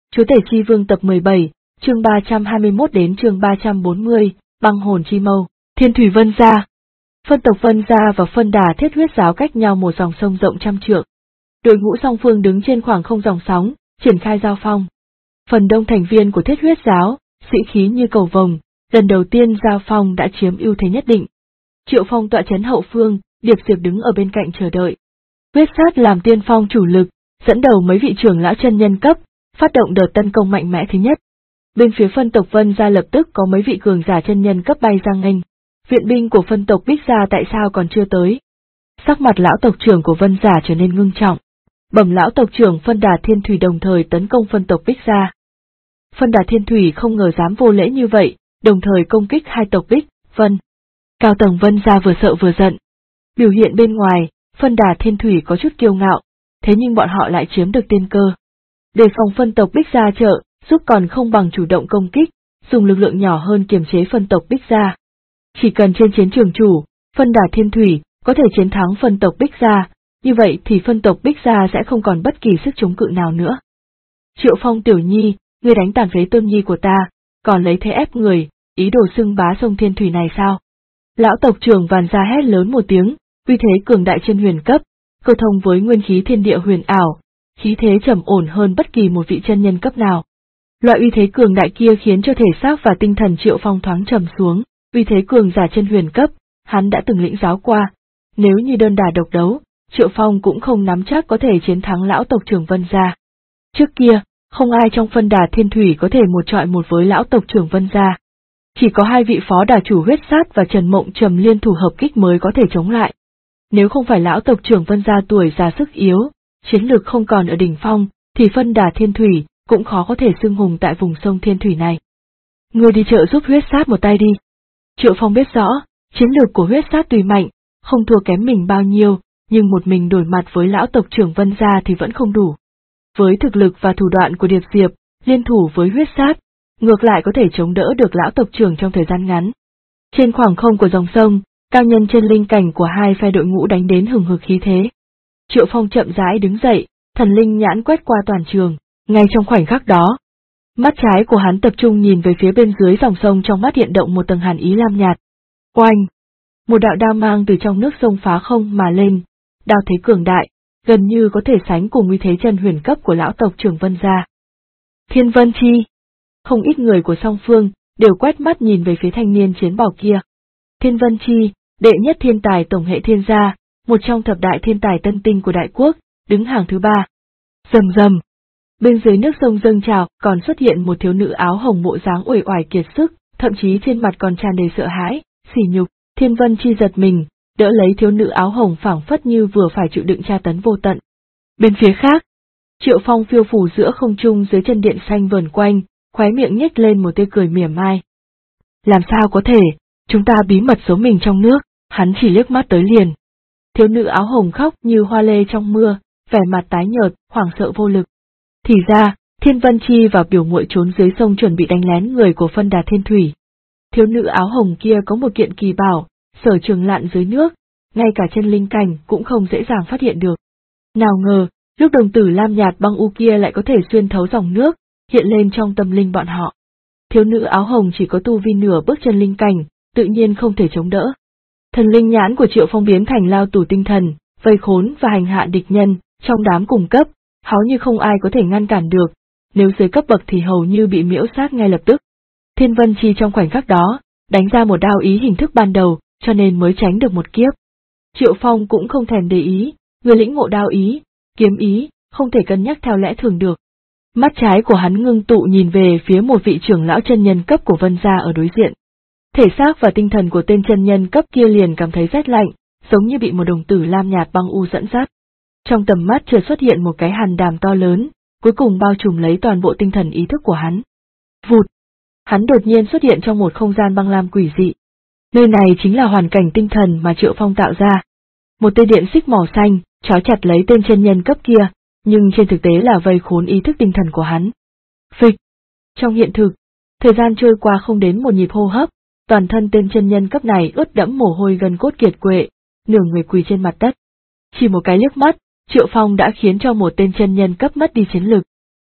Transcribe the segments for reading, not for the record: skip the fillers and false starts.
Chúa Tể Chi Vương tập 17, chương 321 đến chương 340, băng hồn chi mâu, Thiên Thủy Vân Gia. Phân tộc Vân Gia và phân đà Thiết Huyết Giáo cách nhau một dòng sông rộng trăm trượng. Đội ngũ song phương đứng trên khoảng không dòng sóng, triển khai giao phong. Phần đông thành viên của Thiết Huyết Giáo, sĩ khí như cầu vồng, lần đầu tiên giao phong đã chiếm ưu thế nhất định. Triệu Phong tọa trấn hậu phương, Điệp Diệp đứng ở bên cạnh chờ đợi. Huyết Sát làm tiên phong chủ lực, dẫn đầu mấy vị trưởng lão chân nhân cấp, phát động đợt tấn công mạnh mẽ thứ nhất. Bên phía phân tộc Vân Gia lập tức có mấy vị cường giả chân nhân cấp bay ra nghênh. Viện binh của phân tộc Bích Gia tại sao còn chưa tới? Sắc mặt lão tộc trưởng của Vân Gia trở nên ngưng trọng. Bẩm lão tộc trưởng, phân đà Thiên Thủy đồng thời tấn công phân tộc Bích Gia. Phân đà Thiên Thủy không ngờ dám vô lễ như vậy, đồng thời công kích hai tộc Bích, Vân. Cao tầng Vân Gia vừa sợ vừa giận. Biểu hiện bên ngoài, phân đà Thiên Thủy có chút kiêu ngạo, thế nhưng bọn họ lại chiếm được tiên cơ. Đề phòng phân tộc Bích Gia trợ, giúp còn không bằng chủ động công kích, dùng lực lượng nhỏ hơn kiềm chế phân tộc Bích Gia. Chỉ cần trên chiến trường chủ, phân đà Thiên Thủy có thể chiến thắng phân tộc Bích Gia, như vậy thì phân tộc Bích Gia sẽ không còn bất kỳ sức chống cự nào nữa. Triệu Phong tiểu nhi, ngươi đánh tàn phế tôn nhi của ta, còn lấy thế ép người, ý đồ xưng bá sông Thiên Thủy này sao? Lão tộc trưởng Vàn Gia hét lớn một tiếng, uy thế cường đại trên huyền cấp, câu thông với nguyên khí thiên địa huyền ảo, khí thế trầm ổn hơn bất kỳ một vị chân nhân cấp nào. Loại uy thế cường đại kia khiến cho thể xác và tinh thần Triệu Phong thoáng trầm xuống, uy thế cường giả chân huyền cấp, hắn đã từng lĩnh giáo qua, nếu như đơn đả độc đấu, Triệu Phong cũng không nắm chắc có thể chiến thắng lão tộc trưởng Vân Gia. Trước kia, không ai trong phân đà Thiên Thủy có thể một chọi một với lão tộc trưởng Vân Gia. Chỉ có hai vị phó đà chủ Huyết Sát và Trần Mộng Trầm liên thủ hợp kích mới có thể chống lại. Nếu không phải lão tộc trưởng Vân Gia tuổi già sức yếu, chiến lược không còn ở đỉnh phong, thì phân đà Thiên Thủy cũng khó có thể xưng hùng tại vùng sông Thiên Thủy này. Ngươi đi trợ giúp Huyết Sát một tay đi. Triệu Phong biết rõ, chiến lược của Huyết Sát tuy mạnh, không thua kém mình bao nhiêu, nhưng một mình đối mặt với lão tộc trưởng Vân Gia thì vẫn không đủ. Với thực lực và thủ đoạn của Điệp Diệp, liên thủ với Huyết Sát, ngược lại có thể chống đỡ được lão tộc trưởng trong thời gian ngắn. Trên khoảng không của dòng sông, cao nhân chân linh cảnh của hai phe đội ngũ đánh đến hừng hực khí thế. Triệu Phong chậm rãi đứng dậy, thần linh nhãn quét qua toàn trường, ngay trong khoảnh khắc đó. Mắt trái của hắn tập trung nhìn về phía bên dưới dòng sông, trong mắt hiện động một tầng hàn ý lam nhạt. Oanh! Một đạo đao mang từ trong nước sông phá không mà lên, đao thế cường đại, gần như có thể sánh cùng uy thế chân huyền cấp của lão tộc trưởng Vân Gia. Thiên Vân Chi! Không ít người của song phương đều quét mắt nhìn về phía thanh niên chiến bào kia. Thiên Vân Chi, đệ nhất thiên tài tổng hệ thiên gia, một trong thập đại thiên tài tân tinh của đại quốc, đứng hàng thứ 3. Rầm rầm. Bên dưới nước sông dâng trào còn xuất hiện một thiếu nữ áo hồng bộ dáng uể oải kiệt sức, thậm chí trên mặt còn tràn đầy sợ hãi, sỉ nhục. Thiên Vân Chi giật mình, đỡ lấy thiếu nữ áo hồng phảng phất như vừa phải chịu đựng tra tấn vô tận. Bên phía khác, Triệu Phong phiêu phù giữa không trung dưới chân điện xanh vờn quanh, khóe miệng nhếch lên một tia cười mỉa mai. Làm sao có thể, chúng ta bí mật giấu mình trong nước, hắn chỉ liếc mắt tới liền. Thiếu nữ áo hồng khóc như hoa lê trong mưa, vẻ mặt tái nhợt, hoảng sợ vô lực. Thì ra, Thiên Vân Chi và biểu muội trốn dưới sông chuẩn bị đánh lén người của phân đà Thiên Thủy. Thiếu nữ áo hồng kia có một kiện kỳ bảo, sở trường lặn dưới nước, ngay cả chân linh cảnh cũng không dễ dàng phát hiện được. Nào ngờ, lúc đồng tử lam nhạt băng u kia lại có thể xuyên thấu dòng nước, hiện lên trong tâm linh bọn họ. Thiếu nữ áo hồng chỉ có tu vi nửa bước chân linh cảnh, tự nhiên không thể chống đỡ. Thần linh nhãn của Triệu Phong biến thành lao tù tinh thần, vây khốn và hành hạ địch nhân, trong đám cùng cấp, háo như không ai có thể ngăn cản được, nếu dưới cấp bậc thì hầu như bị miễu sát ngay lập tức. Thiên Vân Chi trong khoảnh khắc đó, đánh ra một đao ý hình thức ban đầu, cho nên mới tránh được một kiếp. Triệu Phong cũng không thèm để ý, người lĩnh ngộ đao ý, kiếm ý, không thể cân nhắc theo lẽ thường được. Mắt trái của hắn ngưng tụ nhìn về phía một vị trưởng lão chân nhân cấp của Vân Gia ở đối diện. Thể xác và tinh thần của tên chân nhân cấp kia liền cảm thấy rét lạnh, giống như bị một đồng tử lam nhạt băng u dẫn dắt. Trong tầm mắt chợt xuất hiện một cái hàn đàm to lớn, cuối cùng bao trùm lấy toàn bộ tinh thần ý thức của hắn. Vụt! Hắn đột nhiên xuất hiện trong một không gian băng lam quỷ dị. Nơi này chính là hoàn cảnh tinh thần mà Triệu Phong tạo ra. Một tia điện xích màu xanh, trói chặt lấy tên chân nhân cấp kia, nhưng trên thực tế là vây khốn ý thức tinh thần của hắn. Phịch! Trong hiện thực, thời gian trôi qua không đến một nhịp hô hấp, toàn thân tên chân nhân cấp này ướt đẫm mồ hôi gần cốt kiệt quệ, nửa người quỳ trên mặt đất. Chỉ một cái liếc mắt, Triệu Phong đã khiến cho một tên chân nhân cấp mất đi chiến lực.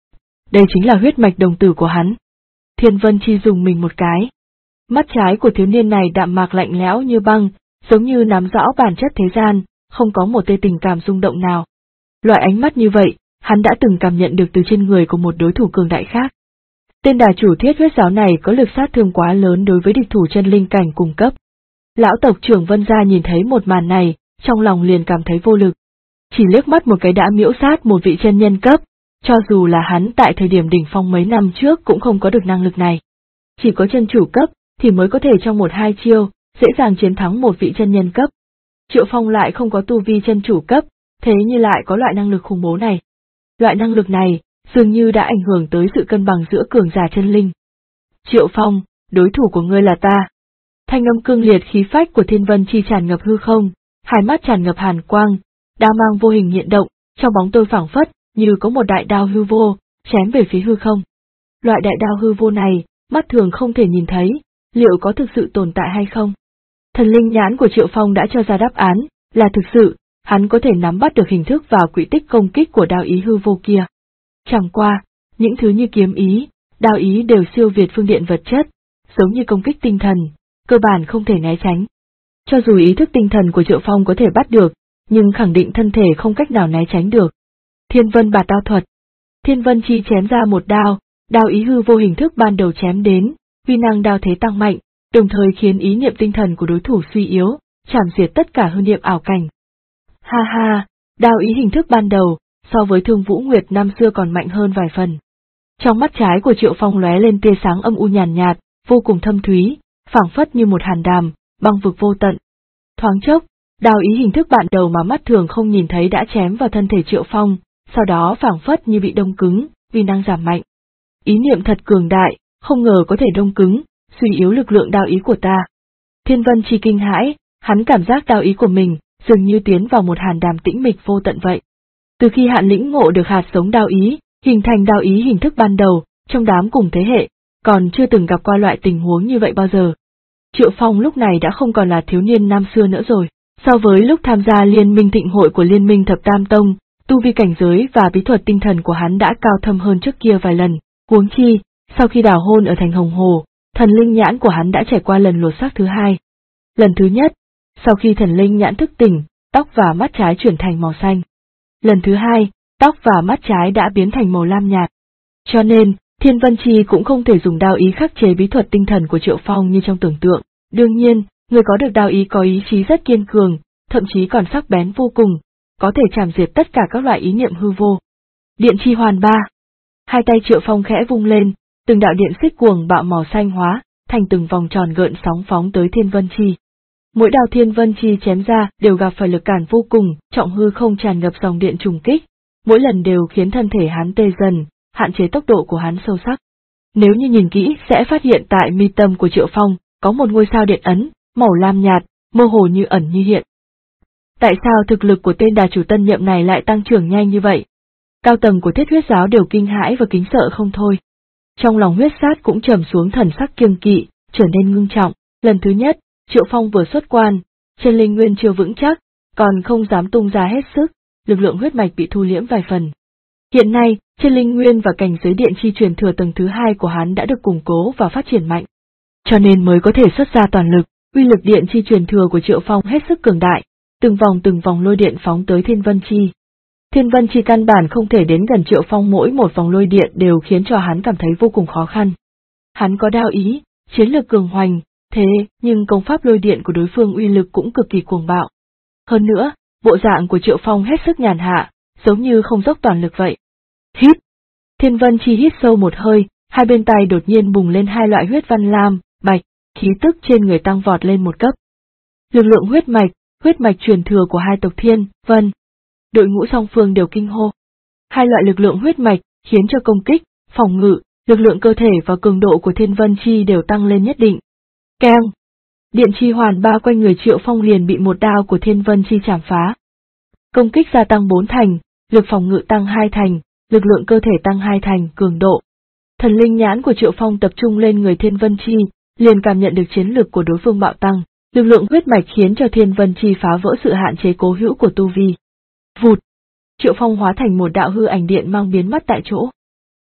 đây chính là huyết mạch đồng tử của hắn. Thiên Vân Chi dùng mình một cái. Mắt trái của thiếu niên này đạm mạc lạnh lẽo như băng, giống như nắm rõ bản chất thế gian, không có một tia tình cảm rung động nào. Loại ánh mắt như vậy, hắn đã từng cảm nhận được từ trên người của một đối thủ cường đại khác. Tên đà chủ Thiết Huyết Giáo này có lực sát thương quá lớn đối với địch thủ chân linh cảnh cùng cấp. Lão tộc trưởng Vân Gia nhìn thấy một màn này, trong lòng liền cảm thấy vô lực. Chỉ liếc mắt một cái đã miễu sát một vị chân nhân cấp, cho dù là hắn tại thời điểm đỉnh phong mấy năm trước cũng không có được năng lực này. Chỉ có chân chủ cấp thì mới có thể trong 1-2 chiêu, dễ dàng chiến thắng một vị chân nhân cấp. Triệu Phong lại không có tu vi chân chủ cấp, thế nhưng lại có loại năng lực khủng bố này. Loại năng lực này, dường như đã ảnh hưởng tới sự cân bằng giữa cường giả chân linh. Triệu Phong, đối thủ của ngươi là ta. Thanh âm cương liệt khí phách của Thiên Vân Chi tràn ngập hư không, hai mắt tràn ngập hàn quang, đao mang vô hình hiện động, trong bóng tối phảng phất, như có một đại đao hư vô, chém về phía hư không. Loại đại đao hư vô này, mắt thường không thể nhìn thấy, liệu có thực sự tồn tại hay không? Thần linh nhãn của Triệu Phong đã cho ra đáp án, là thực sự, hắn có thể nắm bắt được hình thức và quỹ tích công kích của đao ý hư vô kia. Chẳng qua, những thứ như kiếm ý, đao ý đều siêu việt phương điện vật chất, giống như công kích tinh thần, cơ bản không thể né tránh. Cho dù ý thức tinh thần của Triệu Phong có thể bắt được, nhưng khẳng định thân thể không cách nào né tránh được. Thiên Vân Bạt Đao Thuật. Thiên Vân Chi chém ra một đao, đao ý hư vô hình thức ban đầu chém đến, uy năng đao thế tăng mạnh, đồng thời khiến ý niệm tinh thần của đối thủ suy yếu, chảm diệt tất cả hư niệm ảo cảnh. Ha ha, đao ý hình thức ban đầu, so với Thương Vũ Nguyệt năm xưa còn mạnh hơn vài phần. Trong mắt trái của Triệu Phong lóe lên tia sáng âm u nhàn nhạt, vô cùng thâm thúy, phảng phất như một hàn đàm, băng vực vô tận. Thoáng chốc, đao ý hình thức ban đầu mà mắt thường không nhìn thấy đã chém vào thân thể Triệu Phong, sau đó phảng phất như bị đông cứng, uy năng giảm mạnh. Ý niệm thật cường đại, không ngờ có thể đông cứng, suy yếu lực lượng đao ý của ta. Thiên Vân Chi kinh hãi, hắn cảm giác đao ý của mình, dường như tiến vào một hàn đàm tĩnh mịch vô tận vậy. Từ khi hạn lĩnh ngộ được hạt giống đao ý, hình thành đao ý hình thức ban đầu, trong đám cùng thế hệ, còn chưa từng gặp qua loại tình huống như vậy bao giờ. Triệu Phong lúc này đã không còn là thiếu niên năm xưa nữa rồi, so với lúc tham gia liên minh thịnh hội của Liên minh Thập Tam Tông, tu vi cảnh giới và bí thuật tinh thần của hắn đã cao thâm hơn trước kia vài lần, huống chi, sau khi đào hôn ở thành Hồng Hồ, thần linh nhãn của hắn đã trải qua lần lột xác thứ hai. Lần thứ nhất, sau khi thần linh nhãn thức tỉnh, tóc và mắt trái chuyển thành màu xanh. Lần thứ hai, tóc và mắt trái đã biến thành màu lam nhạt. Cho nên, Thiên Vân Chi cũng không thể dùng đao ý khắc chế bí thuật tinh thần của Triệu Phong như trong tưởng tượng. Đương nhiên, người có được đao ý có ý chí rất kiên cường, thậm chí còn sắc bén vô cùng, có thể chảm diệt tất cả các loại ý niệm hư vô. Điện chi hoàn ba. Hai tay Triệu Phong khẽ vung lên, từng đạo điện xích cuồng bạo màu xanh hóa, thành từng vòng tròn gợn sóng phóng tới Thiên Vân Chi. Mỗi đao Thiên Vân Chi chém ra đều gặp phải lực cản vô cùng, trọng hư không tràn ngập dòng điện trùng kích, mỗi lần đều khiến thân thể hắn tê dần, hạn chế tốc độ của hắn sâu sắc. Nếu như nhìn kỹ sẽ phát hiện tại mi tâm của Triệu Phong có một ngôi sao điện ấn, màu lam nhạt, mơ hồ như ẩn như hiện. Tại sao thực lực của tên đà chủ tân nhậm này lại tăng trưởng nhanh như vậy? Cao tầng của Thiết Huyết Giáo đều kinh hãi và kính sợ không thôi. Trong lòng Huyết Sát cũng trầm xuống thần sắc kiêng kỵ, trở nên ngưng trọng. Lần thứ nhất, Triệu Phong vừa xuất quan, chân linh nguyên chưa vững chắc, còn không dám tung ra hết sức, lực lượng huyết mạch bị thu liễm vài phần. Hiện nay, chân linh nguyên và cảnh giới điện chi truyền thừa tầng thứ hai của hắn đã được củng cố và phát triển mạnh, cho nên mới có thể xuất ra toàn lực. Uy lực điện chi truyền thừa của Triệu Phong hết sức cường đại, từng vòng lôi điện phóng tới Thiên Vân Chi. Thiên Vân Chi căn bản không thể đến gần Triệu Phong, mỗi một vòng lôi điện đều khiến cho hắn cảm thấy vô cùng khó khăn. Hắn có đao ý, chiến lược cường hoành, thế nhưng công pháp lôi điện của đối phương uy lực cũng cực kỳ cuồng bạo. Hơn nữa, bộ dạng của Triệu Phong hết sức nhàn hạ, giống như không dốc toàn lực vậy. Hít! Thiên Vân Chi hít sâu một hơi, hai bên tay đột nhiên bùng lên hai loại huyết văn lam, bạch, khí tức trên người tăng vọt lên một cấp. Lực lượng huyết mạch truyền thừa của hai tộc Thiên, Vân. Đội ngũ song phương đều kinh hô. Hai loại lực lượng huyết mạch khiến cho công kích, phòng ngự, lực lượng cơ thể và cường độ của Thiên Vân Chi đều tăng lên nhất định. Keng! Điện chi hoàn ba quanh người Triệu Phong liền bị một đao của Thiên Vân Chi chảm phá. Công kích gia tăng 4 thành, lực phòng ngự tăng 2 thành, lực lượng cơ thể tăng 2 thành, cường độ. Thần linh nhãn của Triệu Phong tập trung lên người Thiên Vân Chi, liền cảm nhận được chiến lực của đối phương bạo tăng, lực lượng huyết mạch khiến cho Thiên Vân Chi phá vỡ sự hạn chế cố hữu của tu vi. Vụt! Triệu Phong hóa thành một đạo hư ảnh điện mang biến mất tại chỗ.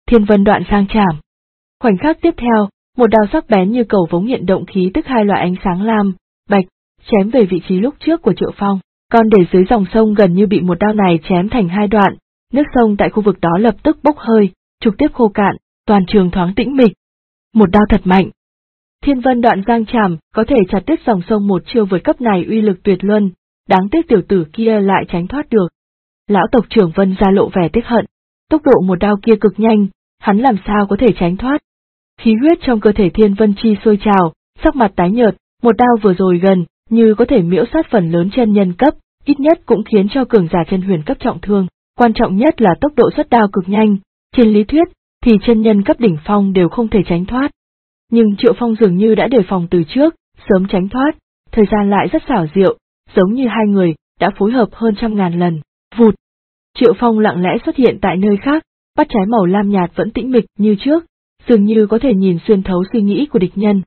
Thiên Vân Đoạn Giang Trảm. Khoảnh khắc tiếp theo, một đao sắc bén như cầu vống hiện động khí tức hai loại ánh sáng lam, bạch, chém về vị trí lúc trước của Triệu Phong. Còn để dưới dòng sông gần như bị một đao này chém thành hai đoạn, nước sông tại khu vực đó lập tức bốc hơi, trực tiếp khô cạn, toàn trường thoáng tĩnh mịch. Một đao thật mạnh. Thiên Vân Đoạn Giang Trảm có thể chặt đứt dòng sông một chiêu vượt cấp này uy lực tuyệt luân, đáng tiếc tiểu tử kia lại tránh thoát được. Lão tộc trưởng Vân gia lộ vẻ tiếc hận, tốc độ một đao kia cực nhanh, hắn làm sao có thể tránh thoát. Khí huyết trong cơ thể Thiên Vân Chi sôi trào, sắc mặt tái nhợt, một đao vừa rồi gần như có thể miễu sát phần lớn chân nhân cấp, ít nhất cũng khiến cho cường giả chân huyền cấp trọng thương. Quan trọng nhất là tốc độ xuất đao cực nhanh, trên lý thuyết thì chân nhân cấp đỉnh phong đều không thể tránh thoát. Nhưng Triệu Phong dường như đã đề phòng từ trước, sớm tránh thoát, thời gian lại rất xảo diệu, giống như hai người đã phối hợp hơn 100.000 lần. Vụt! Triệu Phong lặng lẽ xuất hiện tại nơi khác, mắt trái màu lam nhạt vẫn tĩnh mịch như trước, dường như có thể nhìn xuyên thấu suy nghĩ của địch nhân.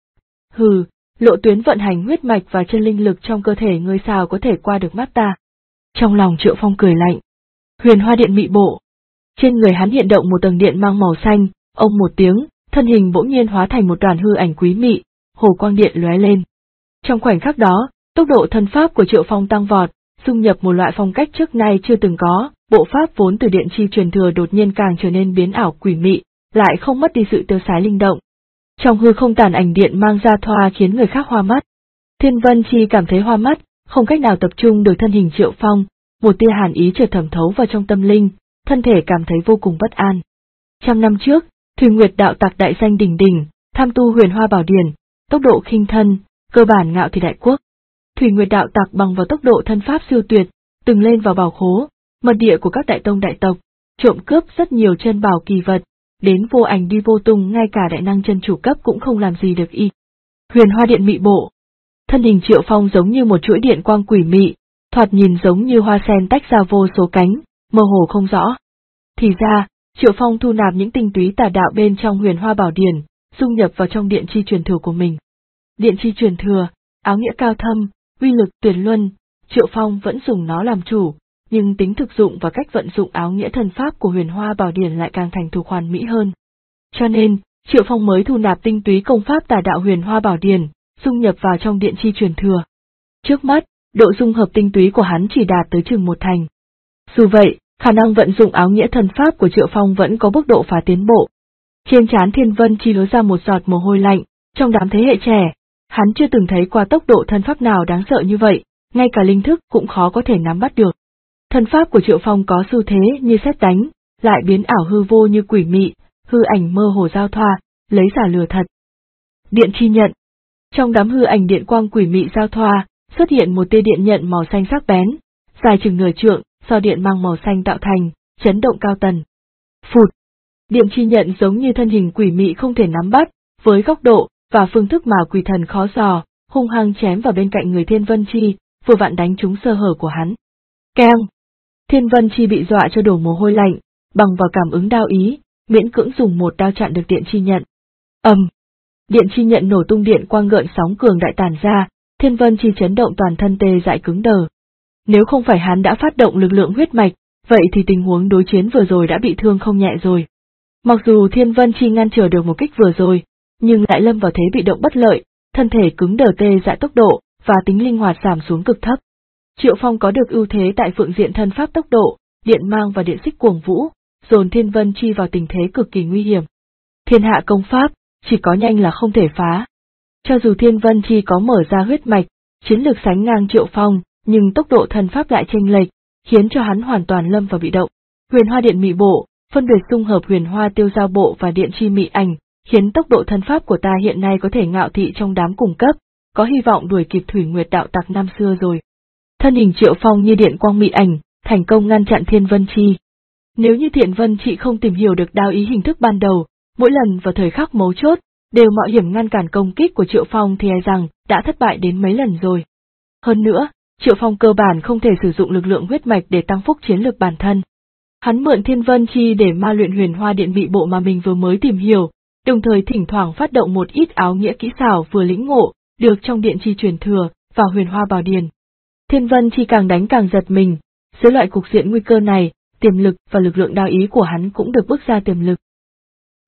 Hừ, lộ tuyến vận hành huyết mạch và chân linh lực trong cơ thể ngươi sao có thể qua được mắt ta. Trong lòng Triệu Phong cười lạnh. Huyền Hoa Điện mị bộ. Trên người hắn hiện động một tầng điện mang màu xanh, ông một tiếng, thân hình bỗng nhiên hóa thành một đoàn hư ảnh quý mị, hồ quang điện lóe lên. Trong khoảnh khắc đó, tốc độ thân pháp của Triệu Phong tăng vọt, dung nhập một loại phong cách trước nay chưa từng có, bộ pháp vốn từ điện chi truyền thừa đột nhiên càng trở nên biến ảo quỷ mị, lại không mất đi sự tiêu sái linh động. Trong hư không tàn ảnh điện mang ra thoa khiến người khác hoa mắt. Thiên Vân Chi cảm thấy hoa mắt, không cách nào tập trung được thân hình Triệu Phong, một tia hàn ý chợt thẩm thấu vào trong tâm linh, thân thể cảm thấy vô cùng bất an. 100 năm trước, Thủy Nguyệt đạo tặc đại danh đỉnh đỉnh, tham tu Huyền Hoa Bảo Điển, tốc độ khinh thân, cơ bản ngạo thì đại quốc. Thủy Nguyệt đạo tặc bằng vào tốc độ thân pháp siêu tuyệt, từng lên vào bảo khố, mật địa của các đại tông đại tộc, trộm cướp rất nhiều chân bảo kỳ vật, đến vô ảnh đi vô tung, ngay cả đại năng chân chủ cấp cũng không làm gì được y. Huyền Hoa Điện mị bộ. Thân hình Triệu Phong giống như một chuỗi điện quang quỷ mị, thoạt nhìn giống như hoa sen tách ra vô số cánh, mơ hồ không rõ. Thì ra, Triệu Phong thu nạp những tinh túy tà đạo bên trong Huyền Hoa Bảo Điển, dung nhập vào trong điện chi truyền thừa của mình. Điện chi truyền thừa, áo nghĩa cao thâm, uy lực tuyệt luân, Triệu Phong vẫn dùng nó làm chủ, nhưng tính thực dụng và cách vận dụng áo nghĩa thần pháp của Huyền Hoa Bảo Điển lại càng thành thục hoàn mỹ hơn. Cho nên, Triệu Phong mới thu nạp tinh túy công pháp tà đạo Huyền Hoa Bảo Điển, dung nhập vào trong điện chi truyền thừa. Trước mắt, độ dung hợp tinh túy của hắn chỉ đạt tới chừng 1/10. Dù vậy, khả năng vận dụng áo nghĩa thần pháp của Triệu Phong vẫn có bước độ phá tiến bộ. Trên trán Thiên Vân Chi lối ra một giọt mồ hôi lạnh, trong đám thế hệ trẻ, hắn chưa từng thấy qua tốc độ thân pháp nào đáng sợ như vậy, ngay cả linh thức cũng khó có thể nắm bắt được. Thân pháp của Triệu Phong có xu thế như sét đánh, lại biến ảo hư vô như quỷ mị, hư ảnh mơ hồ giao thoa, lấy giả lừa thật. Điện chi nhận. Trong đám hư ảnh điện quang quỷ mị giao thoa, xuất hiện một tia điện nhận màu xanh sắc bén, dài chừng nửa trượng, do điện mang màu xanh tạo thành, chấn động cao tần. Phụt! Điện chi nhận giống như thân hình quỷ mị không thể nắm bắt, với góc độ và phương thức mà quỷ thần khó dò, hung hăng chém vào bên cạnh người Thiên Vân Chi, vừa vặn đánh trúng sơ hở của hắn. Keng! Thiên Vân Chi bị dọa cho đổ mồ hôi lạnh, bằng vào cảm ứng đao ý, miễn cưỡng dùng một đao chặn được điện chi nhận. Điện chi nhận nổ tung điện quang gợn sóng cường đại tản ra, Thiên Vân Chi chấn động toàn thân tê dại cứng đờ. Nếu không phải hắn đã phát động lực lượng huyết mạch, vậy thì tình huống đối chiến vừa rồi đã bị thương không nhẹ rồi. Mặc dù Thiên Vân Chi ngăn trở được một kích vừa rồi, nhưng lại lâm vào thế bị động bất lợi, thân thể cứng đờ tê dại tốc độ và tính linh hoạt giảm xuống cực thấp. Triệu Phong có được ưu thế tại phương diện thân pháp tốc độ, điện mang và điện xích cuồng vũ, dồn Thiên Vân Chi vào tình thế cực kỳ nguy hiểm. Thiên hạ công pháp, chỉ có nhanh là không thể phá. Cho dù Thiên Vân Chi có mở ra huyết mạch, chiến lược sánh ngang Triệu Phong, nhưng tốc độ thần pháp lại chênh lệch, khiến cho hắn hoàn toàn lâm vào bị động. Huyền Hoa Điện mị bộ, phân biệt dung hợp Huyền Hoa Tiêu Giao bộ và điện chi mị ảnh, khiến tốc độ thần pháp của ta hiện nay có thể ngạo thị trong đám cùng cấp, có hy vọng đuổi kịp Thủy Nguyệt đạo tặc năm xưa rồi. Thân hình Triệu Phong như điện quang mị ảnh, thành công ngăn chặn Thiên Vân Chi. Nếu như Thiên Vân Chi không tìm hiểu được đao ý hình thức ban đầu, mỗi lần vào thời khắc mấu chốt, đều mạo hiểm ngăn cản công kích của Triệu Phong thì e rằng đã thất bại đến mấy lần rồi. Hơn nữa, Triệu Phong cơ bản không thể sử dụng lực lượng huyết mạch để tăng phúc chiến lược bản thân. Hắn mượn Thiên Vân Chi để ma luyện Huyền Hoa Điện mị bộ mà mình vừa mới tìm hiểu, đồng thời thỉnh thoảng phát động một ít áo nghĩa kỹ xảo vừa lĩnh ngộ, được trong điện chi truyền thừa, vào Huyền Hoa Bảo Điển. Thiên Vân Chi càng đánh càng giật mình, dưới loại cục diện nguy cơ này, tiềm lực và lực lượng đao ý của hắn cũng được bước ra tiềm lực.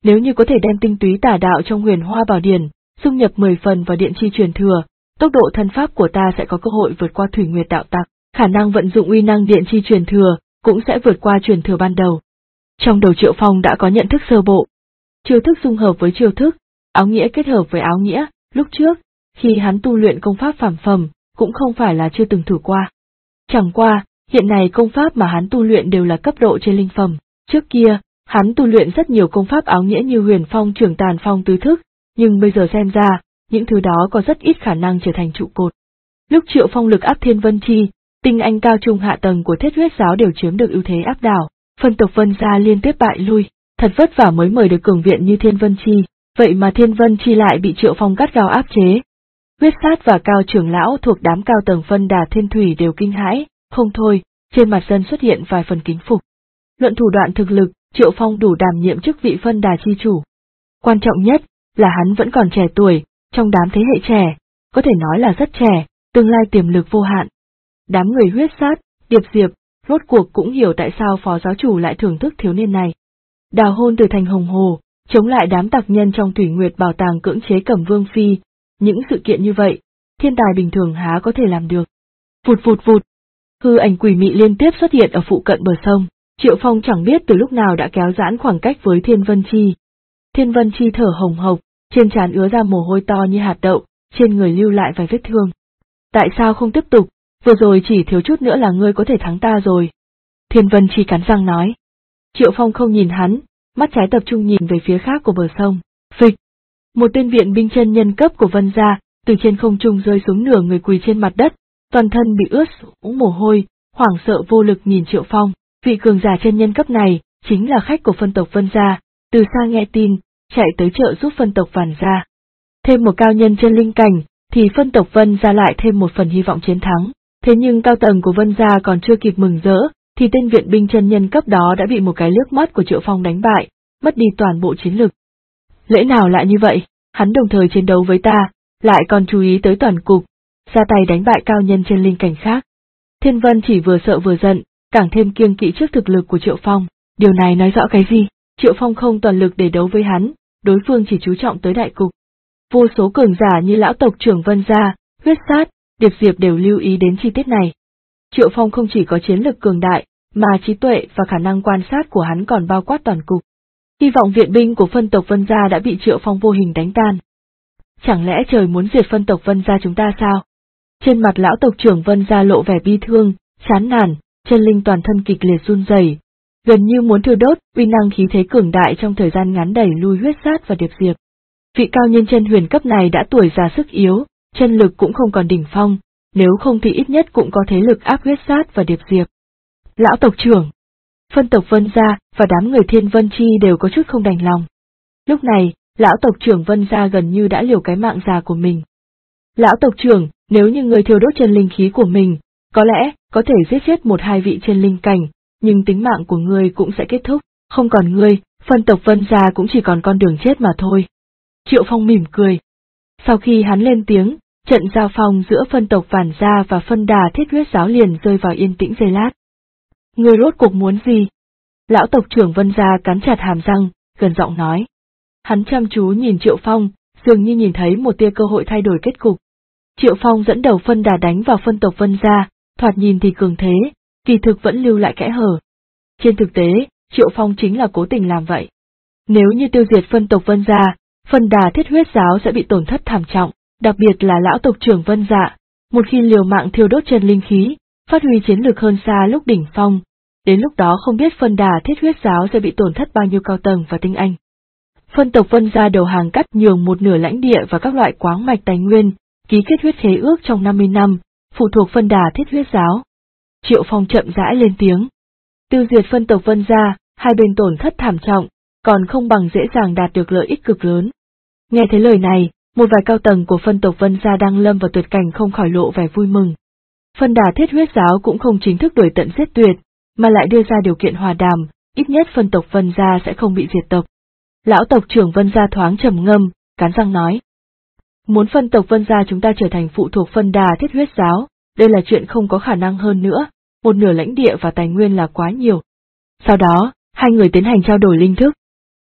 Nếu như có thể đem tinh túy tà đạo trong Huyền Hoa Bảo Điển, dung nhập 10 phần vào điện chi truyền thừa, tốc độ thân pháp của ta sẽ có cơ hội vượt qua Thủy Nguyệt đạo tặc, khả năng vận dụng uy năng điện chi truyền thừa cũng sẽ vượt qua truyền thừa ban đầu. Trong đầu Triệu Phong đã có nhận thức sơ bộ. Chiêu thức dung hợp với chiêu thức, áo nghĩa kết hợp với áo nghĩa, lúc trước, khi hắn tu luyện công pháp phàm phẩm, cũng không phải là chưa từng thử qua. Chẳng qua, hiện nay công pháp mà hắn tu luyện đều là cấp độ trên linh phẩm, trước kia, hắn tu luyện rất nhiều công pháp áo nghĩa như Huyền Phong Trưởng Tàn Phong tứ thức, nhưng bây giờ xem ra, những thứ đó có rất ít khả năng trở thành trụ cột. Lúc Triệu Phong lực áp Thiên Vân Chi, tinh anh cao trung hạ tầng của Thiết Huyết giáo đều chiếm được ưu thế áp đảo, phân tộc Vân gia liên tiếp bại lui, thật vất vả mới mời được cường viện như Thiên Vân Chi, vậy mà Thiên Vân Chi lại bị Triệu Phong gắt gao áp chế. Huyết Sát và Cao trưởng lão thuộc đám cao tầng Phân Đà Thiên Thủy đều kinh hãi, không thôi, trên mặt dân xuất hiện vài phần kính phục. Luận thủ đoạn thực lực, Triệu Phong đủ đảm nhiệm chức vị Phân Đà chi chủ. Quan trọng nhất là hắn vẫn còn trẻ tuổi, trong đám thế hệ trẻ, có thể nói là rất trẻ, tương lai tiềm lực vô hạn. Đám người Huyết Sát, Điệp Diệp, rốt cuộc cũng hiểu tại sao phó giáo chủ lại thưởng thức thiếu niên này. Đào hôn từ thành Hồng Hồ, chống lại đám tặc nhân trong Thủy Nguyệt bảo tàng cưỡng chế Cẩm Vương Phi, những sự kiện như vậy, thiên tài bình thường há có thể làm được. Vụt vụt vụt, hư ảnh quỷ mị liên tiếp xuất hiện ở phụ cận bờ sông, Triệu Phong chẳng biết từ lúc nào đã kéo giãn khoảng cách với Thiên Vân Chi. Thiên Vân Chi thở hồng hộc, trên trán ứa ra mồ hôi to như hạt đậu, trên người lưu lại vài vết thương. Tại sao không tiếp tục, vừa rồi chỉ thiếu chút nữa là ngươi có thể thắng ta rồi. Thiên Vân Chi cắn răng nói. Triệu Phong không nhìn hắn, mắt trái tập trung nhìn về phía khác của bờ sông. Phịch! Một tên viện binh chân nhân cấp của Vân gia, từ trên không trung rơi xuống nửa người quỳ trên mặt đất, toàn thân bị ướt sũng mồ hôi, hoảng sợ vô lực nhìn Triệu Phong. Vị cường giả chân nhân cấp này, chính là khách của phân tộc Vân gia, từ xa nghe tin, chạy tới trợ giúp phân tộc Vàn gia. Thêm một cao nhân chân linh cảnh, thì phân tộc Vân gia lại thêm một phần hy vọng chiến thắng. Thế nhưng cao tầng của Vân gia còn chưa kịp mừng rỡ, thì tên viện binh chân nhân cấp đó đã bị một cái liếc mắt của Triệu Phong đánh bại, mất đi toàn bộ chiến lực. Lẽ nào lại như vậy, hắn đồng thời chiến đấu với ta, lại còn chú ý tới toàn cục, ra tay đánh bại cao nhân chân linh cảnh khác. Thiên Vân chỉ vừa sợ vừa giận, càng thêm kiêng kỵ trước thực lực của Triệu Phong, điều này nói rõ cái gì? Triệu Phong không toàn lực để đấu với hắn, đối phương chỉ chú trọng tới đại cục. Vô số cường giả như lão tộc trưởng Vân gia, Huyết Sát, Điệp Diệp đều lưu ý đến chi tiết này. Triệu Phong không chỉ có chiến lực cường đại, mà trí tuệ và khả năng quan sát của hắn còn bao quát toàn cục. Hy vọng viện binh của phân tộc Vân gia đã bị Triệu Phong vô hình đánh tan. Chẳng lẽ trời muốn diệt phân tộc Vân gia chúng ta sao? Trên mặt lão tộc trưởng Vân gia lộ vẻ bi thương, chán nản, chân linh toàn thân kịch liệt run rẩy, gần như muốn thiêu đốt, uy năng khí thế cường đại trong thời gian ngắn đẩy lui Huyết Sát và Điệp Diệp. Vị cao nhân chân huyền cấp này đã tuổi già sức yếu, chân lực cũng không còn đỉnh phong, nếu không thì ít nhất cũng có thế lực áp Huyết Sát và Điệp Diệp. Lão tộc trưởng, phân tộc Vân gia và đám người Thiên Vân Chi đều có chút không đành lòng. Lúc này, lão tộc trưởng Vân gia gần như đã liều cái mạng già của mình. Lão tộc trưởng, nếu như người thiêu đốt chân linh khí của mình, có lẽ có thể giết chết một hai vị chân linh cảnh, nhưng tính mạng của ngươi cũng sẽ kết thúc, không còn ngươi, phân tộc Vân gia cũng chỉ còn con đường chết mà thôi. Triệu Phong mỉm cười. Sau khi hắn lên tiếng, trận giao phong giữa phân tộc Vàn gia và phân đà Thiết Huyết giáo liền rơi vào yên tĩnh giây lát. Ngươi rốt cuộc muốn gì? Lão tộc trưởng Vân gia cắn chặt hàm răng, gần giọng nói. Hắn chăm chú nhìn Triệu Phong, dường như nhìn thấy một tia cơ hội thay đổi kết cục. Triệu Phong dẫn đầu phân đà đánh vào phân tộc Vân gia, thoạt nhìn thì cường thế, kỳ thực vẫn lưu lại kẽ hở. Trên thực tế, Triệu Phong chính là cố tình làm vậy. Nếu như tiêu diệt phân tộc Vân gia, phân đà Thiết Huyết giáo sẽ bị tổn thất thảm trọng, đặc biệt là lão tộc trưởng Vân dạ, một khi liều mạng thiêu đốt chân linh khí, phát huy chiến lược hơn xa lúc đỉnh phong, đến lúc đó không biết phân đà Thiết Huyết giáo sẽ bị tổn thất bao nhiêu cao tầng và tinh anh. Phân tộc Vân gia đầu hàng cắt nhường một nửa lãnh địa và các loại khoáng mạch tài nguyên, ký kết huyết khế ước trong 50 năm, phụ thuộc phân đà Thiết Huyết giáo. Triệu Phong chậm rãi lên tiếng. Tiêu diệt phân tộc Vân gia, hai bên tổn thất thảm trọng, còn không bằng dễ dàng đạt được lợi ích cực lớn. Nghe thấy lời này, một vài cao tầng của phân tộc Vân gia đang lâm vào tuyệt cảnh không khỏi lộ vẻ vui mừng. Phân đà Thiết Huyết giáo cũng không chính thức đuổi tận giết tuyệt, mà lại đưa ra điều kiện hòa đàm, ít nhất phân tộc Vân gia sẽ không bị diệt tộc. Lão tộc trưởng Vân gia thoáng trầm ngâm, cắn răng nói. Muốn phân tộc Vân gia chúng ta trở thành phụ thuộc phân đà Thiết Huyết giáo, đây là chuyện không có khả năng hơn nữa, một nửa lãnh địa và tài nguyên là quá nhiều. Sau đó, hai người tiến hành trao đổi linh thức.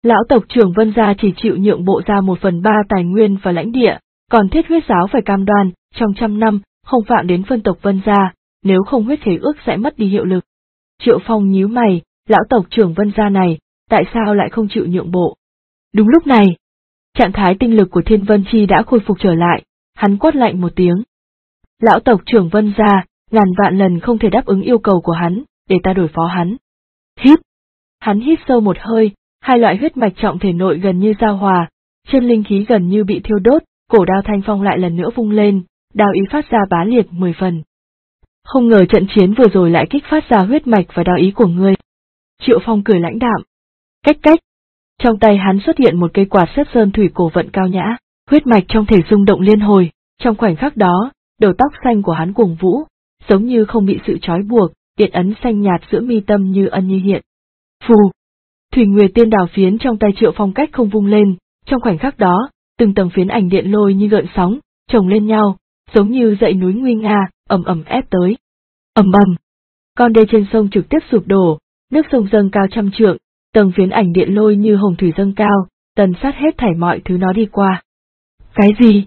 Lão tộc trưởng Vân gia chỉ chịu nhượng bộ ra 1/3 tài nguyên và lãnh địa, còn Thiết Huyết giáo phải cam đoan, trong 100 năm, không phạm đến phân tộc Vân gia, nếu không huyết khế ước sẽ mất đi hiệu lực. Triệu Phong nhíu mày, lão tộc trưởng Vân gia này, tại sao lại không chịu nhượng bộ? Đúng lúc này, trạng thái tinh lực của Thiên Vân Chi đã khôi phục trở lại, hắn quát lạnh một tiếng. Lão tộc trưởng Vân gia, ngàn vạn lần không thể đáp ứng yêu cầu của hắn, để ta đối phó hắn. Hít! Hắn hít sâu một hơi, hai loại huyết mạch trọng thể nội gần như giao hòa, chân linh khí gần như bị thiêu đốt, cổ đao thanh phong lại lần nữa vung lên, đao ý phát ra bá liệt 10 phần. Không ngờ trận chiến vừa rồi lại kích phát ra huyết mạch và đao ý của ngươi. Triệu Phong cười lãnh đạm. Cách cách. Trong tay hắn xuất hiện một cây quạt xếp sơn thủy cổ vận cao nhã, huyết mạch trong thể rung động liên hồi, trong khoảnh khắc đó, đầu tóc xanh của hắn cuồng vũ, giống như không bị sự trói buộc, điện ấn xanh nhạt giữa mi tâm như ân như hiện. Phù! Thủy Nguyệt Tiên Đào phiến trong tay Triệu Phong cách không vung lên, trong khoảnh khắc đó, từng tầng phiến ảnh điện lôi như gợn sóng, chồng lên nhau, giống như dãy núi nguy nga, ầm ầm ép tới. Ầm ầm! Con đê trên sông trực tiếp sụp đổ, nước sông dâng cao 100 trượng, tầng phiến ảnh điện lôi như hồng thủy dâng cao, tần sát hết thảy mọi thứ nó đi qua. Cái gì?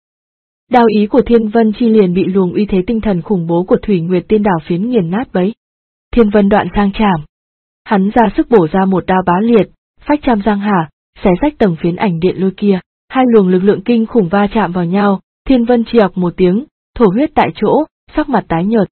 Đao ý của Thiên Vân Chi liền bị luồng uy thế tinh thần khủng bố của Thủy Nguyệt Tiên Đào phiến nghiền nát bấy. Thiên Vân đoạn sang chảm. Hắn ra sức bổ ra một đao bá liệt, phách trăm giang hà, xé rách tầng phiến ảnh điện lôi kia, hai luồng lực lượng kinh khủng va chạm vào nhau, Thiên Vân Chi ọc một tiếng, thổ huyết tại chỗ, sắc mặt tái nhợt.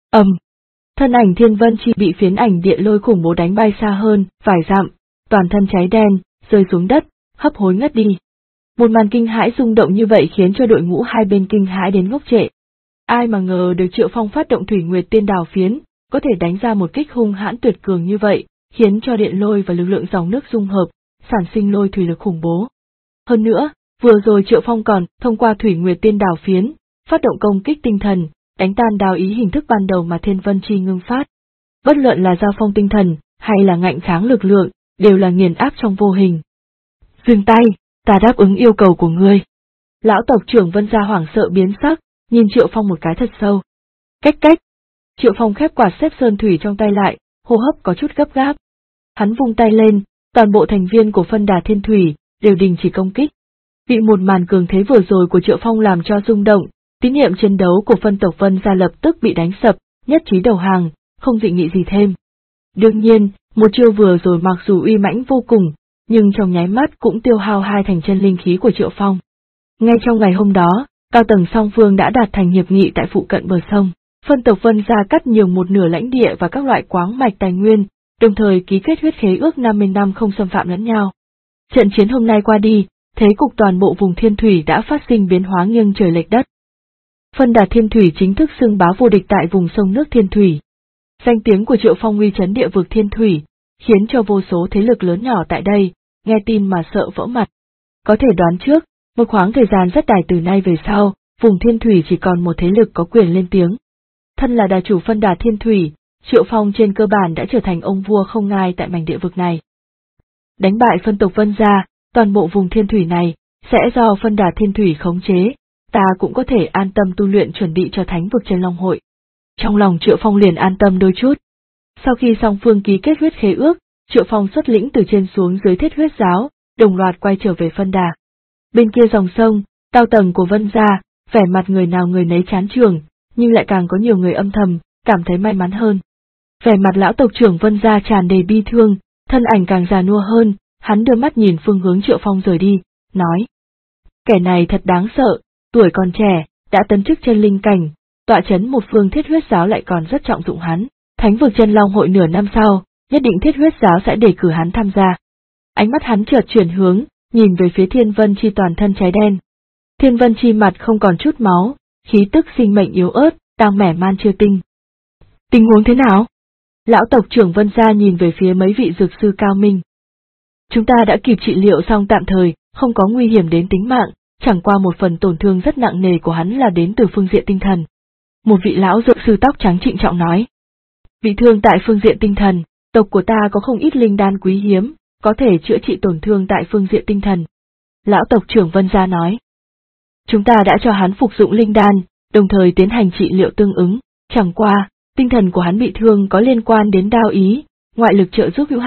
Thân ảnh Thiên Vân Chi bị phiến ảnh điện lôi khủng bố đánh bay xa hơn, vài dặm, toàn thân cháy đen, rơi xuống đất, hấp hối ngất đi. Một màn kinh hãi rung động như vậy khiến cho đội ngũ hai bên kinh hãi đến ngốc trệ. Ai mà ngờ được Triệu Phong phát động Thủy Nguyệt Tiên Đào phiến, có thể đánh ra một kích hung hãn tuyệt cường như vậy, khiến cho điện lôi và lực lượng dòng nước dung hợp, sản sinh lôi thủy lực khủng bố. Hơn nữa, vừa rồi Triệu Phong còn thông qua Thủy Nguyệt Tiên Đào phiến, phát động công kích tinh thần, đánh tan đao ý hình thức ban đầu mà Thiên Vân Chi ngưng phát. Bất luận là giao phong tinh thần, hay là ngạnh kháng lực lượng, đều là nghiền áp trong vô hình. Dừng tay, ta đáp ứng yêu cầu của ngươi. Lão tộc trưởng Vân gia hoảng sợ biến sắc, nhìn Triệu Phong một cái thật sâu. Cách cách. Triệu Phong khép quạt xếp sơn thủy trong tay lại, hô hấp có chút gấp gáp. Hắn vung tay lên, toàn bộ thành viên của phân đà thiên thủy, đều đình chỉ công kích. Bị một màn cường thế vừa rồi của Triệu Phong làm cho rung động, tín nhiệm chiến đấu của phân tộc Vân gia lập tức bị đánh sập, nhất trí đầu hàng, không dị nghị gì thêm. Đương nhiên, một chiêu vừa rồi mặc dù uy mãnh vô cùng, nhưng trong nháy mắt cũng tiêu hao 2 thành chân linh khí của Triệu Phong. Ngay trong ngày hôm đó, cao tầng song phương đã đạt thành hiệp nghị tại phụ cận bờ sông, phân tộc Vân gia cắt nhường một nửa lãnh địa và các loại khoáng mạch tài nguyên, đồng thời ký kết huyết khế ước 50 năm không xâm phạm lẫn nhau. Trận chiến hôm nay qua đi, thế cục toàn bộ vùng thiên thủy đã phát sinh biến hóa nghiêng trời lệch đất. Phân đà thiên thủy chính thức xưng bá vô địch tại vùng sông nước thiên thủy. Danh tiếng của Triệu Phong uy chấn địa vực thiên thủy, khiến cho vô số thế lực lớn nhỏ tại đây, nghe tin mà sợ vỡ mặt. Có thể đoán trước, một khoảng thời gian rất dài từ nay về sau, vùng thiên thủy chỉ còn một thế lực có quyền lên tiếng. Thân là đà chủ phân đà thiên thủy, Triệu Phong trên cơ bản đã trở thành ông vua không ngai tại mảnh địa vực này. Đánh bại phân tộc Vân gia, toàn bộ vùng thiên thủy này, sẽ do phân đà thiên thủy khống chế, ta cũng có thể an tâm tu luyện chuẩn bị cho thánh vực Chân Long hội. Trong lòng Triệu Phong liền an tâm đôi chút. Sau khi song phương ký kết huyết khế ước, Triệu Phong xuất lĩnh từ trên xuống dưới Thiết Huyết giáo, đồng loạt quay trở về phân đà. Bên kia dòng sông, cao tầng của Vân gia, vẻ mặt người nào người nấy chán chường, nhưng lại càng có nhiều người âm thầm, cảm thấy may mắn hơn. Vẻ mặt lão tộc trưởng Vân gia tràn đầy bi thương, thân ảnh càng già nua hơn, hắn đưa mắt nhìn phương hướng Triệu Phong rời đi, nói. Kẻ này thật đáng sợ, tuổi còn trẻ, đã tấn chức chân linh cảnh, tọa chấn một phương Thiết Huyết giáo lại còn rất trọng dụng hắn. Thánh vực Chân Long hội nửa năm sau, nhất định Thiết Huyết giáo sẽ đề cử hắn tham gia. Ánh mắt hắn chợt chuyển hướng, nhìn về phía Thiên Vân Chi toàn thân cháy đen. Thiên Vân Chi mặt không còn chút máu, khí tức sinh mệnh yếu ớt, đang mẻ man chưa tinh. Tình huống thế nào? Lão tộc trưởng Vân gia nhìn về phía mấy vị dược sư cao minh. Chúng ta đã kịp trị liệu xong tạm thời, không có nguy hiểm đến tính mạng, chẳng qua một phần tổn thương rất nặng nề của hắn là đến từ phương diện tinh thần. Một vị lão dược sư tóc trắng trịnh trọng nói. Bị thương tại phương diện tinh thần, tộc của ta có không ít linh đan quý hiếm, có thể chữa trị tổn thương tại phương diện tinh thần. Lão tộc trưởng Vân gia nói. Chúng ta đã cho hắn phục dụng linh đan, đồng thời tiến hành trị liệu tương ứng, chẳng qua, tinh thần của hắn bị thương có liên quan đến đao ý, ngoại lực trợ giúp hữu hạn,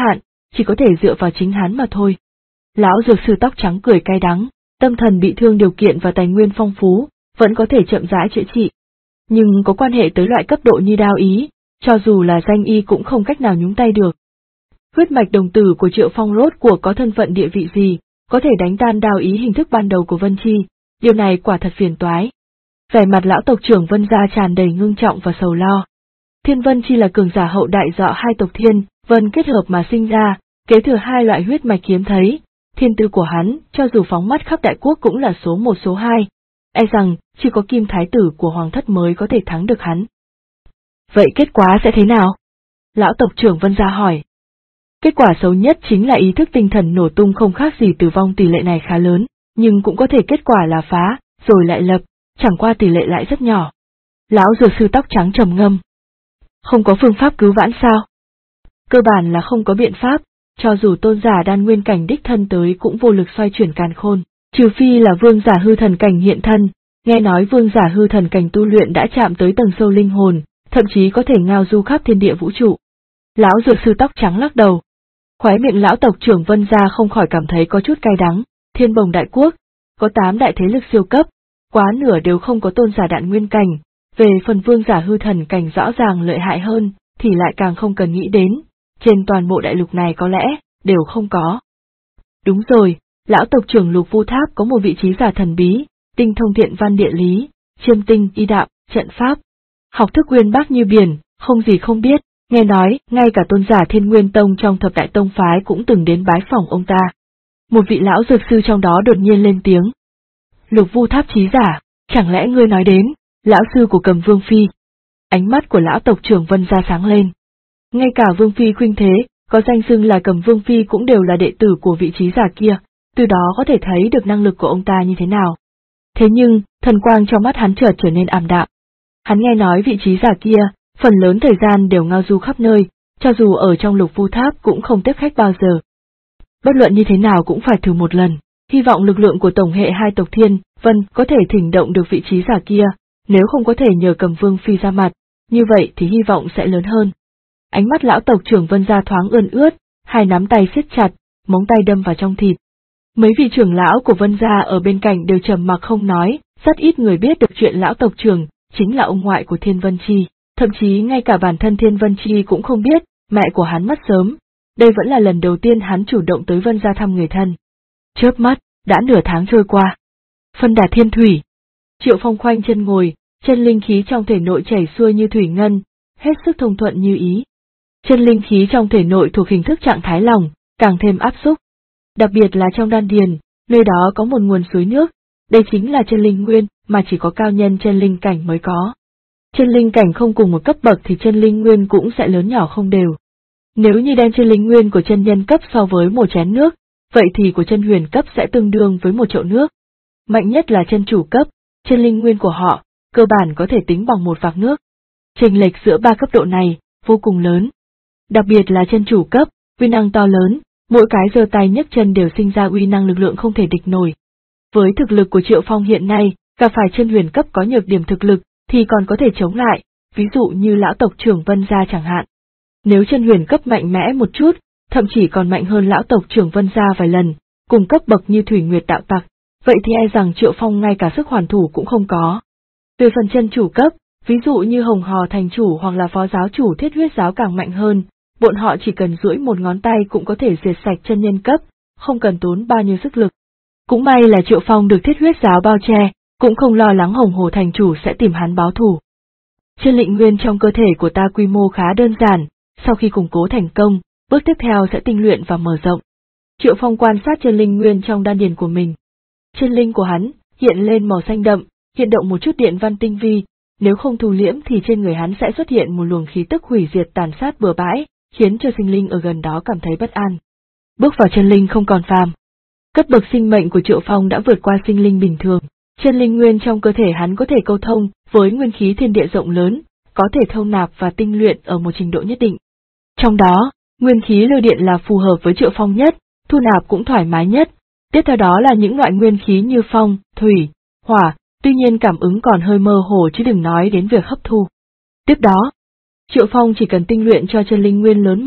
chỉ có thể dựa vào chính hắn mà thôi. Lão dược sư tóc trắng cười cay đắng, tâm thần bị thương điều kiện và tài nguyên phong phú, vẫn có thể chậm rãi chữa trị. Nhưng có quan hệ tới loại cấp độ như đao ý, cho dù là danh y cũng không cách nào nhúng tay được. Huyết mạch đồng tử của Triệu Phong rốt cuộc có thân phận địa vị gì, có thể đánh tan đao ý hình thức ban đầu của Vân Chi, điều này quả thật phiền toái. Vẻ mặt lão tộc trưởng Vân gia tràn đầy ngưng trọng và sầu lo. Thiên Vân Chi là cường giả hậu đại dọ hai tộc Thiên, Vân kết hợp mà sinh ra, kế thừa hai loại huyết mạch hiếm thấy, thiên tư của hắn, cho dù phóng mắt khắp đại quốc cũng là số 1 số 2, e rằng chỉ có Kim Thái tử của Hoàng thất mới có thể thắng được hắn. Vậy kết quả sẽ thế nào? Lão tộc trưởng Vân gia hỏi. Kết quả xấu nhất chính là ý thức tinh thần nổ tung không khác gì tử vong, tỷ lệ này khá lớn, nhưng cũng có thể kết quả là phá, rồi lại lập, chẳng qua tỷ lệ lại rất nhỏ. Lão dược sư tóc trắng trầm ngâm. Không có phương pháp cứu vãn sao? Cơ bản là không có biện pháp, cho dù tôn giả đan nguyên cảnh đích thân tới cũng vô lực xoay chuyển càn khôn, trừ phi là vương giả hư thần cảnh hiện thân, nghe nói vương giả hư thần cảnh tu luyện đã chạm tới tầng sâu linh hồn, thậm chí có thể ngao du khắp thiên địa vũ trụ. Lão dược sư tóc trắng lắc đầu. Khóe miệng lão tộc trưởng Vân gia không khỏi cảm thấy có chút cay đắng, Thiên Bồng đại quốc, có 8 đại thế lực siêu cấp, quá nửa đều không có tôn giả đạn nguyên cảnh, về phần vương giả hư thần cảnh rõ ràng lợi hại hơn, thì lại càng không cần nghĩ đến, trên toàn bộ đại lục này có lẽ, đều không có. Đúng rồi, lão tộc trưởng Lục Vu Tháp có một vị trí giả thần bí, tinh thông thiện văn địa lý, chiêm tinh, y đạo, trận pháp, học thức uyên bác như biển, không gì không biết, nghe nói, ngay cả tôn giả Thiên Nguyên Tông trong thập đại tông phái cũng từng đến bái phỏng ông ta. Một vị lão dược sư trong đó đột nhiên lên tiếng. Lục Vu Tháp trí giả, chẳng lẽ ngươi nói đến, lão sư của Cầm Vương Phi? Ánh mắt của lão tộc trưởng Vân gia sáng lên. Ngay cả Vương Phi khuynh thế, có danh xưng là Cầm Vương Phi cũng đều là đệ tử của vị trí giả kia, từ đó có thể thấy được năng lực của ông ta như thế nào. Thế nhưng, thần quang trong mắt hắn chợt trở nên ảm đạm. Hắn nghe nói vị trí giả kia, phần lớn thời gian đều ngao du khắp nơi, cho dù ở trong Lục Vu Tháp cũng không tiếp khách bao giờ. Bất luận như thế nào cũng phải thử một lần, hy vọng lực lượng của tổng hệ hai tộc Thiên, Vân có thể thỉnh động được vị trí giả kia, nếu không có thể nhờ Cầm Vương Phi ra mặt, như vậy thì hy vọng sẽ lớn hơn. Ánh mắt lão tộc trưởng Vân gia thoáng ươn ướt, hai nắm tay siết chặt, móng tay đâm vào trong thịt. Mấy vị trưởng lão của Vân gia ở bên cạnh đều trầm mặc không nói, rất ít người biết được chuyện lão tộc trưởng chính là ông ngoại của Thiên Vân Chi, thậm chí ngay cả bản thân Thiên Vân Chi cũng không biết, mẹ của hắn mất sớm. Đây vẫn là lần đầu tiên hắn chủ động tới Vân gia thăm người thân. Chớp mắt, đã nửa tháng trôi qua. Phân đà thiên thủy. Triệu Phong khoanh chân ngồi, chân linh khí trong thể nội chảy xuôi như thủy ngân, hết sức thông thuận như ý. Chân linh khí trong thể nội thuộc hình thức trạng thái lỏng, càng thêm áp xúc. Đặc biệt là trong đan điền, nơi đó có một nguồn suối nước, đây chính là chân linh nguyên mà chỉ có cao nhân chân linh cảnh mới có. Chân linh cảnh không cùng một cấp bậc thì chân linh nguyên cũng sẽ lớn nhỏ không đều. Nếu như đem chân linh nguyên của chân nhân cấp so với một chén nước, vậy thì của chân huyền cấp sẽ tương đương với một chậu nước. Mạnh nhất là chân chủ cấp, chân linh nguyên của họ, cơ bản có thể tính bằng một vạc nước. Chênh lệch giữa ba cấp độ này, vô cùng lớn. Đặc biệt là chân chủ cấp, uy năng to lớn, mỗi cái giơ tay nhấc chân đều sinh ra uy năng lực lượng không thể địch nổi. Với thực lực của Triệu Phong hiện nay, gặp phải chân huyền cấp có nhược điểm thực lực, thì còn có thể chống lại, ví dụ như lão tộc trưởng Vân gia chẳng hạn. Nếu chân huyền cấp mạnh mẽ một chút, thậm chí còn mạnh hơn lão tộc trưởng Vân gia vài lần, cùng cấp bậc như Thủy Nguyệt đạo tặc, vậy thì e rằng Triệu Phong ngay cả sức hoàn thủ cũng không có. Về phần chân chủ cấp, ví dụ như Hồng Hò thành chủ hoặc là phó giáo chủ Thiết Huyết giáo càng mạnh hơn, bọn họ chỉ cần duỗi một ngón tay cũng có thể diệt sạch chân nhân cấp, không cần tốn bao nhiêu sức lực. Cũng may là Triệu Phong được Thiết Huyết giáo bao che, cũng không lo lắng Hồng Hồ thành chủ sẽ tìm hắn báo thù. Chân linh nguyên trong cơ thể của ta quy mô khá đơn giản, sau khi củng cố thành công, bước tiếp theo sẽ tinh luyện và mở rộng. Triệu Phong quan sát chân linh nguyên trong đan điền của mình. Chân linh của hắn hiện lên màu xanh đậm, hiện động một chút điện văn tinh vi, nếu không thu liễm thì trên người hắn sẽ xuất hiện một luồng khí tức hủy diệt tàn sát bừa bãi, khiến cho sinh linh ở gần đó cảm thấy bất an. Bước vào chân linh không còn phàm. Cấp bậc sinh mệnh của Triệu Phong đã vượt qua sinh linh bình thường. Chân linh nguyên trong cơ thể hắn có thể câu thông với nguyên khí thiên địa rộng lớn, có thể thâu nạp và tinh luyện ở một trình độ nhất định. Trong đó, nguyên khí lôi điện là phù hợp với Triệu Phong nhất, thu nạp cũng thoải mái nhất. Tiếp theo đó là những loại nguyên khí như phong, thủy, hỏa, tuy nhiên cảm ứng còn hơi mơ hồ chứ đừng nói đến việc hấp thu. Tiếp đó, Triệu Phong chỉ cần tinh luyện cho chân linh nguyên lớn mạnh,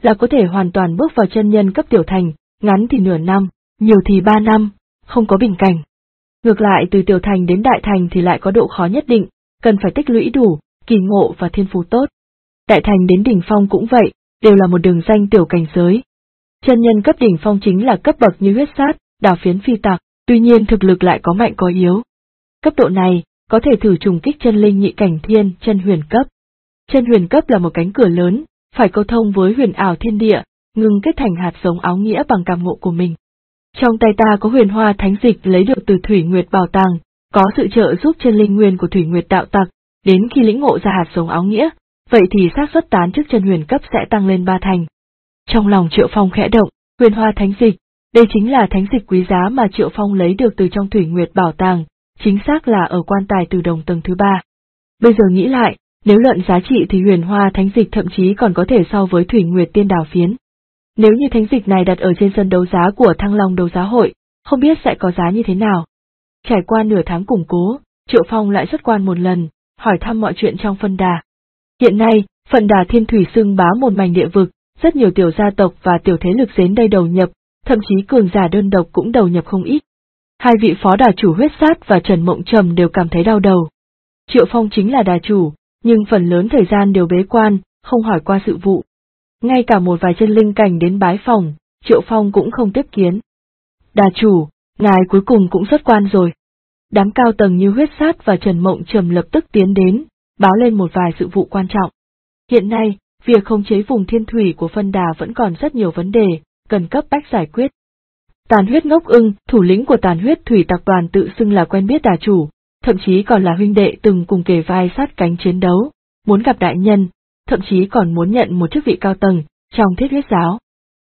là có thể hoàn toàn bước vào chân nhân cấp tiểu thành, ngắn thì nửa năm, nhiều thì 3 năm, không có bình cảnh. Ngược lại từ tiểu thành đến đại thành thì lại có độ khó nhất định, cần phải tích lũy đủ, kỳ ngộ và thiên phú tốt. Đại thành đến đỉnh phong cũng vậy, đều là một đường danh tiểu cảnh giới. Chân nhân cấp đỉnh phong chính là cấp bậc như huyết sát, đào phiến phi tặc, tuy nhiên thực lực lại có mạnh có yếu. Cấp độ này, có thể thử trùng kích chân linh nhị cảnh thiên, chân huyền cấp. Chân huyền cấp là một cánh cửa lớn, phải câu thông với huyền ảo thiên địa, ngừng kết thành hạt giống áo nghĩa bằng cảm ngộ của mình. Trong tay ta có huyền hoa thánh dịch lấy được từ Thủy Nguyệt bảo tàng, có sự trợ giúp chân linh nguyên của Thủy Nguyệt đạo tặc, đến khi lĩnh ngộ ra hạt giống áo nghĩa, vậy thì xác suất tán chức chân huyền cấp sẽ tăng lên 3 thành. Trong lòng Triệu Phong khẽ động, huyền hoa thánh dịch, đây chính là thánh dịch quý giá mà Triệu Phong lấy được từ trong Thủy Nguyệt bảo tàng, chính xác là ở quan tài từ đồng tầng thứ 3. Bây giờ nghĩ lại, nếu luận giá trị thì huyền hoa thánh dịch thậm chí còn có thể so với Thủy Nguyệt tiên đào phiến. Nếu như thánh dịch này đặt ở trên sân đấu giá của Thăng Long đấu giá hội, không biết sẽ có giá như thế nào. Trải qua nửa tháng củng cố, Triệu Phong lại xuất quan một lần, hỏi thăm mọi chuyện trong phân đà. Hiện nay, phân đà Thiên Thủy xưng bá một mảnh địa vực, rất nhiều tiểu gia tộc và tiểu thế lực đến đây đầu nhập, thậm chí cường giả đơn độc cũng đầu nhập không ít. Hai vị phó đà chủ huyết sát và Trần Mộng Trầm đều cảm thấy đau đầu. Triệu Phong chính là đà chủ, nhưng phần lớn thời gian đều bế quan, không hỏi qua sự vụ. Ngay cả một vài chân linh cảnh đến bái phòng, Triệu Phong cũng không tiếp kiến. Đà chủ, ngài cuối cùng cũng xuất quan rồi. Đám cao tầng như huyết sát và Trần Mộng Trầm lập tức tiến đến, báo lên một vài sự vụ quan trọng. Hiện nay, việc khống chế vùng thiên thủy của phân đà vẫn còn rất nhiều vấn đề, cần cấp bách giải quyết. Tàn huyết ngốc ưng, thủ lĩnh của tàn huyết thủy tập đoàn tự xưng là quen biết đà chủ, thậm chí còn là huynh đệ từng cùng kề vai sát cánh chiến đấu, muốn gặp đại nhân, thậm chí còn muốn nhận một chức vị cao tầng, trong thiết huyết giáo.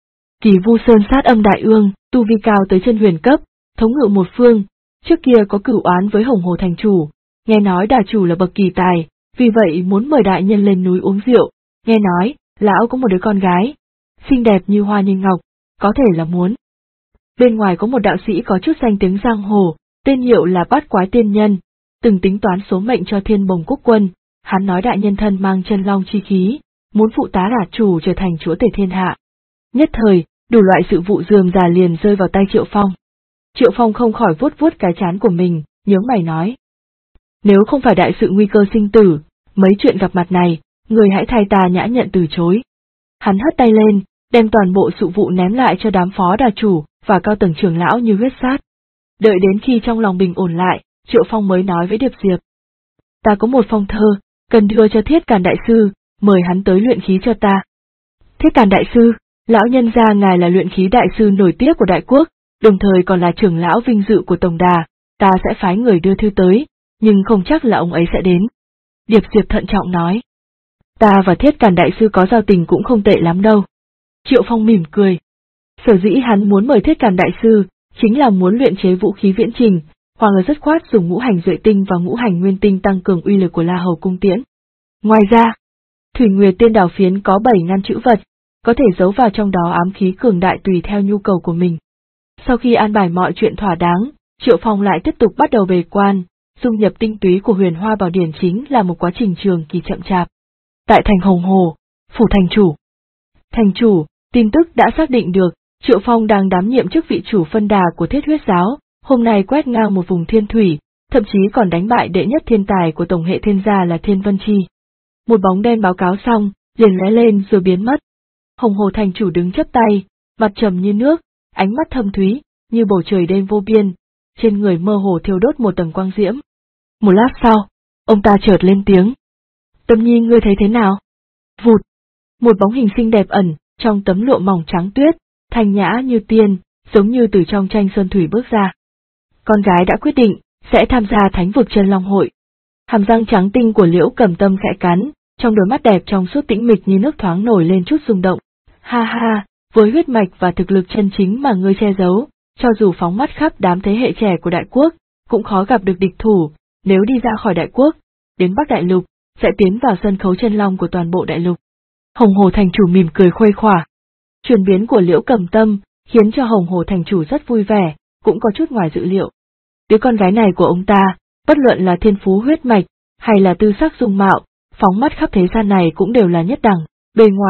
Kỳ Vu Sơn sát âm đại ương, tu vi cao tới chân huyền cấp, thống ngự một phương, trước kia có cửu oán với Hồng Hồ thành chủ, nghe nói đà chủ là bậc kỳ tài, vì vậy muốn mời đại nhân lên núi uống rượu, nghe nói, lão có một đứa con gái, xinh đẹp như hoa như ngọc, có thể là muốn. Bên ngoài có một đạo sĩ có chút danh tiếng giang hồ, tên hiệu là Bát Quái Tiên Nhân, từng tính toán số mệnh cho Thiên Bồng Quốc quân, hắn nói đại nhân thân mang chân long chi khí, muốn phụ tá đà chủ trở thành chúa tể thiên hạ. Nhất thời, đủ loại sự vụ rườm rà liền rơi vào tay Triệu Phong. Triệu Phong không khỏi vuốt vuốt cái trán của mình, nhướng mày nói. Nếu không phải đại sự nguy cơ sinh tử, mấy chuyện gặp mặt này, người hãy thay ta nhã nhận từ chối. Hắn hất tay lên, đem toàn bộ sự vụ ném lại cho đám phó đà chủ và cao tầng trưởng lão như huyết sát. Đợi đến khi trong lòng bình ổn lại, Triệu Phong mới nói với Điệp Diệp. Ta có một phong thơ, cần đưa cho Thiết Càn đại sư, mời hắn tới luyện khí cho ta. Thiết Càn đại sư, lão nhân gia ngài là luyện khí đại sư nổi tiếng của đại quốc, đồng thời còn là trưởng lão vinh dự của tổng đà, ta sẽ phái người đưa thư tới, nhưng không chắc là ông ấy sẽ đến. Điệp Diệp thận trọng nói. Ta và Thiết Càn đại sư có giao tình cũng không tệ lắm đâu. Triệu Phong mỉm cười. Sở dĩ hắn muốn mời Thiết Càn đại sư, chính là muốn luyện chế vũ khí viễn trình, hoặc là dứt khoát dùng ngũ hành duệ tinh và ngũ hành nguyên tinh tăng cường uy lực của La Hầu cung tiễn. Ngoài ra, Thủy Nguyệt tiên đào phiến có 7 ngăn chữ vật, có thể giấu vào trong đó ám khí cường đại tùy theo nhu cầu của mình. Sau khi an bài mọi chuyện thỏa đáng, Triệu Phong lại tiếp tục bắt đầu bề quan, dung nhập tinh túy của huyền hoa bảo điển chính là một quá trình trường kỳ chậm chạp. Tại thành Hồng Hồ, phủ thành chủ. Thành chủ, tin tức đã xác định được, Triệu Phong đang đảm nhiệm chức vị chủ phân đà của Thiết huyết giáo, hôm nay quét ngang một vùng thiên thủy, thậm chí còn đánh bại đệ nhất thiên tài của tổng hệ thiên gia là Thiên Vân Chi. Một bóng đen báo cáo xong, liền lóe lên rồi biến mất. Hồng Hồ thành chủ đứng chắp tay, mặt trầm như nước, ánh mắt thâm thúy, như bầu trời đêm vô biên, trên người mơ hồ thiêu đốt một tầng quang diễm. Một lát sau, ông ta chợt lên tiếng. Tâm Nhi ngươi thấy thế nào? Vụt! Một bóng hình xinh đẹp ẩn, trong tấm lụa mỏng trắng tuyết, thanh nhã như tiên, giống như từ trong tranh sơn thủy bước ra. Con gái đã quyết định, sẽ tham gia Thánh vực Chân Long hội. Hàm răng trắng tinh của Liễu Cẩm Tâm khẽ cắn, trong đôi mắt đẹp trong suốt tĩnh mịch như nước thoáng nổi lên chút rung động. Ha ha, với huyết mạch và thực lực chân chính mà ngươi che giấu, cho dù phóng mắt khắp đám thế hệ trẻ của đại quốc, cũng khó gặp được địch thủ, nếu đi ra khỏi đại quốc, đến Bắc Đại Lục, sẽ tiến vào sân khấu chân long của toàn bộ đại lục. Hồng Hồ thành chủ mỉm cười khuây khỏa. Chuyển biến của Liễu Cẩm Tâm khiến cho Hồng Hồ thành chủ rất vui vẻ, cũng có chút ngoài dự liệu. Đứa con gái này của ông ta, bất luận là thiên phú huyết mạch, hay là tư sắc dung mạo, phóng mắt khắp thế gian này cũng đều là nhất đẳng, bề ngoài,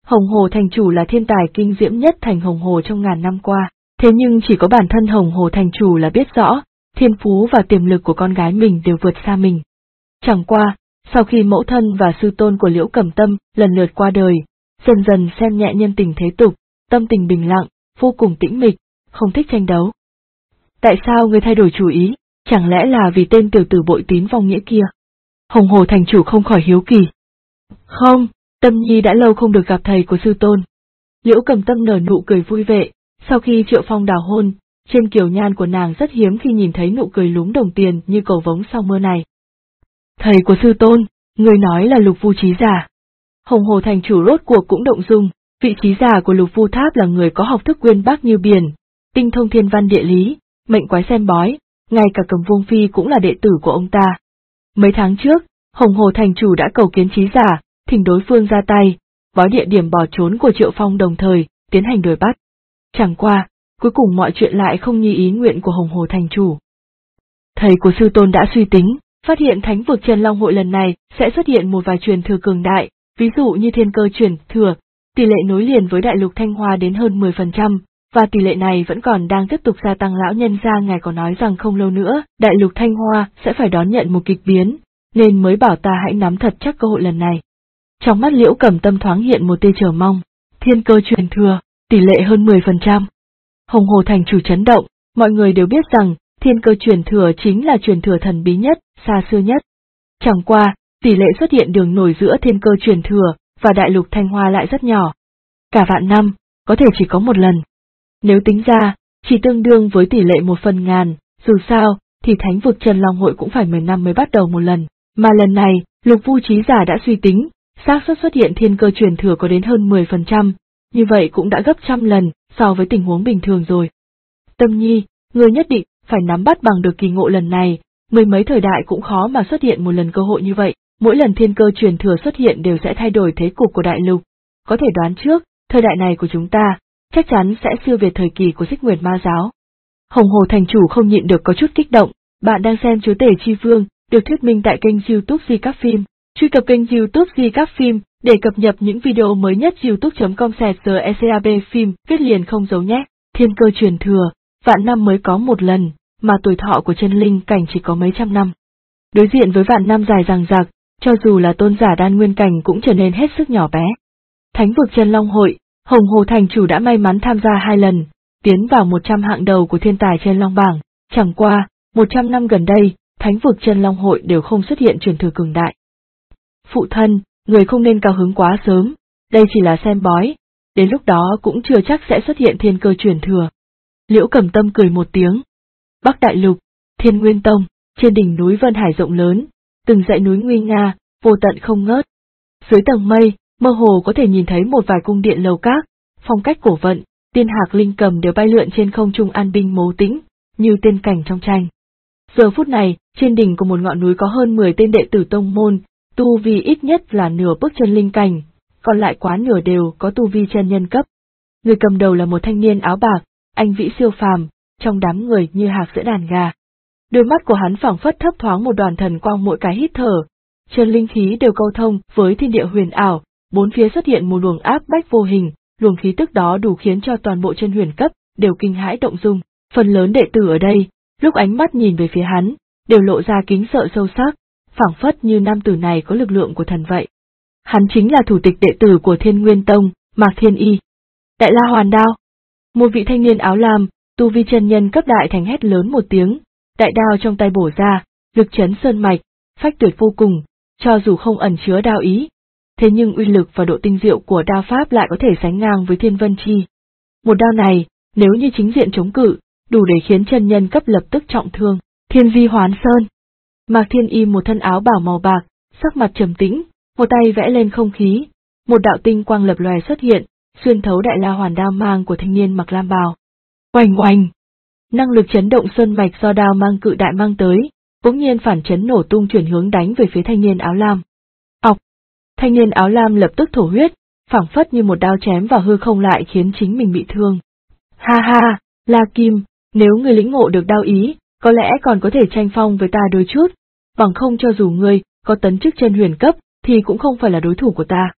Hồng Hồ thành chủ là thiên tài kinh diễm nhất thành Hồng Hồ trong ngàn năm qua, thế nhưng chỉ có bản thân Hồng Hồ thành chủ là biết rõ, thiên phú và tiềm lực của con gái mình đều vượt xa mình. Chẳng qua, sau khi mẫu thân và sư tôn của Liễu Cẩm Tâm lần lượt qua đời, dần dần xem nhẹ nhân tình thế tục, tâm tình bình lặng, vô cùng tĩnh mịch, không thích tranh đấu. Tại sao ngươi thay đổi chủ ý, chẳng lẽ là vì tên tiểu tử bội tín vong nghĩa kia? Hồng Hồ thành chủ không khỏi hiếu kỳ. Không, Tâm Nhi đã lâu không được gặp thầy của sư tôn. Liễu Cẩm Tâm nở nụ cười vui vẻ, sau khi Triệu Phong đào hôn, trên kiều nhan của nàng rất hiếm khi nhìn thấy nụ cười lúm đồng tiền như cầu vồng sau mưa này. Thầy của sư tôn, người nói là Lục Vu Chí Giả. Hồng Hồ thành chủ rốt cuộc cũng động dung, vị trí giả của Lục Vu Tháp là người có học thức uyên bác như biển, tinh thông thiên văn địa lý, mệnh quái xem bói, ngay cả Cầm Vương Phi cũng là đệ tử của ông ta. Mấy tháng trước, Hồng Hồ thành chủ đã cầu kiến Chí Giả, thỉnh đối phương ra tay, bói địa điểm bỏ trốn của Triệu Phong đồng thời, tiến hành đuổi bắt. Chẳng qua, cuối cùng mọi chuyện lại không như ý nguyện của Hồng Hồ thành chủ. Thầy của sư tôn đã suy tính, phát hiện thánh vực Chân Long hội lần này sẽ xuất hiện một vài truyền thừa cường đại, ví dụ như thiên cơ truyền thừa, tỷ lệ nối liền với đại lục Thanh Hoa đến hơn 10%, và tỷ lệ này vẫn còn đang tiếp tục gia tăng. Lão nhân gia ngài có nói rằng không lâu nữa, đại lục Thanh Hoa sẽ phải đón nhận một kịch biến, nên mới bảo ta hãy nắm thật chắc cơ hội lần này. Trong mắt Liễu Cẩm Tâm thoáng hiện một tia chờ mong, thiên cơ truyền thừa, tỷ lệ hơn 10%. Hồng Hồ thành chủ chấn động, mọi người đều biết rằng, thiên cơ truyền thừa chính là truyền thừa thần bí nhất, xa xưa nhất. Chẳng qua, tỷ lệ xuất hiện đường nổi giữa thiên cơ truyền thừa và đại lục Thanh Hoa lại rất nhỏ. Cả vạn năm, có thể chỉ có một lần. Nếu tính ra, chỉ tương đương với tỷ lệ 1/1000, dù sao, thì thánh vực Chân Long hội cũng phải 10 năm mới bắt đầu một lần, mà lần này, Lục Vu Chí Giả đã suy tính, xác suất xuất hiện thiên cơ truyền thừa có đến hơn 10%, như vậy cũng đã gấp trăm lần so với tình huống bình thường rồi. Tâm Nhi, ngươi nhất định phải nắm bắt bằng được kỳ ngộ lần này, mười mấy thời đại cũng khó mà xuất hiện một lần cơ hội như vậy, mỗi lần thiên cơ truyền thừa xuất hiện đều sẽ thay đổi thế cục của đại lục. Có thể đoán trước, thời đại này của chúng ta, chắc chắn sẽ siêu việt thời kỳ của Xích Nguyệt Ma giáo. Hồng Hồ thành chủ không nhịn được có chút kích động, bạn đang xem Chúa Tể Chi Vương, được thuyết minh tại kênh YouTube Di Các Phim. Truy cập kênh YouTube Di Các Phim để cập nhật những video mới nhất. youtube.com/secab phim, viết liền không giấu nhé. Thiên cơ truyền thừa, vạn năm mới có một lần, mà tuổi thọ của chân linh cảnh chỉ có mấy trăm năm. Đối diện với vạn năm dài dằng dặc, cho dù là tôn giả đan nguyên cảnh cũng trở nên hết sức nhỏ bé. Thánh vực Chân Long hội, Hồng Hồ thành chủ đã may mắn tham gia 2 lần, tiến vào 100 hạng đầu của thiên tài Chân Long bảng. Chẳng qua, 100 năm gần đây, thánh vực Chân Long hội đều không xuất hiện truyền thừa cường đại. Phụ thân, người không nên cao hứng quá sớm, đây chỉ là xem bói, đến lúc đó cũng chưa chắc sẽ xuất hiện thiên cơ truyền thừa. Liễu Cẩm Tâm cười một tiếng. Bắc Đại Lục, Thiên Nguyên Tông, trên đỉnh núi Vân Hải rộng lớn, từng dãy núi nguy nga, vô tận không ngớt. Dưới tầng mây, mơ hồ có thể nhìn thấy một vài cung điện lầu các, phong cách cổ vận, tiên hạc linh cầm đều bay lượn trên không trung an bình mấu tĩnh, như tiên cảnh trong tranh. Giờ phút này, trên đỉnh của một ngọn núi có hơn 10 tên đệ tử tông môn, tu vi ít nhất là nửa bước chân linh cảnh, còn lại quá nửa đều có tu vi chân nhân cấp. Người cầm đầu là một thanh niên áo bạc, anh vĩ siêu phàm, trong đám người như hạc giữa đàn gà. Đôi mắt của hắn phảng phất thấp thoáng một đoàn thần quang mỗi cái hít thở, chân linh khí đều câu thông với thiên địa huyền ảo, bốn phía xuất hiện một luồng áp bách vô hình, luồng khí tức đó đủ khiến cho toàn bộ chân huyền cấp đều kinh hãi động dung. Phần lớn đệ tử ở đây, lúc ánh mắt nhìn về phía hắn, đều lộ ra kính sợ sâu sắc, phảng phất như nam tử này có lực lượng của thần vậy. Hắn chính là thủ tịch đệ tử của Thiên Nguyên Tông, Mạc Thiên Y. Đại La Hoàn Đao. Một vị thanh niên áo lam, tu vi chân nhân cấp đại thành hét lớn một tiếng, đại đao trong tay bổ ra, lực chấn sơn mạch, phách tuyệt vô cùng, cho dù không ẩn chứa đao ý, thế nhưng uy lực và độ tinh diệu của đao pháp lại có thể sánh ngang với Thiên Vân Chi. Một đao này, nếu như chính diện chống cự, đủ để khiến chân nhân cấp lập tức trọng thương. Thiên Di Hoán Sơn. Mạc Thiên Y một thân áo bào màu bạc, sắc mặt trầm tĩnh, một tay vẽ lên không khí, một đạo tinh quang lập lòe xuất hiện, xuyên thấu đại la hoàn đao mang của thanh niên mặc lam bào. Oanh oanh! Năng lực chấn động sơn mạch do đao mang cự đại mang tới, bỗng nhiên phản chấn nổ tung chuyển hướng đánh về phía thanh niên áo lam. Ọc! Thanh niên áo lam lập tức thổ huyết, phảng phất như một đao chém vào hư không lại khiến chính mình bị thương. Ha ha, La Kim, nếu ngươi lĩnh ngộ được đao ý, có lẽ còn có thể tranh phong với ta đôi chút, bằng không cho dù ngươi có tấn chức chân huyền cấp, thì cũng không phải là đối thủ của ta.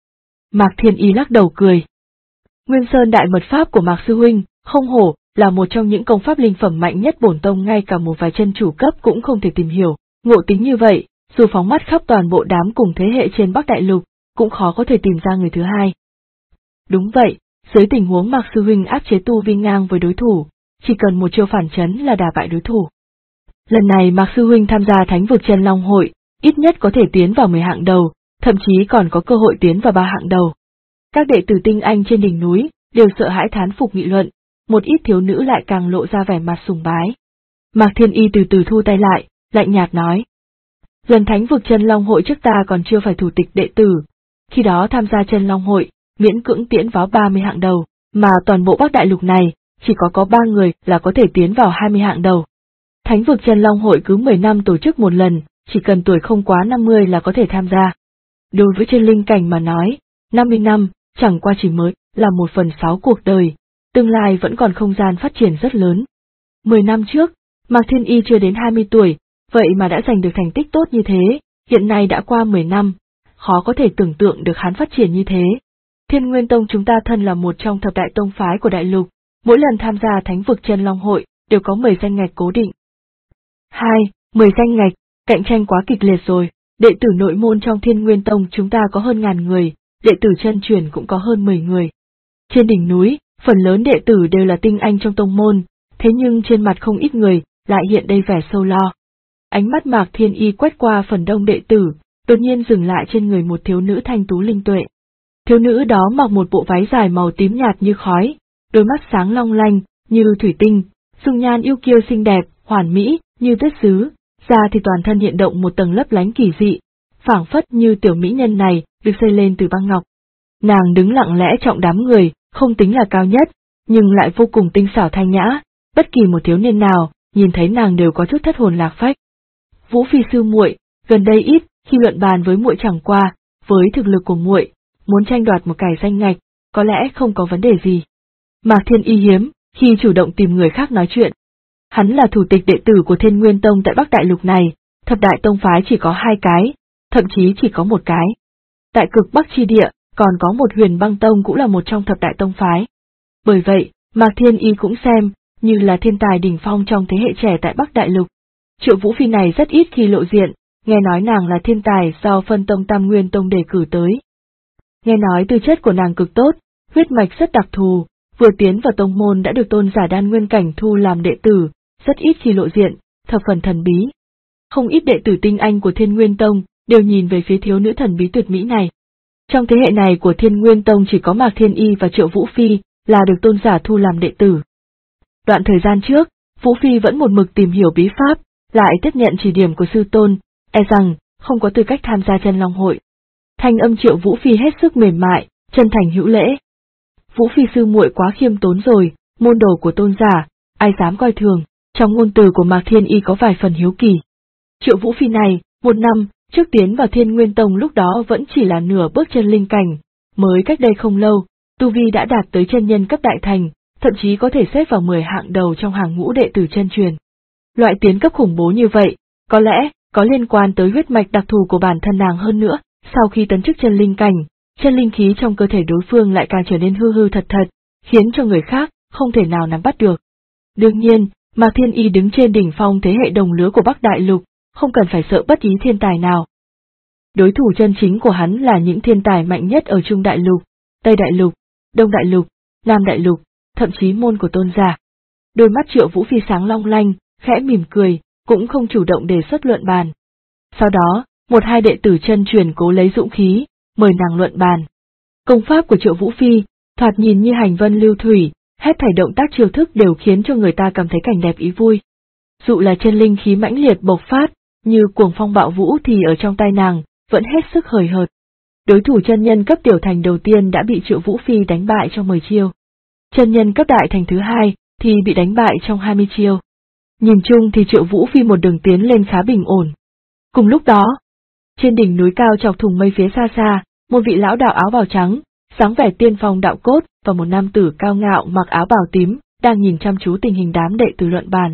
Mạc Thiên Y lắc đầu cười. Nguyên Sơn đại mật pháp của Mạc sư huynh, không hổ, là một trong những công pháp linh phẩm mạnh nhất bổn tông, ngay cả một vài chân chủ cấp cũng không thể tìm hiểu, ngộ tính như vậy, dù phóng mắt khắp toàn bộ đám cùng thế hệ trên Bắc Đại Lục, cũng khó có thể tìm ra người thứ hai. Đúng vậy, dưới tình huống Mạc sư huynh áp chế tu vi ngang với đối thủ, chỉ cần một chiêu phản chấn là đả bại đối thủ. Lần này Mạc sư huynh tham gia Thánh vực Chân Long hội, ít nhất có thể tiến vào 10 hạng đầu, thậm chí còn có cơ hội tiến vào 3 hạng đầu. Các đệ tử tinh anh trên đỉnh núi đều sợ hãi thán phục nghị luận, một ít thiếu nữ lại càng lộ ra vẻ mặt sùng bái. Mạc Thiên Y từ từ thu tay lại, lạnh nhạt nói. Lần Thánh vực Chân Long hội trước ta còn chưa phải thủ tịch đệ tử, khi đó tham gia Chân Long hội, miễn cưỡng tiến vào 30 hạng đầu, mà toàn bộ Bắc Đại Lục này, chỉ có 3 người là có thể tiến vào 20 hạng đầu. Thánh vực Chân Long hội cứ 10 năm tổ chức một lần, chỉ cần tuổi không quá 50 là có thể tham gia. Đối với chân linh cảnh mà nói, 50 năm, chẳng qua chỉ mới là 1/6 cuộc đời, tương lai vẫn còn không gian phát triển rất lớn. 10 năm trước, Mạc Thiên Y chưa đến 20 tuổi, vậy mà đã giành được thành tích tốt như thế, hiện nay đã qua 10 năm, khó có thể tưởng tượng được hắn phát triển như thế. Thiên Nguyên Tông chúng ta thân là một trong thập đại tông phái của Đại Lục, mỗi lần tham gia Thánh vực Chân Long hội, đều có 10 danh ngạch cố định. 10 danh ngạch, cạnh tranh quá kịch liệt rồi, đệ tử nội môn trong Thiên Nguyên Tông chúng ta có hơn 1000 người, đệ tử chân truyền cũng có hơn 10 người. Trên đỉnh núi, phần lớn đệ tử đều là tinh anh trong tông môn, thế nhưng trên mặt không ít người, lại hiện đầy vẻ sâu lo. Ánh mắt Mạc Thiên Y quét qua phần đông đệ tử, đột nhiên dừng lại trên người một thiếu nữ thanh tú linh tuệ. Thiếu nữ đó mặc một bộ váy dài màu tím nhạt như khói, đôi mắt sáng long lanh, như thủy tinh, dung nhan yêu kiêu xinh đẹp, hoàn mỹ, như tuyết sứ, da thì toàn thân hiện động một tầng lấp lánh kỳ dị, phảng phất như tiểu mỹ nhân này được xây lên từ băng ngọc. Nàng đứng lặng lẽ trọng đám người, không tính là cao nhất, nhưng lại vô cùng tinh xảo thanh nhã, bất kỳ một thiếu niên nào, nhìn thấy nàng đều có chút thất hồn lạc phách. Vũ Phi sư muội, gần đây ít khi luận bàn với muội, chẳng qua, với thực lực của muội, muốn tranh đoạt một cái danh ngạch, có lẽ không có vấn đề gì. Mạc Thiên Y hiếm khi chủ động tìm người khác nói chuyện. Hắn là thủ tịch đệ tử của Thiên Nguyên Tông tại Bắc Đại Lục này, thập đại tông phái chỉ có 2 cái, thậm chí chỉ có 1 cái. Tại cực Bắc chi địa, còn có một Huyền Băng Tông cũng là một trong thập đại tông phái. Bởi vậy, Mạc Thiên Y cũng xem như là thiên tài đỉnh phong trong thế hệ trẻ tại Bắc Đại Lục. Triệu Vũ Phi này rất ít khi lộ diện, nghe nói nàng là thiên tài do phân tông Tam Nguyên Tông đề cử tới. Nghe nói tư chất của nàng cực tốt, huyết mạch rất đặc thù, vừa tiến vào tông môn đã được tôn giả đan nguyên cảnh thu làm đệ tử, rất ít khi lộ diện, thập phần thần bí. Không ít đệ tử tinh anh của Thiên Nguyên Tông đều nhìn về phía thiếu nữ thần bí tuyệt mỹ này. Trong thế hệ này của Thiên Nguyên Tông chỉ có Mạc Thiên Y và Triệu Vũ Phi là được tôn giả thu làm đệ tử. Đoạn thời gian trước, Vũ Phi vẫn một mực tìm hiểu bí pháp, lại tiếp nhận chỉ điểm của sư tôn, e rằng không có tư cách tham gia Chân Long hội. Thanh âm Triệu Vũ Phi hết sức mềm mại, chân thành hữu lễ. Vũ Phi sư muội quá khiêm tốn rồi, môn đồ của tôn giả, ai dám coi thường. Trong ngôn từ của Mạc Thiên Y có vài phần hiếu kỳ. Triệu Vũ Phi này, 1 năm trước tiến vào Thiên Nguyên Tông lúc đó vẫn chỉ là nửa bước chân linh cảnh, mới cách đây không lâu, tu vi đã đạt tới chân nhân cấp đại thành, thậm chí có thể xếp vào 10 hạng đầu trong hàng ngũ đệ tử chân truyền. Loại tiến cấp khủng bố như vậy, có lẽ có liên quan tới huyết mạch đặc thù của bản thân nàng hơn nữa, sau khi tấn chức chân linh cảnh, chân linh khí trong cơ thể đối phương lại càng trở nên hư hư thật thật, khiến cho người khác không thể nào nắm bắt được. Đương nhiên, Mạc Thiên Y đứng trên đỉnh phong thế hệ đồng lứa của Bắc Đại Lục, không cần phải sợ bất ý thiên tài nào. Đối thủ chân chính của hắn là những thiên tài mạnh nhất ở Trung Đại Lục, Tây Đại Lục, Đông Đại Lục, Nam Đại Lục, thậm chí môn của tôn giả. Đôi mắt Triệu Vũ Phi sáng long lanh, khẽ mỉm cười, cũng không chủ động đề xuất luận bàn. Sau đó, 1-2 đệ tử chân truyền cố lấy dũng khí, mời nàng luận bàn. Công pháp của Triệu Vũ Phi, thoạt nhìn như hành vân lưu thủy, hết thảy động tác chiêu thức đều khiến cho người ta cảm thấy cảnh đẹp ý vui. Dụ là chân linh khí mãnh liệt bộc phát, như cuồng phong bạo vũ thì ở trong tay nàng, vẫn hết sức hời hợt. Đối thủ chân nhân cấp tiểu thành đầu tiên đã bị Triệu Vũ Phi đánh bại trong 10 chiêu. Chân nhân cấp đại thành thứ 2 thì bị đánh bại trong 20 chiêu. Nhìn chung thì Triệu Vũ Phi một đường tiến lên khá bình ổn. Cùng lúc đó, trên đỉnh núi cao chọc thùng mây phía xa xa, một vị lão đạo áo bào trắng, dáng vẻ tiên phong đạo cốt và một nam tử cao ngạo mặc áo bào tím, đang nhìn chăm chú tình hình đám đệ tử luận bàn.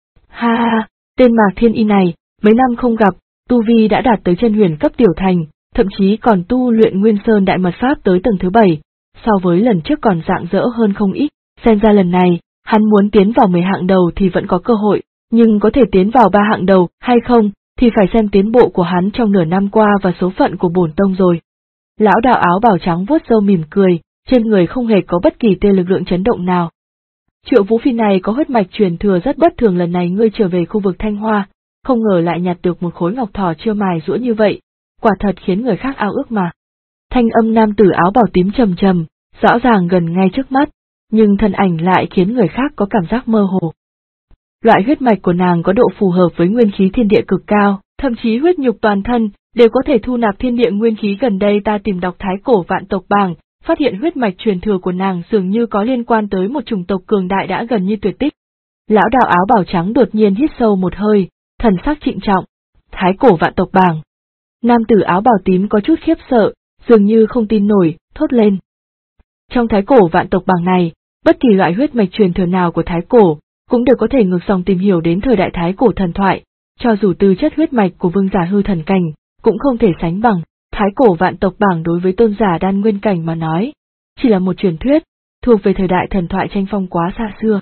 Ha ha, tên Mạc Thiên Y này, mấy năm không gặp, tu vi đã đạt tới chân huyền cấp tiểu thành, thậm chí còn tu luyện Nguyên Sơn Đại Mật Pháp tới tầng thứ 7, so với lần trước còn rạng rỡ hơn không ít, xem ra lần này, hắn muốn tiến vào 10 hạng đầu thì vẫn có cơ hội, nhưng có thể tiến vào 3 hạng đầu hay không, thì phải xem tiến bộ của hắn trong nửa năm qua và số phận của bổn tông rồi. Lão đạo áo bào trắng vuốt râu mỉm cười, trên người không hề có bất kỳ tia lực lượng chấn động nào. Triệu Vũ Phi này có huyết mạch truyền thừa rất bất thường, lần này ngươi trở về khu vực Thanh Hoa, không ngờ lại nhặt được một khối ngọc thỏ chưa mài giũa như vậy, quả thật khiến người khác ao ước mà. Thanh âm nam tử áo bào tím trầm trầm, rõ ràng gần ngay trước mắt, nhưng thân ảnh lại khiến người khác có cảm giác mơ hồ. Loại huyết mạch của nàng có độ phù hợp với nguyên khí thiên địa cực cao, thậm chí huyết nhục toàn thân đều có thể thu nạp thiên địa nguyên khí. Gần đây ta tìm đọc Thái Cổ Vạn Tộc Bảng, phát hiện huyết mạch truyền thừa của nàng dường như có liên quan tới một chủng tộc cường đại đã gần như tuyệt tích. Lão đạo áo bào trắng đột nhiên hít sâu một hơi, thần sắc trịnh trọng. Thái Cổ Vạn Tộc Bảng. Nam tử áo bào tím có chút khiếp sợ, dường như không tin nổi, thốt lên. Trong Thái Cổ Vạn Tộc Bảng này, bất kỳ loại huyết mạch truyền thừa nào của Thái Cổ cũng đều có thể ngược dòng tìm hiểu đến thời đại Thái Cổ thần thoại, cho dù tư chất huyết mạch của vương giả hư thần cảnh cũng không thể sánh bằng. Thái Cổ Vạn Tộc Bảng đối với tôn giả đan nguyên cảnh mà nói, chỉ là một truyền thuyết, thuộc về thời đại thần thoại tranh phong quá xa xưa.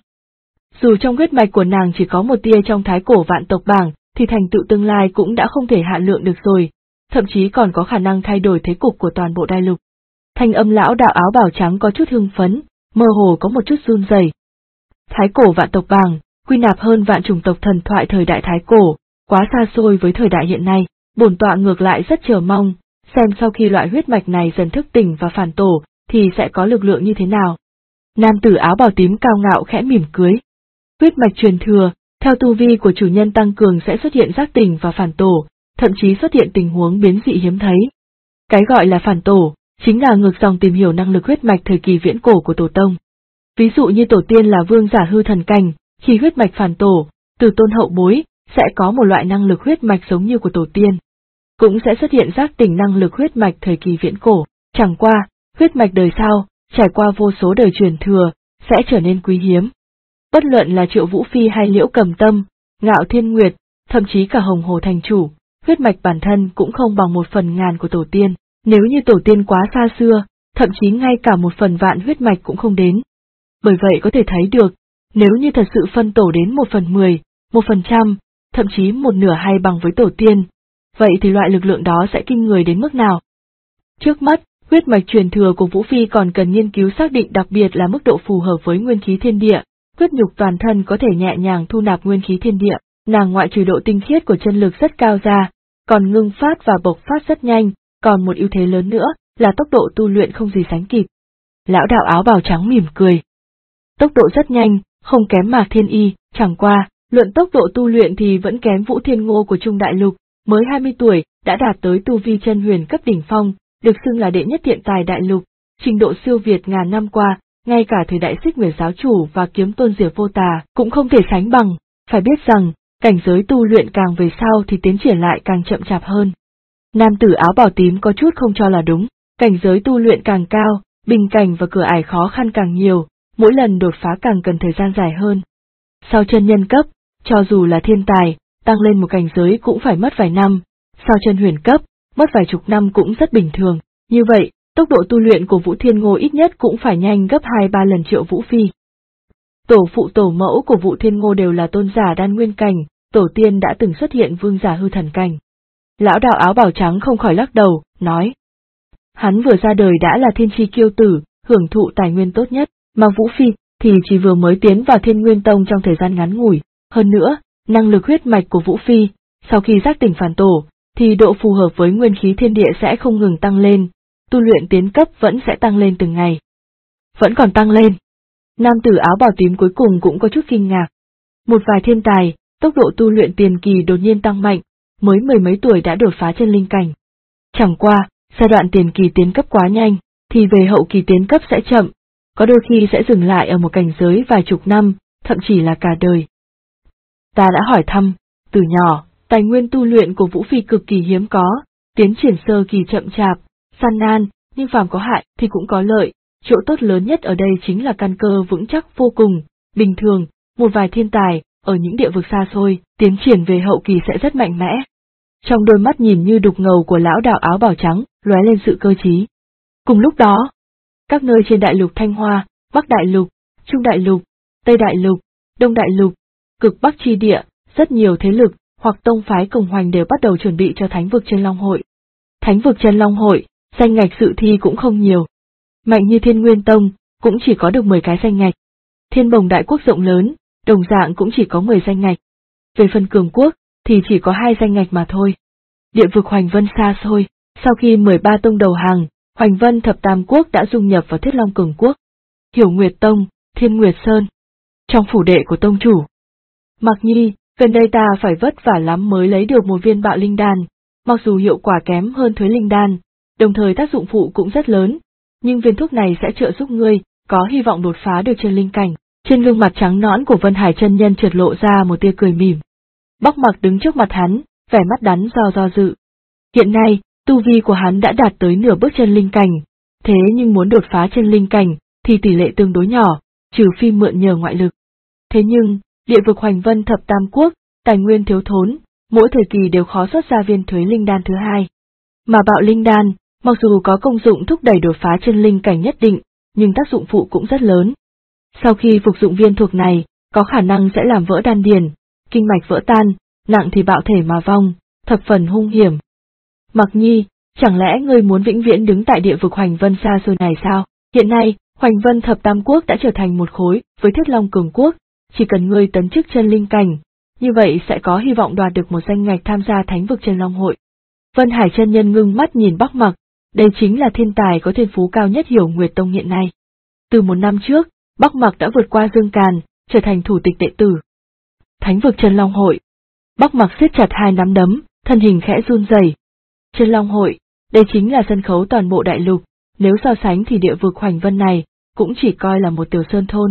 Dù trong huyết mạch của nàng chỉ có một tia trong Thái Cổ Vạn Tộc Bảng, thì thành tựu tương lai cũng đã không thể hạn lượng được rồi, thậm chí còn có khả năng thay đổi thế cục của toàn bộ đại lục. Thanh âm lão đạo áo bào trắng có chút hưng phấn, mơ hồ có một chút run rẩy. Thái Cổ Vạn Tộc Bảng, quy nạp hơn vạn chủng tộc thần thoại thời đại Thái Cổ, quá xa xôi với thời đại hiện nay, bổn tọa ngược lại rất chờ mong, xem sau khi loại huyết mạch này dần thức tỉnh và phản tổ, thì sẽ có lực lượng như thế nào. Nam tử áo bào tím cao ngạo khẽ mỉm cười. Huyết mạch truyền thừa, theo tu vi của chủ nhân tăng cường sẽ xuất hiện giác tỉnh và phản tổ, thậm chí xuất hiện tình huống biến dị hiếm thấy. Cái gọi là phản tổ, chính là ngược dòng tìm hiểu năng lực huyết mạch thời kỳ viễn cổ của tổ tông. Ví dụ như tổ tiên là vương giả hư thần cảnh, khi huyết mạch phản tổ, từ tôn hậu bối, sẽ có một loại năng lực huyết mạch giống như của tổ tiên. Cũng sẽ xuất hiện giác tỉnh năng lực huyết mạch thời kỳ viễn cổ, chẳng qua, huyết mạch đời sau, trải qua vô số đời truyền thừa, sẽ trở nên quý hiếm. Bất luận là Triệu Vũ Phi hay Liễu Cầm Tâm, Ngạo Thiên Nguyệt, thậm chí cả Hồng Hồ Thành Chủ, huyết mạch bản thân cũng không bằng 1/1000 của tổ tiên, nếu như tổ tiên quá xa xưa, thậm chí ngay cả 1/1000 huyết mạch cũng không đến. Bởi vậy có thể thấy được, nếu như thật sự phân tổ đến 1/10, 1%, thậm chí 1/2 hay bằng với tổ tiên, vậy thì loại lực lượng đó sẽ kinh người đến mức nào? Trước mắt, huyết mạch truyền thừa của Vũ Phi còn cần nghiên cứu xác định, đặc biệt là mức độ phù hợp với nguyên khí thiên địa, huyết nhục toàn thân có thể nhẹ nhàng thu nạp nguyên khí thiên địa, nàng ngoại trừ độ tinh khiết của chân lực rất cao ra, còn ngưng phát và bộc phát rất nhanh, còn một ưu thế lớn nữa là tốc độ tu luyện không gì sánh kịp. Lão đạo áo bào trắng mỉm cười. Tốc độ rất nhanh, không kém Mạc Thiên Y, chẳng qua, luận tốc độ tu luyện thì vẫn kém Vũ Thiên Ngô của Trung Đại Lục, mới 20 tuổi, đã đạt tới tu vi chân huyền cấp đỉnh phong, được xưng là đệ nhất thiện tài đại lục, trình độ siêu việt ngàn năm qua, ngay cả thời đại Xích Nguyệt giáo chủ và Kiếm Tôn Diệp Vô Tà cũng không thể sánh bằng, phải biết rằng, cảnh giới tu luyện càng về sau thì tiến triển lại càng chậm chạp hơn. Nam tử áo bào tím có chút không cho là đúng, cảnh giới tu luyện càng cao, bình cảnh và cửa ải khó khăn càng nhiều, mỗi lần đột phá càng cần thời gian dài hơn. Sau chân nhân cấp, cho dù là thiên tài, tăng lên một cảnh giới cũng phải mất vài năm, sau chân huyền cấp, mất vài chục năm cũng rất bình thường, như vậy, tốc độ tu luyện của Vũ Thiên Ngô ít nhất cũng phải nhanh gấp 2-3 lần Triệu Vũ Phi. Tổ phụ tổ mẫu của Vũ Thiên Ngô đều là tôn giả đan nguyên cảnh, tổ tiên đã từng xuất hiện vương giả hư thần cảnh. Lão đạo áo bào trắng không khỏi lắc đầu, nói. Hắn vừa ra đời đã là thiên chi kiêu tử, hưởng thụ tài nguyên tốt nhất, mà Vũ Phi thì chỉ vừa mới tiến vào Thiên Nguyên Tông trong thời gian ngắn ngủi. Hơn nữa, năng lực huyết mạch của Vũ Phi, sau khi giác tỉnh phản tổ, thì độ phù hợp với nguyên khí thiên địa sẽ không ngừng tăng lên, tu luyện tiến cấp vẫn sẽ tăng lên từng ngày. Vẫn còn tăng lên. Nam tử áo bào tím cuối cùng cũng có chút kinh ngạc. Một vài thiên tài, tốc độ tu luyện tiền kỳ đột nhiên tăng mạnh, mới 10 mấy tuổi đã đột phá chân linh cảnh. Chẳng qua, giai đoạn tiền kỳ tiến cấp quá nhanh, thì về hậu kỳ tiến cấp sẽ chậm, có đôi khi sẽ dừng lại ở một cảnh giới vài chục năm, thậm chí là cả đời. Ta đã hỏi thăm, từ nhỏ, tài nguyên tu luyện của Vũ Phi cực kỳ hiếm có, tiến triển sơ kỳ chậm chạp, gian nan, nhưng phàm có hại thì cũng có lợi, chỗ tốt lớn nhất ở đây chính là căn cơ vững chắc vô cùng, bình thường, một vài thiên tài, ở những địa vực xa xôi, tiến triển về hậu kỳ sẽ rất mạnh mẽ. Trong đôi mắt nhìn như đục ngầu của lão đạo áo bào trắng, lóe lên sự cơ trí. Cùng lúc đó, các nơi trên đại lục Thanh Hoa, Bắc Đại Lục, Trung Đại Lục, Tây Đại Lục, Đông Đại Lục, cực Bắc chi địa, rất nhiều thế lực hoặc tông phái cường hoành đều bắt đầu chuẩn bị cho Thánh vực Chân Long Hội. Thánh vực Chân Long Hội, danh ngạch dự thi cũng không nhiều. Mạnh như Thiên Nguyên Tông, cũng chỉ có được 10 cái danh ngạch. Thiên Bồng Đại Quốc rộng lớn, đồng dạng cũng chỉ có 10 danh ngạch. Về phần Cường Quốc, thì chỉ có 2 danh ngạch mà thôi. Địa vực Hoành Vân xa xôi, sau khi 13 tông đầu hàng, Hoành Vân Thập Tam Quốc đã dung nhập vào Thiết Long Cường Quốc. Hiểu Nguyệt Tông, Thiên Nguyệt Sơn. Trong phủ đệ của tông chủ. Mặc Nhi, gần đây ta phải vất vả lắm mới lấy được một viên bạo linh đan, mặc dù hiệu quả kém hơn Thuế Linh Đan, đồng thời tác dụng phụ cũng rất lớn, nhưng viên thuốc này sẽ trợ giúp ngươi, có hy vọng đột phá được chân linh cảnh. Trên gương mặt trắng nõn của Vân Hải chân nhân chợt lộ ra một tia cười mỉm. Bắc Mặc đứng trước mặt hắn, vẻ mắt đắn do dự. Hiện nay, tu vi của hắn đã đạt tới nửa bước chân linh cảnh, thế nhưng muốn đột phá chân linh cảnh, thì tỷ lệ tương đối nhỏ, trừ phi mượn nhờ ngoại lực. Thế nhưng, địa vực Hoành Vân Thập Tam Quốc, tài nguyên thiếu thốn, mỗi thời kỳ đều khó xuất ra viên Thuế Linh Đan thứ hai. Mà bạo linh đan, mặc dù có công dụng thúc đẩy đột phá chân linh cảnh nhất định, nhưng tác dụng phụ cũng rất lớn. Sau khi phục dụng viên thuộc này, có khả năng sẽ làm vỡ đan điền, kinh mạch vỡ tan, nặng thì bạo thể mà vong, thập phần hung hiểm. Mặc Nhi, chẳng lẽ ngươi muốn vĩnh viễn đứng tại địa vực Hoành Vân xa xôi này sao? Hiện nay, Hoành Vân Thập Tam Quốc đã trở thành một khối với Thiết Long Cường Quốc, chỉ cần ngươi tấn chức chân linh cảnh, như vậy sẽ có hy vọng đoạt được một danh ngạch tham gia Thánh vực Chân Long Hội. Vân Hải chân nhân ngưng mắt nhìn Bắc Mặc, đây chính là thiên tài có thiên phú cao nhất Hiểu Nguyệt Tông hiện nay. Từ 1 năm trước, Bắc Mặc đã vượt qua Dương Càn, trở thành thủ tịch đệ tử. Thánh vực Chân Long Hội. Bắc Mặc siết chặt hai nắm đấm, thân hình khẽ run rẩy. Chân Long Hội, đây chính là sân khấu toàn bộ đại lục, nếu so sánh thì địa vực Hoành Vân này, cũng chỉ coi là một tiểu sơn thôn.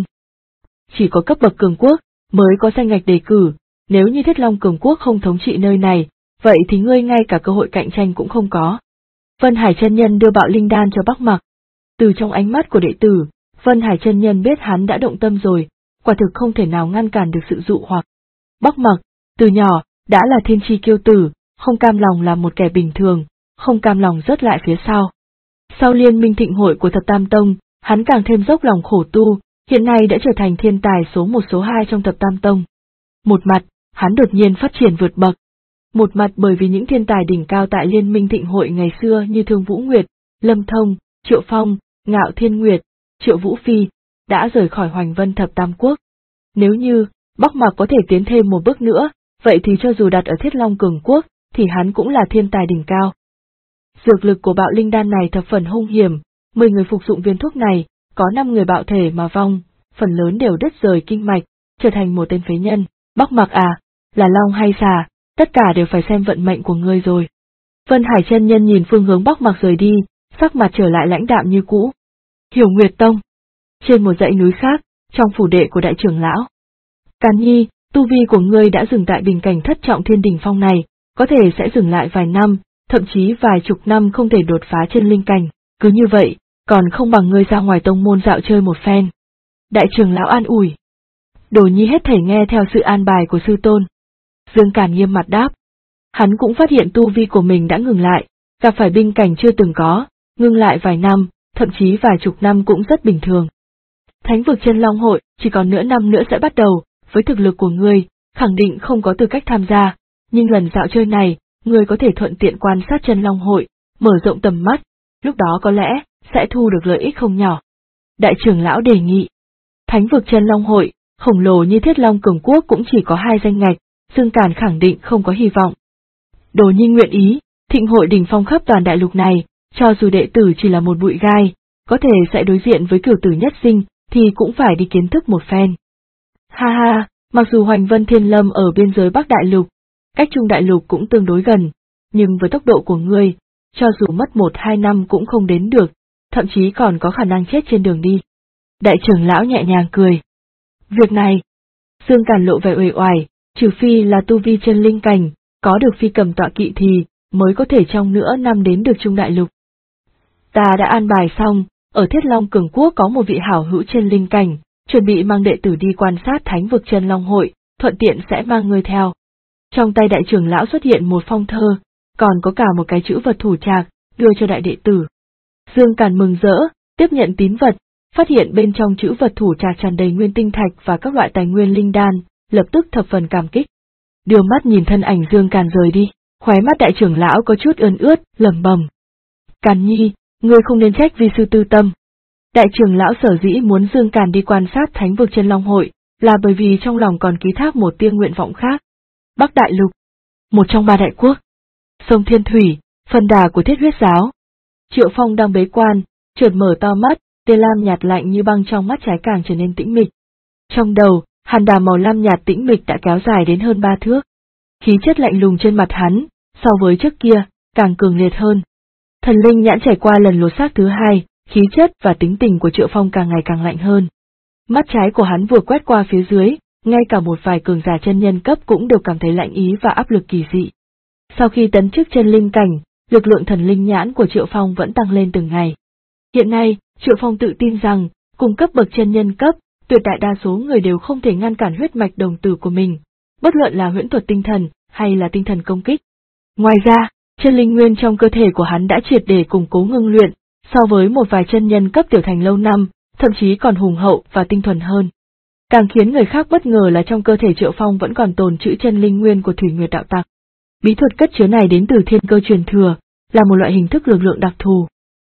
Chỉ có cấp bậc cường quốc, mới có danh ngạch đề cử, nếu như Thiết Long Cường Quốc không thống trị nơi này, vậy thì ngươi ngay cả cơ hội cạnh tranh cũng không có. Vân Hải chân nhân đưa bạo linh đan cho Bắc Mặc. Từ trong ánh mắt của đệ tử, Vân Hải chân nhân biết hắn đã động tâm rồi, quả thực không thể nào ngăn cản được sự dụ hoặc. Bắc Mặc, từ nhỏ, đã là thiên chi kiêu tử, không cam lòng là một kẻ bình thường, không cam lòng rớt lại phía sau. Sau liên minh thịnh hội của Thập Tam Tông, hắn càng thêm dốc lòng khổ tu, hiện nay đã trở thành thiên tài số 1 số 2 trong Thập Tam Tông. Một mặt, hắn đột nhiên phát triển vượt bậc. Một mặt bởi vì những thiên tài đỉnh cao tại liên minh thịnh hội ngày xưa như Thương Vũ Nguyệt, Lâm Thông, Triệu Phong, Ngạo Thiên Nguyệt, Triệu Vũ Phi, đã rời khỏi Hoành Vân Thập Tam Quốc. Nếu như Bắc Mặc có thể tiến thêm một bước nữa, vậy thì cho dù đặt ở Thiết Long Cường Quốc, thì hắn cũng là thiên tài đỉnh cao. Dược lực của bạo linh đan này thập phần hung hiểm, 10 người phục dụng viên thuốc này, có 5 người bạo thể mà vong, phần lớn đều đứt rời kinh mạch, trở thành một tên phế nhân. Bắc Mặc à, là long hay xà, tất cả đều phải xem vận mệnh của ngươi rồi. Vân Hải chân nhân nhìn phương hướng Bắc Mặc rời đi, sắc mặt trở lại lãnh đạm như cũ. Hiểu Nguyệt Tông. Trên một dãy núi khác, trong phủ đệ của đại trưởng lão. Càn Nhi, tu vi của ngươi đã dừng tại bình cảnh thất trọng thiên đỉnh phong này, có thể sẽ dừng lại vài năm, thậm chí vài chục năm không thể đột phá chân linh cảnh, cứ như vậy, còn không bằng ngươi ra ngoài tông môn dạo chơi một phen. Đại trưởng lão an ủi. Đồ Nhi hết thảy nghe theo sự an bài của sư tôn. Dương Càn nghiêm mặt đáp. Hắn cũng phát hiện tu vi của mình đã ngừng lại, gặp phải binh cảnh chưa từng có, ngưng lại vài năm, thậm chí vài chục năm cũng rất bình thường. Thánh vực Chân Long Hội chỉ còn nửa năm nữa sẽ bắt đầu, với thực lực của ngươi, khẳng định không có tư cách tham gia, nhưng lần dạo chơi này, ngươi có thể thuận tiện quan sát Chân Long Hội, mở rộng tầm mắt, lúc đó có lẽ sẽ thu được lợi ích không nhỏ. Đại trưởng lão đề nghị. Thánh vực Chân Long Hội, khổng lồ như Thiết Long Cường Quốc cũng chỉ có 2 danh ngạch, Dương Càn khẳng định không có hy vọng. Đồ Nhi nguyện ý, thịnh hội đỉnh phong khắp toàn đại lục này, cho dù đệ tử chỉ là một bụi gai, có thể sẽ đối diện với cửu tử nhất sinh, thì cũng phải đi kiến thức một phen. Ha ha, mặc dù Hoành Vân Thiên Lâm ở biên giới Bắc Đại Lục, cách Trung Đại Lục cũng tương đối gần, nhưng với tốc độ của ngươi, cho dù mất 1-2 năm cũng không đến được, thậm chí còn có khả năng chết trên đường đi. Đại trưởng lão nhẹ nhàng cười. Việc này, Dương Càn lộ vẻ uể oải, trừ phi là tu vi chân linh cảnh, có được phi cầm tọa kỵ thì mới có thể trong nửa năm đến được Trung Đại Lục. Ta đã an bài xong, ở Thiết Long Cường Quốc có một vị hảo hữu chân linh cảnh, chuẩn bị mang đệ tử đi quan sát Thánh vực Chân Long Hội, thuận tiện sẽ mang ngươi theo. Trong tay đại trưởng lão xuất hiện một phong thơ, còn có cả một cái chữ vật thủ trạc, đưa cho đại đệ tử. Dương Càn mừng rỡ, tiếp nhận tín vật, phát hiện bên trong chữ vật thủ trạc tràn đầy nguyên tinh thạch và các loại tài nguyên linh đan, lập tức thập phần cảm kích. Đưa mắt nhìn thân ảnh Dương Càn rời đi, khóe mắt đại trưởng lão có chút ươn ướt, lẩm bẩm. Càn nhi, ngươi không nên trách vi sư tư tâm. Đại trưởng lão sở dĩ muốn Dương Càn đi quan sát thánh vực Chân Long hội, là bởi vì trong lòng còn ký thác một tia nguyện vọng khác. Bắc Đại Lục, một trong 3 đại quốc, sông Thiên Thủy, phân đà của Thiết Huyết giáo. Triệu Phong đang bế quan, chợt mở to mắt, tia lam nhạt lạnh như băng trong mắt trái càng trở nên tĩnh mịch. Trong đầu, hàn đà màu lam nhạt tĩnh mịch đã kéo dài đến hơn 3 thước. Khí chất lạnh lùng trên mặt hắn, so với trước kia, càng cường liệt hơn. Thần linh nhãn trải qua lần lột xác thứ 2, khí chất và tính tình của Triệu Phong càng ngày càng lạnh hơn. Mắt trái của hắn vừa quét qua phía dưới, ngay cả một vài cường giả chân nhân cấp cũng đều cảm thấy lạnh ý và áp lực kỳ dị. Sau khi tấn chức chân linh cảnh, lực lượng thần linh nhãn của Triệu Phong vẫn tăng lên từng ngày. Hiện nay, Triệu Phong tự tin rằng, cùng cấp bậc chân nhân cấp, tuyệt đại đa số người đều không thể ngăn cản huyết mạch đồng tử của mình, bất luận là huyễn thuật tinh thần hay là tinh thần công kích. Ngoài ra, chân linh nguyên trong cơ thể của hắn đã triệt để củng cố ngưng luyện, so với một vài chân nhân cấp tiểu thành lâu năm, thậm chí còn hùng hậu và tinh thuần hơn. Càng khiến người khác bất ngờ là trong cơ thể Triệu Phong vẫn còn tồn trữ chân linh nguyên của Thủy Nguyệt đạo tặc. Bí thuật cất chứa này đến từ thiên cơ truyền thừa, là một loại hình thức lực lượng đặc thù.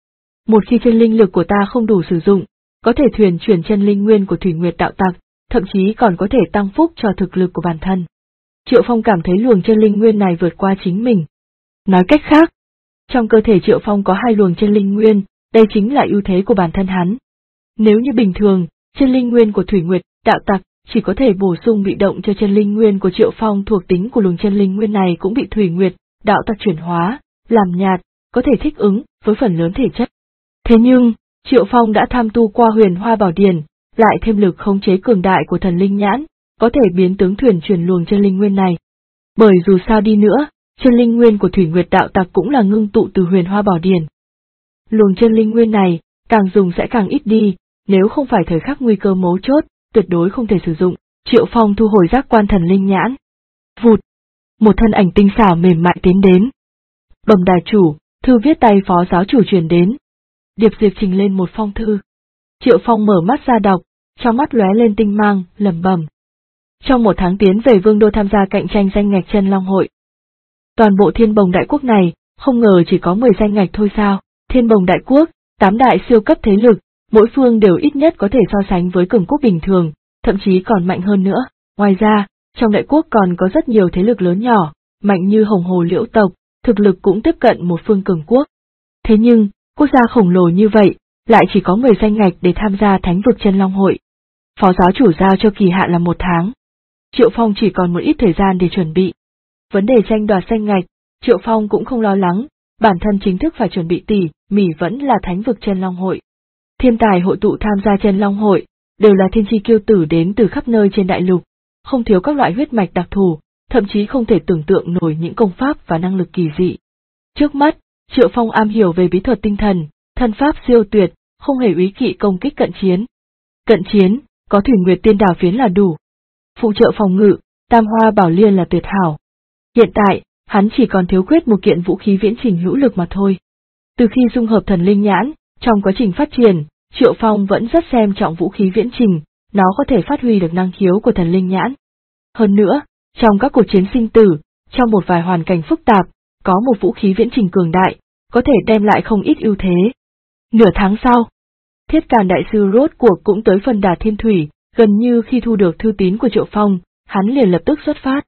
Một khi chân linh lực của ta không đủ sử dụng, có thể thuyền chuyển chân linh nguyên của Thủy Nguyệt đạo tặc, thậm chí còn có thể tăng phúc cho thực lực của bản thân. Triệu Phong cảm thấy luồng chân linh nguyên này vượt qua chính mình. Nói cách khác, trong cơ thể Triệu Phong có 2 luồng chân linh nguyên, đây chính là ưu thế của bản thân hắn. Nếu như bình thường, chân linh nguyên của Thủy Nguyệt đạo tặc chỉ có thể bổ sung bị động cho chân linh nguyên của Triệu Phong, thuộc tính của luồng chân linh nguyên này cũng bị Thủy Nguyệt đạo tặc chuyển hóa, làm nhạt, có thể thích ứng với phần lớn thể chất. Thế nhưng, Triệu Phong đã tham tu qua Huyền Hoa Bảo Điển, lại thêm lực khống chế cường đại của thần linh nhãn, có thể biến tướng thuyền chuyển luồng chân linh nguyên này. Bởi dù sao đi nữa, chân linh nguyên của Thủy Nguyệt đạo tặc cũng là ngưng tụ từ Huyền Hoa Bảo Điển. Luồng chân linh nguyên này, càng dùng sẽ càng ít đi, nếu không phải thời khắc nguy cơ mấu chốt, tuyệt đối không thể sử dụng. Triệu Phong thu hồi giác quan thần linh nhãn. Vụt! Một thân ảnh tinh xảo mềm mại tiến đến. Bẩm đà chủ, thư viết tay phó giáo chủ truyền đến. Điệp Diệp trình lên một phong thư. Triệu Phong mở mắt ra đọc, trong mắt lóe lên tinh mang, lẩm bẩm. Trong 1 tháng tiến về Vương Đô tham gia cạnh tranh danh ngạch Chân Long hội. Toàn bộ Thiên Bồng Đại Quốc này, không ngờ chỉ có 10 danh ngạch thôi sao? Thiên Bồng Đại Quốc, 8 đại siêu cấp thế lực, mỗi phương đều ít nhất có thể so sánh với cường quốc bình thường, thậm chí còn mạnh hơn nữa. Ngoài ra, trong đại quốc còn có rất nhiều thế lực lớn nhỏ, mạnh như Hồng Hồ Liễu tộc, thực lực cũng tiếp cận một phương cường quốc. Thế nhưng, quốc gia khổng lồ như vậy, lại chỉ có 10 danh ngạch để tham gia Thánh vực Chân Long hội. Phó giáo chủ giao cho kỳ hạn là 1 tháng. Triệu Phong chỉ còn một ít thời gian để chuẩn bị. Vấn đề tranh đoạt danh ngạch, Triệu Phong cũng không lo lắng, bản thân chính thức phải chuẩn bị tỉ mỉ vẫn là Thánh vực Chân Long hội. Thiên tài hội tụ tham gia Chân Long hội, đều là thiên chi kiêu tử đến từ khắp nơi trên đại lục, không thiếu các loại huyết mạch đặc thù, thậm chí không thể tưởng tượng nổi những công pháp và năng lực kỳ dị. Trước mắt, Triệu Phong am hiểu về bí thuật tinh thần, thân pháp siêu tuyệt, không hề úy kỵ công kích cận chiến. Cận chiến, có Thủy Nguyệt Tiên Đào Phiến là đủ. Phụ trợ phòng ngự, Tam Hoa Bảo Liên là tuyệt hảo. Hiện tại, hắn chỉ còn thiếu khuyết một kiện vũ khí viễn trình hữu lực mà thôi. Từ khi dung hợp thần linh nhãn, trong quá trình phát triển, Triệu Phong vẫn rất xem trọng vũ khí viễn trình, nó có thể phát huy được năng khiếu của thần linh nhãn. Hơn nữa, trong các cuộc chiến sinh tử, trong một vài hoàn cảnh phức tạp, có một vũ khí viễn trình cường đại, có thể đem lại không ít ưu thế. Nửa tháng sau, Thiết Càn đại sư rốt cuộc cũng tới phân đà Thiên Thủy, gần như khi thu được thư tín của Triệu Phong, hắn liền lập tức xuất phát.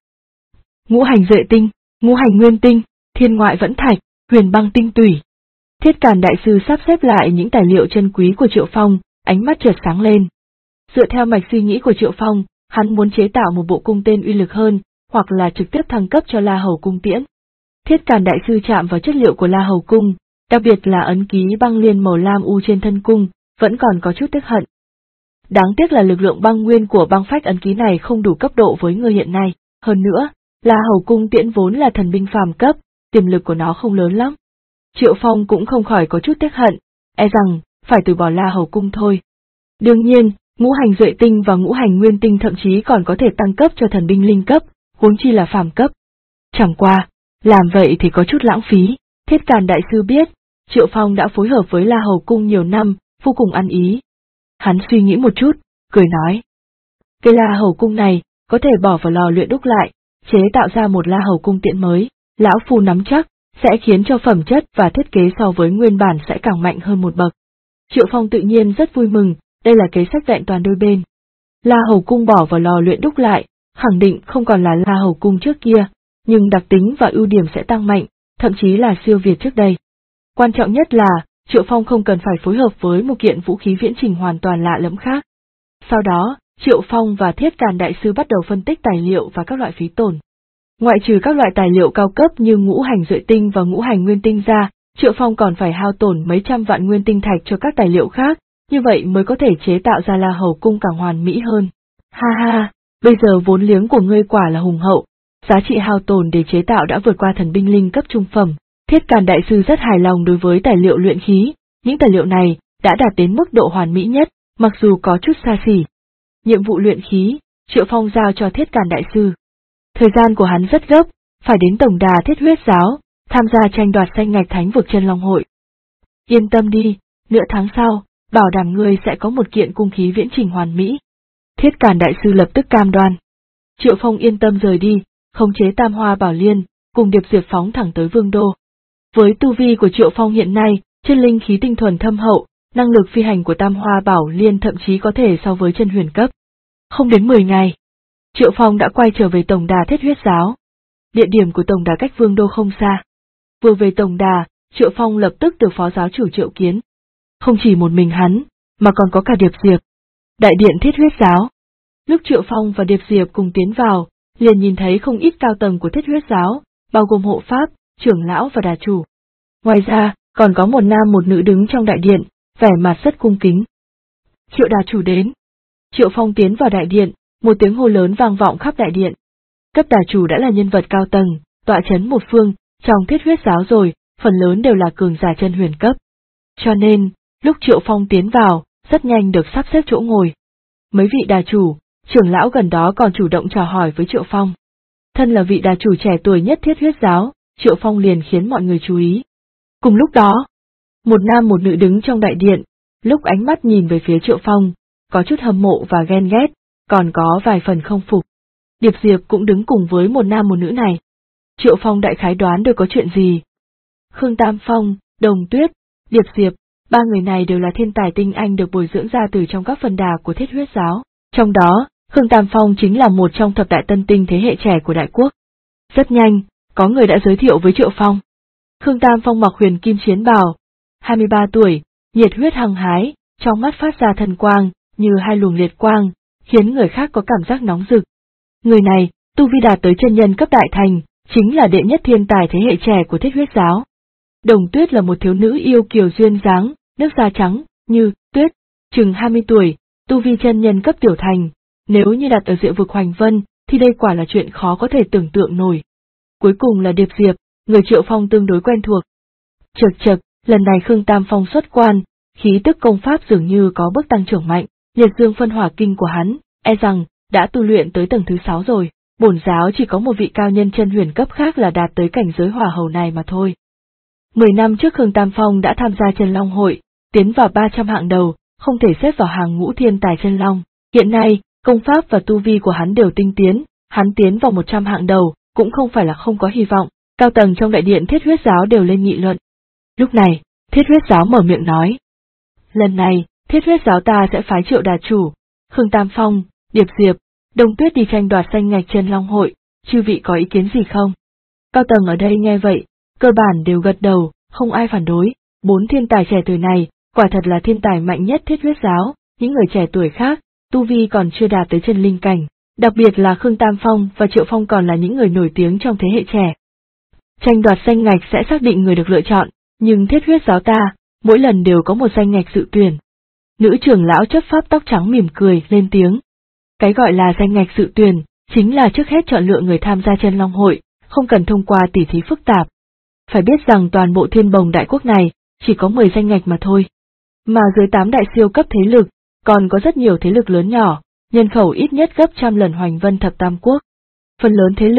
Ngũ hành duệ tinh, ngũ hành nguyên tinh, thiên ngoại vẫn thạch, huyền băng tinh tủy. Thiết Càn đại sư sắp xếp lại những tài liệu chân quý của Triệu Phong, ánh mắt chợt sáng lên. Dựa theo mạch suy nghĩ của Triệu Phong, hắn muốn chế tạo một bộ cung tên uy lực hơn, hoặc là trực tiếp thăng cấp cho La Hầu cung tiễn. Thiết Càn đại sư chạm vào chất liệu của La Hầu cung, đặc biệt là ấn ký băng liên màu lam u trên thân cung, vẫn còn có chút tiếc hận. Đáng tiếc là lực lượng băng nguyên của băng phách ấn ký này không đủ cấp độ với người hiện nay, hơn nữa, La Hầu cung tiễn vốn là thần binh phàm cấp, tiềm lực của nó không lớn lắm. Triệu Phong cũng không khỏi có chút tiếc hận, e rằng, phải từ bỏ La Hầu cung thôi. Đương nhiên, ngũ hành duệ tinh và ngũ hành nguyên tinh thậm chí còn có thể tăng cấp cho thần binh linh cấp, huống chi là phàm cấp, Chẳng qua, làm vậy thì có chút lãng phí. Thiết Càn đại sư biết, Triệu Phong đã phối hợp với La Hầu Cung nhiều năm, vô cùng ăn ý. Hắn suy nghĩ một chút, cười nói. Cái La Hầu Cung này, có thể bỏ vào lò luyện đúc lại, chế tạo ra một La Hầu Cung tiện mới, lão phu nắm chắc, sẽ khiến cho phẩm chất và thiết kế so với nguyên bản sẽ càng mạnh hơn một bậc. Triệu Phong tự nhiên rất vui mừng, đây là kế sách vẹn toàn đôi bên. La Hầu Cung bỏ vào lò luyện đúc lại, khẳng định không còn là La Hầu Cung trước kia, nhưng đặc tính và ưu điểm sẽ tăng mạnh, thậm chí là siêu việt trước đây. Quan trọng nhất là, Triệu Phong không cần phải phối hợp với một kiện vũ khí viễn trình hoàn toàn lạ lẫm khác. Sau đó, Triệu Phong và Thiết Càn đại sư bắt đầu phân tích tài liệu và các loại phí tổn. Ngoại trừ các loại tài liệu cao cấp như ngũ hành duệ tinh và ngũ hành nguyên tinh ra, Triệu Phong còn phải hao tổn mấy trăm vạn nguyên tinh thạch cho các tài liệu khác, như vậy mới có thể chế tạo ra La Hầu Cung càng hoàn mỹ hơn. Ha ha, bây giờ vốn liếng của ngươi quả là hùng hậu, giá trị hao tổn để chế tạo đã vượt qua thần binh linh cấp trung phẩm. Thiết Càn đại sư rất hài lòng đối với tài liệu luyện khí, những tài liệu này đã đạt đến mức độ hoàn mỹ nhất, mặc dù có chút xa xỉ. Nhiệm vụ luyện khí, Triệu Phong giao cho Thiết Càn đại sư. Thời gian của hắn rất gấp, phải đến tổng đà Thiết Huyết Giáo, tham gia tranh đoạt danh ngạch Thánh vực Chân Long hội. Yên tâm đi, nửa tháng sau, bảo đảm ngươi sẽ có một kiện cung khí viễn trình hoàn mỹ. Thiết Càn đại sư lập tức cam đoan. Triệu Phong yên tâm rời đi, khống chế Tam Hoa Bảo Liên, cùng Điệp Diệp phóng thẳng tới Vương đô. Với tu vi của Triệu Phong hiện nay, chân linh khí tinh thuần thâm hậu, năng lực phi hành của Tam Hoa Bảo Liên thậm chí có thể so với chân huyền cấp. Không đến 10 ngày, Triệu Phong đã quay trở về tổng đà Thiết Huyết Giáo. Địa điểm của tổng đà cách Vương đô không xa. Vừa về tổng đà, Triệu Phong lập tức được phó giáo chủ triệu kiến. Không chỉ một mình hắn, mà còn có cả Điệp Diệp. Đại điện Thiết Huyết Giáo. Lúc Triệu Phong và Điệp Diệp cùng tiến vào, liền nhìn thấy không ít cao tầng của Thiết Huyết Giáo, bao gồm hộ pháp, trưởng lão và đà chủ. Ngoài ra, còn có một nam một nữ đứng trong đại điện, vẻ mặt rất cung kính. Triệu đà chủ đến. Triệu Phong tiến vào đại điện, một tiếng hô lớn vang vọng khắp đại điện. Cấp đà chủ đã là nhân vật cao tầng, tọa chấn một phương, trong Thiết Huyết Giáo rồi, phần lớn đều là cường giả chân huyền cấp. Cho nên, lúc Triệu Phong tiến vào, rất nhanh được sắp xếp chỗ ngồi. Mấy vị đà chủ, trưởng lão gần đó còn chủ động chào hỏi với Triệu Phong. Thân là vị đà chủ trẻ tuổi nhất Thiết Huyết Giáo, Triệu Phong liền khiến mọi người chú ý. Cùng lúc đó, một nam một nữ đứng trong đại điện, lúc ánh mắt nhìn về phía Triệu Phong, có chút hâm mộ và ghen ghét, còn có vài phần không phục. Điệp Diệp cũng đứng cùng với một nam một nữ này. Triệu Phong đại khái đoán được có chuyện gì. Khương Tam Phong, Đồng Tuyết, Điệp Diệp, ba người này đều là thiên tài tinh anh được bồi dưỡng ra từ trong các phân đà của Thiết Huyết Giáo. Trong đó, Khương Tam Phong chính là một trong thập đại tân tinh thế hệ trẻ của đại quốc. Rất nhanh, có người đã giới thiệu với Triệu Phong. Khương Tam Phong mặc huyền kim chiến bào, 23 tuổi, nhiệt huyết hăng hái, trong mắt phát ra thần quang, như hai luồng liệt quang, khiến người khác có cảm giác nóng rực. Người này, tu vi đạt tới chân nhân cấp đại thành, chính là đệ nhất thiên tài thế hệ trẻ của Thiết Huyết Giáo. Đồng Tuyết là một thiếu nữ yêu kiều duyên dáng, nước da trắng, như tuyết, chừng 20 tuổi, tu vi chân nhân cấp tiểu thành, nếu như đặt ở Diệu vực Hoành Vân, thì đây quả là chuyện khó có thể tưởng tượng nổi. Cuối cùng là Điệp Diệp, người Triệu Phong tương đối quen thuộc. Chậc, lần này Khương Tam Phong xuất quan, khí tức công pháp dường như có bước tăng trưởng mạnh, liệt dương phân hỏa kinh của hắn, e rằng, đã tu luyện tới tầng thứ 6 rồi, bổn giáo chỉ có một vị cao nhân chân huyền cấp khác là đạt tới cảnh giới hỏa hầu này mà thôi. 10 năm trước Khương Tam Phong đã tham gia Chân Long hội, tiến vào 300 hạng đầu, không thể xếp vào hàng ngũ thiên tài chân long. Hiện nay, công pháp và tu vi của hắn đều tinh tiến, hắn tiến vào 100 hạng đầu, cũng không phải là không có hy vọng. Cao tầng trong đại điện Thiết Huyết Giáo đều lên nghị luận. Lúc này, Thiết Huyết Giáo mở miệng nói. Lần này, Thiết Huyết Giáo ta sẽ phái Triệu đà chủ, Khương Tam Phong, Điệp Diệp, Đồng Tuyết đi tranh đoạt danh ngạch Chân Long hội, chư vị có ý kiến gì không? Cao tầng ở đây nghe vậy, cơ bản đều gật đầu, không ai phản đối. 4 thiên tài trẻ tuổi này, quả thật là thiên tài mạnh nhất Thiết Huyết Giáo, những người trẻ tuổi khác, tu vi còn chưa đạt tới chân linh cảnh, đặc biệt là Khương Tam Phong và Triệu Phong còn là những người nổi tiếng trong thế hệ trẻ. Tranh đoạt danh ngạch sẽ xác định người được lựa chọn, nhưng Thiết Huyết Giáo ta, mỗi lần đều có một danh ngạch dự tuyển. Nữ trưởng lão chấp pháp tóc trắng mỉm cười, lên tiếng. Cái gọi là danh ngạch dự tuyển, chính là trước hết chọn lựa người tham gia Chân Long hội, không cần thông qua tỉ thí phức tạp. Phải biết rằng toàn bộ Thiên Bồng đại quốc này, chỉ có 10 danh ngạch mà thôi. Mà dưới 8 đại siêu cấp thế lực, còn có rất nhiều thế lực lớn nhỏ, nhân khẩu ít nhất gấp trăm lần Hoành Vân thập tam quốc. Phần lớn thế lực,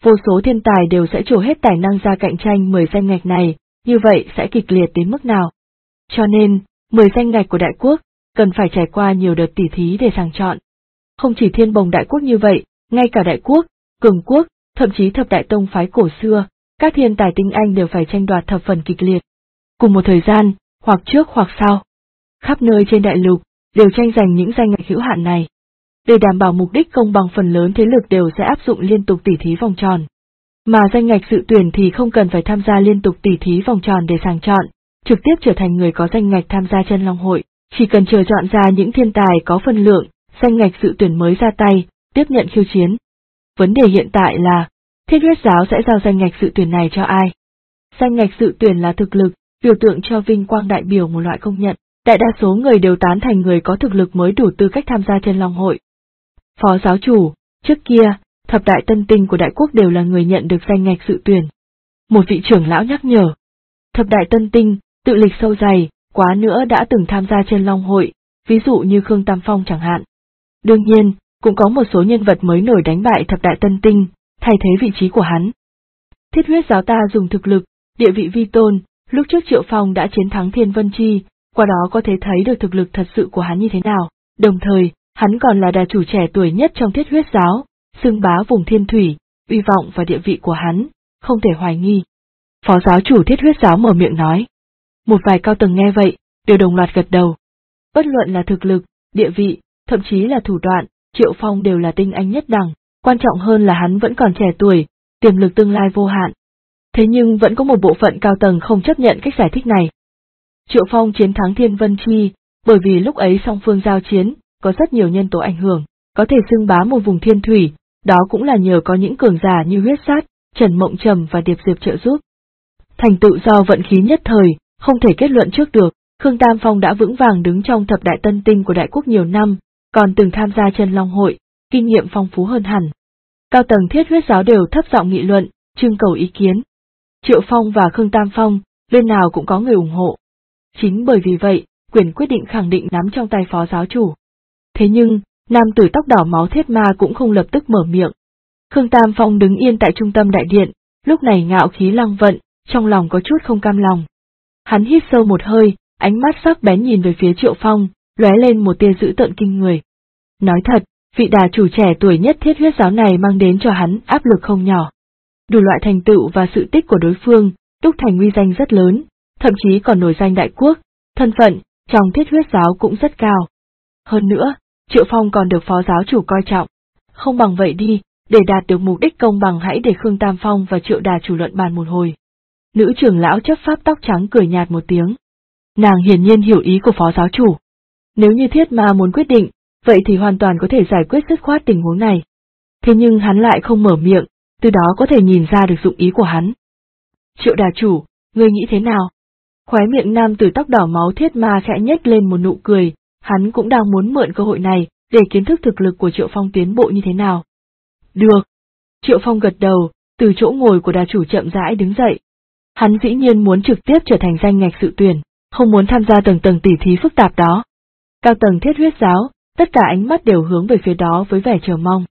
vô số thiên tài đều sẽ trổ hết tài năng ra cạnh tranh 10 danh ngạch này, như vậy sẽ kịch liệt đến mức nào. Cho nên, 10 danh ngạch của đại quốc, cần phải trải qua nhiều đợt tỉ thí để sàng chọn. Không chỉ Thiên Bồng đại quốc như vậy, ngay cả đại quốc, cường quốc, thậm chí thập đại tông phái cổ xưa, các thiên tài tinh anh đều phải tranh đoạt thập phần kịch liệt. Cùng một thời gian, hoặc trước hoặc sau, khắp nơi trên đại lục, đều tranh giành những danh ngạch hữu hạn này. Để đảm bảo mục đích công bằng, phần lớn thế lực đều sẽ áp dụng liên tục tỉ thí vòng tròn. Mà danh ngạch dự tuyển thì không cần phải tham gia liên tục tỉ thí vòng tròn để sàng chọn, trực tiếp trở thành người có danh ngạch tham gia Chân Long hội, chỉ cần chờ chọn ra những thiên tài có phân lượng, danh ngạch dự tuyển mới ra tay, tiếp nhận khiêu chiến. Vấn đề hiện tại là, Thiết Huyết giáo sẽ giao danh ngạch dự tuyển này cho ai? Danh ngạch dự tuyển là thực lực, biểu tượng cho vinh quang, đại biểu một loại công nhận, đại đa số người đều tán thành người có thực lực mới đủ tư cách tham gia Chân Long hội. Phó giáo chủ, trước kia, thập đại tân tinh của đại quốc đều là người nhận được danh ngạch dự tuyển. Một vị trưởng lão nhắc nhở. Thập đại tân tinh, tự lịch sâu dày, quá nữa đã từng tham gia Chân Long hội, ví dụ như Khương Tam Phong chẳng hạn. Đương nhiên, cũng có một số nhân vật mới nổi đánh bại thập đại tân tinh, thay thế vị trí của hắn. Thiết Huyết giáo ta dùng thực lực, địa vị vi tôn, lúc trước Triệu Phong đã chiến thắng Thiên Vân Chi, qua đó có thể thấy được thực lực thật sự của hắn như thế nào, đồng thời, hắn còn là đà chủ trẻ tuổi nhất trong Thiết Huyết giáo, xưng bá vùng Thiên Thủy, uy vọng và địa vị của hắn, không thể hoài nghi. Phó giáo chủ Thiết Huyết giáo mở miệng nói. Một vài cao tầng nghe vậy, đều đồng loạt gật đầu. Bất luận là thực lực, địa vị, thậm chí là thủ đoạn, Triệu Phong đều là tinh anh nhất đẳng, quan trọng hơn là hắn vẫn còn trẻ tuổi, tiềm lực tương lai vô hạn. Thế nhưng vẫn có một bộ phận cao tầng không chấp nhận cách giải thích này. Triệu Phong chiến thắng Thiên Vân Chi, bởi vì lúc ấy song phương giao chiến, có rất nhiều nhân tố ảnh hưởng, có thể xưng bá một vùng Thiên Thủy, đó cũng là nhờ có những cường giả như Huyết Sát, Trần Mộng Trầm và Điệp Diệp trợ giúp. Thành tựu do vận khí nhất thời, không thể kết luận trước được, Khương Tam Phong đã vững vàng đứng trong thập đại tân tinh của đại quốc nhiều năm, còn từng tham gia Chân Long hội, kinh nghiệm phong phú hơn hẳn. Cao tầng Thiết Huyết giáo đều thấp giọng nghị luận, trưng cầu ý kiến. Triệu Phong và Khương Tam Phong, bên nào cũng có người ủng hộ. Chính bởi vì vậy, quyền quyết định khẳng định nắm trong tay phó giáo chủ. Thế nhưng, nam tử tóc đỏ máu Thiết Ma cũng không lập tức mở miệng. Khương Tam Phong đứng yên tại trung tâm đại điện, lúc này ngạo khí lăng vận, trong lòng có chút không cam lòng. Hắn hít sâu một hơi, ánh mắt sắc bén nhìn về phía Triệu Phong, lóe lên một tia dữ tợn kinh người. Nói thật, vị đà chủ trẻ tuổi nhất Thiết Huyết giáo này mang đến cho hắn áp lực không nhỏ. Đủ loại thành tựu và sự tích của đối phương, đúc thành uy danh rất lớn, thậm chí còn nổi danh đại quốc, thân phận, trong Thiết Huyết giáo cũng rất cao. Hơn nữa, Triệu Phong còn được phó giáo chủ coi trọng. Không bằng vậy đi, để đạt được mục đích công bằng hãy để Khương Tam Phong và Triệu đà chủ luận bàn một hồi. Nữ trưởng lão chấp pháp tóc trắng cười nhạt một tiếng. Nàng hiển nhiên hiểu ý của phó giáo chủ. Nếu như Thiết Ma muốn quyết định, vậy thì hoàn toàn có thể giải quyết dứt khoát tình huống này. Thế nhưng hắn lại không mở miệng, từ đó có thể nhìn ra được dụng ý của hắn. Triệu đà chủ, ngươi nghĩ thế nào? Khóe miệng nam tử tóc đỏ máu Thiết Ma khẽ nhếch lên một nụ cười, hắn cũng đang muốn mượn cơ hội này, để kiến thức thực lực của Triệu Phong tiến bộ như thế nào. Được. Triệu Phong gật đầu, từ chỗ ngồi của đà chủ chậm rãi đứng dậy. Hắn dĩ nhiên muốn trực tiếp trở thành danh ngạch dự tuyển, không muốn tham gia tầng tỉ thí phức tạp đó. Cao tầng Thiết Huyết giáo, tất cả ánh mắt đều hướng về phía đó với vẻ chờ mong.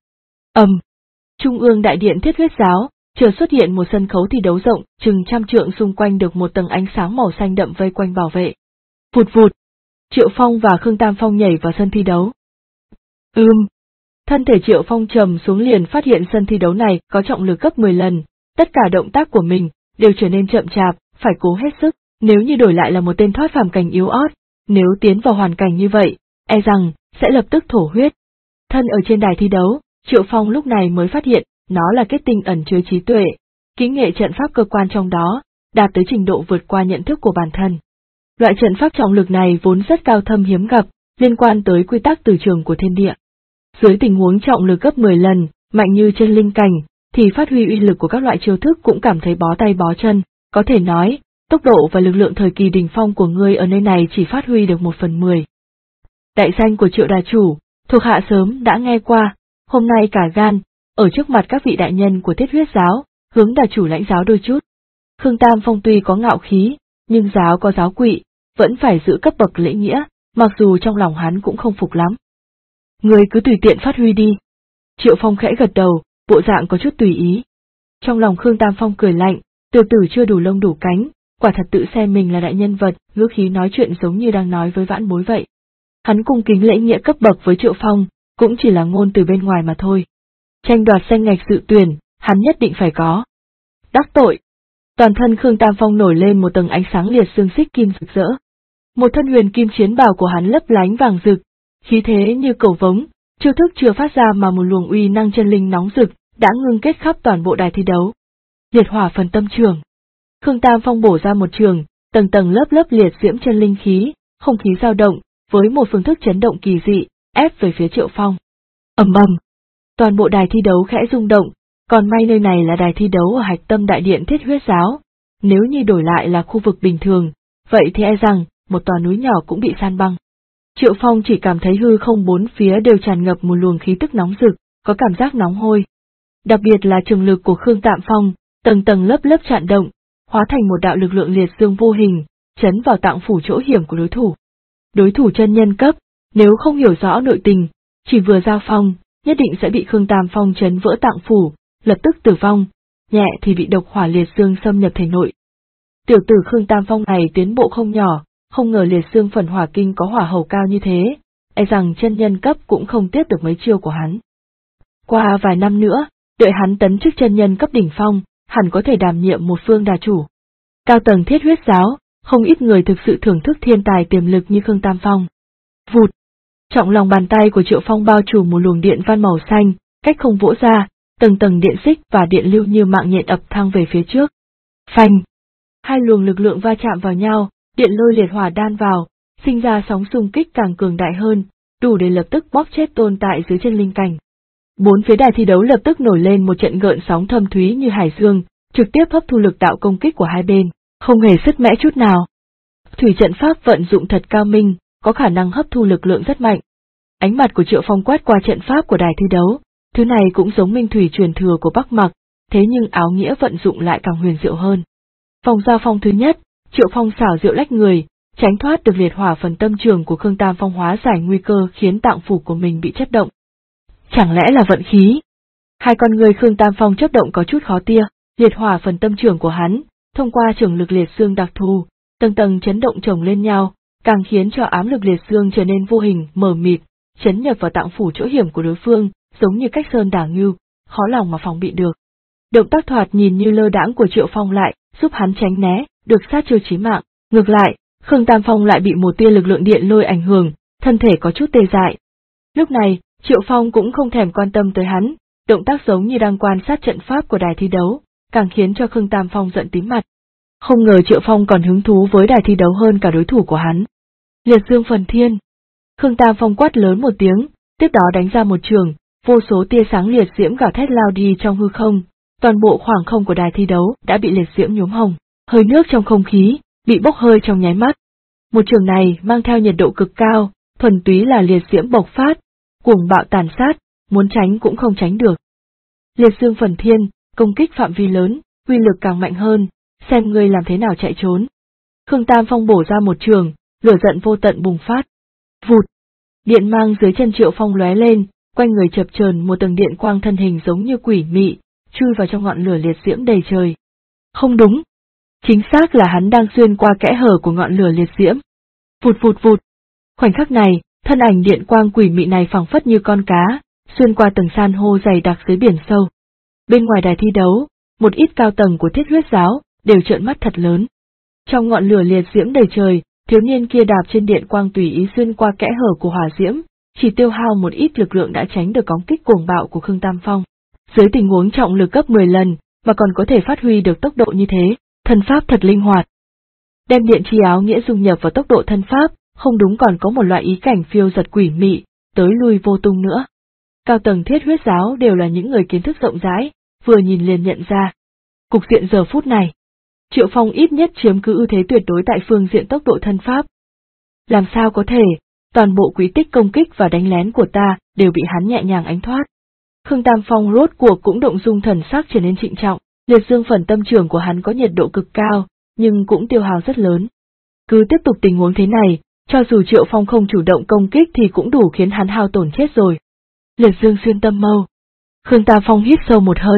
Trung ương đại điện Thiết Huyết giáo, chợt xuất hiện một sân khấu thi đấu rộng, chừng trăm trượng, xung quanh được một tầng ánh sáng màu xanh đậm vây quanh bảo vệ. Vụt vụt. Triệu Phong và Khương Tam Phong nhảy vào sân thi đấu. Thân thể Triệu Phong trầm xuống liền phát hiện sân thi đấu này có trọng lực gấp 10 lần, tất cả động tác của mình đều trở nên chậm chạp, phải cố hết sức, nếu như đổi lại là một tên thoát phàm cảnh yếu ớt, nếu tiến vào hoàn cảnh như vậy, e rằng sẽ lập tức thổ huyết. Thân ở trên đài thi đấu, Triệu Phong lúc này mới phát hiện, nó là kết tinh ẩn chứa trí tuệ, kỹ nghệ trận pháp cơ quan trong đó, đạt tới trình độ vượt qua nhận thức của bản thân. Loại trận pháp trọng lực này vốn rất cao thâm hiếm gặp, liên quan tới quy tắc từ trường của thiên địa. Dưới tình huống trọng lực gấp 10 lần, mạnh như chân linh cảnh, thì phát huy uy lực của các loại chiêu thức cũng cảm thấy bó tay bó chân, có thể nói, tốc độ và lực lượng thời kỳ đỉnh phong của ngươi ở nơi này chỉ phát huy được 1/10. Đại danh của Triệu đà chủ, thuộc hạ sớm đã nghe qua, hôm nay cả gan, ở trước mặt các vị đại nhân của Thiết Huyết giáo, hướng đà chủ lãnh giáo đôi chút. Khương Tam Phong tuy có ngạo khí, nhưng giáo có giáo quỵ, vẫn phải giữ cấp bậc lễ nghĩa, mặc dù trong lòng hắn cũng không phục lắm. Ngươi cứ tùy tiện phát huy đi. Triệu Phong khẽ gật đầu, bộ dạng có chút tùy ý. Trong lòng Khương Tam Phong cười lạnh, tiểu tử chưa đủ lông đủ cánh, quả thật tự xem mình là đại nhân vật, ngữ khí nói chuyện giống như đang nói với vãn bối vậy. Hắn cung kính lễ nghĩa cấp bậc với Triệu Phong, cũng chỉ là ngôn từ bên ngoài mà thôi. Tranh đoạt danh ngạch dự tuyển, hắn nhất định phải có. Đắc tội. Toàn thân Khương Tam Phong nổi lên một tầng ánh sáng liệt xương xích kim rực rỡ. Một thân huyền kim chiến bào của hắn lấp lánh vàng rực, khí thế như cầu vống, chiêu thức chưa phát ra mà một luồng uy năng chân linh nóng rực đã ngưng kết khắp toàn bộ đài thi đấu. Liệt hỏa phần tâm trường. Khương Tam Phong bổ ra một trường, tầng tầng lớp lớp liệt diễm chân linh khí, không khí dao động, với một phương thức chấn động kỳ dị, ép về phía Triệu Phong. Ầm ầm. Toàn bộ đài thi đấu khẽ rung động, còn may nơi này là đài thi đấu ở hạch tâm đại điện Thiết Huyết Giáo, nếu như đổi lại là khu vực bình thường, vậy thì e rằng một tòa núi nhỏ cũng bị san băng. Triệu Phong chỉ cảm thấy hư không bốn phía đều tràn ngập một luồng khí tức nóng rực, có cảm giác nóng hôi. Đặc biệt là trường lực của Khương Tam Phong, tầng tầng lớp lớp chạn động, hóa thành một đạo lực lượng liệt dương vô hình, chấn vào tạng phủ chỗ hiểm của đối thủ. Đối thủ chân nhân cấp, nếu không hiểu rõ nội tình, chỉ vừa giao phong, nhất định sẽ bị Khương Tam Phong chấn vỡ tạng phủ, lập tức tử vong, nhẹ thì bị độc hỏa liệt dương xâm nhập thể nội. Tiểu tử Khương Tam Phong này tiến bộ không nhỏ, không ngờ liệt dương phần hỏa kinh có hỏa hầu cao như thế, e rằng chân nhân cấp cũng không tiếp được mấy chiêu của hắn. Qua vài năm nữa, đợi hắn tấn chức chân nhân cấp đỉnh phong, hẳn có thể đảm nhiệm một phương đà chủ. Cao tầng Thiết Huyết Giáo, không ít người thực sự thưởng thức thiên tài tiềm lực như Khương Tam Phong. Vụt! Trọng lòng bàn tay của Triệu Phong bao trùm một luồng điện văn màu xanh, cách không vỗ ra, tầng tầng điện xích và điện lưu như mạng nhện ập thăng về phía trước. Phanh! Hai luồng lực lượng va chạm vào nhau, điện lôi liệt hỏa đan vào, sinh ra sóng xung kích càng cường đại hơn, đủ để lập tức bóp chết tồn tại dưới chân linh cảnh. Bốn phía đài thi đấu lập tức nổi lên một trận gợn sóng thâm thúy như hải dương, trực tiếp hấp thu lực đạo công kích của hai bên, không hề sứt mẻ chút nào. Thủy trận pháp vận dụng thật cao minh, có khả năng hấp thu lực lượng rất mạnh. Ánh mặt của Triệu Phong quét qua trận pháp của đài thi đấu, thứ này cũng giống minh thủy truyền thừa của Bắc Mặc, thế nhưng áo nghĩa vận dụng lại càng huyền diệu hơn. Vòng giao phong thứ nhất, Triệu Phong xảo diệu lách người, tránh thoát được liệt hỏa phần tâm trường của Khương Tam Phong, hóa giải nguy cơ khiến tạng phủ của mình bị chất động. Chẳng lẽ là vận khí? Hai con người Khương Tam Phong chớp động có chút khó tia, liệt hỏa phần tâm trường của hắn, thông qua trường lực liệt xương đặc thù, tầng tầng chấn động chồng lên nhau, càng khiến cho ám lực liệt xương trở nên vô hình, mờ mịt, chấn nhập vào tạng phủ chỗ hiểm của đối phương, giống như cách sơn đả ngưu, khó lòng mà phòng bị được. Động tác thoạt nhìn như lơ đãng của Triệu Phong lại giúp hắn tránh né, được sát chiêu chí mạng. Ngược lại, Khương Tam Phong lại bị một tia lực lượng điện lôi ảnh hưởng, thân thể có chút tê dại. Lúc này, Triệu Phong cũng không thèm quan tâm tới hắn, động tác giống như đang quan sát trận pháp của đài thi đấu, càng khiến cho Khương Tam Phong giận tím mặt. Không ngờ Triệu Phong còn hứng thú với đài thi đấu hơn cả đối thủ của hắn. Liệt dương phần thiên. Khương Tam Phong quát lớn một tiếng, tiếp đó đánh ra một trường, vô số tia sáng liệt diễm gào thét lao đi trong hư không, toàn bộ khoảng không của đài thi đấu đã bị liệt diễm nhuốm hồng, hơi nước trong không khí bị bốc hơi trong nháy mắt. Một trường này mang theo nhiệt độ cực cao, thuần túy là liệt diễm bộc phát, cuồng bạo tàn sát, muốn tránh cũng không tránh được. Liệt dương phần thiên, công kích phạm vi lớn, uy lực càng mạnh hơn, xem ngươi làm thế nào chạy trốn. Khương Tam Phong bổ ra một trường, lửa giận vô tận bùng phát. Vụt! Điện mang dưới chân Triệu Phong lóe lên, quanh người chập chờn một tầng điện quang, thân hình giống như quỷ mị, chui vào trong ngọn lửa liệt diễm đầy trời. Không đúng! Chính xác là hắn đang xuyên qua kẽ hở của ngọn lửa liệt diễm. Vụt vụt vụt! Khoảnh khắc này, thân ảnh điện quang quỷ mị này phẳng phất như con cá, xuyên qua tầng san hô dày đặc dưới biển sâu. Bên ngoài đài thi đấu, một ít cao tầng của Thiết Huyết Giáo đều trợn mắt thật lớn. Trong ngọn lửa liệt diễm đầy trời, thiếu niên kia đạp trên điện quang tùy ý xuyên qua kẽ hở của hỏa diễm, chỉ tiêu hao một ít lực lượng đã tránh được cóng kích cuồng bạo của Khương Tam Phong. Dưới tình huống trọng lực gấp 10 lần, mà còn có thể phát huy được tốc độ như thế, thân pháp thật linh hoạt. Đem điện chi áo nghĩa dung nhập vào tốc độ thân pháp, không đúng còn có một loại ý cảnh phiêu giật quỷ mị, tới lui vô tung nữa. Cao tầng Thiết Huyết Giáo đều là những người kiến thức rộng rãi, vừa nhìn liền nhận ra. Cục diện giờ phút này, Triệu Phong ít nhất chiếm cứ ưu thế tuyệt đối tại phương diện tốc độ thân pháp. Làm sao có thể, toàn bộ quỹ tích công kích và đánh lén của ta đều bị hắn nhẹ nhàng ánh thoát. Khương Tam Phong rốt cuộc cũng động dung, thần sắc trở nên trịnh trọng, liệt dương phần tâm trường của hắn có nhiệt độ cực cao, nhưng cũng tiêu hao rất lớn. Cứ tiếp tục tình huống thế này, cho dù Triệu Phong không chủ động công kích thì cũng đủ khiến hắn hao tổn chết rồi. Liệt dương xuyên tâm mâu. Khương Tam Phong hít sâu một hơi,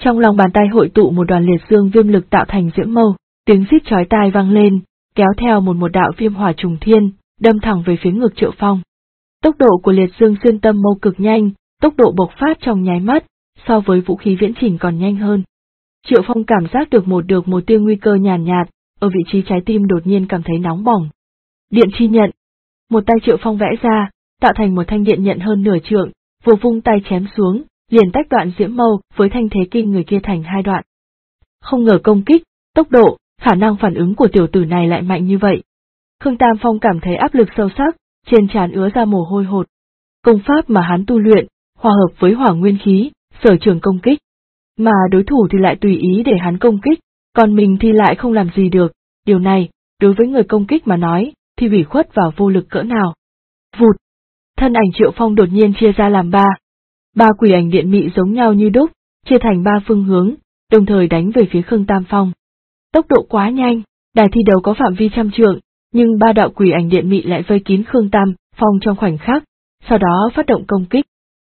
Trong lòng bàn tay hội tụ một đoàn liệt dương viêm lực tạo thành diễm mâu, tiếng rít chói tai vang lên, kéo theo một đạo viêm hỏa trùng thiên, đâm thẳng về phía ngực Triệu Phong. Tốc độ của liệt dương xuyên tâm mâu cực nhanh, tốc độ bộc phát trong nháy mắt, so với vũ khí viễn trình còn nhanh hơn. Triệu Phong cảm giác được một tia nguy cơ nhàn nhạt, ở vị trí trái tim đột nhiên cảm thấy nóng bỏng. Điện chi nhận. Một tay Triệu Phong vẽ ra, tạo thành một thanh điện nhận hơn nửa trượng, vừa vung tay chém xuống, liền tách đoạn diễm mâu với thanh thế kinh người kia thành hai đoạn. Không ngờ công kích, tốc độ, khả năng phản ứng của tiểu tử này lại mạnh như vậy. Khương Tam Phong cảm thấy áp lực sâu sắc, trên trán ứa ra mồ hôi hột. Công pháp mà hắn tu luyện, hòa hợp với hỏa nguyên khí, sở trường công kích. Mà đối thủ thì lại tùy ý để hắn công kích, còn mình thì lại không làm gì được, điều này, đối với người công kích mà nói, thì ủy khuất và vô lực cỡ nào. Vụt! Thân ảnh Triệu Phong đột nhiên chia ra làm ba quỷ ảnh điện mị giống nhau như đúc, chia thành ba phương hướng, đồng thời đánh về phía Khương Tam Phong. Tốc độ quá nhanh, đài thi đấu có phạm vi 100 trượng, nhưng ba đạo quỷ ảnh điện mị lại vây kín Khương Tam Phong trong khoảnh khắc, sau đó phát động công kích.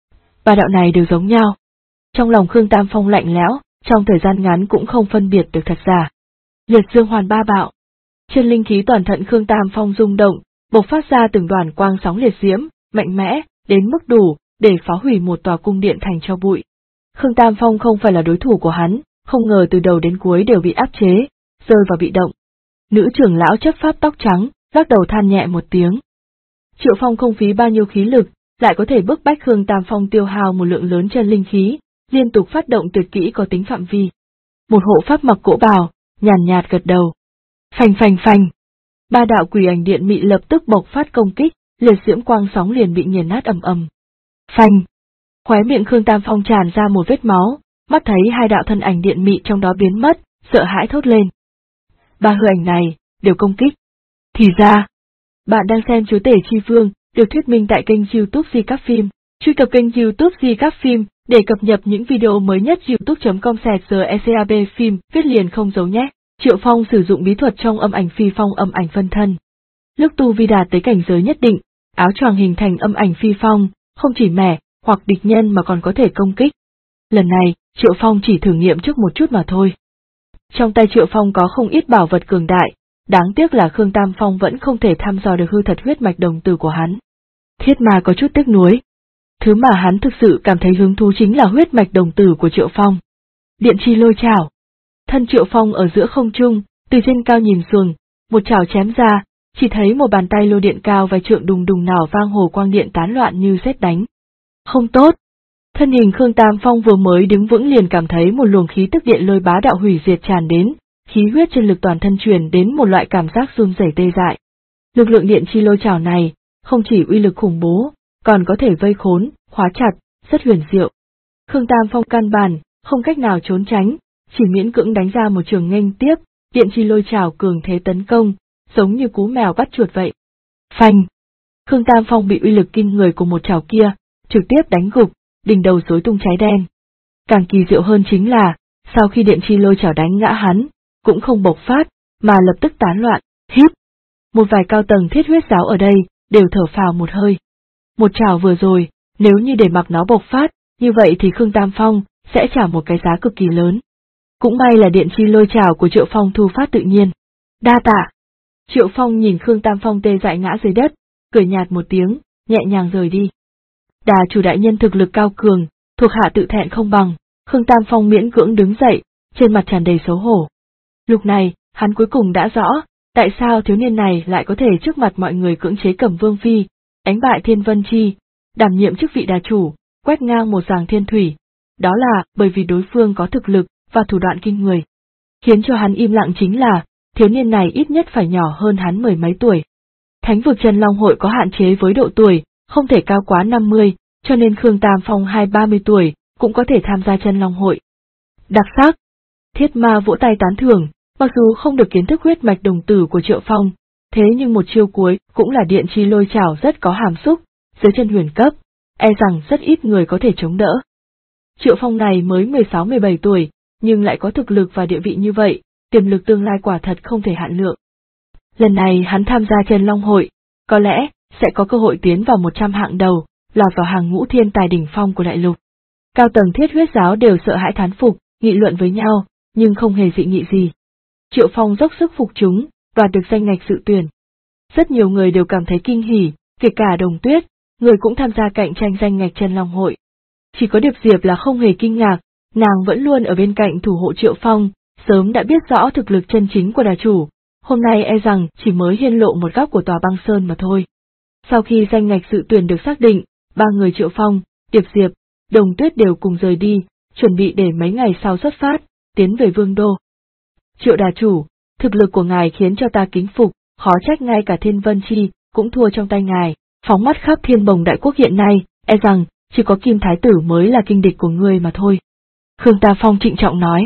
Ba đạo này đều giống nhau. Trong lòng Khương Tam Phong lạnh lẽo, trong thời gian ngắn cũng không phân biệt được thật giả. Liệt dương hoàn ba bạo. Trên linh khí toàn thân Khương Tam Phong rung động, bộc phát ra từng đoàn quang sóng liệt diễm, mạnh mẽ, đến mức đủ để phá hủy một tòa cung điện thành tro bụi. Khương Tam Phong không phải là đối thủ của hắn, không ngờ từ đầu đến cuối đều bị áp chế, rơi vào bị động. Nữ trưởng lão chấp pháp tóc trắng, lắc đầu than nhẹ một tiếng. Triệu Phong không phí bao nhiêu khí lực, lại có thể bức bách Khương Tam Phong tiêu hao một lượng lớn chân linh khí, liên tục phát động tuyệt kỹ có tính phạm vi. Một hộ pháp mặc cỗ bào, nhàn nhạt gật đầu. Phành phành phành. Ba đạo quỷ ảnh điện mị lập tức bộc phát công kích, liệt diễm quang sóng liền bị nghiền nát ầm ầm. Phanh. Khóe miệng Khương Tam Phong tràn ra một vết máu, mắt thấy hai đạo thân ảnh điện mị trong đó biến mất, sợ hãi thốt lên. Ba hư ảnh này, đều công kích. Thì ra, bạn đang xem Chúa Tể Chi Vương, được thuyết minh tại kênh YouTube Di Các Phim. Truy cập kênh YouTube Di Các Phim để cập nhật những video mới nhất. youtube.com/GECAB phim, viết liền không giấu nhé. Triệu Phong sử dụng bí thuật trong âm ảnh phi phong âm ảnh phân thân. Lúc tu vi đạt tới cảnh giới nhất định, áo choàng hình thành âm ảnh phi phong, không chỉ mẻ hoặc địch nhân mà còn có thể công kích. Lần này, Triệu Phong chỉ thử nghiệm trước một chút mà thôi. Trong tay Triệu Phong có không ít bảo vật cường đại, đáng tiếc là Khương Tam Phong vẫn không thể thăm dò được hư thật huyết mạch đồng tử của hắn. Thiết mà có chút tiếc nuối. Thứ mà hắn thực sự cảm thấy hứng thú chính là huyết mạch đồng tử của Triệu Phong. Điện chi lôi chảo. Thân Triệu Phong ở giữa không trung, từ trên cao nhìn xuống, một chảo chém ra, chỉ thấy một bàn tay lôi điện cao vài trượng đùng đùng nỏ vang hồ quang điện tán loạn như sét đánh. Không tốt. Thân hình Khương Tam Phong vừa mới đứng vững liền cảm thấy một luồng khí tức điện lôi bá đạo hủy diệt tràn đến, khí huyết chân lực toàn thân truyền đến một loại cảm giác run rẩy tê dại. Lực lượng điện chi lôi chảo này, không chỉ uy lực khủng bố, còn có thể vây khốn, khóa chặt, rất huyền diệu. Khương Tam Phong căn bản, không cách nào trốn tránh, chỉ miễn cưỡng đánh ra một trường nghênh tiếp, điện chi lôi chảo cường thế tấn công, giống như cú mèo bắt chuột vậy. Phanh! Khương Tam Phong bị uy lực kinh người của một chảo kia, trực tiếp đánh gục, đỉnh đầu rối tung cháy đen. Càng kỳ diệu hơn chính là, sau khi điện chi lôi chảo đánh ngã hắn, cũng không bộc phát, mà lập tức tán loạn, hít. Một vài cao tầng thiết huyết giáo ở đây, đều thở phào một hơi. Một chảo vừa rồi, nếu như để mặc nó bộc phát, như vậy thì Khương Tam Phong sẽ trả một cái giá cực kỳ lớn. Cũng may là điện chi lôi chảo của Triệu Phong thu phát tự nhiên. Đa tạ. Triệu Phong nhìn Khương Tam Phong tê dại ngã dưới đất, cười nhạt một tiếng, nhẹ nhàng rời đi. Đà chủ đại nhân thực lực cao cường, thuộc hạ tự thẹn không bằng, Khương Tam Phong miễn cưỡng đứng dậy, trên mặt tràn đầy xấu hổ. Lúc này, hắn cuối cùng đã rõ, tại sao thiếu niên này lại có thể trước mặt mọi người cưỡng chế Cẩm Vương Phi, đánh bại Thiên Vân Chi, đảm nhiệm chức vị đà chủ, quét ngang một dòng thiên thủy. Đó là bởi vì đối phương có thực lực và thủ đoạn kinh người. Khiến cho hắn im lặng chính là, thiếu niên này ít nhất phải nhỏ hơn hắn mười mấy tuổi. Thánh vực Chân Long Hội có hạn chế với độ tuổi, không thể cao quá 50, cho nên Khương Tam Phong 20-30 tuổi, cũng có thể tham gia Chân Long Hội. Đặc sắc! Thiết Ma vỗ tay tán thưởng, mặc dù không được kiến thức huyết mạch đồng tử của Triệu Phong, thế nhưng một chiêu cuối cũng là điện chi lôi chảo rất có hàm xúc, dưới chân huyền cấp, e rằng rất ít người có thể chống đỡ. Triệu Phong này mới 16-17 tuổi, nhưng lại có thực lực và địa vị như vậy, tiềm lực tương lai quả thật không thể hạn lượng. Lần này hắn tham gia Chân Long Hội, có lẽ sẽ có cơ hội tiến vào 100 hạng đầu, lọt vào hàng ngũ thiên tài đỉnh phong của đại lục. Cao tầng thiết huyết giáo đều sợ hãi thán phục, nghị luận với nhau, nhưng không hề dị nghị gì. Triệu Phong dốc sức phục chúng, và được danh ngạch dự tuyển. Rất nhiều người đều cảm thấy kinh hỉ, kể cả Đồng Tuyết, người cũng tham gia cạnh tranh danh ngạch Chân Long hội. Chỉ có Điệp Diệp là không hề kinh ngạc, nàng vẫn luôn ở bên cạnh thủ hộ Triệu Phong, sớm đã biết rõ thực lực chân chính của đà chủ, hôm nay e rằng chỉ mới hiên lộ một góc của tòa băng sơn mà thôi. Sau khi danh ngạch dự tuyển được xác định, ba người Triệu Phong, Điệp Diệp, Đồng Tuyết đều cùng rời đi, chuẩn bị để mấy ngày sau xuất phát, tiến về Vương Đô. Triệu đà chủ, thực lực của ngài khiến cho ta kính phục, khó trách ngay cả Thiên Vân Chi cũng thua trong tay ngài, phóng mắt khắp Thiên Bồng đại quốc hiện nay, e rằng chỉ có Kim Thái Tử mới là kinh địch của ngươi mà thôi. Khương Tam Phong trịnh trọng nói.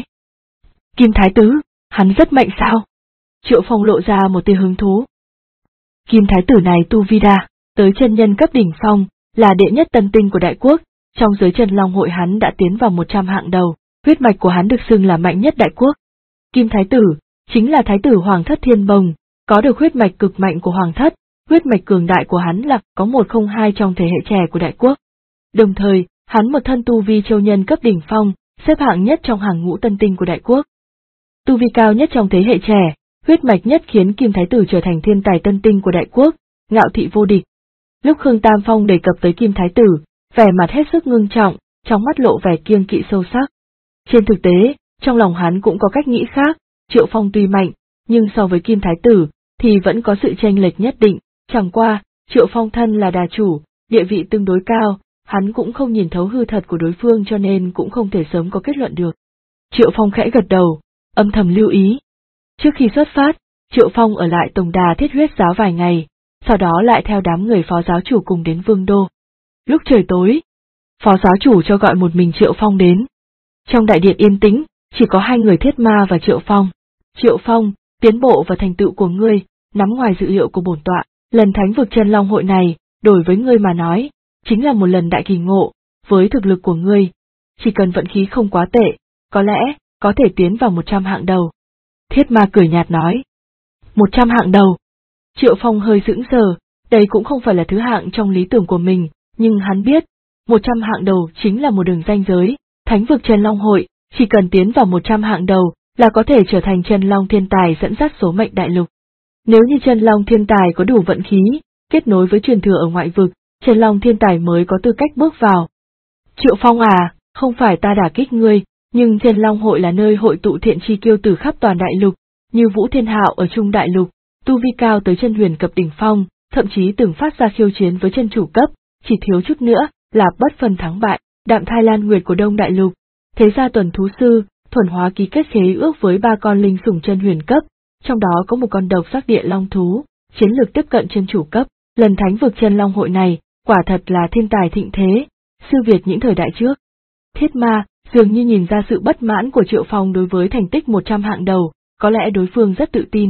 Kim Thái Tử, hắn rất mạnh sao? Triệu Phong lộ ra một tia hứng thú. Kim Thái Tử này tu vi đa, tới chân nhân cấp đỉnh phong, là đệ nhất tân tinh của đại quốc, trong giới Chân Long hội hắn đã tiến vào 100 hạng đầu, huyết mạch của hắn được xưng là mạnh nhất đại quốc. Kim Thái Tử, chính là Thái tử Hoàng thất Thiên Bồng, có được huyết mạch cực mạnh của Hoàng thất, huyết mạch cường đại của hắn là có 102 trong thế hệ trẻ của đại quốc. Đồng thời, hắn một thân tu vi châu nhân cấp đỉnh phong, xếp hạng nhất trong hàng ngũ tân tinh của đại quốc. Tu vi cao nhất trong thế hệ trẻ, huyết mạch nhất khiến Kim Thái Tử trở thành thiên tài tân tinh của đại quốc, ngạo thị vô địch. Lúc Khương Tam Phong đề cập tới Kim Thái Tử, vẻ mặt hết sức ngưng trọng, trong mắt lộ vẻ kiêng kỵ sâu sắc. Trên thực tế, trong lòng hắn cũng có cách nghĩ khác, Triệu Phong tuy mạnh, nhưng so với Kim Thái Tử, thì vẫn có sự chênh lệch nhất định, chẳng qua, Triệu Phong thân là đà chủ, địa vị tương đối cao, hắn cũng không nhìn thấu hư thật của đối phương cho nên cũng không thể sớm có kết luận được. Triệu Phong khẽ gật đầu, âm thầm lưu ý. Trước khi xuất phát, Triệu Phong ở lại Tổng Đà Thiết Huyết giáo vài ngày, sau đó lại theo đám người phó giáo chủ cùng đến Vương Đô. Lúc trời tối, phó giáo chủ cho gọi một mình Triệu Phong đến. Trong đại điện yên tĩnh, chỉ có hai người Thiết Ma và Triệu Phong. Triệu Phong, tiến bộ và thành tựu của ngươi, nằm ngoài dự liệu của bổn tọa, lần thánh vực Chân Long hội này, đối với ngươi mà nói, chính là một lần đại kỳ ngộ, với thực lực của ngươi, chỉ cần vận khí không quá tệ, có lẽ, có thể tiến vào 100 hạng đầu. Thiết Ma cười nhạt nói. 100 hạng đầu. Triệu Phong hơi sững sờ, đây cũng không phải là thứ hạng trong lý tưởng của mình, nhưng hắn biết, 100 hạng đầu chính là một đường ranh giới, thánh vực Chân Long hội, chỉ cần tiến vào 100 hạng đầu, là có thể trở thành Chân Long thiên tài dẫn dắt số mệnh đại lục. Nếu như Chân Long thiên tài có đủ vận khí, kết nối với truyền thừa ở ngoại vực, Chân Long thiên tài mới có tư cách bước vào. Triệu Phong à, không phải ta đả kích ngươi, nhưng Chân Long hội là nơi hội tụ thiện chi kiêu từ khắp toàn đại lục, như Vũ Thiên Hạo ở Trung đại lục, tu vi cao tới chân huyền cấp đỉnh phong, thậm chí từng phát ra khiêu chiến với chân chủ cấp, chỉ thiếu chút nữa là bất phân thắng bại. Đạm Thai Lan Nguyệt của Đông đại lục, thế gia Tuần Thú Sư, Thuần Hóa ký kết khế ước với 3 con linh sủng chân huyền cấp, trong đó có một con độc giác địa long thú, chiến lược tiếp cận chân chủ cấp. Lần thánh vực Chân Long hội này, quả thật là thiên tài thịnh thế, siêu việt những thời đại trước. Thiết Ma dường như nhìn ra sự bất mãn của Triệu Phong đối với thành tích 100 hạng đầu, có lẽ đối phương rất tự tin.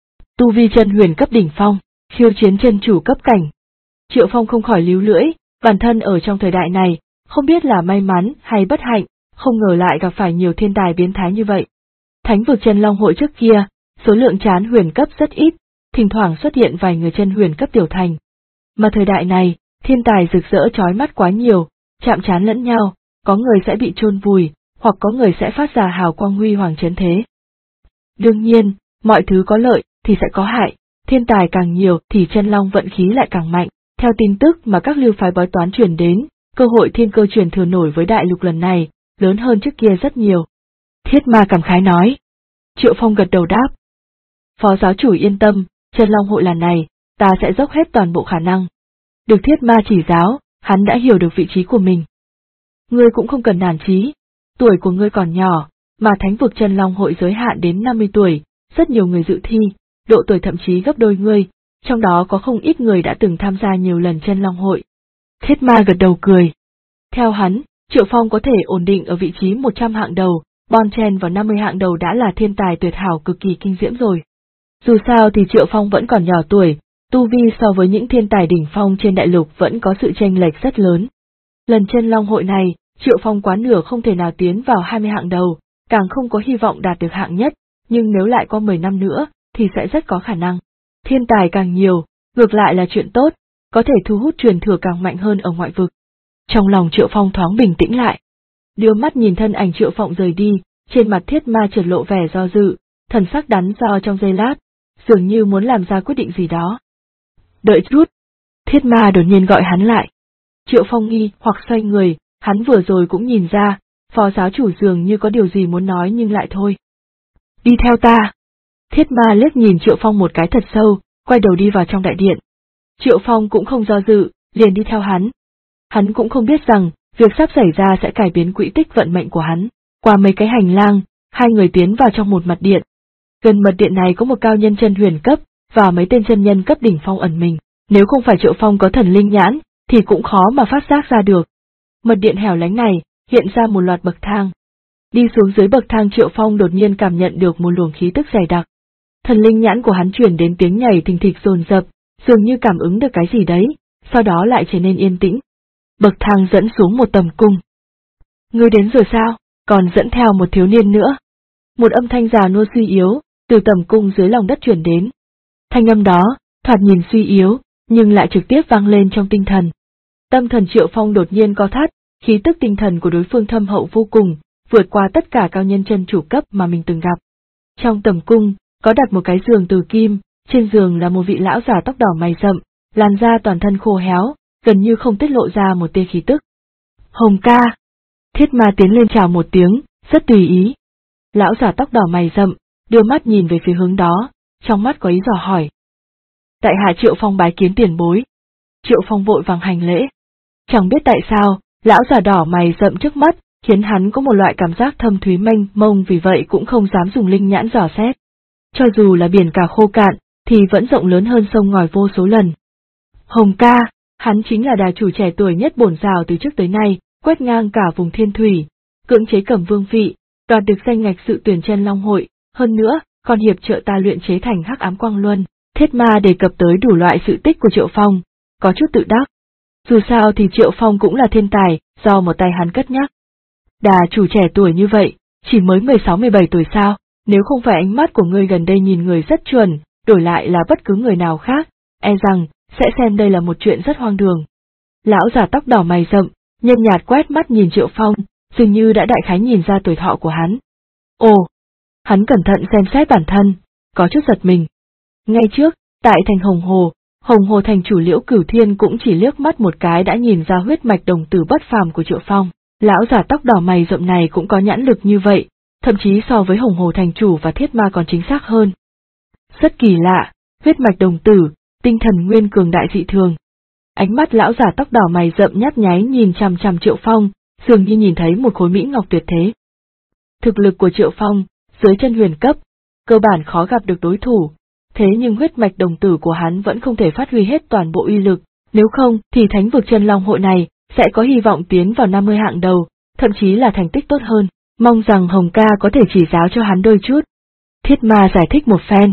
Tu vi chân huyền cấp đỉnh phong, khiêu chiến chân chủ cấp cảnh. Triệu Phong không khỏi líu lưỡi, bản thân ở trong thời đại này, không biết là may mắn hay bất hạnh, không ngờ lại gặp phải nhiều thiên tài biến thái như vậy. Thánh vực Chân Long hội trước kia, số lượng trán huyền cấp rất ít, thỉnh thoảng xuất hiện vài người chân huyền cấp tiểu thành. Mà thời đại này, thiên tài rực rỡ chói mắt quá nhiều, chạm trán lẫn nhau, có người sẽ bị chôn vùi, hoặc có người sẽ phát ra hào quang huy hoàng chấn thế. Đương nhiên, mọi thứ có lợi thì sẽ có hại, thiên tài càng nhiều thì Chân Long vận khí lại càng mạnh. Theo tin tức mà các lưu phái bói toán truyền đến, cơ hội thiên cơ truyền thừa nổi với đại lục lần này, lớn hơn trước kia rất nhiều. Thiết Ma cảm khái nói. Triệu Phong gật đầu đáp. Phó giáo chủ yên tâm, Chân Long hội lần này, ta sẽ dốc hết toàn bộ khả năng. Được Thiết Ma chỉ giáo, hắn đã hiểu được vị trí của mình. Ngươi cũng không cần nản chí, tuổi của ngươi còn nhỏ, mà thánh vực Chân Long hội giới hạn đến 50 tuổi, rất nhiều người dự thi, độ tuổi thậm chí gấp đôi ngươi, trong đó có không ít người đã từng tham gia nhiều lần Chân Long hội. Thiết Ma gật đầu cười. Theo hắn, Triệu Phong có thể ổn định ở vị trí 100 hạng đầu, bon chen vào 50 hạng đầu đã là thiên tài tuyệt hảo cực kỳ kinh diễm rồi. Dù sao thì Triệu Phong vẫn còn nhỏ tuổi, tu vi so với những thiên tài đỉnh phong trên đại lục vẫn có sự chênh lệch rất lớn. Lần Chân Long hội này, Triệu Phong quá nửa không thể nào tiến vào 20 hạng đầu, càng không có hy vọng đạt được hạng nhất, nhưng nếu lại qua 10 năm nữa, thì sẽ rất có khả năng. Thiên tài càng nhiều, ngược lại là chuyện tốt, có thể thu hút truyền thừa càng mạnh hơn ở ngoại vực. Trong lòng Triệu Phong thoáng bình tĩnh lại. Đưa mắt nhìn thân ảnh Triệu Phong rời đi, trên mặt Thiết Ma chợt lộ vẻ do dự, thần sắc đắn đo trong giây lát, dường như muốn làm ra quyết định gì đó. Đợi chút. Thiết Ma đột nhiên gọi hắn lại. Triệu Phong nghi hoặc xoay người, hắn vừa rồi cũng nhìn ra, phó giáo chủ dường như có điều gì muốn nói nhưng lại thôi. Đi theo ta. Thiết Ma liếc nhìn Triệu Phong một cái thật sâu, quay đầu đi vào trong đại điện. Triệu Phong cũng không do dự, liền đi theo hắn. Hắn cũng không biết rằng, việc sắp xảy ra sẽ cải biến quỹ tích vận mệnh của hắn. Qua mấy cái hành lang, hai người tiến vào trong một mật điện. Gần mật điện này có một cao nhân chân huyền cấp, và mấy tên chân nhân cấp đỉnh phong ẩn mình. Nếu không phải Triệu Phong có thần linh nhãn, thì cũng khó mà phát giác ra được. Mật điện hẻo lánh này, hiện ra một loạt bậc thang. Đi xuống dưới bậc thang Triệu Phong đột nhiên cảm nhận được một luồng khí tức dày đặc. Thần linh nhãn của hắn chuyển đến tiếng nhảy thình thịch dồn dập, dường như cảm ứng được cái gì đấy, sau đó lại trở nên yên tĩnh. Bậc thang dẫn xuống một tầm cung. Ngươi đến rồi sao, còn dẫn theo một thiếu niên nữa. Một âm thanh già nua suy yếu, từ tầm cung dưới lòng đất chuyển đến. Thanh âm đó, thoạt nhìn suy yếu, nhưng lại trực tiếp vang lên trong tinh thần. Tâm thần Triệu Phong đột nhiên co thắt, khí tức tinh thần của đối phương thâm hậu vô cùng, vượt qua tất cả cao nhân chân chủ cấp mà mình từng gặp. Trong tầm cung, có đặt một cái giường từ kim, trên giường là một vị lão già tóc đỏ mày rậm, làn da toàn thân khô héo, gần như không tiết lộ ra một tia khí tức. Hồng ca. Thiết Ma tiến lên chào một tiếng, rất tùy ý. Lão già tóc đỏ mày rậm, đưa mắt nhìn về phía hướng đó, trong mắt có ý dò hỏi. Tại hạ Triệu Phong bái kiến tiền bối. Triệu Phong vội vàng hành lễ. Chẳng biết tại sao, lão già đỏ mày rậm trước mắt, khiến hắn có một loại cảm giác thâm thúy mênh mông, vì vậy cũng không dám dùng linh nhãn dò xét. Cho dù là biển cả khô cạn, thì vẫn rộng lớn hơn sông ngòi vô số lần. Hồng ca, hắn chính là đà chủ trẻ tuổi nhất bổn rào từ trước tới nay, quét ngang cả vùng thiên thủy, cưỡng chế Cẩm Vương vị, đoạt được danh ngạch sự tuyển chân Long hội, hơn nữa, còn hiệp trợ ta luyện chế thành Hắc Ám Quang Luân. Thiết Ma đề cập tới đủ loại sự tích của Triệu Phong, có chút tự đắc. Dù sao thì Triệu Phong cũng là thiên tài, do một tay hắn cất nhắc. Đà chủ trẻ tuổi như vậy, chỉ mới 16-17 tuổi sao, nếu không phải ánh mắt của ngươi gần đây nhìn người rất chuẩn, đổi lại là bất cứ người nào khác, e rằng, sẽ xem đây là một chuyện rất hoang đường. Lão già tóc đỏ mày rậm, nhợt nhạt quét mắt nhìn Triệu Phong, dường như đã đại khái nhìn ra tuổi thọ của hắn. Ồ! Hắn cẩn thận xem xét bản thân, có chút giật mình. Ngay trước, tại thành Hồng Hồ thành chủ Liễu Cửu Thiên cũng chỉ liếc mắt một cái đã nhìn ra huyết mạch đồng tử bất phàm của Triệu Phong. Lão già tóc đỏ mày rậm này cũng có nhãn lực như vậy, thậm chí so với Hồng Hồ thành chủ và Thiết Ma còn chính xác hơn. Rất kỳ lạ, huyết mạch đồng tử, tinh thần nguyên cường đại dị thường. Ánh mắt lão già tóc đỏ mày rậm nhấp nháy nhìn chằm chằm Triệu Phong, dường như nhìn thấy một khối mỹ ngọc tuyệt thế. Thực lực của Triệu Phong, dưới chân huyền cấp, cơ bản khó gặp được đối thủ, thế nhưng huyết mạch đồng tử của hắn vẫn không thể phát huy hết toàn bộ uy lực, nếu không thì Thánh vực chân Long hội này sẽ có hy vọng tiến vào 50 hạng đầu, thậm chí là thành tích tốt hơn, mong rằng Hồng ca có thể chỉ giáo cho hắn đôi chút. Thiết Ma giải thích một phen.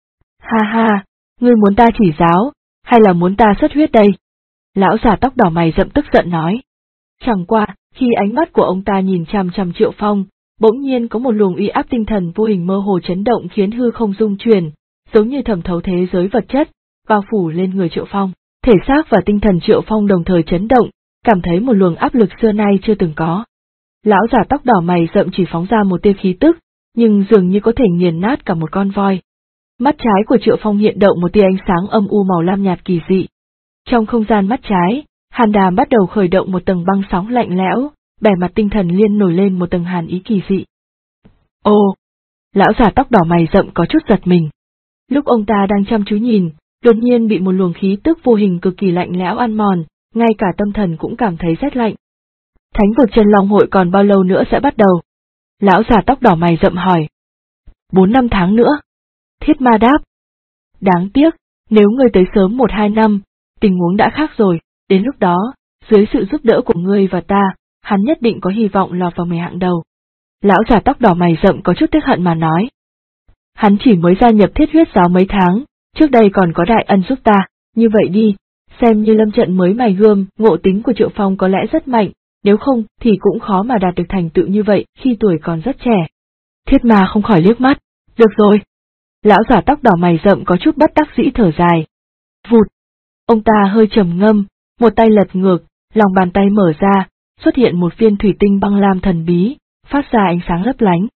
Ha ha, ngươi muốn ta chỉ giáo, hay là muốn ta xuất huyết đây? Lão già tóc đỏ mày rậm tức giận nói. Chẳng qua, khi ánh mắt của ông ta nhìn chằm chằm Triệu Phong, bỗng nhiên có một luồng uy áp tinh thần vô hình mơ hồ chấn động khiến hư không rung chuyển, giống như thẩm thấu thế giới vật chất, bao phủ lên người Triệu Phong. Thể xác và tinh thần Triệu Phong đồng thời chấn động, cảm thấy một luồng áp lực xưa nay chưa từng có. Lão già tóc đỏ mày rậm chỉ phóng ra một tia khí tức, nhưng dường như có thể nghiền nát cả một con voi. Mắt trái của Triệu Phong hiện động một tia ánh sáng âm u màu lam nhạt kỳ dị. Trong không gian mắt trái, hàn đàm bắt đầu khởi động một tầng băng sóng lạnh lẽo, bề mặt tinh thần liên nổi lên một tầng hàn ý kỳ dị. Ồ! Lão già tóc đỏ mày rậm có chút giật mình. Lúc ông ta đang chăm chú nhìn, đột nhiên bị một luồng khí tức vô hình cực kỳ lạnh lẽo ăn mòn, ngay cả tâm thần cũng cảm thấy rét lạnh. Thánh vực chân Long hội còn bao lâu nữa sẽ bắt đầu? Lão già tóc đỏ mày rậm hỏi. 4-5 tháng nữa. Thiết Ma đáp. Đáng tiếc, nếu ngươi tới sớm 1-2 năm, tình huống đã khác rồi, đến lúc đó, dưới sự giúp đỡ của ngươi và ta, hắn nhất định có hy vọng lọt vào 10 hạng đầu. Lão già tóc đỏ mày rậm có chút tiếc hận mà nói. Hắn chỉ mới gia nhập Thiết huyết giáo mấy tháng, trước đây còn có đại ân giúp ta, như vậy đi, xem như lâm trận mới mài gươm, ngộ tính của Triệu Phong có lẽ rất mạnh, nếu không thì cũng khó mà đạt được thành tựu như vậy khi tuổi còn rất trẻ. Thiết Ma không khỏi liếc mắt, được rồi. Lão già tóc đỏ mày rậm có chút bất đắc dĩ thở dài. Vụt! Ông ta hơi trầm ngâm, một tay lật ngược, lòng bàn tay mở ra, xuất hiện một viên thủy tinh băng lam thần bí, phát ra ánh sáng lấp lánh,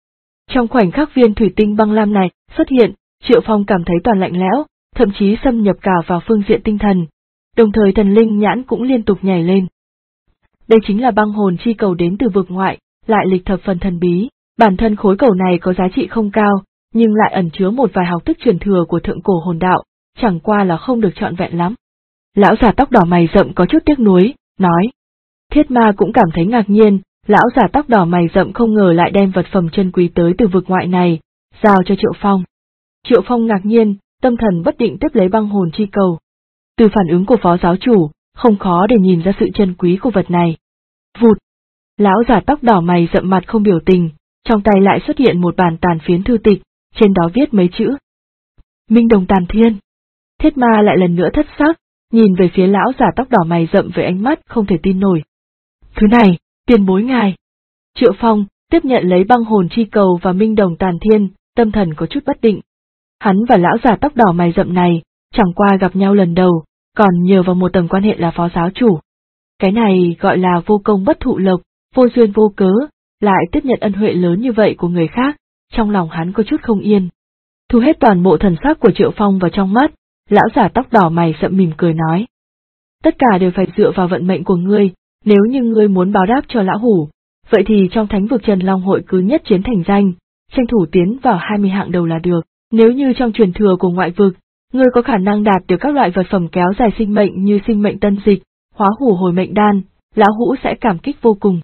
Trong khoảnh khắc viên thủy tinh băng lam này xuất hiện, Triệu Phong cảm thấy toàn lạnh lẽo, thậm chí xâm nhập cả vào phương diện tinh thần, đồng thời thần linh nhãn cũng liên tục nhảy lên. Đây chính là băng hồn chi cầu đến từ vực ngoại, lại lịch thập phần thần bí, bản thân khối cầu này có giá trị không cao, nhưng lại ẩn chứa một vài học thức truyền thừa của thượng cổ hồn đạo, chẳng qua là không được trọn vẹn lắm. Lão già tóc đỏ mày rậm có chút tiếc nuối, nói. Thiết Ma cũng cảm thấy ngạc nhiên, lão già tóc đỏ mày rậm không ngờ lại đem vật phẩm chân quý tới từ vực ngoại này, giao cho Triệu Phong. Triệu Phong ngạc nhiên, tâm thần bất định tiếp lấy băng hồn chi cầu. Từ phản ứng của phó giáo chủ, không khó để nhìn ra sự chân quý của vật này. Vụt! Lão già tóc đỏ mày rậm mặt không biểu tình, trong tay lại xuất hiện một bản tàn phiến thư tịch, trên đó viết mấy chữ. Minh Đồng Tàn Thiên. Thiết Ma lại lần nữa thất sắc, nhìn về phía lão già tóc đỏ mày rậm với ánh mắt không thể tin nổi. Thứ này, tiền bối ngài. Triệu Phong tiếp nhận lấy băng hồn chi cầu và Minh Đồng Tàn Thiên, tâm thần có chút bất định. Hắn và lão già tóc đỏ mày rậm này, chẳng qua gặp nhau lần đầu, còn nhờ vào một tầng quan hệ là phó giáo chủ. Cái này gọi là vô công bất thụ lộc, vô duyên vô cớ, lại tiếp nhận ân huệ lớn như vậy của người khác, trong lòng hắn có chút không yên. Thu hết toàn bộ thần sắc của Triệu Phong vào trong mắt, lão già tóc đỏ mày rậm mỉm cười nói. Tất cả đều phải dựa vào vận mệnh của ngươi, nếu như ngươi muốn báo đáp cho lão hủ, vậy thì trong thánh vực Trần Long hội cứ nhất chiến thành danh, tranh thủ tiến vào 20 hạng đầu là được. Nếu như trong truyền thừa của ngoại vực, ngươi có khả năng đạt được các loại vật phẩm kéo dài sinh mệnh như sinh mệnh tân dịch, hóa hủ hồi mệnh đan, lão hủ sẽ cảm kích vô cùng.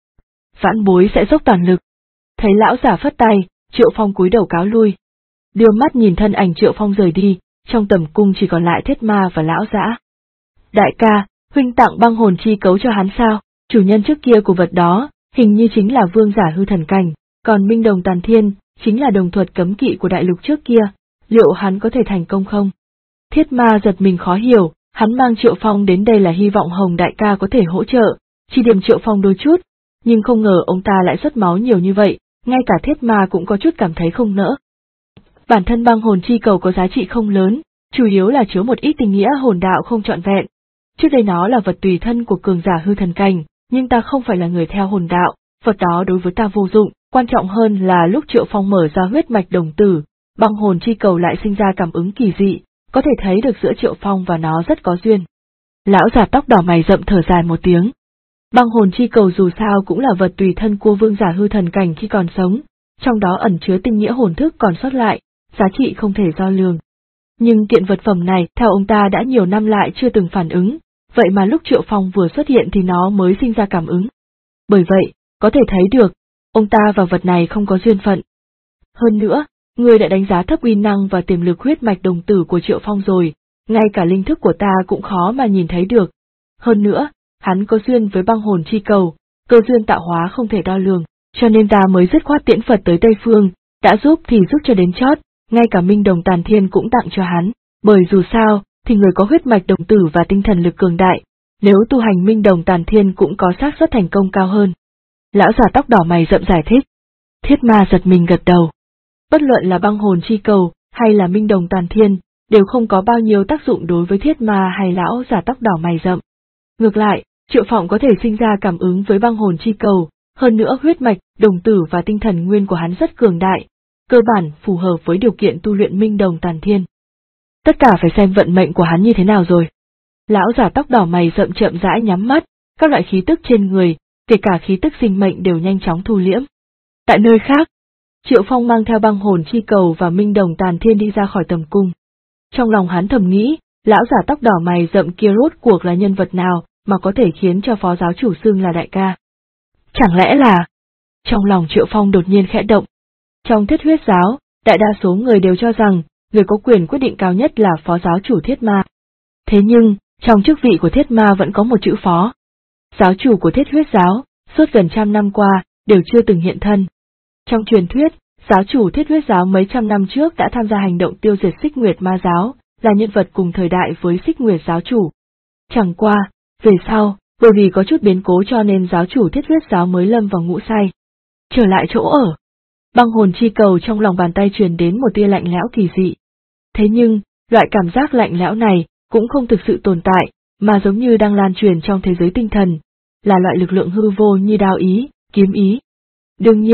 Vãn bối sẽ dốc toàn lực. Thấy lão giả phất tay, Triệu Phong cúi đầu cáo lui. Đưa mắt nhìn thân ảnh Triệu Phong rời đi, trong tầm cung chỉ còn lại Thiết Ma và lão dã. Đại ca, huynh tặng băng hồn chi cấu cho hắn sao? Chủ nhân trước kia của vật đó, hình như chính là vương giả hư thần cảnh, còn Minh Đồng Tàn Thiên, chính là đồng thuật cấm kỵ của đại lục trước kia, liệu hắn có thể thành công không? Thiết Ma giật mình khó hiểu, hắn mang Triệu Phong đến đây là hy vọng Hồng đại ca có thể hỗ trợ, chỉ điểm Triệu Phong đôi chút, nhưng không ngờ ông ta lại xuất máu nhiều như vậy, ngay cả Thiết Ma cũng có chút cảm thấy không nỡ. Bản thân băng hồn chi cầu có giá trị không lớn, chủ yếu là chứa một ít tình nghĩa hồn đạo không trọn vẹn. Trước đây nó là vật tùy thân của cường giả hư thần cảnh, nhưng ta không phải là người theo hồn đạo, vật đó đối với ta vô dụng, quan trọng hơn là lúc Triệu Phong mở ra huyết mạch đồng tử, băng hồn chi cầu lại sinh ra cảm ứng kỳ dị, có thể thấy được giữa Triệu Phong và nó rất có duyên. Lão già tóc đỏ mày rậm thở dài một tiếng. Băng hồn chi cầu dù sao cũng là vật tùy thân của vương giả hư thần cảnh khi còn sống, trong đó ẩn chứa tinh nghĩa hồn thức còn sót lại, giá trị không thể đo lường. Nhưng kiện vật phẩm này theo ông ta đã nhiều năm lại chưa từng phản ứng, vậy mà lúc Triệu Phong vừa xuất hiện thì nó mới sinh ra cảm ứng. Bởi vậy, có thể thấy được, ông ta và vật này không có duyên phận. Hơn nữa, người đã đánh giá thấp uy năng và tiềm lực huyết mạch đồng tử của Triệu Phong rồi, ngay cả linh thức của ta cũng khó mà nhìn thấy được. Hơn nữa, hắn có duyên với băng hồn chi cầu, cơ duyên tạo hóa không thể đo lường, cho nên ta mới dứt khoát tiễn Phật tới Tây Phương, đã giúp thì giúp cho đến chót, ngay cả Minh Đồng Tàn Thiên cũng tặng cho hắn, bởi dù sao, thì người có huyết mạch đồng tử và tinh thần lực cường đại, nếu tu hành Minh Đồng Tàn Thiên cũng có xác suất thành công cao hơn. Lão già tóc đỏ mày rậm giải thích. Thiết Ma giật mình gật đầu. Bất luận là băng hồn chi cầu, hay là Minh Đồng Tàn Thiên, đều không có bao nhiêu tác dụng đối với Thiết Ma hay lão già tóc đỏ mày rậm. Ngược lại, Triệu Phong có thể sinh ra cảm ứng với băng hồn chi cầu, hơn nữa huyết mạch, đồng tử và tinh thần nguyên của hắn rất cường đại, cơ bản phù hợp với điều kiện tu luyện Minh Đồng Tàn Thiên. Tất cả phải xem vận mệnh của hắn như thế nào rồi. Lão già tóc đỏ mày rậm chậm rãi nhắm mắt, các loại khí tức trên người, kể cả khí tức sinh mệnh đều nhanh chóng thu liễm. Tại nơi khác, Triệu Phong mang theo băng hồn chi cầu và Minh Đồng Tàn Thiên đi ra khỏi tầm cung. Trong lòng hắn thầm nghĩ, lão già tóc đỏ mày rậm kia rốt cuộc là nhân vật nào mà có thể khiến cho phó giáo chủ xưng là đại ca. Chẳng lẽ là... Trong lòng Triệu Phong đột nhiên khẽ động. Trong Thiết Huyết giáo, đại đa số người đều cho rằng, người có quyền quyết định cao nhất là phó giáo chủ Thiết Ma. Thế nhưng, trong chức vị của Thiết Ma vẫn có một chữ phó. Giáo chủ của Thiết Huyết giáo, suốt gần 100 năm qua, đều chưa từng hiện thân. Trong truyền thuyết, giáo chủ Thiết Huyết giáo mấy trăm năm trước đã tham gia hành động tiêu diệt Xích Nguyệt Ma giáo, là nhân vật cùng thời đại với Xích Nguyệt giáo chủ. Chẳng qua, về sau, bởi vì có chút biến cố cho nên giáo chủ Thiết Huyết giáo mới lâm vào ngủ say. Trở lại chỗ ở, băng hồn chi cầu trong lòng bàn tay truyền đến một tia lạnh lẽo kỳ dị. Thế nhưng, loại cảm giác lạnh lẽo này cũng không thực sự tồn tại, mà giống như đang lan truyền trong thế giới tinh thần, là loại lực lượng hư vô như đao ý, kiếm ý. Đương nhiên,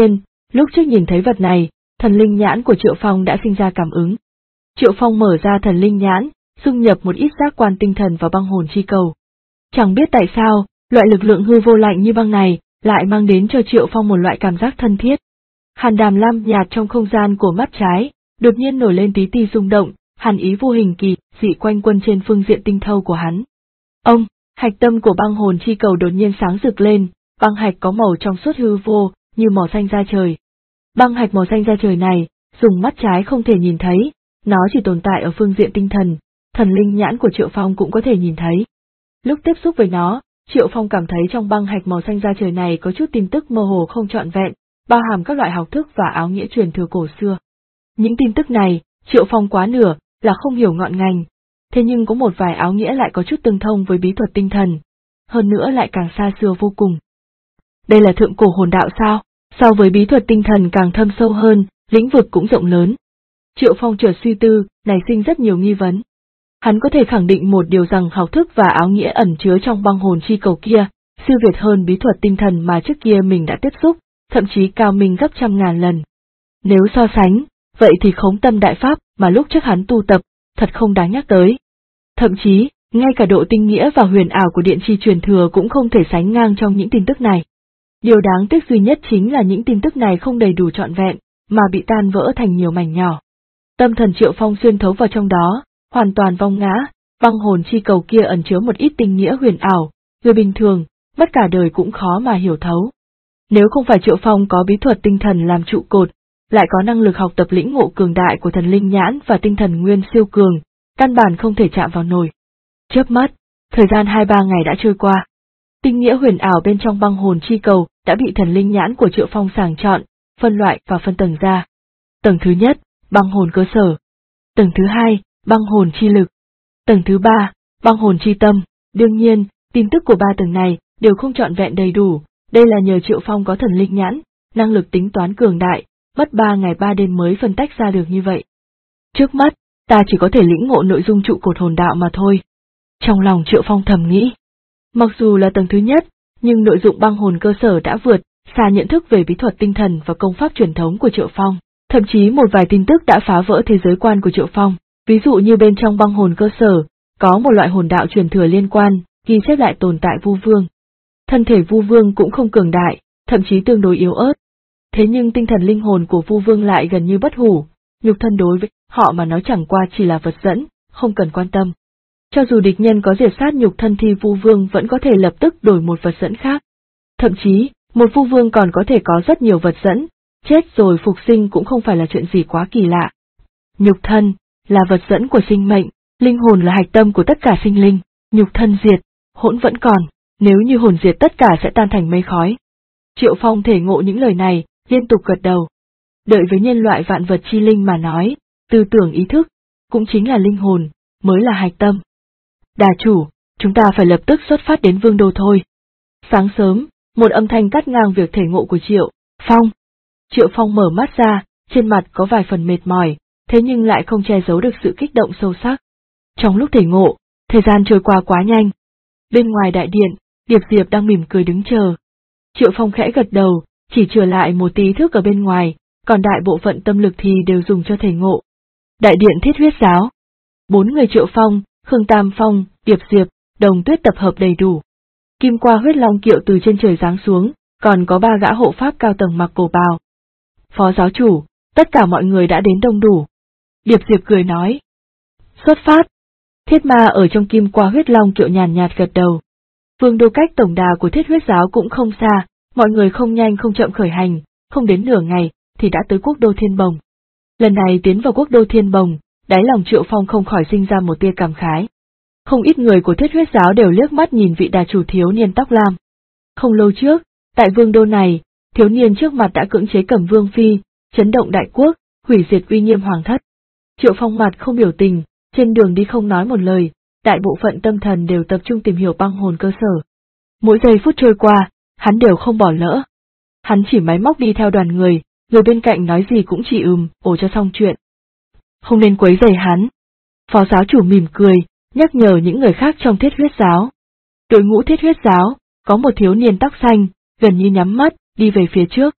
Lúc trước nhìn thấy vật này, thần linh nhãn của Triệu Phong đã sinh ra cảm ứng. Triệu Phong mở ra thần linh nhãn, dung nhập một ít giác quan tinh thần vào băng hồn chi cầu. Chẳng biết tại sao, loại lực lượng hư vô lạnh như băng này lại mang đến cho Triệu Phong một loại cảm giác thân thiết. Hàn đàm lam nhạt trong không gian của mắt trái, đột nhiên nổi lên tí ti rung động, hàn ý vô hình kỳ dị quanh quẩn trên phương diện tinh thâu của hắn. Ông, hạch tâm của băng hồn chi cầu đột nhiên sáng rực lên, băng hạch có màu trong suốt hư vô, như màu xanh da trời. Băng hạch màu xanh da trời này, dùng mắt trái không thể nhìn thấy, nó chỉ tồn tại ở phương diện tinh thần, thần linh nhãn của Triệu Phong cũng có thể nhìn thấy. Lúc tiếp xúc với nó, Triệu Phong cảm thấy trong băng hạch màu xanh da trời này có chút tin tức mơ hồ không trọn vẹn, bao hàm các loại học thức và áo nghĩa truyền thừa cổ xưa. Những tin tức này, Triệu Phong quá nửa là không hiểu ngọn ngành, thế nhưng có một vài áo nghĩa lại có chút tương thông với bí thuật tinh thần, hơn nữa lại càng xa xưa vô cùng. Đây là thượng cổ hồn đạo sao? So với bí thuật tinh thần càng thâm sâu hơn, lĩnh vực cũng rộng lớn. Triệu Phong chợt suy tư, nảy sinh rất nhiều nghi vấn. Hắn có thể khẳng định một điều rằng học thức và áo nghĩa ẩn chứa trong băng hồn chi cầu kia, siêu việt hơn bí thuật tinh thần mà trước kia mình đã tiếp xúc, thậm chí cao minh gấp trăm ngàn lần. Nếu so sánh, vậy thì khống tâm đại pháp mà lúc trước hắn tu tập, thật không đáng nhắc tới. Thậm chí, ngay cả độ tinh nghĩa và huyền ảo của điện chi truyền thừa cũng không thể sánh ngang trong những tin tức này. Điều đáng tiếc duy nhất chính là những tin tức này không đầy đủ trọn vẹn, mà bị tan vỡ thành nhiều mảnh nhỏ. Tâm thần Triệu Phong xuyên thấu vào trong đó, hoàn toàn vong ngã, băng hồn chi cầu kia ẩn chứa một ít tinh nghĩa huyền ảo, người bình thường, mất cả đời cũng khó mà hiểu thấu. Nếu không phải Triệu Phong có bí thuật tinh thần làm trụ cột, lại có năng lực học tập lĩnh ngộ cường đại của thần linh nhãn và tinh thần nguyên siêu cường, căn bản không thể chạm vào nổi. Chớp mắt, thời gian 2-3 ngày đã trôi qua. Tinh nghĩa huyền ảo bên trong băng hồn chi cầu đã bị thần linh nhãn của Triệu Phong sàng chọn, phân loại và phân tầng ra. Tầng thứ nhất, băng hồn cơ sở. Tầng thứ hai, băng hồn chi lực. Tầng thứ ba, băng hồn chi tâm. Đương nhiên, tin tức của ba tầng này đều không trọn vẹn đầy đủ, đây là nhờ Triệu Phong có thần linh nhãn, năng lực tính toán cường đại, mất 3 ngày 3 đêm mới phân tách ra được như vậy. Trước mắt, ta chỉ có thể lĩnh ngộ nội dung trụ cột hồn đạo mà thôi. Trong lòng Triệu Phong thầm nghĩ. Mặc dù là tầng thứ nhất, nhưng nội dụng băng hồn cơ sở đã vượt xa nhận thức về bí thuật tinh thần và công pháp truyền thống của Triệu Phong, thậm chí một vài tin tức đã phá vỡ thế giới quan của Triệu Phong, ví dụ như bên trong băng hồn cơ sở, có một loại hồn đạo truyền thừa liên quan, ghi chép lại tồn tại Vu Vương. Thân thể Vu Vương cũng không cường đại, thậm chí tương đối yếu ớt. Thế nhưng tinh thần linh hồn của Vu Vương lại gần như bất hủ, nhục thân đối với họ mà nói chẳng qua chỉ là vật dẫn, không cần quan tâm. Cho dù địch nhân có diệt sát nhục thân thì Vu Vương vẫn có thể lập tức đổi một vật dẫn khác. Thậm chí, một Vu Vương còn có thể có rất nhiều vật dẫn, chết rồi phục sinh cũng không phải là chuyện gì quá kỳ lạ. Nhục thân là vật dẫn của sinh mệnh, linh hồn là hạch tâm của tất cả sinh linh, nhục thân diệt, hỗn vẫn còn, nếu như hồn diệt tất cả sẽ tan thành mây khói. Triệu Phong thể ngộ những lời này, liên tục gật đầu. Đợi với nhân loại vạn vật chi linh mà nói, tư tưởng ý thức, cũng chính là linh hồn, mới là hạch tâm. Đà chủ, chúng ta phải lập tức xuất phát đến Vương Đô thôi. Sáng sớm, một âm thanh cắt ngang việc thể ngộ của Triệu Phong. Triệu Phong mở mắt ra, trên mặt có vài phần mệt mỏi, thế nhưng lại không che giấu được sự kích động sâu sắc. Trong lúc thể ngộ, thời gian trôi qua quá nhanh. Bên ngoài đại điện, Điệp Diệp đang mỉm cười đứng chờ. Triệu Phong khẽ gật đầu, chỉ trở lại một tí thức ở bên ngoài, còn đại bộ phận tâm lực thì đều dùng cho thể ngộ. Đại điện Thiết Huyết Giáo. 4 người Triệu Phong, Khương Tam Phong, Điệp Diệp, Đồng Tuyết tập hợp đầy đủ. Kim Qua Huyết Long kiệu từ trên trời giáng xuống, còn có 3 gã hộ pháp cao tầng mặc cổ bào. Phó giáo chủ, tất cả mọi người đã đến đông đủ. Điệp Diệp cười nói. Xuất phát. Thiết Ma ở trong Kim Qua Huyết Long kiệu nhàn nhạt gật đầu. Vương đô cách tổng đà của Thiết Huyết Giáo cũng không xa, mọi người không nhanh không chậm khởi hành, không đến nửa ngày thì đã tới quốc đô Thiên Bồng. Lần này tiến vào quốc đô Thiên Bồng, đáy lòng Triệu Phong không khỏi sinh ra một tia cảm khái. Không ít người của Thiết Huyết Giáo đều liếc mắt nhìn vị đà chủ thiếu niên tóc lam. Không lâu trước, tại vương đô này, thiếu niên trước mặt đã cưỡng chế Cẩm Vương phi, chấn động đại quốc, hủy diệt uy nghiêm hoàng thất. Triệu Phong mặt không biểu tình, trên đường đi không nói một lời, đại bộ phận tâm thần đều tập trung tìm hiểu băng hồn cơ sở. Mỗi giây phút trôi qua, hắn đều không bỏ lỡ. Hắn chỉ máy móc đi theo đoàn người bên cạnh nói gì cũng chỉ ồ cho xong chuyện. Không nên quấy rầy hắn. Phó giáo chủ mỉm cười, nhắc nhở những người khác trong Thiết Huyết Giáo. Đội ngũ Thiết Huyết Giáo, có một thiếu niên tóc xanh, gần như nhắm mắt, đi về phía trước.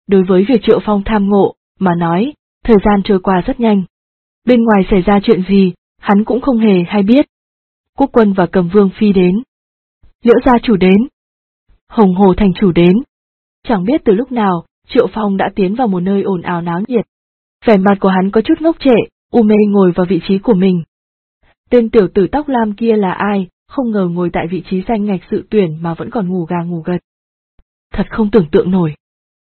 đối với việc Triệu Phong tham ngộ, mà nói, thời gian trôi qua rất nhanh. Bên ngoài xảy ra chuyện gì, hắn cũng không hề hay biết. Quốc quân và Cầm Vương Phi đến. Liễu gia chủ đến. Hồng Hồ thành chủ đến. Chẳng biết từ lúc nào, Triệu Phong đã tiến vào một nơi ồn ào náo nhiệt. Vẻ mặt của hắn có chút ngốc trệ, u mê ngồi vào vị trí của mình. Tên tiểu tử tóc lam kia là ai, không ngờ ngồi tại vị trí danh ngạch dự tuyển mà vẫn còn ngủ gà ngủ gật. Thật không tưởng tượng nổi.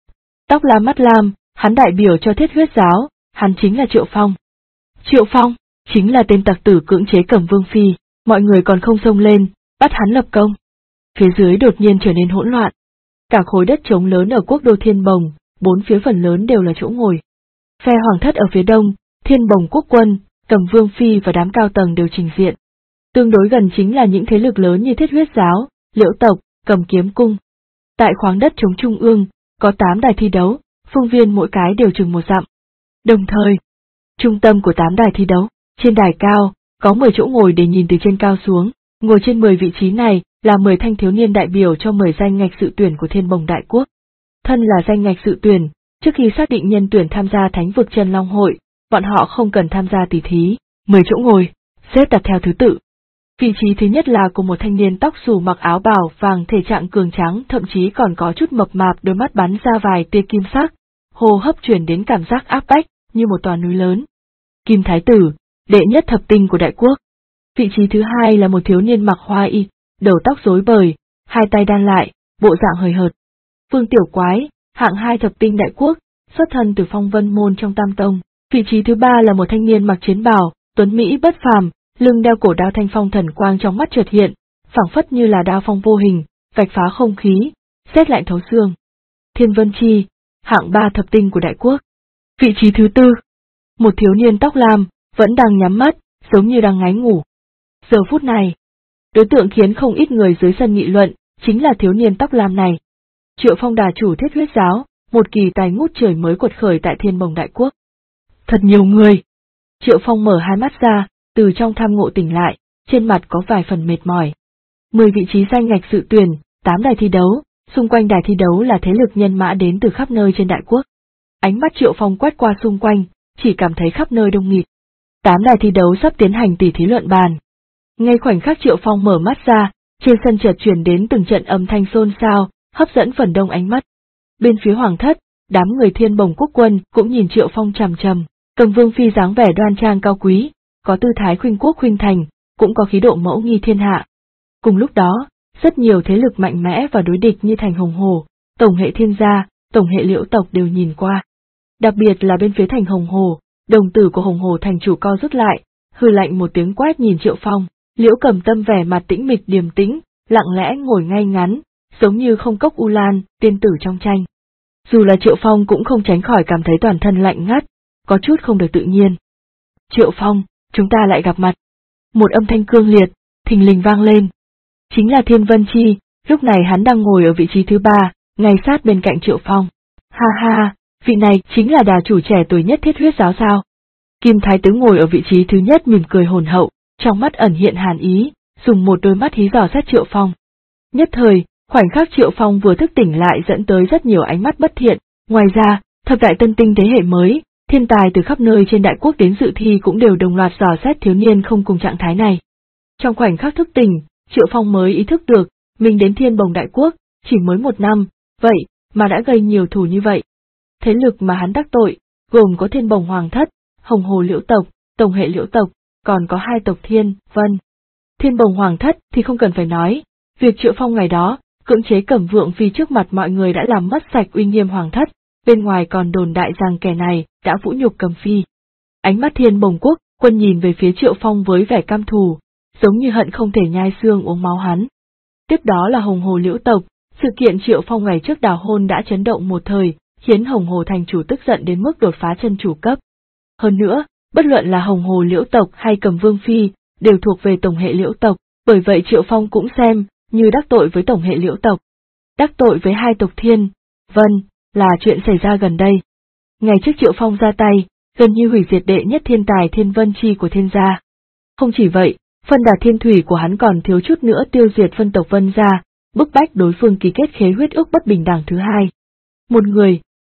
Tóc lam mắt lam, hắn đại biểu cho Thiết Huyết giáo, hắn chính là Triệu Phong. Triệu Phong, chính là tên tặc tử cưỡng chế Cẩm Vương Phi, mọi người còn không xông lên, bắt hắn lập công. Phía dưới đột nhiên trở nên hỗn loạn. Cả khối đất trống lớn ở quốc đô Thiên Bồng, bốn phía phần lớn đều là chỗ ngồi. Phe hoàng thất ở phía đông, Thiên Bồng quốc quân, Cẩm Vương Phi và đám cao tầng đều trình diện. Tương đối gần chính là những thế lực lớn như Thiết Huyết giáo, Liễu tộc, Cầm Kiếm cung. Tại khoáng đất trống trung ương, có 8 đài thi đấu, phương viên mỗi cái đều chừng 1 dặm. Đồng thời, trung tâm của 8 đài thi đấu, trên đài cao, có 10 chỗ ngồi để nhìn từ trên cao xuống, ngồi trên 10 vị trí này là 10 thanh thiếu niên đại biểu cho 10 danh ngạch dự tuyển của Thiên Bồng Đại Quốc. Thân là danh ngạch dự tuyển, trước khi xác định nhân tuyển tham gia Thánh vực Chân Long hội, bọn họ không cần tham gia tỷ thí, 10 chỗ ngồi, xếp đặt theo thứ tự. Vị trí thứ nhất là của một thanh niên tóc xù mặc áo bào vàng, thể trạng cường tráng, thậm chí còn có chút mập mạp, đôi mắt bắn ra vài tia kim sắc, hô hấp truyền đến cảm giác áp bách như một tòa núi lớn. Kim Thái Tử, đệ nhất thập tinh của Đại Quốc. Vị trí thứ hai là một thiếu niên mặc hoa y, đầu tóc rối bời, hai tay đan lại, bộ dạng hời hợt. Vương Tiểu Quái, hạng 2 thập tinh Đại Quốc, xuất thân từ Phong Vân môn trong Tam tông. Vị trí thứ ba là một thanh niên mặc chiến bào, tuấn mỹ bất phàm, lưng đeo cổ đao thanh phong, thần quang trong mắt chợt hiện, phảng phất như là đao phong vô hình, vạch phá không khí, rét lạnh thấu xương. Thiên Vân Chi, hạng 3 thập tinh của Đại Quốc. Vị trí thứ tư, một thiếu niên tóc lam, vẫn đang nhắm mắt, giống như đang ngáy ngủ. Giờ phút này, đối tượng khiến không ít người dưới sân nghị luận, chính là thiếu niên tóc lam này. Triệu Phong đà chủ Thiết Huyết giáo, một kỳ tài ngút trời mới quật khởi tại Thiên Bồng Đại Quốc. Thật nhiều người. Triệu Phong mở hai mắt ra, từ trong tham ngộ tỉnh lại, trên mặt có vài phần mệt mỏi. 10 vị trí danh ngạch dự tuyển, 8 đài thi đấu, xung quanh đài thi đấu là thế lực nhân mã đến từ khắp nơi trên Đại Quốc. Ánh mắt Triệu Phong quét qua xung quanh, chỉ cảm thấy khắp nơi đông nghịt. 8 đài thi đấu sắp tiến hành tỷ thí luận bàn. Ngay khoảnh khắc Triệu Phong mở mắt ra, trên sân chợt truyền đến từng trận âm thanh xôn xao, hấp dẫn phần đông ánh mắt. Bên phía hoàng thất, đám người Thiên Bồng quốc quân cũng nhìn Triệu Phong chằm chằm, Cầm Vương Phi dáng vẻ đoan trang cao quý, có tư thái khuynh quốc khuynh thành, cũng có khí độ mẫu nghi thiên hạ. Cùng lúc đó, rất nhiều thế lực mạnh mẽ và đối địch như Thành Hồng Hồ, Tổng hệ Thiên gia, Tổng hệ Liễu tộc đều nhìn qua. Đặc biệt là bên phía Thành Hồng Hồ, đồng tử của Hồng Hồ thành chủ co rút lại, hừ lạnh một tiếng quét nhìn Triệu Phong. Liễu Cầm Tâm vẻ mặt tĩnh mịch điềm tĩnh, lặng lẽ ngồi ngay ngắn, giống như không cốc u lan, tiên tử trong tranh. Dù là Triệu Phong cũng không tránh khỏi cảm thấy toàn thân lạnh ngắt, có chút không được tự nhiên. Triệu Phong, chúng ta lại gặp mặt. Một âm thanh cương liệt, thình lình vang lên. Chính là Thiên Vân Chi, lúc này hắn đang ngồi ở vị trí thứ 3, ngay sát bên cạnh Triệu Phong. Ha ha, vị này chính là đà chủ trẻ tuổi nhất Thiết Huyết giáo sao? Kim Thái Tử ngồi ở vị trí thứ nhất mỉm cười hồn hậu, trong mắt ẩn hiện hàn ý, dùng một đôi mắt hí dò xét Triệu Phong. Nhất thời, khoảnh khắc Triệu Phong vừa thức tỉnh lại dẫn tới rất nhiều ánh mắt bất thiện, ngoài ra, thập đại tân tinh thế hệ mới, thiên tài từ khắp nơi trên Đại Quốc đến dự thi cũng đều đồng loạt dò xét thiếu niên không cùng trạng thái này. Trong khoảnh khắc thức tỉnh, Triệu Phong mới ý thức được, mình đến Thiên Bồng Đại Quốc, chỉ mới 1 năm, vậy mà đã gây nhiều thù như vậy. Thế lực mà hắn đắc tội, gồm có Thiên Bồng Hoàng thất, Hồng Hồ Liễu tộc, Tổng hệ Liễu tộc, còn có 2 tộc Thiên, Vân. Thiên Bồng Hoàng thất thì không cần phải nói, việc Triệu Phong ngày đó, cưỡng chế Cẩm Vượng Phi trước mặt mọi người đã làm mất sạch uy nghiêm Hoàng thất, bên ngoài còn đồn đại rằng kẻ này đã vũ nhục Cầm Phi. Ánh mắt Thiên Bồng quốc quân nhìn về phía Triệu Phong với vẻ căm thù, giống như hận không thể nhai xương uống máu hắn. Tiếp đó là Hồng Hồ Liễu tộc, sự kiện Triệu Phong ngày trước đào hôn đã chấn động một thời, khiến Hồng Hồ thành chủ tức giận đến mức đột phá chân chủ cấp. Hơn nữa, bất luận là Hồng Hồ Liễu tộc hay Cầm Vương Phi, đều thuộc về Tổng hệ Liễu tộc, bởi vậy Triệu Phong cũng xem như đắc tội với Tổng hệ Liễu tộc. Đắc tội với 2 tộc Thiên, Vân, là chuyện xảy ra gần đây. Ngày trước Triệu Phong ra tay, gần như hủy diệt đệ nhất thiên tài Thiên Vân Chi của Thiên gia. Không chỉ vậy, phân đà thiên thủy của hắn còn thiếu chút nữa tiêu diệt phân tộc Vân gia, bức bách đối phương ký kết khế huyết ước bất bình đẳng thứ 2. Một người,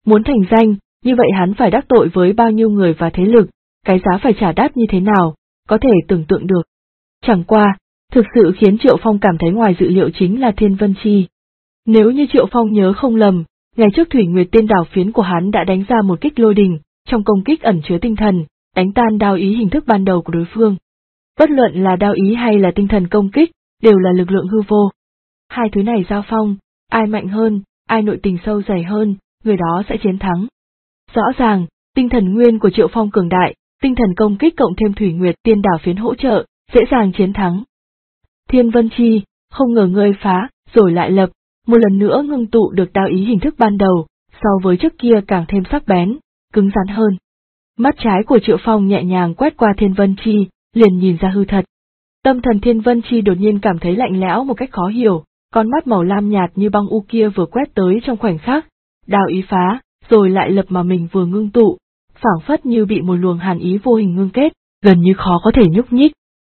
Muốn thành danh, như vậy hắn phải đắc tội với bao nhiêu người và thế lực, cái giá phải trả đắt như thế nào, có thể tưởng tượng được. Chẳng qua, thực sự khiến Triệu Phong cảm thấy ngoài dự liệu chính là Thiên Vân Chi. Nếu như Triệu Phong nhớ không lầm, ngày trước Thủy Nguyệt Tiên Đảo phiến của hắn đã đánh ra một kích lôi đình, trong công kích ẩn chứa tinh thần, đánh tan đao ý hình thức ban đầu của đối phương. Bất luận là đao ý hay là tinh thần công kích, đều là lực lượng hư vô. Hai thứ này giao phong, ai mạnh hơn, ai nội tình sâu dày hơn, người đó sẽ chiến thắng. Rõ ràng, tinh thần nguyên của Triệu Phong cường đại, tinh thần công kích cộng thêm Thủy Nguyệt Tiên Đảo phiến hỗ trợ, dễ dàng chiến thắng. Thiên Vân Chi, không ngờ ngươi phá, rồi lại lập, một lần nữa ngưng tụ được đao ý hình thức ban đầu, so với trước kia càng thêm sắc bén, cứng rắn hơn. Mắt trái của Triệu Phong nhẹ nhàng quét qua Thiên Vân Chi, liền nhìn ra hư thật. Tâm thần Thiên Vân Chi đột nhiên cảm thấy lạnh lẽo một cách khó hiểu, con mắt màu lam nhạt như băng u kia vừa quét tới trong khoảnh khắc, đao ý phá, rồi lại lập mà mình vừa ngưng tụ, phảng phất như bị một luồng hàn ý vô hình ngưng kết, gần như khó có thể nhúc nhích.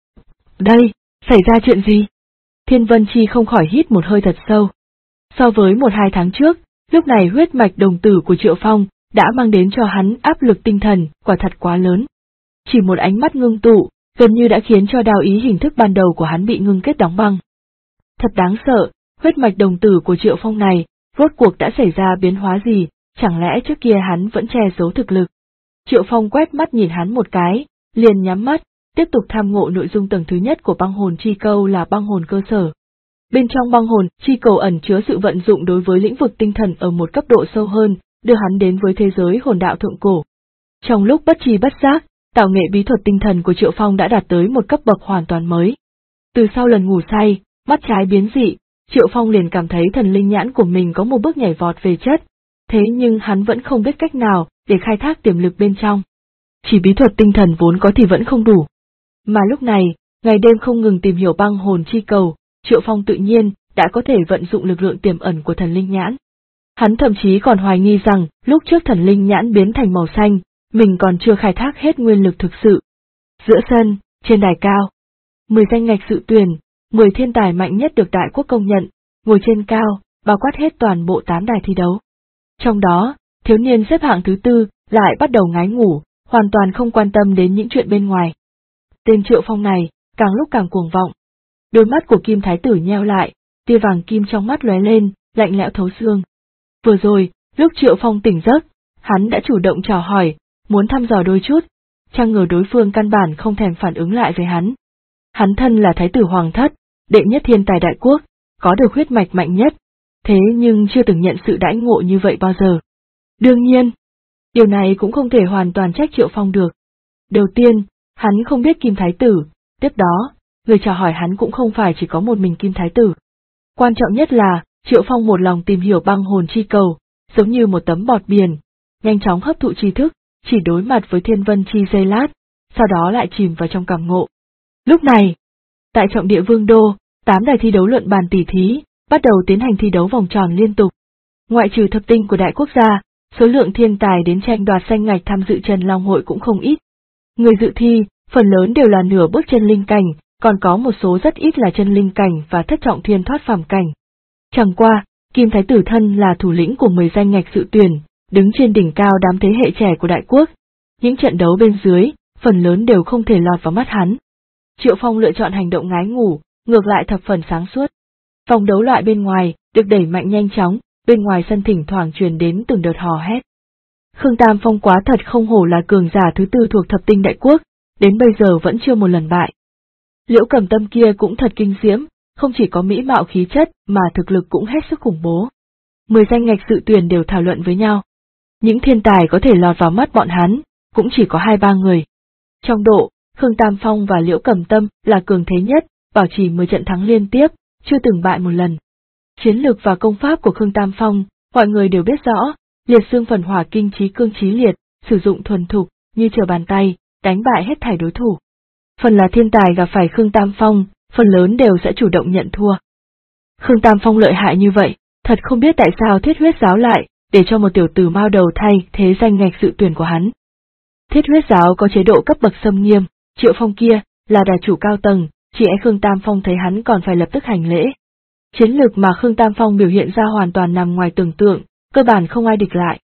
Đây, xảy ra chuyện gì? Thiên Vân Chi không khỏi hít một hơi thật sâu. So với 1-2 tháng trước, lúc này huyết mạch đồng tử của Triệu Phong đã mang đến cho hắn áp lực tinh thần, quả thật quá lớn. Chỉ một ánh mắt ngưng tụ, gần như đã khiến cho đao ý hình thức ban đầu của hắn bị ngưng kết đóng băng. Thật đáng sợ, huyết mạch đồng tử của Triệu Phong này, rốt cuộc đã xảy ra biến hóa gì, chẳng lẽ trước kia hắn vẫn che giấu thực lực. Triệu Phong quét mắt nhìn hắn một cái, liền nhắm mắt, tiếp tục tham ngộ nội dung tầng thứ nhất của băng hồn chi câu là băng hồn cơ sở. Bên trong băng hồn chi cầu ẩn chứa sự vận dụng đối với lĩnh vực tinh thần ở một cấp độ sâu hơn, đưa hắn đến với thế giới hồn đạo thượng cổ. Trong lúc bất tri bất giác, tạo nghệ bí thuật tinh thần của Triệu Phong đã đạt tới một cấp bậc hoàn toàn mới. Từ sau lần ngủ say, mắt trái biến dị, Triệu Phong liền cảm thấy thần linh nhãn của mình có một bước nhảy vọt về chất, thế nhưng hắn vẫn không biết cách nào để khai thác tiềm lực bên trong. Chỉ bí thuật tinh thần vốn có thì vẫn không đủ. Mà lúc này, ngày đêm không ngừng tìm hiểu băng hồn chi cầu, Triệu Phong tự nhiên đã có thể vận dụng lực lượng tiềm ẩn của thần linh nhãn. Hắn thậm chí còn hoài nghi rằng lúc trước thần linh nhãn biến thành màu xanh, mình còn chưa khai thác hết nguyên lực thực sự. Giữa sân, trên đài cao, 10 danh ngạch dự tuyển, 10 thiên tài mạnh nhất được đại quốc công nhận, ngồi trên cao, bao quát hết toàn bộ 8 đài thi đấu. Trong đó, thiếu niên xếp hạng thứ 4 lại bắt đầu ngái ngủ, hoàn toàn không quan tâm đến những chuyện bên ngoài. Tên Triệu Phong này, càng lúc càng cuồng vọng. Đôi mắt của Kim Thái Tử nheo lại, tia vàng kim trong mắt lóe lên, lạnh lẽo thấu xương. Vừa rồi, lúc Triệu Phong tỉnh giấc, hắn đã chủ động chào hỏi, muốn thăm dò đôi chút, chẳng ngờ đối phương căn bản không thèm phản ứng lại với hắn. Hắn thân là Thái tử Hoàng thất, đệ nhất thiên tài đại quốc, có được huyết mạch mạnh nhất, thế nhưng chưa từng nhận sự đãi ngộ như vậy bao giờ. Đương nhiên, điều này cũng không thể hoàn toàn trách Triệu Phong được. Đầu tiên, hắn không biết Kim Thái Tử, tiếp đó, người chào hỏi hắn cũng không phải chỉ có một mình Kim Thái Tử. Quan trọng nhất là, Triệu Phong một lòng tìm hiểu băng hồn chi cầu, giống như một tấm bọt biển, nhanh chóng hấp thụ tri thức, chỉ đối mặt với Thiên Vân Chi giây lát, sau đó lại chìm vào trong cảm ngộ. Lúc này, tại trọng địa Vương Đô, 8 đài thi đấu luận bàn tỉ thí, bắt đầu tiến hành thi đấu vòng tròn liên tục. Ngoại trừ thập tinh của đại quốc gia, số lượng thiên tài đến tranh đoạt danh ngạch tham dự Trần Long hội cũng không ít. Người dự thi, phần lớn đều là nửa bước chân linh cảnh, còn có một số rất ít là chân linh cảnh và thất trọng thiên thoát phàm cảnh. Chẳng qua, Kim Thái Tử thân là thủ lĩnh của 10 danh ngạch dự tuyển, đứng trên đỉnh cao đám thế hệ trẻ của đại quốc. Những trận đấu bên dưới, phần lớn đều không thể lọt vào mắt hắn. Triệu Phong lựa chọn hành động ngái ngủ, ngược lại thập phần sáng suốt. Vòng đấu loại bên ngoài, được đẩy mạnh nhanh chóng, bên ngoài sân thỉnh thoảng truyền đến từng đợt hò hét. Khương Tam Phong quá thật không hổ là cường giả thứ 4 thuộc thập tinh đại quốc, đến bây giờ vẫn chưa một lần bại. Liễu Cầm Tâm kia cũng thật kinh diễm, không chỉ có mỹ mạo khí chất mà thực lực cũng hết sức khủng bố. 10 danh ngạch dự tuyển đều thảo luận với nhau. Những thiên tài có thể lọt vào mắt bọn hắn, cũng chỉ có 2-3 người. Trong độ, Khương Tam Phong và Liễu Cầm Tâm là cường thế nhất, bảo trì 10 trận thắng liên tiếp, chưa từng bại một lần. Chiến lược và công pháp của Khương Tam Phong, mọi người đều biết rõ, liệt xương phần hỏa kinh chí cương chí liệt, sử dụng thuần thục, như trở bàn tay, đánh bại hết thảy đối thủ. Phần là thiên tài gặp phải Khương Tam Phong, phần lớn đều sẽ chủ động nhận thua. Khương Tam Phong lợi hại như vậy, thật không biết tại sao Thiết Huyết Giáo lại, để cho một tiểu tử mao đầu thay thế danh ngạch dự tuyển của hắn. Thiết Huyết Giáo có chế độ cấp bậc xâm nghiêm, Triệu Phong kia, là đà chủ cao tầng, chỉ e Khương Tam Phong thấy hắn còn phải lập tức hành lễ. Chiến lược mà Khương Tam Phong biểu hiện ra hoàn toàn nằm ngoài tưởng tượng, cơ bản không ai địch lại.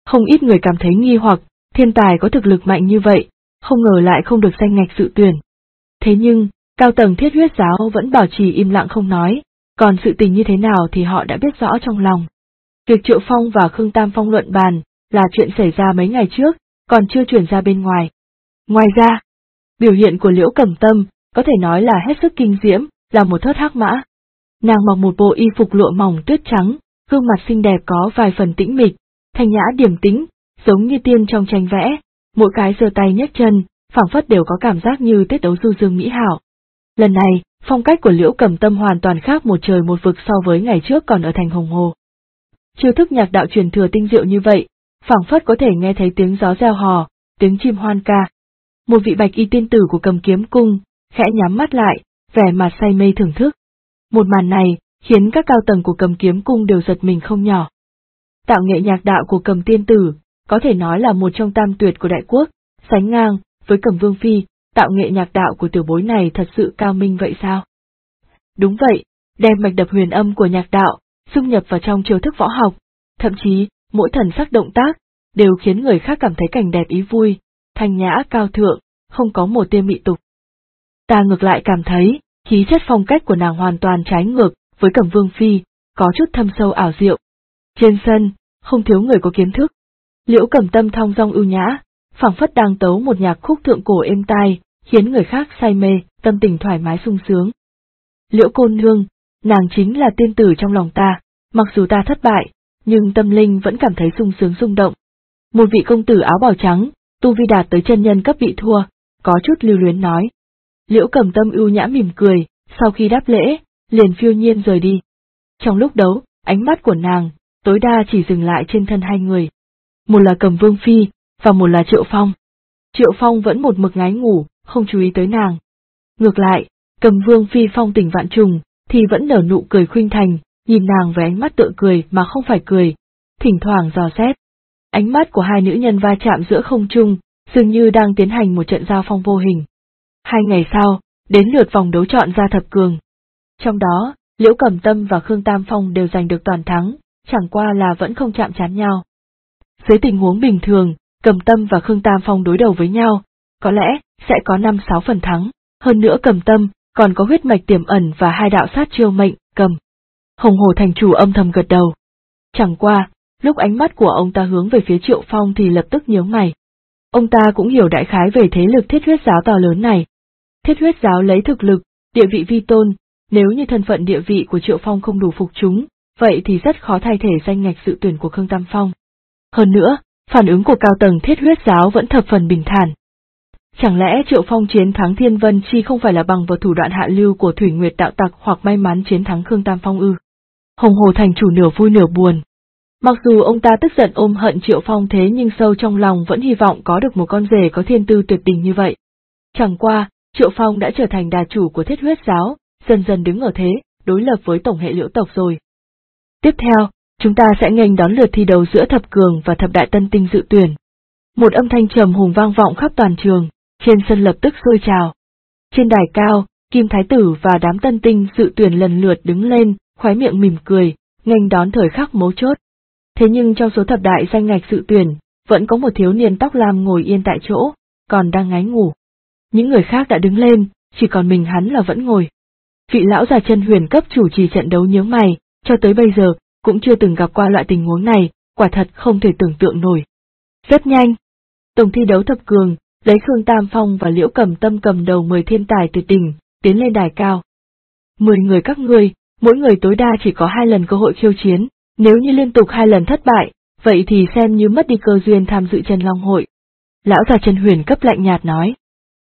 Không ít người cảm thấy nghi hoặc, thiên tài có thực lực mạnh như vậy, không ngờ lại không được danh ngạch dự tuyển. Thế nhưng, cao tầng Thiết Huyết giáo vẫn bảo trì im lặng không nói, còn sự tình như thế nào thì họ đã biết rõ trong lòng. Việc Triệu Phong và Khương Tam Phong luận bàn là chuyện xảy ra mấy ngày trước, còn chưa truyền ra bên ngoài. Ngoài ra, biểu hiện của Liễu Cẩm Tâm có thể nói là hết sức kinh diễm, là một thớt hắc mã. Nàng mặc một bộ y phục lụa mỏng tuyết trắng, gương mặt xinh đẹp có vài phần tĩnh mịch, thanh nhã điềm tĩnh, giống như tiên trong tranh vẽ, mỗi cái giơ tay nhấc chân, phảng phất đều có cảm giác như tiết đấu du dương mỹ hảo. Lần này, phong cách của Liễu Cẩm Tâm hoàn toàn khác một trời một vực so với ngày trước còn ở thành Hồng Hồ. Chiêu thức nhạc đạo truyền thừa tinh diệu như vậy, phảng phất có thể nghe thấy tiếng gió reo hò, tiếng chim hoan ca. Một vị bạch y tiên tử của Cầm Kiếm Cung, khẽ nhắm mắt lại, vẻ mặt say mê thưởng thức. Một màn này, khiến các cao tầng của Cầm Kiếm Cung đều giật mình không nhỏ. Tạo nghệ nhạc đạo của Cầm tiên tử, có thể nói là một trong tam tuyệt của đại quốc, sánh ngang với Cầm Vương Phi, tạo nghệ nhạc đạo của tiểu bối này thật sự cao minh vậy sao? Đúng vậy, đem mạch đập huyền âm của nhạc đạo, dung nhập vào trong chiêu thức võ học, thậm chí, mỗi thần sắc động tác, đều khiến người khác cảm thấy cảnh đẹp ý vui, thanh nhã cao thượng, không có một tia mị tục. Ta ngược lại cảm thấy, khí chất phong cách của nàng hoàn toàn trái ngược với Cẩm Vương Phi, có chút thâm sâu ảo diệu. Trên sân, không thiếu người có kiến thức. Liễu Cẩm Tâm thong dong ưu nhã, phảng phất đang tấu một nhạc khúc thượng cổ êm tai, khiến người khác say mê, tâm tình thoải mái sung sướng. Liễu cô nương, nàng chính là tiên tử trong lòng ta, mặc dù ta thất bại, nhưng tâm linh vẫn cảm thấy sung sướng rung động. Một vị công tử áo bào trắng, tu vi đạt tới chân nhân cấp bị thua, có chút lưu luyến nói. Liễu Cẩm Tâm ưu nhã mỉm cười, sau khi đáp lễ, liền phiêu nhiên rời đi. Trong lúc đấu, ánh mắt của nàng, tối đa chỉ dừng lại trên thân hai người. Một là Cầm Vương Phi, và một là Triệu Phong. Triệu Phong vẫn một mực ngái ngủ, không chú ý tới nàng. Ngược lại, Cầm Vương Phi phong tình vạn trùng, thì vẫn nở nụ cười khuynh thành, nhìn nàng với ánh mắt tựa cười mà không phải cười, thỉnh thoảng dò xét. Ánh mắt của hai nữ nhân va chạm giữa không trung, dường như đang tiến hành một trận giao phong vô hình. 2 ngày sau, đến lượt vòng đấu chọn ra thập cường. Trong đó, Liễu Cẩm Tâm và Khương Tam Phong đều giành được toàn thắng, chẳng qua là vẫn không chạm trán nhau. Dưới tình huống bình thường, Cẩm Tâm và Khương Tam Phong đối đầu với nhau, có lẽ sẽ có 5-6 phần thắng, hơn nữa Cẩm Tâm còn có huyết mạch tiềm ẩn và 2 đạo sát chiêu mệnh, cầm. Hồng Hồ thành chủ âm thầm gật đầu. Chẳng qua, lúc ánh mắt của ông ta hướng về phía Triệu Phong thì lập tức nhướng mày. Ông ta cũng hiểu đại khái về thế lực Thiết Huyết giáo to lớn này. Thiết Huyết giáo lấy thực lực, địa vị vi tôn, nếu như thân phận địa vị của Triệu Phong không đủ phục chúng, vậy thì rất khó thay thể danh ngạch dự tuyển của Khương Tam Phong. Hơn nữa, phản ứng của cao tầng Thiết Huyết giáo vẫn thập phần bình thản. Chẳng lẽ Triệu Phong chiến thắng Thiên Vân Chi không phải là bằng vào thủ đoạn hạ lưu của Thủy Nguyệt đạo tặc hoặc may mắn chiến thắng Khương Tam Phong ư? Hồng Hồ thành chủ nửa vui nửa buồn. Mặc dù ông ta tức giận ôm hận Triệu Phong thế nhưng sâu trong lòng vẫn hy vọng có được một con rể có thiên tư tuyệt tình như vậy. Chẳng qua, Triệu Phong đã trở thành đà chủ của Thiết Huyết giáo, dần dần đứng ở thế, đối lập với tổng hệ Liễu tộc rồi. Tiếp theo, chúng ta sẽ nghênh đón lượt thi đấu giữa thập cường và thập đại tân tinh dự tuyển. Một âm thanh trầm hùng vang vọng khắp toàn trường, trên sân lập tức sôi trào. Trên đài cao, Kim Thái Tử và đám tân tinh dự tuyển lần lượt đứng lên, khóe miệng mỉm cười, nghênh đón thời khắc mấu chốt. Thế nhưng trong số thập đại danh ngạch dự tuyển, vẫn có một thiếu niên tóc lam ngồi yên tại chỗ, còn đang ngáy ngủ. Những người khác đã đứng lên, chỉ còn mình hắn là vẫn ngồi. Vị lão già chân huyền cấp chủ trì trận đấu nhướng mày, cho tới bây giờ, cũng chưa từng gặp qua loại tình huống này, quả thật không thể tưởng tượng nổi. Rất nhanh, tổng thi đấu thập cường, lấy Khương Tam Phong và Liễu Cẩm Tâm cầm đầu 10 thiên tài tuyệt đỉnh, tiến lên đài cao. 10 người các ngươi, mỗi người tối đa chỉ có 2 lần cơ hội khiêu chiến, nếu như liên tục 2 lần thất bại, vậy thì xem như mất đi cơ duyên tham dự Chân Long hội. Lão già chân huyền cấp lạnh nhạt nói.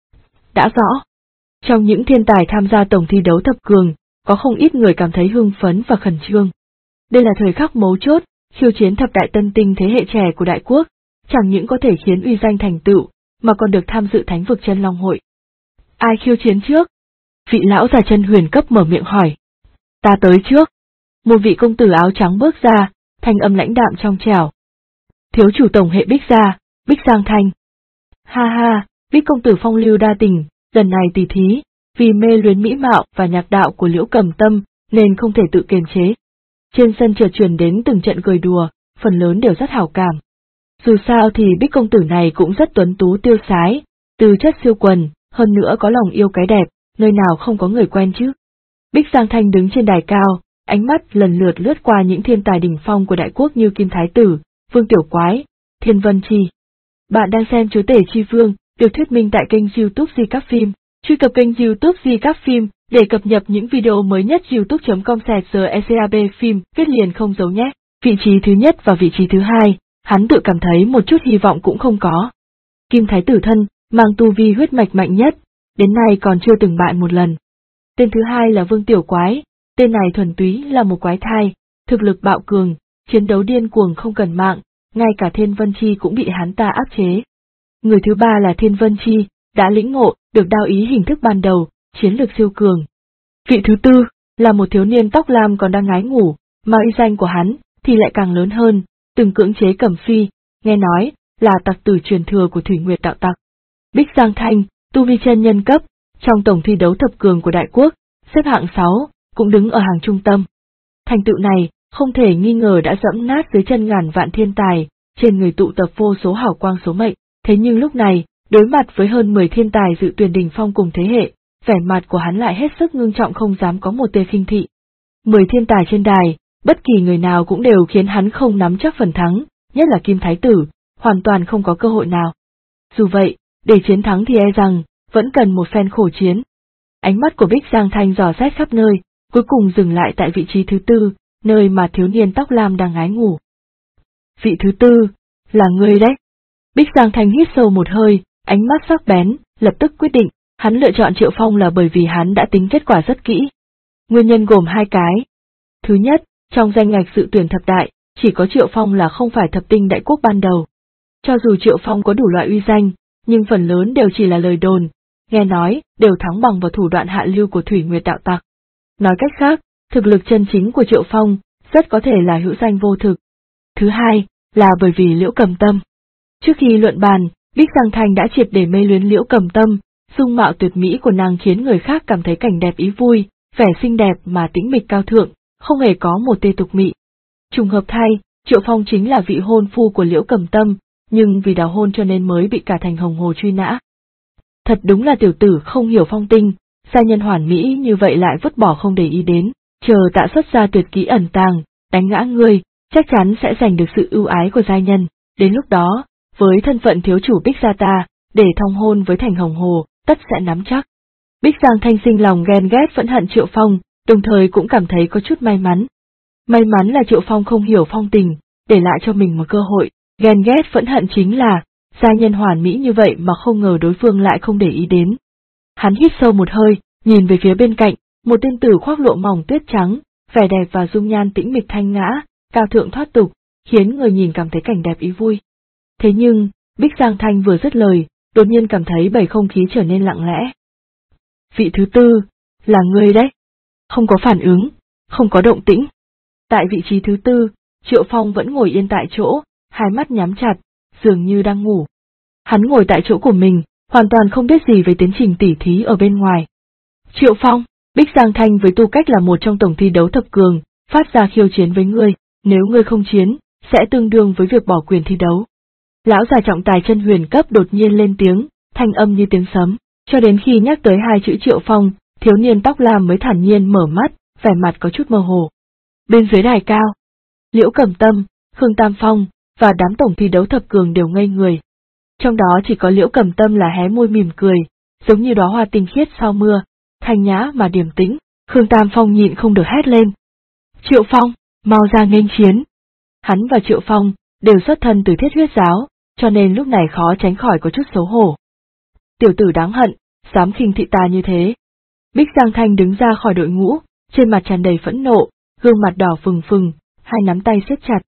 Đã rõ. Trong những thiên tài tham gia tổng thi đấu thập cường, có không ít người cảm thấy hưng phấn và khẩn trương. Đây là thời khắc mấu chốt, khiêu chiến thập đại tân tinh thế hệ trẻ của đại quốc, chẳng những có thể khiến uy danh thành tựu, mà còn được tham dự thánh vực Chân Long hội. Ai khiêu chiến trước? Vị lão già chân huyền cấp mở miệng hỏi. Ta tới trước. Một vị công tử áo trắng bước ra, thanh âm lãnh đạm trong trẻo. Thiếu chủ tổng hệ Bích gia, Bích Giang Thanh. Ha ha, Bích công tử phong lưu đa tình, lần này tỷ thí, vì mê luyến mỹ mạo và nhạc đạo của Liễu Cẩm Tâm, nên không thể tự kiềm chế. Trên sân chợt truyền đến từng trận cười đùa, phần lớn đều rất hảo cảm. Dù sao thì Bích công tử này cũng rất tuấn tú tiêu sái, tư chất siêu quần, hơn nữa có lòng yêu cái đẹp, nơi nào không có người quen chứ. Bích Giang Thanh đứng trên đài cao, ánh mắt lần lượt lướt qua những thiên tài đỉnh phong của đại quốc như Kim Thái Tử, Vương Tiểu Quái, Thiên Vân Chi. Bạn đang xem Chúa Tể Chi Vương, được thuyết minh tại kênh YouTube Di Cáp Phim. Truy cập kênh YouTube Di Cáp Phim để cập nhật những video mới nhất. youtube.com/SCAB phim viết liền không dấu nhé. Vị trí thứ nhất và vị trí thứ hai, hắn tự cảm thấy một chút hy vọng cũng không có. Kim Thái Tử thân, mang tu vi huyết mạch mạnh nhất, đến nay còn chưa từng bại một lần. Tên thứ hai là Vương Tiểu Quái, tên này thuần túy là một quái thai, thực lực bạo cường, chiến đấu điên cuồng không cần mạng, ngay cả Thiên Vân Chi cũng bị hắn ta áp chế. Người thứ ba là Thiên Vân Chi, đã lĩnh ngộ được đao ý hình thức ban đầu, chiến lược siêu cường. Vị thứ tư là một thiếu niên tóc lam còn đang ngái ngủ, mà uy danh của hắn thì lại càng lớn hơn, từng cưỡng chế Cẩm Phi, nghe nói là tặc tử truyền thừa của Thủy Nguyệt đạo tặc. Bích Giang Thanh, tu vi chân nhân cấp, trong tổng thi đấu thập cường của đại quốc, xếp hạng 6, cũng đứng ở hàng trung tâm. Thành tựu này không thể nghi ngờ đã dẫm nát dưới chân ngàn vạn thiên tài, trên người tụ tập vô số hào quang số mệnh. Thế nhưng lúc này, đối mặt với hơn 10 thiên tài dự tuyển đỉnh phong cùng thế hệ, vẻ mặt của hắn lại hết sức ngưng trọng, không dám có một tia khinh thị. 10 thiên tài trên đài, bất kỳ người nào cũng đều khiến hắn không nắm chắc phần thắng, nhất là Kim Thái Tử, hoàn toàn không có cơ hội nào. Dù vậy, để chiến thắng thì e rằng, vẫn cần một phen khổ chiến. Ánh mắt của Bích Giang Thanh dò xét khắp nơi, cuối cùng dừng lại tại vị trí thứ tư, nơi mà thiếu niên tóc lam đang ngái ngủ. Vị thứ tư, là ngươi đấy. Bích Giang Thanh hít sâu một hơi, ánh mắt sắc bén, lập tức quyết định, hắn lựa chọn Triệu Phong là bởi vì hắn đã tính kết quả rất kỹ. Nguyên nhân gồm hai cái. Thứ nhất, trong danh ngạch dự tuyển thập đại, chỉ có Triệu Phong là không phải thập tinh đại quốc ban đầu. Cho dù Triệu Phong có đủ loại uy danh, nhưng phần lớn đều chỉ là lời đồn, nghe nói, đều thắng bằng vào thủ đoạn hạ lưu của Thủy Nguyệt đạo tặc. Nói cách khác, thực lực chân chính của Triệu Phong, rất có thể là hữu danh vô thực. Thứ hai, là bởi vì Liễu Cầm Tâm. Trước khi luận bàn, Bích Giang Thanh đã triệt để mê luyến Liễu Cầm Tâm, dung mạo tuyệt mỹ của nàng khiến người khác cảm thấy cảnh đẹp ý vui, vẻ xinh đẹp mà tĩnh mịch cao thượng, không hề có một tê tục mị. Trùng hợp thay, Triệu Phong chính là vị hôn phu của Liễu Cầm Tâm, nhưng vì đào hôn cho nên mới bị cả thành Hồng Hồ truy nã. Thật đúng là tiểu tử không hiểu phong tinh, gia nhân hoàn mỹ như vậy lại vứt bỏ không để ý đến, chờ tạ xuất ra tuyệt kỹ ẩn tàng, đánh ngã ngươi, chắc chắn sẽ giành được sự ưu ái của gia nhân, đến lúc đó, với thân phận thiếu chủ Bích gia ta, để thông hôn với thành Hồng Hồ, tất sẽ nắm chắc. Bích Giang Thanh sinh lòng ghen ghét phẫn hận Triệu Phong, đồng thời cũng cảm thấy có chút may mắn. May mắn là Triệu Phong không hiểu phong tình, để lại cho mình một cơ hội, ghen ghét phẫn hận chính là, gia nhân hoàn mỹ như vậy mà không ngờ đối phương lại không để ý đến. Hắn hít sâu một hơi, nhìn về phía bên cạnh, một tiên tử khoác lụa mỏng tuyết trắng, vẻ đẹp và dung nhan tĩnh mịch thanh ngã, cao thượng thoát tục, khiến người nhìn cảm thấy cảnh đẹp ý vui. Thế nhưng, Bích Giang Thanh vừa dứt lời, đột nhiên cảm thấy bầu không khí trở nên lặng lẽ. Vị thứ tư, là ngươi đấy. Không có phản ứng, không có động tĩnh. Tại vị trí thứ tư, Triệu Phong vẫn ngồi yên tại chỗ, hai mắt nhắm chặt, dường như đang ngủ. Hắn ngồi tại chỗ của mình, hoàn toàn không biết gì về tiến trình tỉ thí ở bên ngoài. Triệu Phong, Bích Giang Thanh với tư cách là một trong tổng thi đấu thập cường, phát ra khiêu chiến với ngươi, nếu ngươi không chiến, sẽ tương đương với việc bỏ quyền thi đấu. Lão già trọng tài chân huyền cấp đột nhiên lên tiếng, thanh âm như tiếng sấm, cho đến khi nhắc tới hai chữ Triệu Phong, thiếu niên tóc lam mới thản nhiên mở mắt, vẻ mặt có chút mơ hồ. Bên dưới đài cao, Liễu Cầm Tâm, Khương Tam Phong và đám tổng thi đấu thập cường đều ngây người. Trong đó chỉ có Liễu Cầm Tâm là hé môi mỉm cười, giống như đóa hoa tinh khiết sau mưa, thanh nhã mà điềm tĩnh. Khương Tam Phong nhịn không được hét lên. Triệu Phong, mau ra nghênh chiến. Hắn và Triệu Phong đều xuất thân từ Thiết Huyết giáo, cho nên lúc này khó tránh khỏi có chút xấu hổ. Tiểu tử đáng hận, dám khinh thị ta như thế. Bích Giang Thanh đứng ra khỏi đội ngũ, trên mặt tràn đầy phẫn nộ, gương mặt đỏ phừng phừng, hai nắm tay siết chặt.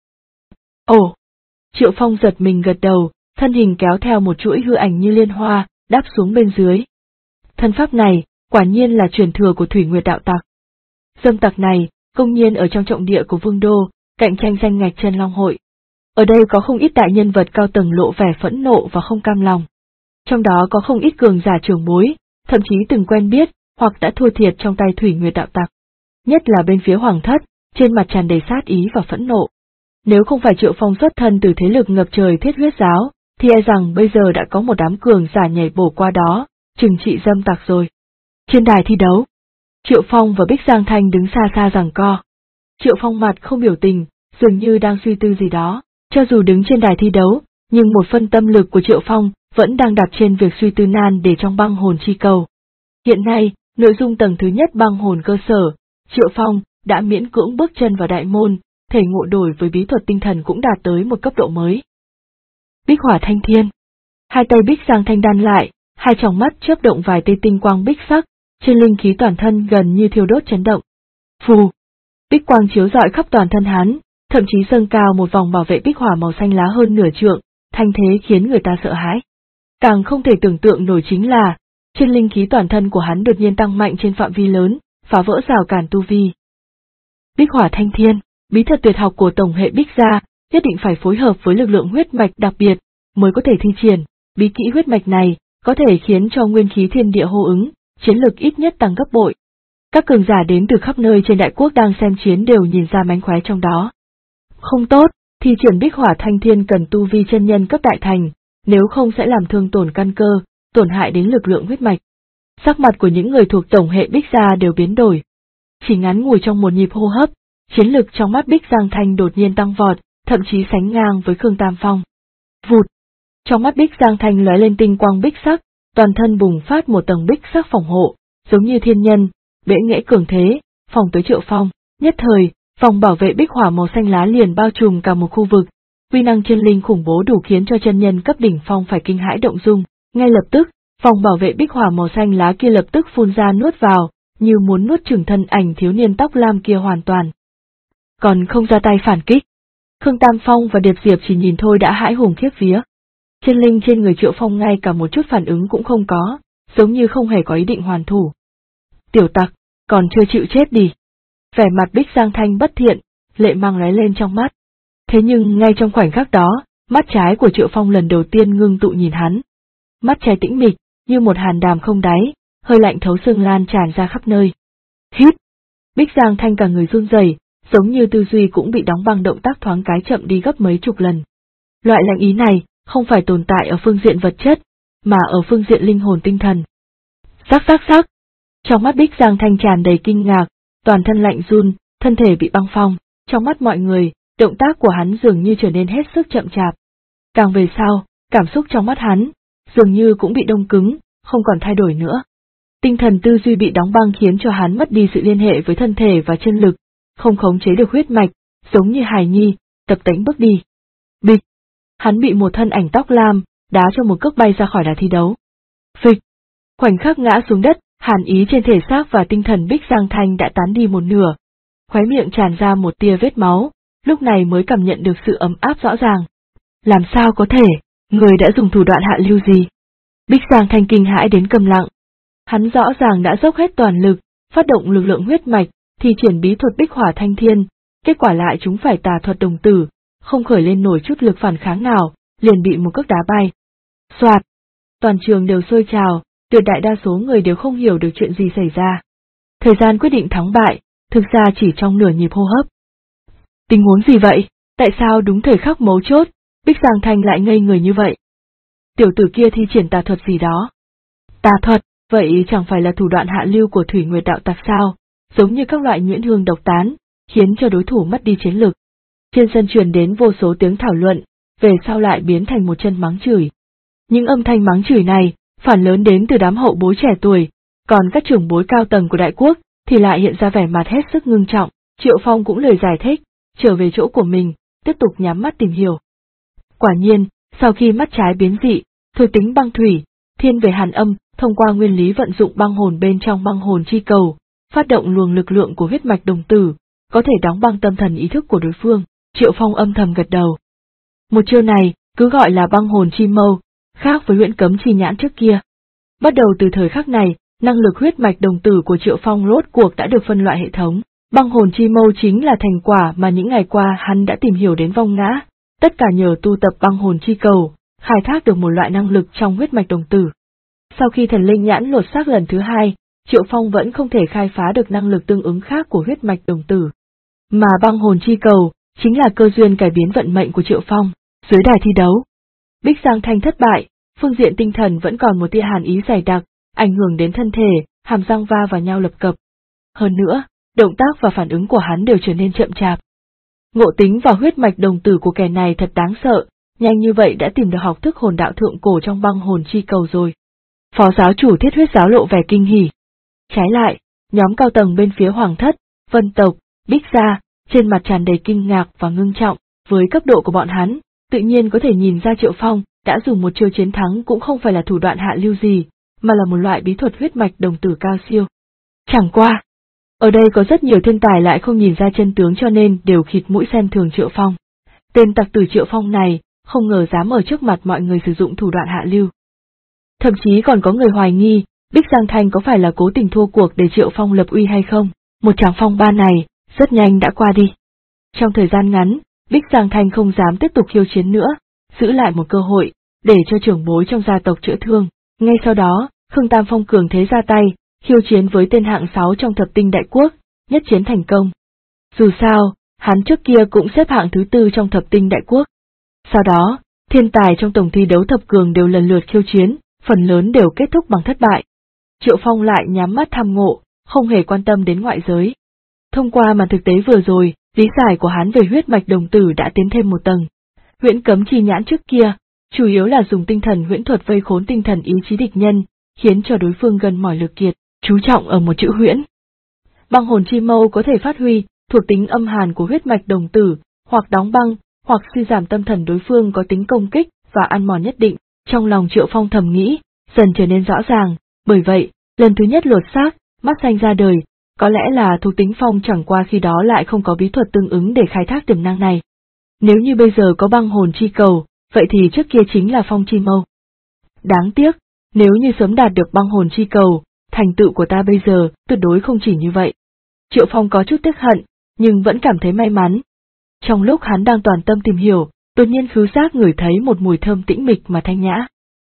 Ồ! Triệu Phong giật mình gật đầu, thân hình kéo theo một chuỗi hư ảnh như liên hoa, đáp xuống bên dưới. Thân pháp này, quả nhiên là truyền thừa của Thủy Nguyệt đạo tặc. Dâm tặc này, công nhiên ở trong trọng địa của Vương Đô, cạnh tranh danh ngạch Chân Long hội. Ở đây có không ít đại nhân vật cao tầng lộ vẻ phẫn nộ và không cam lòng. Trong đó có không ít cường giả trưởng bối, thậm chí từng quen biết, hoặc đã thua thiệt trong tay Thủy Nguyệt đạo tặc. Nhất là bên phía Hoàng thất, trên mặt tràn đầy sát ý và phẫn nộ. Nếu không phải Triệu Phong xuất thân từ thế lực ngập trời Thiết Huyết giáo, thì e rằng bây giờ đã có một đám cường giả nhảy bổ qua đó, trừng trị dâm tặc rồi. Trên đài thi đấu, Triệu Phong và Bích Giang Thanh đứng xa xa giằng co. Triệu Phong mặt không biểu tình, dường như đang suy tư gì đó. Cho dù đứng trên đài thi đấu, nhưng một phân tâm lực của Triệu Phong vẫn đang đặt trên việc suy tư nan để trong băng hồn chi cầu. Hiện nay, nội dung tầng thứ nhất băng hồn cơ sở, Triệu Phong đã miễn cưỡng bước chân vào đại môn, thể ngộ đổi với bí thuật tinh thần cũng đạt tới một cấp độ mới. Bích hỏa thanh thiên. Hai tay Bích Giang Thanh đan lại, hai tròng mắt chớp động vài tia tinh quang bích sắc, trên linh khí toàn thân gần như thiêu đốt chấn động. Phù. Bích quang chiếu rọi khắp toàn thân hắn, thậm chí dâng cao một vòng bảo vệ bích hỏa màu xanh lá hơn nửa trượng, thanh thế khiến người ta sợ hãi. Càng không thể tưởng tượng nổi chính là, trên linh khí toàn thân của hắn đột nhiên tăng mạnh trên phạm vi lớn, phá vỡ rào cản tu vi. Bích hỏa thanh thiên, bí thuật tuyệt học của tổng hệ Bích gia, nhất định phải phối hợp với lực lượng huyết mạch đặc biệt, mới có thể thi triển. Bí kỹ huyết mạch này, có thể khiến cho nguyên khí thiên địa hô ứng, chiến lực ít nhất tăng gấp bội. Các cường giả đến từ khắp nơi trên đại quốc đang xem chiến đều nhìn ra mánh khóe trong đó. Không tốt, thi triển bích hỏa thanh thiên cần tu vi chân nhân cấp đại thành, nếu không sẽ làm thương tổn căn cơ, tổn hại đến lực lượng huyết mạch. Sắc mặt của những người thuộc tổng hệ Bích gia đều biến đổi. Chỉ ngắn ngủi trong một nhịp hô hấp, chiến lực trong mắt Bích Giang Thanh đột nhiên tăng vọt, thậm chí sánh ngang với Khương Tam Phong. Vụt! Trong mắt Bích Giang Thanh lóe lên tinh quang bích sắc, toàn thân bùng phát một tầng bích sắc phòng hộ, giống như thiên nhân, bệ nghệ cường thế, phòng tới Triệu Phong. Nhất thời, vòng bảo vệ bích hỏa màu xanh lá liền bao trùm cả một khu vực, uy năng chân linh khủng bố đủ khiến cho chân nhân cấp đỉnh phong phải kinh hãi động dung. Ngay lập tức, vòng bảo vệ bích hỏa màu xanh lá kia lập tức phun ra nuốt vào, như muốn nuốt chửng thân ảnh thiếu niên tóc lam kia hoàn toàn. Còn không ra tay phản kích. Khương Tam Phong và Điệp Diệp chỉ nhìn thôi đã hãi hùng khiếp vía. Chân linh trên người Triệu Phong ngay cả một chút phản ứng cũng không có, giống như không hề có ý định hoàn thủ. Tiểu tặc, còn chưa chịu chết đi. Vẻ mặt Bích Giang Thanh bất thiện, lệ mang lóe lên trong mắt. Thế nhưng ngay trong khoảnh khắc đó, mắt trái của Triệu Phong lần đầu tiên ngưng tụ nhìn hắn. Mắt trái tĩnh mịch, như một hàn đàm không đáy, hơi lạnh thấu xương lan tràn ra khắp nơi. Hít! Bích Giang Thanh cả người run rẩy, giống như tư duy cũng bị đóng băng, động tác thoáng cái chậm đi gấp mấy chục lần. Loại lạnh ý này không phải tồn tại ở phương diện vật chất, mà ở phương diện linh hồn tinh thần. Sắc sắc sắc! Trong mắt Bích Giang Thanh tràn đầy kinh ngạc, toàn thân lạnh run, thân thể bị băng phong, trong mắt mọi người, động tác của hắn dường như trở nên hết sức chậm chạp. Càng về sau, cảm xúc trong mắt hắn, dường như cũng bị đông cứng, không còn thay đổi nữa. Tinh thần tư duy bị đóng băng khiến cho hắn mất đi sự liên hệ với thân thể và chân lực, không khống chế được huyết mạch, giống như hài nhi, tập tễnh bước đi. Bịch! Hắn bị một thân ảnh tóc lam, đá cho một cước bay ra khỏi đài thi đấu. Phịch! Khoảnh khắc ngã xuống đất, hàn ý trên thể xác và tinh thần Bích Giang Thanh đã tán đi một nửa. Khóe miệng tràn ra một tia vết máu, lúc này mới cảm nhận được sự ấm áp rõ ràng. Làm sao có thể, người đã dùng thủ đoạn hạ lưu gì? Bích Giang Thanh kinh hãi đến câm lặng. Hắn rõ ràng đã dốc hết toàn lực, phát động lực lượng huyết mạch, thì triển bí thuật bích hỏa thanh thiên, kết quả lại chúng phải tà thuật đồng tử, không khởi lên nổi chút lực phản kháng nào, liền bị một cước đá bay. Soạt! Toàn trường đều sôi trào, tuyệt đại đa số người đều không hiểu được chuyện gì xảy ra. Thời gian quyết định thắng bại, thực ra chỉ trong nửa nhịp hô hấp. Tình huống gì vậy? Tại sao đúng thời khắc mấu chốt, Bích Giang Thanh lại ngây người như vậy? Tiểu tử kia thi triển tà thuật gì đó? Tà thuật, vậy chẳng phải là thủ đoạn hạ lưu của Thủy Nguyệt đạo tặc sao, giống như các loại nhuyễn hương độc tán, khiến cho đối thủ mất đi chiến lực. Trên sân truyền đến vô số tiếng thảo luận, về sau lại biến thành một chân mắng chửi. Những âm thanh mắng chửi này, phản lớn đến từ đám hậu bối trẻ tuổi, còn các trưởng bối cao tầng của đại quốc, thì lại hiện ra vẻ mặt hết sức ngưng trọng. Triệu Phong cũng lời giải thích, trở về chỗ của mình, tiếp tục nhắm mắt tìm hiểu. Quả nhiên, sau khi mắt trái biến dị, thuộc tính băng thủy, thiên về hàn âm, thông qua nguyên lý vận dụng băng hồn bên trong băng hồn chi cầu, phát động luồng lực lượng của huyết mạch đồng tử, có thể đóng băng tâm thần ý thức của đối phương. Triệu Phong âm thầm gật đầu. Một chiêu này, cứ gọi là băng hồn chi mâu, khác với huyễn cấm chi nhãn trước kia. Bắt đầu từ thời khắc này, năng lực huyết mạch đồng tử của Triệu Phong rốt cuộc đã được phân loại hệ thống. Băng hồn chi mâu chính là thành quả mà những ngày qua hắn đã tìm hiểu đến vong ngã, tất cả nhờ tu tập băng hồn chi cầu, khai thác được một loại năng lực trong huyết mạch đồng tử. Sau khi thần linh nhãn lột xác lần thứ hai, Triệu Phong vẫn không thể khai phá được năng lực tương ứng khác của huyết mạch đồng tử. Mà băng hồn chi cầu, chính là cơ duyên cải biến vận mệnh của Triệu Phong. Dưới đài thi đấu, Bích Giang Thanh thất bại, phương diện tinh thần vẫn còn một tia hàn ý dày đặc, ảnh hưởng đến thân thể, hàm răng va vào nhau lập cập. Hơn nữa, động tác và phản ứng của hắn đều trở nên chậm chạp. Ngộ tính và huyết mạch đồng tử của kẻ này thật đáng sợ, nhanh như vậy đã tìm được học thức hồn đạo thượng cổ trong băng hồn chi cầu rồi. Phó giáo chủ Thiết Huyết giáo lộ vẻ kinh hỉ. Trái lại, nhóm cao tầng bên phía Hoàng thất, Vân tộc, Bích gia, trên mặt tràn đầy kinh ngạc và ngưng trọng, với cấp độ của bọn hắn, tự nhiên có thể nhìn ra Triệu Phong đã dùng một chiêu chiến thắng cũng không phải là thủ đoạn hạ lưu gì, mà là một loại bí thuật huyết mạch đồng tử cao siêu. Chẳng qua, ở đây có rất nhiều thiên tài lại không nhìn ra chân tướng cho nên đều khịt mũi xem thường Triệu Phong. Tên tặc tử Triệu Phong này, không ngờ dám ở trước mặt mọi người sử dụng thủ đoạn hạ lưu. Thậm chí còn có người hoài nghi, Bích Giang Thanh có phải là cố tình thua cuộc để Triệu Phong lập uy hay không. Một tràng phong ba này, rất nhanh đã qua đi. Trong thời gian ngắn, Bích Giang Thanh không dám tiếp tục khiêu chiến nữa, giữ lại một cơ hội, để cho trưởng bối trong gia tộc chữa thương. Ngay sau đó, Khương Tam Phong cường thế ra tay, khiêu chiến với tên hạng 6 trong thập tinh đại quốc, nhất chiến thành công. Dù sao, hắn trước kia cũng xếp hạng thứ 4 trong thập tinh đại quốc. Sau đó, thiên tài trong tổng thi đấu thập cường đều lần lượt khiêu chiến, phần lớn đều kết thúc bằng thất bại. Triệu Phong lại nhắm mắt tham ngộ, không hề quan tâm đến ngoại giới. Thông qua màn thực tế vừa rồi, lý giải của hắn về huyết mạch đồng tử đã tiến thêm một tầng. Huyễn cấm chi nhãn trước kia, chủ yếu là dùng tinh thần huyễn thuật vây khốn tinh thần ý chí địch nhân, khiến cho đối phương gần mỏi lực kiệt, chú trọng ở một chữ huyễn. Băng hồn chi mâu có thể phát huy thuộc tính âm hàn của huyết mạch đồng tử, hoặc đóng băng, hoặc suy giảm tâm thần đối phương có tính công kích và ăn mòn nhất định. Trong lòng Triệu Phong thầm nghĩ, dần trở nên rõ ràng, bởi vậy, lần thứ nhất lột xác, mắt xanh ra đời, có lẽ là thuộc tính phong chẳng qua khi đó lại không có bí thuật tương ứng để khai thác tiềm năng này. Nếu như bây giờ có băng hồn chi cầu, vậy thì trước kia chính là phong chi mâu. Đáng tiếc, nếu như sớm đạt được băng hồn chi cầu, thành tựu của ta bây giờ tuyệt đối không chỉ như vậy. Triệu Phong có chút tiếc hận, nhưng vẫn cảm thấy may mắn. Trong lúc hắn đang toàn tâm tìm hiểu, đột nhiên khứu giác ngửi thấy một mùi thơm tĩnh mịch mà thanh nhã.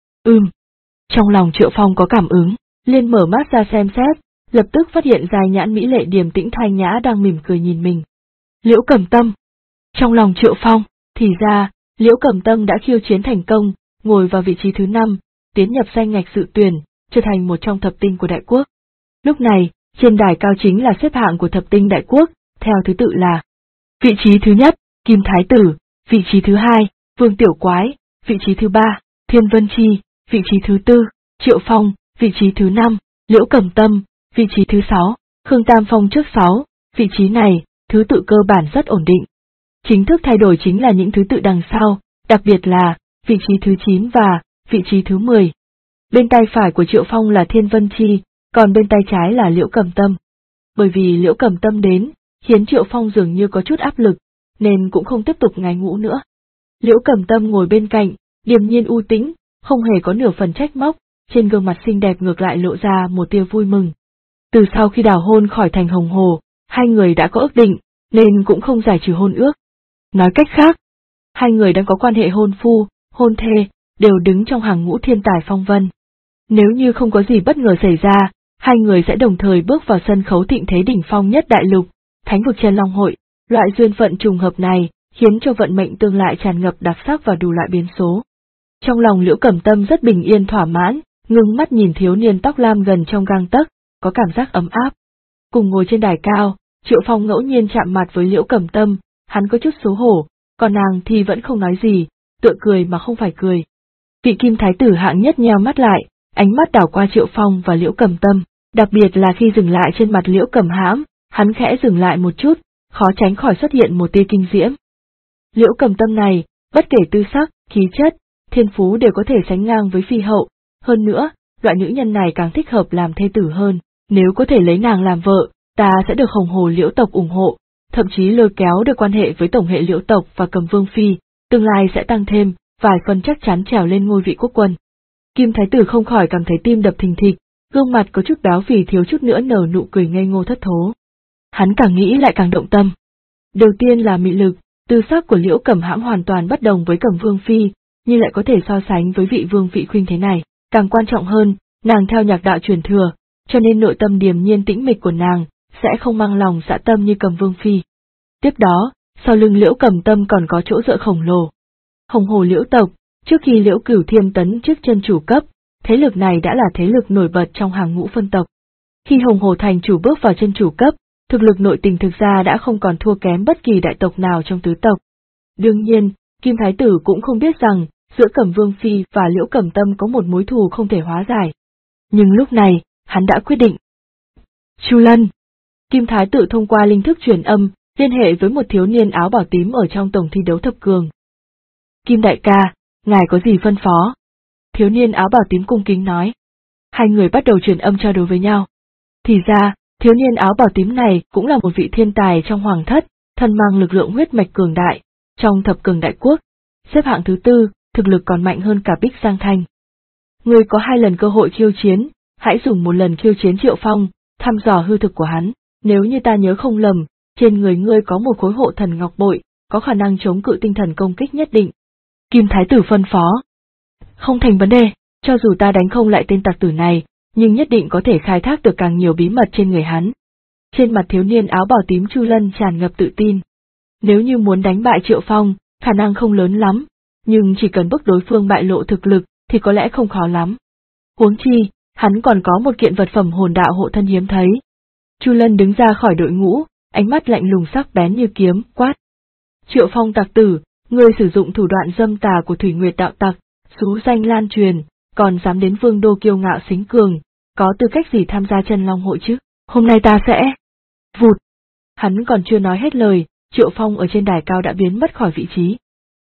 Trong lòng Triệu Phong có cảm ứng, liền mở mắt ra xem xét, lập tức phát hiện dài nhãn mỹ lệ điềm tĩnh thanh nhã đang mỉm cười nhìn mình. Liễu Cẩm Tâm. Trong lòng Triệu Phong, thì ra, Liễu Cẩm Tâm đã khiêu chiến thành công, ngồi vào vị trí thứ 5, tiến nhập danh ngạch dự tuyển, trở thành một trong thập tinh của đại quốc. Lúc này, trên đài cao chính là xếp hạng của thập tinh đại quốc, theo thứ tự là: vị trí thứ nhất, Kim Thái Tử; vị trí thứ 2, Vương Tiểu Quái; vị trí thứ 3, Thiên Vân Chi; vị trí thứ 4, Triệu Phong; vị trí thứ 5, Liễu Cẩm Tâm; vị trí thứ 6, Khương Tam Phong trước 6, vị trí này, thứ tự cơ bản rất ổn định. Chính thức thay đổi chính là những thứ tự đằng sau, đặc biệt là vị trí thứ 9 và vị trí thứ 10. Bên tay phải của Triệu Phong là Thiên Vân Chi, còn bên tay trái là Liễu Cẩm Tâm. Bởi vì Liễu Cẩm Tâm đến, khiến Triệu Phong dường như có chút áp lực, nên cũng không tiếp tục ngái ngũ nữa. Liễu Cẩm Tâm ngồi bên cạnh, điềm nhiên u tĩnh, không hề có nửa phần trách móc, trên gương mặt xinh đẹp ngược lại lộ ra một tia vui mừng. Từ sau khi đào hôn khỏi thành Hồng Hồ, hai người đã có ước định, nên cũng không giải trừ hôn ước. Nói cách khác, hai người đang có quan hệ hôn phu, hôn thê, đều đứng trong hàng ngũ thiên tài phong vân. Nếu như không có gì bất ngờ xảy ra, hai người sẽ đồng thời bước vào sân khấu thịnh thế đỉnh phong nhất đại lục, Thánh vực Chân Long hội. Loại duyên phận trùng hợp này, khiến cho vận mệnh tương lai tràn ngập đặc sắc và đủ loại biến số. Trong lòng Liễu Cẩm Tâm rất bình yên thỏa mãn, ngưng mắt nhìn thiếu niên tóc lam gần trong gang tấc, có cảm giác ấm áp. Cùng ngồi trên đài cao, Triệu Phong ngẫu nhiên chạm mặt với Liễu Cẩm Tâm, hắn có chút xấu hổ, còn nàng thì vẫn không nói gì, tựa cười mà không phải cười. Vị Kim Thái Tử hạng nhất nheo mắt lại, ánh mắt đảo qua Triệu Phong và Liễu Cẩm Tâm, đặc biệt là khi dừng lại trên mặt Liễu Cẩm Hãm, hắn khẽ dừng lại một chút, khó tránh khỏi xuất hiện một tia kinh diễm. Liễu Cẩm Tâm này, bất kể tư sắc, khí chất, thiên phú đều có thể sánh ngang với phi hậu, hơn nữa, loại nữ nhân này càng thích hợp làm thê tử hơn, nếu có thể lấy nàng làm vợ, ta sẽ được Hồng Hồ Liễu tộc ủng hộ, thậm chí lôi kéo được quan hệ với tổng hệ Liễu tộc và Cầm Vương phi, tương lai sẽ tăng thêm vài phần chắc chắn trèo lên ngôi vị quốc quân. Kim Thái Tử không khỏi cảm thấy tim đập thình thịch, gương mặt có chút béo phì thiếu chút nữa nở nụ cười ngây ngô thất thố. Hắn càng nghĩ lại càng động tâm. Đầu tiên là mị lực, tư sắc của Liễu Cẩm Hãm hoàn toàn bất đồng với Cẩm Vương phi, nhưng lại có thể so sánh với vị vương vị khuynh thế này. Càng quan trọng hơn, nàng theo nhạc đạo truyền thừa, cho nên nội tâm điềm nhiên tĩnh mịch của nàng sẽ không mang lòng dã tâm như Cẩm Vương phi. Tiếp đó, sau lưng Liễu Cầm Tâm còn có chỗ dựa khổng lồ. Hồng Hồ Liễu tộc, trước khi Liễu Cửu Thiêm tấn chức chân chủ cấp, thế lực này đã là thế lực nổi bật trong hàng ngũ phân tộc. Khi Hồng Hồ thành chủ bước vào chân chủ cấp, thực lực nội tình thực ra đã không còn thua kém bất kỳ đại tộc nào trong tứ tộc. Đương nhiên, Kim Thái Tử cũng không biết rằng, giữa Cẩm Vương Phi và Liễu Cầm Tâm có một mối thù không thể hóa giải. Nhưng lúc này, hắn đã quyết định. Chu Lân. Kim Thái Tử thông qua linh thức truyền âm, liên hệ với một thiếu niên áo bảo tím ở trong tổng thi đấu thập cường. Kim đại ca, ngài có gì phân phó? Thiếu niên áo bảo tím cung kính nói. Hai người bắt đầu truyền âm trao đổi với nhau. Thì ra, thiếu niên áo bảo tím này cũng là một vị thiên tài trong hoàng thất, thân mang lực lượng huyết mạch cường đại, trong thập cường đại quốc, xếp hạng thứ 4, thực lực còn mạnh hơn cả Bích Giang Thanh. Ngươi có 2 lần cơ hội khiêu chiến, hãy dùng một lần khiêu chiến Triệu Phong, thăm dò hư thực của hắn, nếu như ta nhớ không lầm, trên người ngươi có một khối hộ thần ngọc bội, có khả năng chống cự tinh thần công kích nhất định. Kim Thái Tử phân phó. Không thành vấn đề, cho dù ta đánh không lại tên tặc tử này, nhưng nhất định có thể khai thác được càng nhiều bí mật trên người hắn. Trên mặt thiếu niên áo bảo tím Chu Lân tràn ngập tự tin. Nếu như muốn đánh bại Triệu Phong, khả năng không lớn lắm, nhưng chỉ cần bức đối phương bại lộ thực lực thì có lẽ không khó lắm. Huống chi, hắn còn có một kiện vật phẩm hồn đạo hộ thân hiếm thấy. Chu Lân đứng ra khỏi đội ngũ, ánh mắt lạnh lùng sắc bén như kiếm, quát. Triệu Phong tặc tử, ngươi sử dụng thủ đoạn dâm tà của Thủy Nguyệt đạo tặc, xú danh lan truyền, còn dám đến Vương đô kiêu ngạo xính cường, có tư cách gì tham gia Chân Long hội chứ? Hôm nay ta sẽ... Vụt! Hắn còn chưa nói hết lời, Triệu Phong ở trên đài cao đã biến mất khỏi vị trí.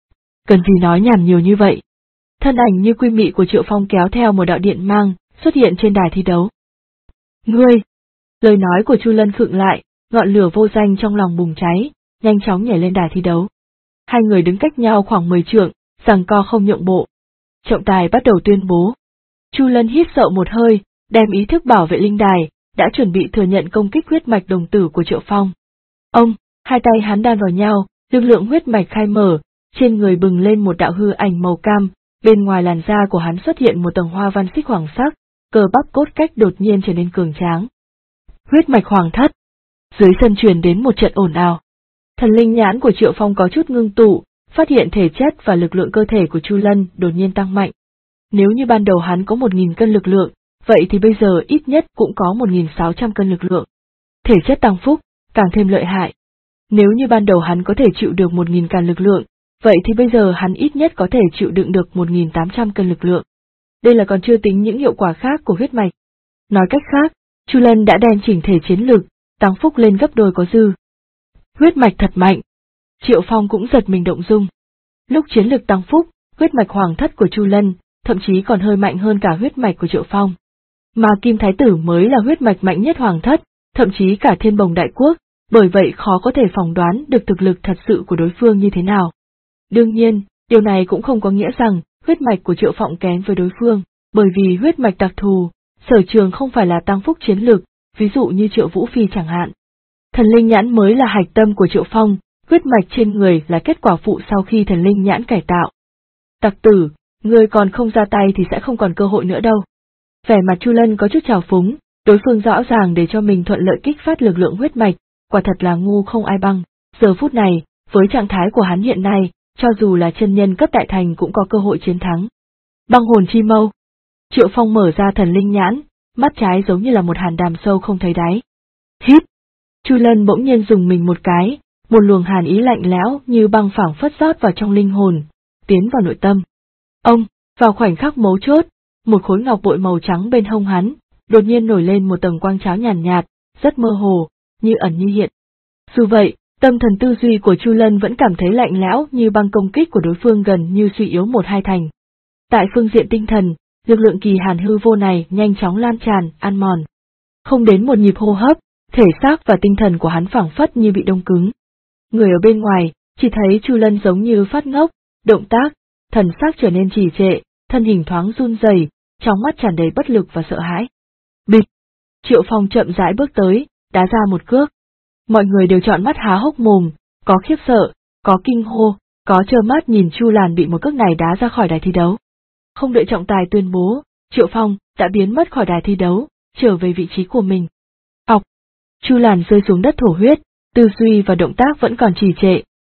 Cần gì nói nhảm nhiều như vậy? Thân ảnh như quy mị của Triệu Phong kéo theo một đạo điện mang, xuất hiện trên đài thi đấu. Ngươi! Lời nói của Chu Lân khựng lại, ngọn lửa vô danh trong lòng bùng cháy, nhanh chóng nhảy lên đài thi đấu. Hai người đứng cách nhau khoảng 10 trượng, giằng co không nhượng bộ. Trọng tài bắt đầu tuyên bố. Chu Lân hít sâu một hơi, đem ý thức bảo vệ linh đài, đã chuẩn bị thừa nhận công kích huyết mạch đồng tử của Triệu Phong. Ông, hai tay hắn đan vào nhau, lực lượng huyết mạch khai mở, trên người bừng lên một đạo hư ảnh màu cam, bên ngoài làn da của hắn xuất hiện một tầng hoa văn xích hoàng sắc, cơ bắp cốt cách đột nhiên trở nên cường tráng. Huyết mạch hoàng thất. Dưới sân truyền đến một trận ồn ào. Thần linh nhãn của Triệu Phong có chút ngưng tụ, phát hiện thể chất và lực lượng cơ thể của Chu Lân đột nhiên tăng mạnh. Nếu như ban đầu hắn có 1.000 cân lực lượng, vậy thì bây giờ ít nhất cũng có 1.600 cân lực lượng. Thể chất tăng phúc, càng thêm lợi hại. Nếu như ban đầu hắn có thể chịu được 1.000 cân lực lượng, vậy thì bây giờ hắn ít nhất có thể chịu đựng được 1.800 cân lực lượng. Đây là còn chưa tính những hiệu quả khác của huyết mạch. Nói cách khác, Chu Lân đã đem chỉnh thể chiến lực, tăng phúc lên gấp đôi có dư. Huyết mạch thật mạnh. Triệu Phong cũng giật mình động dung. Lúc chiến lực tăng phúc, huyết mạch hoàng thất của Chu Lân, thậm chí còn hơi mạnh hơn cả huyết mạch của Triệu Phong. Mà Kim Thái Tử mới là huyết mạch mạnh nhất hoàng thất, thậm chí cả Thiên Bồng đại quốc, bởi vậy khó có thể phỏng đoán được thực lực thật sự của đối phương như thế nào. Đương nhiên, điều này cũng không có nghĩa rằng huyết mạch của Triệu Phong kém với đối phương, bởi vì huyết mạch đặc thù, sở trường không phải là tăng phúc chiến lực, ví dụ như Triệu Vũ Phi chẳng hạn. Thần linh nhãn mới là hạch tâm của Triệu Phong, huyết mạch trên người là kết quả phụ sau khi thần linh nhãn cải tạo. Tặc tử, ngươi còn không ra tay thì sẽ không còn cơ hội nữa đâu. Vẻ mặt Chu Lân có chút trào phúng, đối phương rõ ràng để cho mình thuận lợi kích phát lực lượng huyết mạch, quả thật là ngu không ai bằng. Giờ phút này, với trạng thái của hắn hiện nay, cho dù là chân nhân cấp đại thành cũng có cơ hội chiến thắng. Băng hồn chi mâu. Triệu Phong mở ra thần linh nhãn, mắt trái giống như là một hàn đàm sâu không thấy đáy. Hít! Chu Lân bỗng nhiên dùng mình một cái, một luồng hàn ý lạnh lẽo như băng phảng phất rót vào trong linh hồn, tiến vào nội tâm. Ông, vào khoảnh khắc mấu chốt, một khối ngọc bội màu trắng bên hông hắn, đột nhiên nổi lên một tầng quang cháo nhàn nhạt, rất mơ hồ, như ẩn như hiện. Dù vậy, tâm thần tư duy của Chu Lân vẫn cảm thấy lạnh lẽo như băng, công kích của đối phương gần như suy yếu 1-2 thành. Tại phương diện tinh thần, lực lượng kỳ hàn hư vô này nhanh chóng lan tràn, ăn mòn. Không đến một nhịp hô hấp, thể xác và tinh thần của hắn phảng phất như bị đông cứng. Người ở bên ngoài, chỉ thấy Chu Lân giống như phát ngốc, động tác, thần sắc trở nên trì trệ, thân hình thoáng run rẩy, trong mắt tràn đầy bất lực và sợ hãi. Bịch! Triệu Phong chậm rãi bước tới, đá ra một cước. Mọi người đều trợn mắt há hốc mồm, có khiếp sợ, có kinh hô, có trơ mắt nhìn Chu Làn bị một cước này đá ra khỏi đài thi đấu. Không đợi trọng tài tuyên bố, Triệu Phong đã biến mất khỏi đài thi đấu, trở về vị trí của mình. Ọc! Chu Làn rơi xuống đất thổ huyết, tư duy và động tác vẫn còn trì trệ,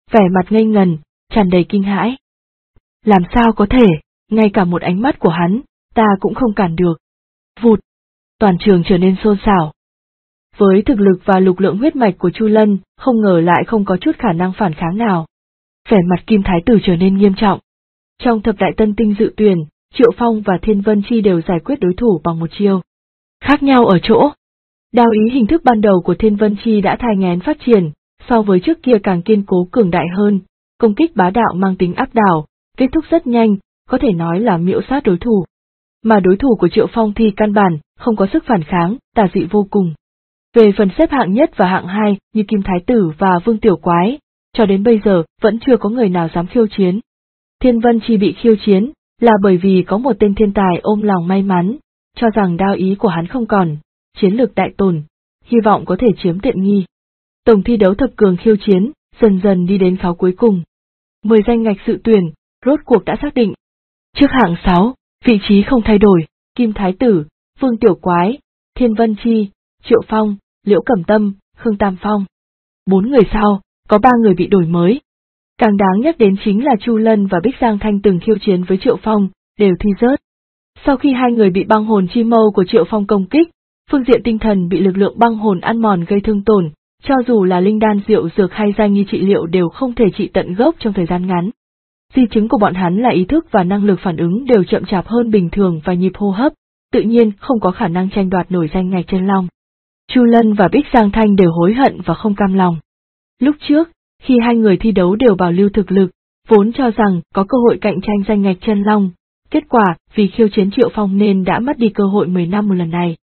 vẻ mặt ngây ngần, tràn đầy kinh hãi. Làm sao có thể, ngay cả một ánh mắt của hắn, ta cũng không cản được. Vụt, toàn trường trở nên xôn xao. Với thực lực và lực lượng huyết mạch của Chu Lân, không ngờ lại không có chút khả năng phản kháng nào. Vẻ mặt Kim Thái Tử trở nên nghiêm trọng. Trong thập đại tân tinh dự tuyển, Triệu Phong và Thiên Vân Chi đều giải quyết đối thủ bằng một chiêu. Khác nhau ở chỗ, đao ý hình thức ban đầu của Thiên Vân Chi đã thai nghén phát triển, so với trước kia càng kiên cố cường đại hơn, công kích bá đạo mang tính áp đảo, kết thúc rất nhanh, có thể nói là miễu sát đối thủ. Mà đối thủ của Triệu Phong thì căn bản, không có sức phản kháng, tà dị vô cùng. Về phần xếp hạng nhất và hạng hai như Kim Thái Tử và Vương Tiểu Quái, cho đến bây giờ vẫn chưa có người nào dám khiêu chiến. Thiên Vân Chi bị khiêu chiến, là bởi vì có một tên thiên tài ôm lòng may mắn, cho rằng đao ý của hắn không còn, chiến lược đại tổn, hy vọng có thể chiếm tiện nghi. Tổng thi đấu thập cường khiêu chiến, dần dần đi đến pháo cuối cùng. 10 danh ngạch dự tuyển, rốt cuộc đã xác định. Trước hạng 6, vị trí không thay đổi, Kim Thái Tử, Vương Tiểu Quái, Thiên Vân Chi, Triệu Phong, Liễu Cẩm Tâm, Khương Tam Phong. 4 người sau, có 3 người bị đổi mới. Càng đáng nhắc đến chính là Chu Lân và Bích Giang Thanh từng khiêu chiến với Triệu Phong, đều thi rớt. Sau khi hai người bị băng hồn chi mâu của Triệu Phong công kích, phương diện tinh thần bị lực lượng băng hồn ăn mòn gây thương tổn, cho dù là linh đan diệu dược hay giai nghi trị liệu đều không thể trị tận gốc trong thời gian ngắn. Di chứng của bọn hắn là ý thức và năng lực phản ứng đều chậm chạp hơn bình thường và nhịp hô hấp, tự nhiên không có khả năng tranh đoạt nổi danh ngạch chân long. Chu Lân và Bích Giang Thanh đều hối hận và không cam lòng. Lúc trước, khi hai người thi đấu đều bảo lưu thực lực, vốn cho rằng có cơ hội cạnh tranh danh ngạch chân long, kết quả vì khiêu chiến Triệu Phong nên đã mất đi cơ hội 10 năm một lần này.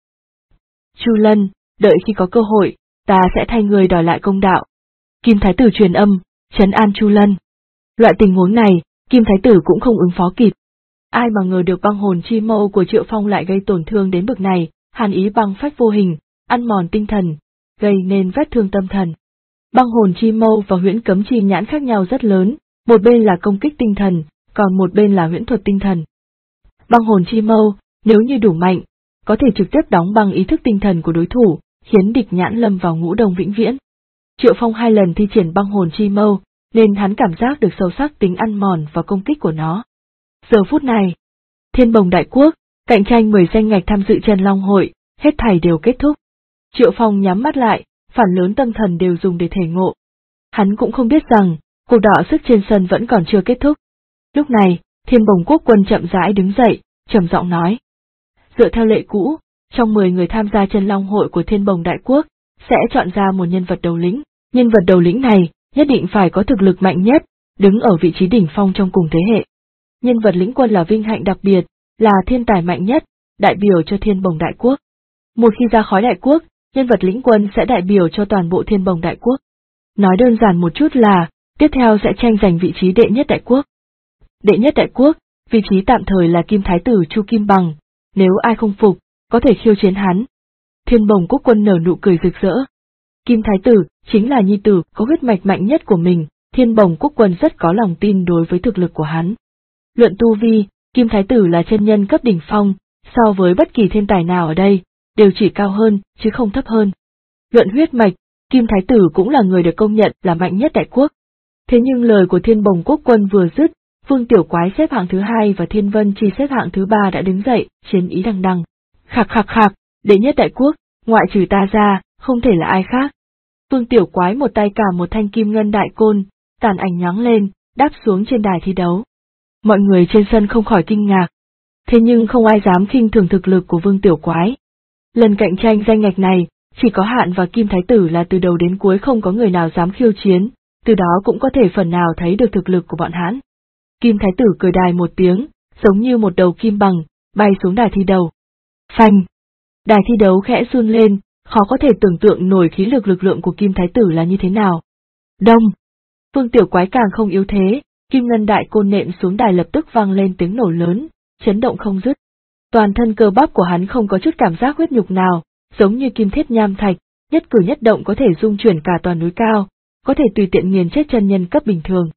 Chu Lân, đợi khi có cơ hội, ta sẽ thay người đòi lại công đạo. Kim Thái Tử truyền âm, trấn an Chu Lân. Loại tình huống này, Kim Thái Tử cũng không ứng phó kịp. Ai mà ngờ được băng hồn chi mâu của Triệu Phong lại gây tổn thương đến bực này, hàn ý băng phách vô hình, ăn mòn tinh thần, gây nên vết thương tâm thần. Băng hồn chi mâu và huyễn cấm chi nhãn khác nhau rất lớn, một bên là công kích tinh thần, còn một bên là huyễn thuật tinh thần. Băng hồn chi mâu, nếu như đủ mạnh, có thể trực tiếp đóng băng ý thức tinh thần của đối thủ, khiến địch nhãn lâm vào ngũ đồng vĩnh viễn. Triệu Phong 2 lần thi triển băng hồn chi mâu, nên hắn cảm giác được sâu sắc tính ăn mòn và công kích của nó. Giờ phút này, Thiên Bồng Đại Quốc, cạnh tranh 10 danh ngạch tham dự Chân Long Hội, hết thảy đều kết thúc. Triệu Phong nhắm mắt lại, phản lớn tâm thần đều dùng để thể ngộ. Hắn cũng không biết rằng, cuộc đọ sức trên sân vẫn còn chưa kết thúc. Lúc này, Thiên Bồng Quốc quân chậm rãi đứng dậy, trầm giọng nói. Dựa theo lệ cũ, trong 10 người tham gia Chân Long Hội của Thiên Bồng Đại Quốc, sẽ chọn ra một nhân vật đầu lĩnh. Nhân vật đầu lĩnh này, nhất định phải có thực lực mạnh nhất, đứng ở vị trí đỉnh phong trong cùng thế hệ. Nhân vật lĩnh quân là vinh hạnh đặc biệt, là thiên tài mạnh nhất, đại biểu cho Thiên Bồng Đại Quốc. Một khi ra khỏi đại quốc, nhân vật lĩnh quân sẽ đại biểu cho toàn bộ Thiên Bồng Đại Quốc. Nói đơn giản một chút là, tiếp theo sẽ tranh giành vị trí đệ nhất đại quốc. Đệ nhất đại quốc, vị trí tạm thời là Kim Thái Tử Chu Kim Bằng, nếu ai không phục, có thể khiêu chiến hắn. Thiên Bồng Quốc quân nở nụ cười rực rỡ. Kim Thái Tử chính là nhi tử có huyết mạch mạnh nhất của mình, Thiên Bồng Quốc quân rất có lòng tin đối với thực lực của hắn. Luận tu vi, Kim Thái Tử là chân nhân cấp đỉnh phong, so với bất kỳ thiên tài nào ở đây, đều chỉ cao hơn, chứ không thấp hơn. Luận huyết mạch, Kim Thái Tử cũng là người được công nhận là mạnh nhất đại quốc. Thế nhưng lời của Thiên Bồng Quốc quân vừa dứt, Vương Tiểu Quái xếp hạng thứ 2 và Thiên Vân Chi xếp hạng thứ 3 đã đứng dậy, chiến ý đằng đằng. Khạc khạc khạc, đệ nhất đại quốc, ngoại trừ ta ra, không thể là ai khác. Vương Tiểu Quái một tay cả một thanh kim ngân đại côn, tàn ảnh nhoáng lên, đáp xuống trên đài thi đấu. Mọi người trên sân không khỏi kinh ngạc. Thế nhưng không ai dám khinh thường thực lực của Vương Tiểu Quái. Lần cạnh tranh danh ngạch này, chỉ có Hạn và Kim Thái Tử là từ đầu đến cuối không có người nào dám khiêu chiến, từ đó cũng có thể phần nào thấy được thực lực của bọn hắn. Kim Thái Tử cười đài một tiếng, giống như một đầu kim bằng, bay xuống đài thi đấu. Phanh! Đài thi đấu khẽ run lên, khó có thể tưởng tượng nổi khí lực lượng của Kim Thái Tử là như thế nào. Đông! Vương Tiểu Quái càng không yếu thế, kim ngân đại côn nện xuống đài lập tức vang lên tiếng nổ lớn, chấn động không dứt. Toàn thân cơ bắp của hắn không có chút cảm giác huyết nhục nào, giống như kim thiết nham thạch, nhất cử nhất động có thể dung chuyển cả toàn núi cao, có thể tùy tiện nghiền chết chân nhân cấp bình thường.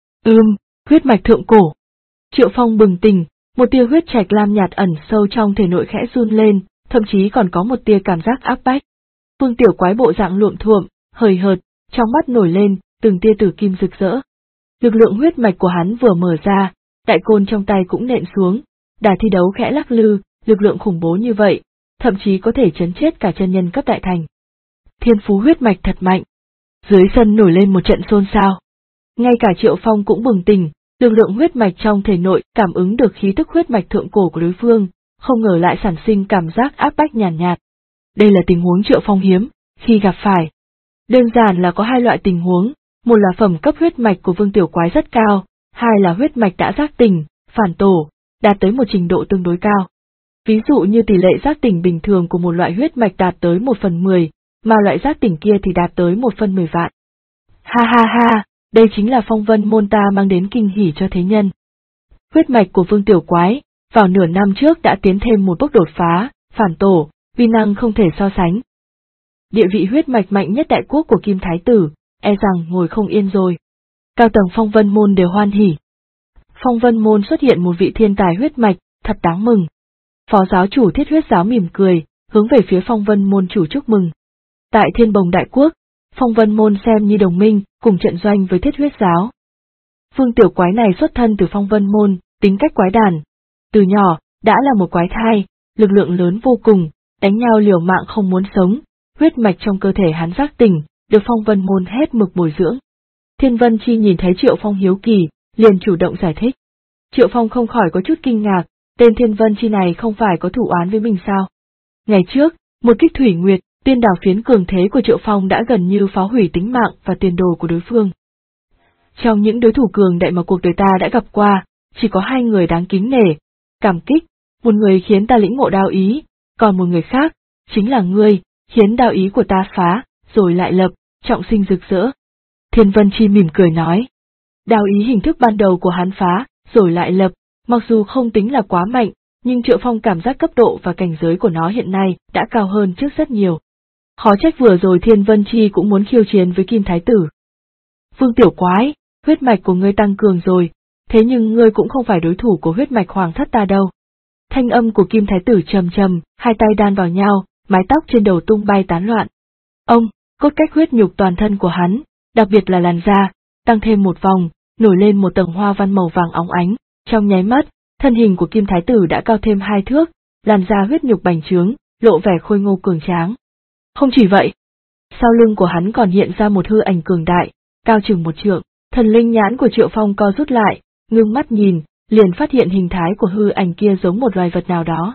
Huyết mạch thượng cổ. Triệu Phong bừng tỉnh, một tia huyết trạch lam nhạt ẩn sâu trong thể nội khẽ run lên, thậm chí còn có một tia cảm giác áp bách. Vương Tiểu Quái bộ dạng luộm thuộm, hời hợt, trong mắt nổi lên, từng tia tử kim rực rỡ. Lực lượng huyết mạch của hắn vừa mở ra, đại côn trong tay cũng nện xuống, đà thi đấu khẽ lắc lư, lực lượng khủng bố như vậy, thậm chí có thể chấn chết cả chân nhân cấp đại thành. Thiên phú huyết mạch thật mạnh. Dưới sân nổi lên một trận xôn xao. Ngay cả Triệu Phong cũng bừng tỉnh, lực lượng huyết mạch trong thể nội cảm ứng được khí tức huyết mạch thượng cổ của đối phương, không ngờ lại sản sinh cảm giác áp bách nhàn nhạt. Đây là tình huống Triệu Phong hiếm khi gặp phải. Đơn giản là có hai loại tình huống, một là phẩm cấp huyết mạch của Vương Tiểu Quái rất cao, hai là huyết mạch đã giác tỉnh, phản tổ, đạt tới một trình độ tương đối cao. Ví dụ như tỷ lệ giác tỉnh bình thường của một loại huyết mạch đạt tới 1/10, mà loại giác tỉnh kia thì đạt tới 1/10 vạn. Ha ha ha, đây chính là phong vân môn ta mang đến kinh hỉ cho thế nhân. Huyết mạch của Vương Tiểu Quái, vào nửa năm trước đã tiến thêm một bước đột phá, phản tổ, uy năng không thể so sánh. Địa vị huyết mạch mạnh nhất đại quốc của Kim Thái Tử, e rằng ngồi không yên rồi. Cao tầng phong vân môn đều hoan hỉ. Phong vân môn xuất hiện một vị thiên tài huyết mạch, thật đáng mừng. Phó giáo chủ Thiết Huyết giáo mỉm cười, hướng về phía phong vân môn chủ chúc mừng. Tại Thiên Bồng đại quốc, phong vân môn xem như đồng minh, cùng trận doanh với Thiết Huyết giáo. Vương Tiểu Quái này xuất thân từ phong vân môn, tính cách quái đản. Từ nhỏ, đã là một quái thai, lực lượng lớn vô cùng, đánh nhau liều mạng không muốn sống, huyết mạch trong cơ thể hắn giác tỉnh, được phong vân môn hết mực bồi dưỡng. Thiên Vân Chi nhìn thấy Triệu Phong hiếu kỳ, liền chủ động giải thích. Triệu Phong không khỏi có chút kinh ngạc, tên Thiên Vân Chi này không phải có thủ oán với mình sao? Ngày trước, một kích thủy nguyệt, tiên đào phiến cường thế của Triệu Phong đã gần như phá hủy tính mạng và tiền đồ của đối phương. Trong những đối thủ cường đại mà cuộc đời ta đã gặp qua, chỉ có hai người đáng kính nể, cảm kích, một người khiến ta lĩnh ngộ đao ý, còn một người khác, chính là ngươi, khiến đao ý của ta phá, rồi lại lập, trọng sinh rực rỡ. Thiên Vân Chi mỉm cười nói. Đao ý hình thức ban đầu của hắn phá, rồi lại lập, mặc dù không tính là quá mạnh, nhưng Triệu Phong cảm giác cấp độ và cảnh giới của nó hiện nay đã cao hơn trước rất nhiều. Khó trách vừa rồi Thiên Vân Chi cũng muốn khiêu chiến với Kim Thái Tử. Vương Tiểu Quái, huyết mạch của ngươi tăng cường rồi, thế nhưng ngươi cũng không phải đối thủ của huyết mạch hoàng thất ta đâu. Thanh âm của Kim Thái Tử trầm trầm, hai tay đan vào nhau, mái tóc trên đầu tung bay tán loạn. Ông, cốt cách huyết nhục toàn thân của hắn, đặc biệt là làn da, tăng thêm một vòng, nổi lên một tầng hoa văn màu vàng óng ánh, trong nháy mắt, thân hình của Kim Thái Tử đã cao thêm 2 thước, làn da huyết nhục bành trướng, lộ vẻ khôi ngô cường tráng. Không chỉ vậy, sau lưng của hắn còn hiện ra một hư ảnh cường đại, cao chừng 1 trượng, thần linh nhãn của Triệu Phong co rút lại, ngưng mắt nhìn, liền phát hiện hình thái của hư ảnh kia giống một loài vật nào đó.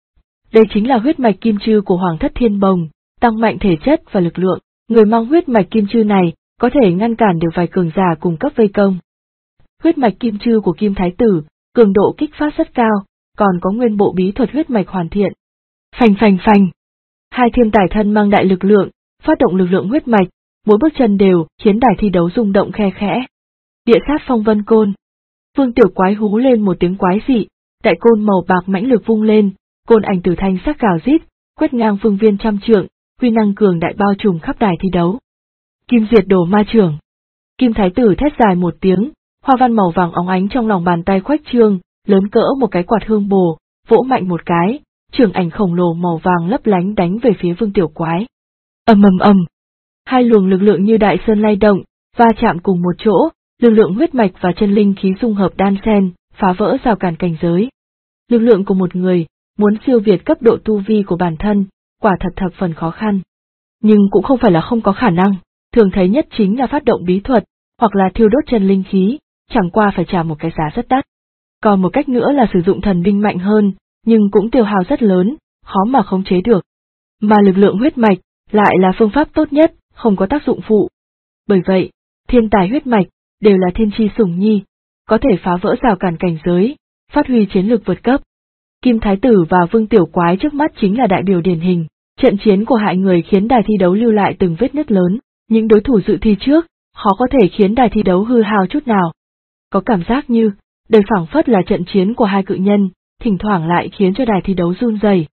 Đây chính là huyết mạch kim chư của Hoàng thất Thiên Bồng, tăng mạnh thể chất và lực lượng, người mang huyết mạch kim chư này có thể ngăn cản được vài cường giả cùng cấp vây công. Huyết mạch kim chư của Kim Thái Tử, cường độ kích phát rất cao, còn có nguyên bộ bí thuật huyết mạch hoàn thiện. Phành phành phành. Hai thiên tài thân mang đại lực lượng, phát động lực lượng huyết mạch, mỗi bước chân đều khiến đài thi đấu rung động khe khẽ. Địa sát phong vân côn. Vương Tiểu Quái hú lên một tiếng quái dị, đại côn màu bạc mãnh lực vung lên, côn ảnh tử thanh sắc gào rít, quét ngang phương viên trăm trượng, huy năng cường đại bao trùm khắp đài thi đấu. Kim diệt đồ ma trưởng. Kim Thái Tử thét dài một tiếng, hoa văn màu vàng óng ánh trong lòng bàn tay khuếch trương, lớn cỡ một cái quạt hương bồ, vỗ mạnh một cái, trưởng ảnh khổng lồ màu vàng lấp lánh đánh về phía Vương Tiểu Quái. Ầm ầm ầm. Hai luồng lực lượng như đại sơn lay động, va chạm cùng một chỗ, lực lượng huyết mạch và chân linh khí dung hợp đan xen, phá vỡ rào cản cảnh giới. Lực lượng của một người, muốn siêu việt cấp độ tu vi của bản thân, quả thật thập phần khó khăn. Nhưng cũng không phải là không có khả năng, thường thấy nhất chính là phát động bí thuật, hoặc là thiêu đốt chân linh khí, chẳng qua phải trả một cái giá rất đắt. Còn một cách nữa là sử dụng thần binh mạnh hơn, nhưng cũng tiêu hao rất lớn, khó mà khống chế được. Mà lực lượng huyết mạch, lại là phương pháp tốt nhất, không có tác dụng phụ. Bởi vậy, thiên tài huyết mạch, đều là thiên chi sủng nhi, có thể phá vỡ rào cản cảnh giới, phát huy chiến lược vượt cấp. Kim Thái Tử và Vương Tiểu Quái trước mắt chính là đại biểu điển hình, trận chiến của hai người khiến đài thi đấu lưu lại từng vết nứt lớn, những đối thủ dự thi trước, khó có thể khiến đài thi đấu hư hao chút nào. Có cảm giác như, đây phảng phất là trận chiến của hai cự nhân, thỉnh thoảng lại khiến cho đài thi đấu run rẩy.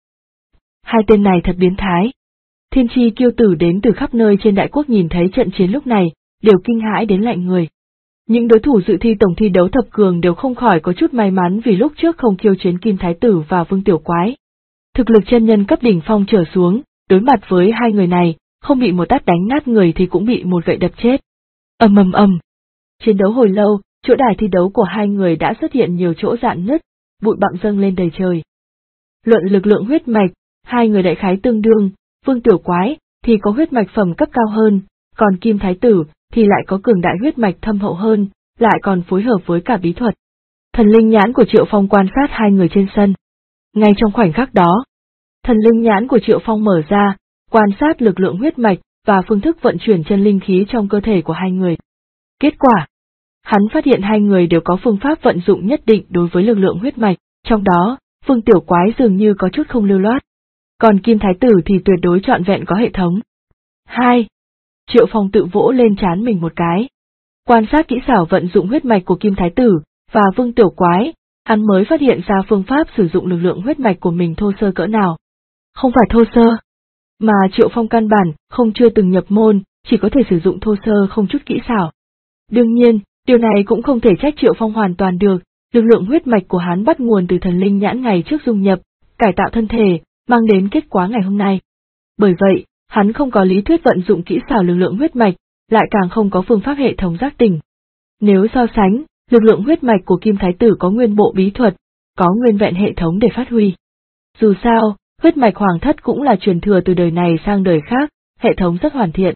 Hai tên này thật biến thái. Thiên chi kiêu tử đến từ khắp nơi trên đại quốc nhìn thấy trận chiến lúc này, đều kinh hãi đến lạnh người. Những đối thủ dự thi tổng thi đấu thập cường đều không khỏi có chút may mắn vì lúc trước không khiêu chiến Kim Thái Tử và Vương Tiểu Quái. Thực lực chân nhân cấp đỉnh phong trở xuống, đối mặt với hai người này, không bị một tát đánh nát người thì cũng bị một gậy đập chết. Ầm ầm ầm. Chiến đấu hồi lâu, chỗ đài thi đấu của hai người đã xuất hiện nhiều chỗ rạn nứt, bụi bặm dâng lên đầy trời. Luận lực lượng huyết mạch, hai người đại khái tương đương, Vương Tiểu Quái thì có huyết mạch phẩm cấp cao hơn, còn Kim Thái Tử thì lại có cường đại huyết mạch thâm hậu hơn, lại còn phối hợp với cả bí thuật. Thần linh nhãn của Triệu Phong quan sát hai người trên sân. Ngay trong khoảnh khắc đó, thần linh nhãn của Triệu Phong mở ra, quan sát lực lượng huyết mạch và phương thức vận chuyển chân linh khí trong cơ thể của hai người. Kết quả, hắn phát hiện hai người đều có phương pháp vận dụng nhất định đối với lực lượng huyết mạch, trong đó, Vương Tiểu Quái dường như có chút không lưu loát, còn Kim Thái Tử thì tuyệt đối trọn vẹn có hệ thống. 2. Triệu Phong tự vỗ lên trán mình một cái. Quan sát kỹ xảo vận dụng huyết mạch của Kim Thái Tử và Vương Tiểu Quái, hắn mới phát hiện ra phương pháp sử dụng lực lượng huyết mạch của mình thô sơ cỡ nào. Không phải thô sơ, mà Triệu Phong căn bản không chưa từng nhập môn, chỉ có thể sử dụng thô sơ không chút kỹ xảo. Đương nhiên, điều này cũng không thể trách Triệu Phong hoàn toàn được, lực lượng huyết mạch của hắn bắt nguồn từ thần linh nhãn ngày trước dung nhập, cải tạo thân thể, mang đến kết quả ngày hôm nay. Bởi vậy, hắn không có lý thuyết vận dụng kỹ xảo lực lượng huyết mạch, lại càng không có phương pháp hệ thống giác tỉnh. Nếu so sánh, lực lượng huyết mạch của Kim Thái Tử có nguyên bộ bí thuật, có nguyên vẹn hệ thống để phát huy. Dù sao, huyết mạch hoàng thất cũng là truyền thừa từ đời này sang đời khác, hệ thống rất hoàn thiện.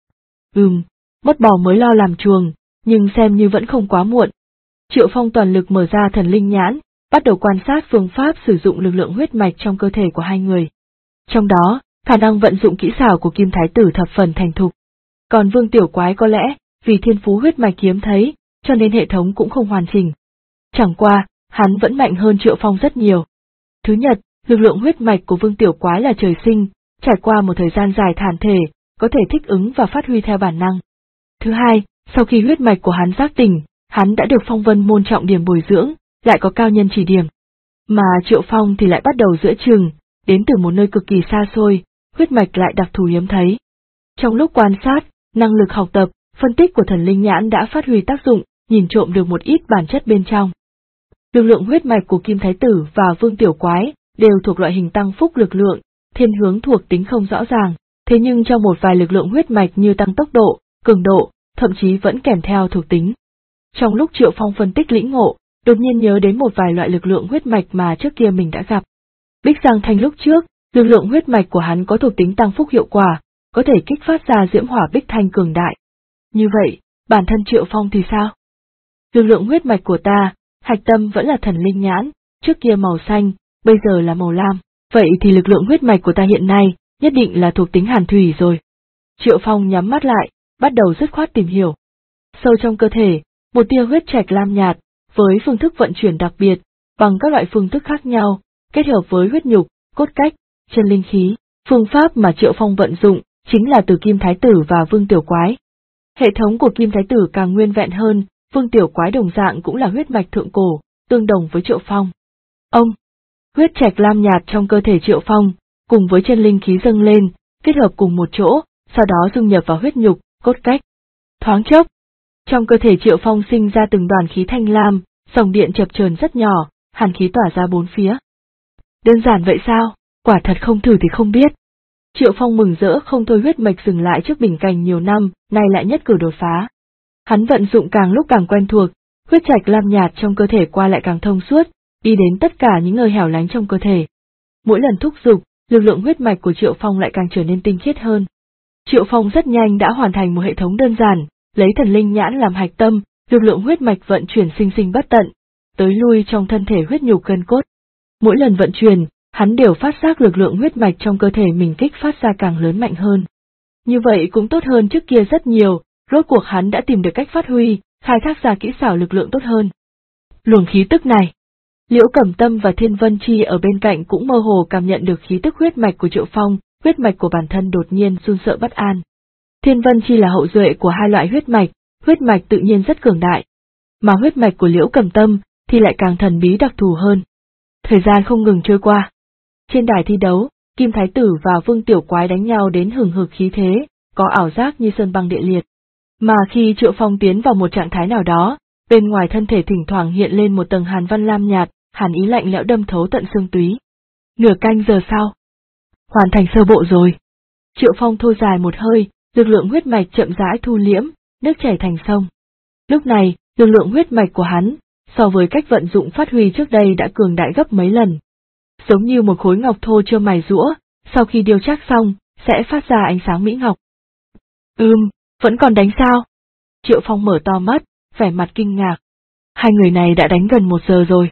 Mất bò mới lo làm chuồng, nhưng xem như vẫn không quá muộn. Triệu Phong toàn lực mở ra thần linh nhãn, bắt đầu quan sát phương pháp sử dụng lực lượng huyết mạch trong cơ thể của hai người. Trong đó, khả năng vận dụng kỹ xảo của Kim Thái Tử thập phần thành thục. Còn Vương Tiểu Quái có lẽ, vì thiên phú huyết mạch hiếm thấy, cho nên hệ thống cũng không hoàn chỉnh. Chẳng qua, hắn vẫn mạnh hơn Triệu Phong rất nhiều. Thứ nhất, lực lượng huyết mạch của Vương Tiểu Quái là trời sinh, trải qua một thời gian dài thản thể, có thể thích ứng và phát huy theo bản năng. Thứ hai, sau khi huyết mạch của hắn giác tỉnh, hắn đã được Phong Vân môn trọng điểm bồi dưỡng, lại có cao nhân chỉ điểm. Mà Triệu Phong thì lại bắt đầu giữa chừng, đến từ một nơi cực kỳ xa xôi, huyết mạch lại đặc thù hiếm thấy. Trong lúc quan sát, năng lực học tập, phân tích của thần linh nhãn đã phát huy tác dụng, nhìn trộm được một ít bản chất bên trong. Lực lượng huyết mạch của Kim Thái Tử và Vương Tiểu Quái đều thuộc loại hình tăng phúc lực lượng, thiên hướng thuộc tính không rõ ràng, thế nhưng trong một vài lực lượng huyết mạch như tăng tốc độ, cường độ, thậm chí vẫn kèm theo thuộc tính. Trong lúc Triệu Phong phân tích lĩnh ngộ, đột nhiên nhớ đến một vài loại lực lượng huyết mạch mà trước kia mình đã gặp. Bích Giang Thanh lúc trước, lực lượng huyết mạch của hắn có thuộc tính tăng phúc hiệu quả, có thể kích phát ra diễm hỏa Bích Thanh cường đại. Như vậy, bản thân Triệu Phong thì sao? Lực lượng huyết mạch của ta, hạch tâm vẫn là thần linh nhãn, trước kia màu xanh, bây giờ là màu lam, vậy thì lực lượng huyết mạch của ta hiện nay, nhất định là thuộc tính hàn thủy rồi. Triệu Phong nhắm mắt lại, bắt đầu dứt khoát tìm hiểu. Sâu trong cơ thể, một tia huyết trạch lam nhạt, với phương thức vận chuyển đặc biệt, bằng các loại phương thức khác nhau, kết hợp với huyết nhục, cốt cách, chân linh khí, phương pháp mà Triệu Phong vận dụng, chính là từ Kim Thái Tử và Vương Tiểu Quái. Hệ thống của Kim Thái Tử càng nguyên vẹn hơn, Vương Tiểu Quái đồng dạng cũng là huyết mạch thượng cổ, tương đồng với Triệu Phong. Huyết trạch lam nhạt trong cơ thể Triệu Phong, cùng với chân linh khí dâng lên, kết hợp cùng một chỗ, sau đó dung nhập vào huyết nhục, cốt cách. Thoáng chốc, trong cơ thể Triệu Phong sinh ra từng đoàn khí thanh lam, dòng điện chập chờn rất nhỏ, hàn khí tỏa ra bốn phía. Đơn giản vậy sao? Quả thật không thử thì không biết. Triệu Phong mừng rỡ không thôi, huyết mạch dừng lại trước bình cảnh nhiều năm, nay lại nhất cử đột phá. Hắn vận dụng càng lúc càng quen thuộc, huyết trạch lam nhạt trong cơ thể qua lại càng thông suốt, đi đến tất cả những nơi hẻo lánh trong cơ thể. Mỗi lần thúc giục, lực lượng huyết mạch của Triệu Phong lại càng trở nên tinh khiết hơn. Triệu Phong rất nhanh đã hoàn thành một hệ thống đơn giản, lấy thần linh nhãn làm hạch tâm, lực lượng huyết mạch vận chuyển sinh sinh bất tận, tới lui trong thân thể huyết nhục gân cốt. Mỗi lần vận chuyển, hắn đều phát giác lực lượng huyết mạch trong cơ thể mình kích phát ra càng lớn mạnh hơn. Như vậy cũng tốt hơn trước kia rất nhiều, rốt cuộc hắn đã tìm được cách phát huy, khai thác ra kỹ xảo lực lượng tốt hơn. Luồng khí tức này, Liễu Cẩm Tâm và Thiên Vân Chi ở bên cạnh cũng mơ hồ cảm nhận được khí tức huyết mạch của Triệu Phong, huyết mạch của bản thân đột nhiên run sợ bất an. Thiên Vân Chi là hậu duệ của hai loại huyết mạch tự nhiên rất cường đại, mà huyết mạch của Liễu Cẩm Tâm thì lại càng thần bí đặc thù hơn. Thời gian không ngừng trôi qua. Trên đài thi đấu, Kim Thái Tử và Vương Tiểu Quái đánh nhau đến hừng hực khí thế, có ảo giác như sơn băng địa liệt. Mà khi Triệu Phong tiến vào một trạng thái nào đó, bên ngoài thân thể thỉnh thoảng hiện lên một tầng hàn văn lam nhạt, hàn ý lạnh lẽo đâm thấu tận xương túy. Nửa canh giờ sau, hoàn thành sơ bộ rồi. Triệu Phong thô dài một hơi, lực lượng huyết mạch chậm rãi thu liễm, nước chảy thành sông. Lúc này, lực lượng huyết mạch của hắn, so với cách vận dụng phát huy trước đây đã cường đại gấp mấy lần. Giống như một khối ngọc thô chưa mài rũa, sau khi điêu chắc xong, sẽ phát ra ánh sáng mỹ ngọc. Vẫn còn đánh sao? Triệu Phong mở to mắt, vẻ mặt kinh ngạc. Hai người này đã đánh gần 1 giờ rồi.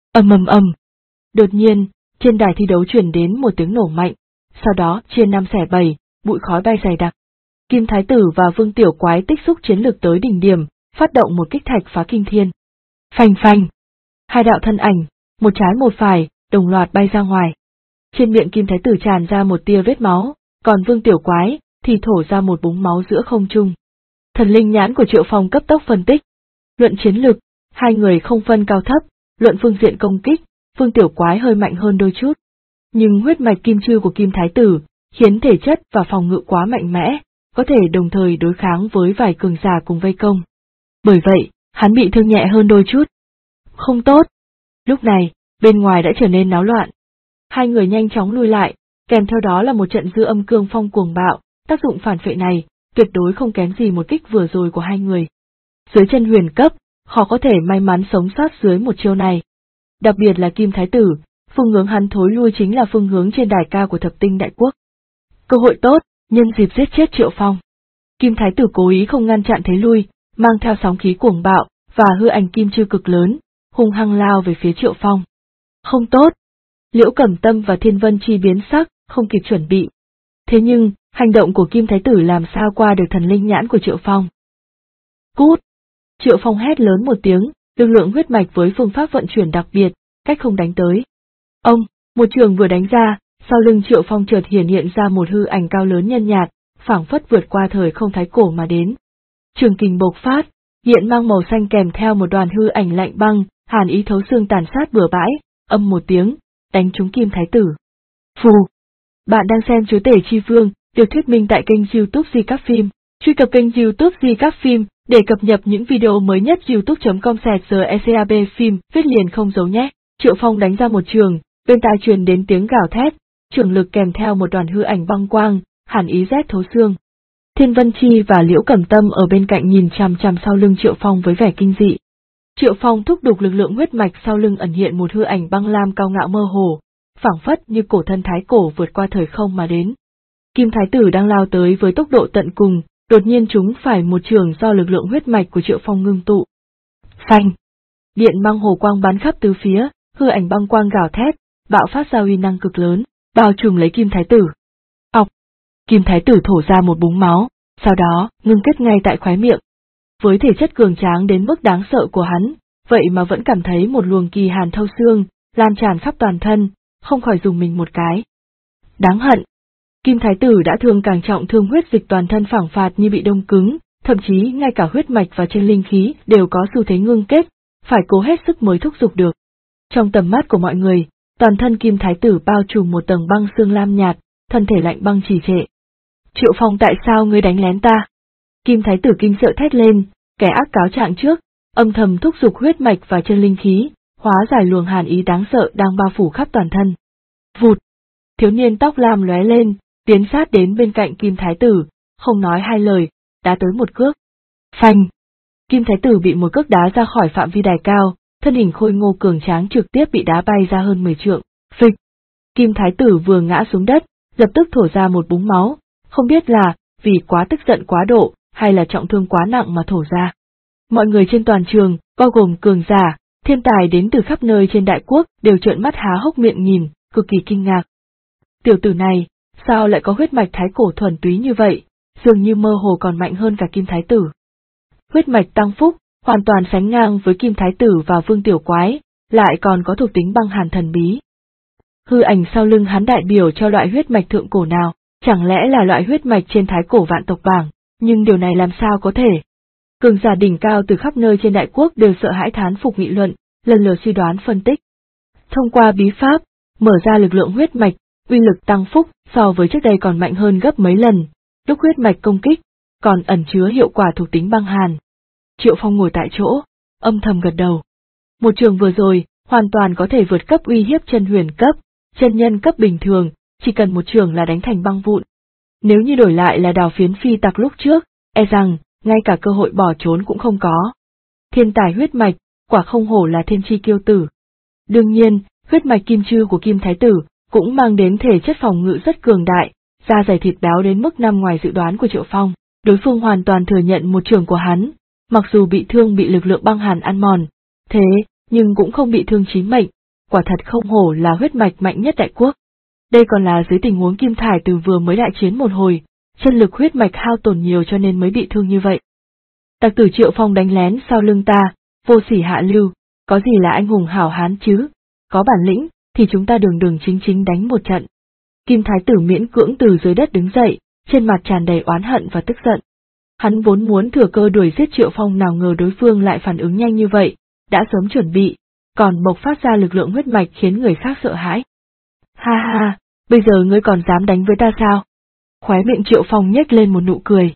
Ầm. Đột nhiên, trên đài thi đấu truyền đến một tiếng nổ mạnh, sau đó chia 5 xẻ 7, bụi khói bay dày đặc. Kim Thái Tử và Vương Tiểu Quái tích xúc chiến lực tới đỉnh điểm, phát động một kích thạch phá kinh thiên. Phanh. Hai đạo thân ảnh, một trái một phải, đồng loạt bay ra ngoài. Trên miệng Kim Thái Tử tràn ra một tia vết máu, còn Vương Tiểu Quái thì thổ ra một búng máu giữa không trung. Thần linh nhãn của Triệu Phong cấp tốc phân tích. Luận chiến lực, hai người không phân cao thấp, luận phương diện công kích, Vương Tiểu Quái hơi mạnh hơn đôi chút. Nhưng huyết mạch kim chư của Kim Thái Tử khiến thể chất và phòng ngự quá mạnh mẽ, có thể đồng thời đối kháng với vài cường giả cùng vây công. Bởi vậy, hắn bị thương nhẹ hơn đôi chút. Không tốt. Lúc này, bên ngoài đã trở nên náo loạn. Hai người nhanh chóng lùi lại, kèm theo đó là một trận dư âm cương phong cuồng bạo, tác dụng phản phệ này, tuyệt đối không kém gì một kích vừa rồi của hai người. Dưới chân huyền cấp, khó có thể may mắn sống sót dưới một chiêu này. Đặc biệt là Kim Thái Tử, phương hướng hắn thối lui chính là phương hướng trên đài cao của Thập Tinh Đại Quốc. Cơ hội tốt, nhân dịp giết chết Triệu Phong. Kim Thái Tử cố ý không ngăn chặn thế lui, mang theo sóng khí cuồng bạo và hư ảnh kim chư cực lớn, hung hăng lao về phía Triệu Phong. Không tốt. Liễu Cẩm Tâm và Thiên Vân Chi biến sắc, không kịp chuẩn bị. Thế nhưng, hành động của Kim Thái Tử làm sao qua được thần linh nhãn của Triệu Phong. Cút! Triệu Phong hét lớn một tiếng, lực lượng huyết mạch với phương pháp vận chuyển đặc biệt, cách không đánh tới. Ông, một trường vừa đánh ra, sau lưng Triệu Phong chợt hiện ra một hư ảnh cao lớn nhân nhạt, phảng phất vượt qua thời không thái cổ mà đến. Trường kình bộc phát, hiện mang màu xanh kèm theo một đoàn hư ảnh lạnh băng, hàn ý thấu xương tàn sát bừa bãi, âm một tiếng, đánh trúng Kim Thái Tử. Phù! Bạn đang xem Chúa Tể Chi Vương, được thuyết minh tại kênh YouTube Di Các Phim. Truy cập kênh YouTube Di Các Phim để cập nhật những video mới nhất. youtube.com/GECAB phim, viết liền không giấu nhé. Triệu Phong đánh ra một trường, bên tai truyền đến tiếng gào thét, trường lực kèm theo một đoàn hư ảnh băng quang, hàn ý rét thấu xương. Thiên Vân Chi và Liễu Cẩm Tâm ở bên cạnh nhìn chằm chằm sau lưng Triệu Phong với vẻ kinh dị. Triệu Phong thúc đục lực lượng huyết mạch, sau lưng ẩn hiện một hư ảnh băng lam cao ngạo mơ hồ, phảng phất như cổ thân thái cổ vượt qua thời không mà đến. Kim Thái Tử đang lao tới với tốc độ tận cùng, đột nhiên trúng phải một trường do lực lượng huyết mạch của Triệu Phong ngưng tụ. Phanh! Điện băng hồ quang bắn khắp tứ phía, hư ảnh băng quang gào thét, bạo phát ra uy năng cực lớn, bao trùm lấy Kim Thái Tử. Ọc! Kim Thái Tử thổ ra một búng máu, sau đó ngưng kết ngay tại khóe miệng. Với thể chất cường tráng đến mức đáng sợ của hắn, vậy mà vẫn cảm thấy một luồng kỳ hàn thâu xương, lan tràn khắp toàn thân, không khỏi dùng mình một cái. Đáng hận! Kim Thái Tử đã thương càng trọng thương, huyết dịch toàn thân phảng phạt như bị đông cứng, thậm chí ngay cả huyết mạch và chân linh khí đều có xu thế ngưng kết, phải cố hết sức mới thúc giục được. Trong tầm mắt của mọi người, toàn thân Kim Thái Tử bao trùm một tầng băng xương lam nhạt, thân thể lạnh băng trì trệ. Triệu Phong, tại sao ngươi đánh lén ta? Kim Thái Tử kinh sợ thét lên, kẻ ác cáo trạng trước, âm thầm thúc giục huyết mạch và chân linh khí, hóa giải luồng hàn ý đáng sợ đang bao phủ khắp toàn thân. Vụt! Thiếu niên tóc lam lóe lên, tiến sát đến bên cạnh Kim Thái Tử, không nói hai lời, đá tới một cước. Phanh! Kim Thái Tử bị một cước đá ra khỏi phạm vi đài cao, thân hình khôi ngô cường tráng trực tiếp bị đá bay ra hơn 10 trượng. Phịch! Kim Thái Tử vừa ngã xuống đất, lập tức thổ ra một búng máu, không biết là vì quá tức giận quá độ, hay là trọng thương quá nặng mà thổ ra. Mọi người trên toàn trường, bao gồm cường giả, thiên tài đến từ khắp nơi trên đại quốc, đều trợn mắt há hốc miệng nhìn, cực kỳ kinh ngạc. Tiểu tử này, sao lại có huyết mạch thái cổ thuần túy như vậy, dường như mơ hồ còn mạnh hơn cả Kim Thái Tử. Huyết mạch tăng phúc, hoàn toàn sánh ngang với Kim Thái Tử và Vương Tiểu Quái, lại còn có thuộc tính băng hàn thần bí. Hư ảnh sau lưng hắn đại biểu cho loại huyết mạch thượng cổ nào, chẳng lẽ là loại huyết mạch trên thái cổ vạn tộc bảng, nhưng điều này làm sao có thể? Cường giả đỉnh cao từ khắp nơi trên đại quốc đều sợ hãi thán phục nghị luận, lần lượt suy đoán phân tích. Thông qua bí pháp, mở ra lực lượng huyết mạch, uy lực tăng phúc so với trước đây còn mạnh hơn gấp mấy lần, lúc huyết mạch công kích, còn ẩn chứa hiệu quả thuộc tính băng hàn. Triệu Phong ngồi tại chỗ, âm thầm gật đầu. Một trường vừa rồi, hoàn toàn có thể vượt cấp uy hiếp chân huyền cấp, chân nhân cấp bình thường, chỉ cần một trường là đánh thành băng vụn. Nếu như đổi lại là Đào Phiến phi tặc lúc trước, e rằng, ngay cả cơ hội bỏ trốn cũng không có. Thiên tài huyết mạch, quả không hổ là thiên chi kiêu tử. Đương nhiên, huyết mạch kim chư của Kim Thái Tử cũng mang đến thể chất phòng ngự rất cường đại, da dày thịt béo đến mức nằm ngoài dự đoán của Triệu Phong. Đối phương hoàn toàn thừa nhận một chưởng của hắn, mặc dù bị thương bị lực lượng băng hàn ăn mòn, thế nhưng cũng không bị thương chí mệnh, quả thật không hổ là huyết mạch mạnh nhất đại quốc. Đây còn là dưới tình huống Kim Thái Tử vừa mới đại chiến một hồi, chân lực huyết mạch hao tổn nhiều cho nên mới bị thương như vậy. Tặc tử Triệu Phong đánh lén sau lưng ta, vô sỉ hạ lưu, có gì là anh hùng hảo hán chứ, có bản lĩnh thì chúng ta đường đường chính chính đánh một trận. Kim Thái Tử miễn cưỡng từ dưới đất đứng dậy, trên mặt tràn đầy oán hận và tức giận. Hắn vốn muốn thừa cơ đuổi giết Triệu Phong, nào ngờ đối phương lại phản ứng nhanh như vậy, đã sớm chuẩn bị, còn bộc phát ra lực lượng huyết mạch khiến người khác sợ hãi. Ha ha, bây giờ ngươi còn dám đánh với ta sao? Khóe miệng Triệu Phong nhếch lên một nụ cười.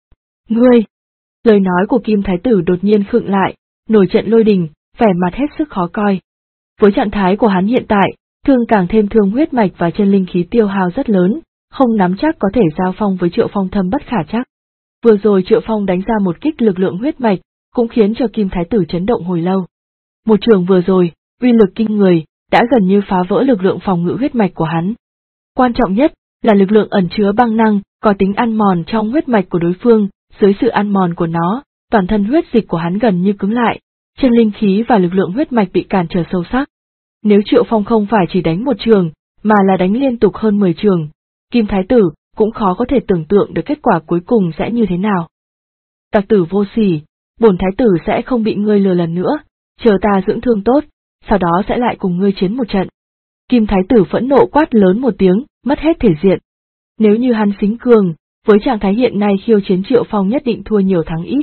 Ngươi! Lời nói của Kim Thái Tử đột nhiên khựng lại, nổi trận lôi đình, vẻ mặt hết sức khó coi. Với trạng thái của hắn hiện tại, thương càng thêm thương huyết mạch và chân linh khí tiêu hao rất lớn, không nắm chắc có thể giao phong với Triệu Phong thâm bất khả trắc. Vừa rồi Triệu Phong đánh ra một kích lực lượng huyết mạch, cũng khiến cho Kim Thái Tử chấn động hồi lâu. Một trường vừa rồi, uy lực kinh người, đã gần như phá vỡ lực lượng phòng ngự huyết mạch của hắn. Quan trọng nhất là lực lượng ẩn chứa băng năng, có tính ăn mòn trong huyết mạch của đối phương, dưới sự ăn mòn của nó, toàn thân huyết dịch của hắn gần như cứng lại, chân linh khí và lực lượng huyết mạch bị cản trở sâu sắc. Nếu Triệu Phong không phải chỉ đánh một trường, mà là đánh liên tục hơn 10 trường, Kim Thái Tử cũng khó có thể tưởng tượng được kết quả cuối cùng sẽ như thế nào. Tặc tử vô sỉ, bổn Thái Tử sẽ không bị ngươi lừa lần nữa, chờ ta dưỡng thương tốt, sau đó sẽ lại cùng ngươi chiến một trận. Kim Thái Tử phẫn nộ quát lớn một tiếng, mất hết thể diện. Nếu như hắn xính cường, với trạng thái hiện nay khiêu chiến Triệu Phong nhất định thua nhiều thắng ít.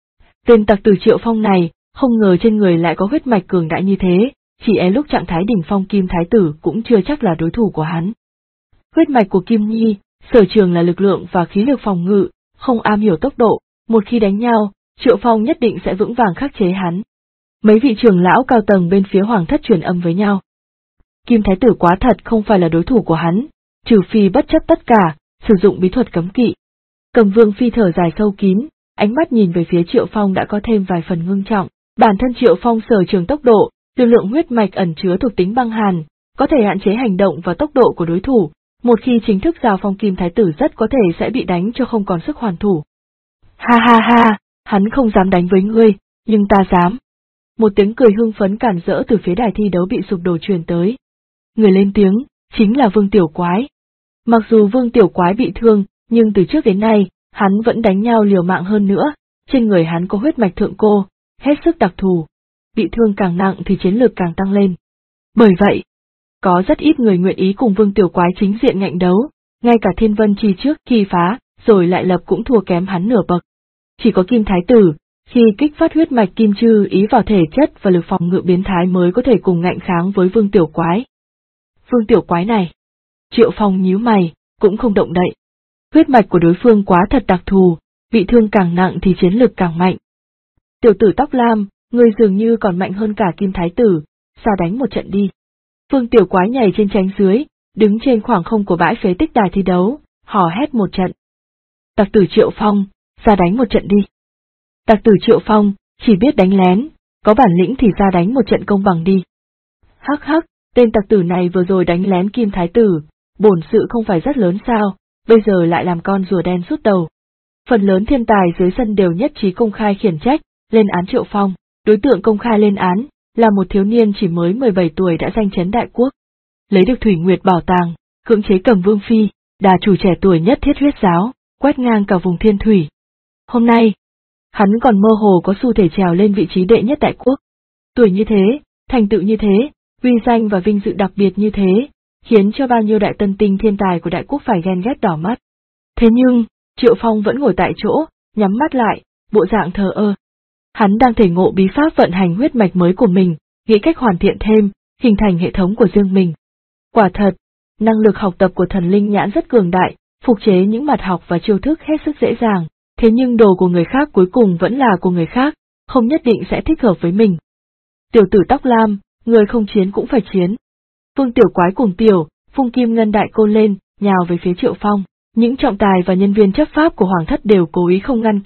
Tên tặc tử Triệu Phong này, không ngờ trên người lại có huyết mạch cường đại như thế, chỉ e lúc trạng thái đỉnh phong Kim Thái Tử cũng chưa chắc là đối thủ của hắn. Huyết mạch của Kim Nhi, sở trường là lực lượng và khí lực phòng ngự, không am hiểu tốc độ, một khi đánh nhau, Triệu Phong nhất định sẽ vững vàng khắc chế hắn. Mấy vị trưởng lão cao tầng bên phía Hoàng thất truyền âm với nhau. Kim Thái Tử quá thật không phải là đối thủ của hắn, trừ phi bất chấp tất cả, sử dụng bí thuật cấm kỵ. Cầm Vương Phi thở dài sâu kín, ánh mắt nhìn về phía Triệu Phong đã có thêm vài phần ngưng trọng. Bản thân Triệu Phong sở trường tốc độ, lực lượng huyết mạch ẩn chứa thuộc tính băng hàn, có thể hạn chế hành động và tốc độ của đối thủ, một khi chính thức giao phong Kim Thái Tử rất có thể sẽ bị đánh cho không còn sức hoàn thủ. Ha ha ha, hắn không dám đánh với ngươi, nhưng ta dám. Một tiếng cười hưng phấn cản rỡ từ phía đài thi đấu bị sụp đổ truyền tới. Người lên tiếng, chính là Vương Tiểu Quái. Mặc dù Vương Tiểu Quái bị thương, nhưng từ trước đến nay, hắn vẫn đánh nhau liều mạng hơn nữa, trên người hắn có huyết mạch thượng cô, hết sức đặc thù. Bị thương càng nặng thì chiến lược càng tăng lên. Bởi vậy, có rất ít người nguyện ý cùng Vương Tiểu Quái chính diện ngạnh đấu, ngay cả Thiên Vân Chi trước khi phá, rồi lại lập cũng thua kém hắn nửa bậc. Chỉ có Kim Thái Tử, khi kích phát huyết mạch kim chư ý vào thể chất và lực phòng ngự biến thái mới có thể cùng ngạnh kháng với Vương Tiểu Quái. Vương Tiểu Quái này, Triệu Phong nhíu mày, cũng không động đậy. Huyết mạch của đối phương quá thật đặc thù, bị thương càng nặng thì chiến lực càng mạnh. Tiểu tử tóc lam, ngươi dường như còn mạnh hơn cả Kim Thái Tử, ra đánh một trận đi. Vương Tiểu Quái nhảy trên tránh dưới, đứng trên khoảng không của bãi phế tích đài thi đấu, hò hét một trận. Tặc tử Triệu Phong, ra đánh một trận đi. Tặc tử Triệu Phong, chỉ biết đánh lén, có bản lĩnh thì ra đánh một trận công bằng đi. Hắc hắc, tên tặc tử này vừa rồi đánh lén Kim Thái Tử, bổn sự không phải rất lớn sao, bây giờ lại làm con rùa đen sút đầu. Phần lớn thiên tài dưới sân đều nhất trí công khai khiển trách, lên án Triệu Phong. Đối tượng công khai lên án, là một thiếu niên chỉ mới 17 tuổi đã danh chấn đại quốc. Lấy được Thủy Nguyệt bảo tàng, cưỡng chế Cầm Vương Phi, đà chủ trẻ tuổi nhất Thiết Huyết giáo, quét ngang cả vùng thiên thủy. Hôm nay, hắn còn mơ hồ có xu thể trèo lên vị trí đệ nhất đại quốc. Tuổi như thế, thành tựu như thế, uy danh và vinh dự đặc biệt như thế, khiến cho bao nhiêu đại tân tinh thiên tài của đại quốc phải ghen ghét đỏ mắt. Thế nhưng, Triệu Phong vẫn ngồi tại chỗ, nhắm mắt lại, bộ dạng thờ ơ. Hắn đang thể ngộ bí pháp vận hành huyết mạch mới của mình, nghĩ cách hoàn thiện thêm, hình thành hệ thống của riêng mình. Quả thật, năng lực học tập của Thần Linh Nhãn rất cường đại, phục chế những mặt học và chiêu thức hết sức dễ dàng, thế nhưng đồ của người khác cuối cùng vẫn là của người khác, không nhất định sẽ thích hợp với mình. Tiểu tử tóc lam, người không chiến cũng phải chiến. Vương Tiểu Quái cùng Phung Kim Ngân đại côn lên, nhào về phía Triệu Phong. Những trọng tài và nhân viên chấp pháp của Hoàng thất đều cố ý không ngăn cản,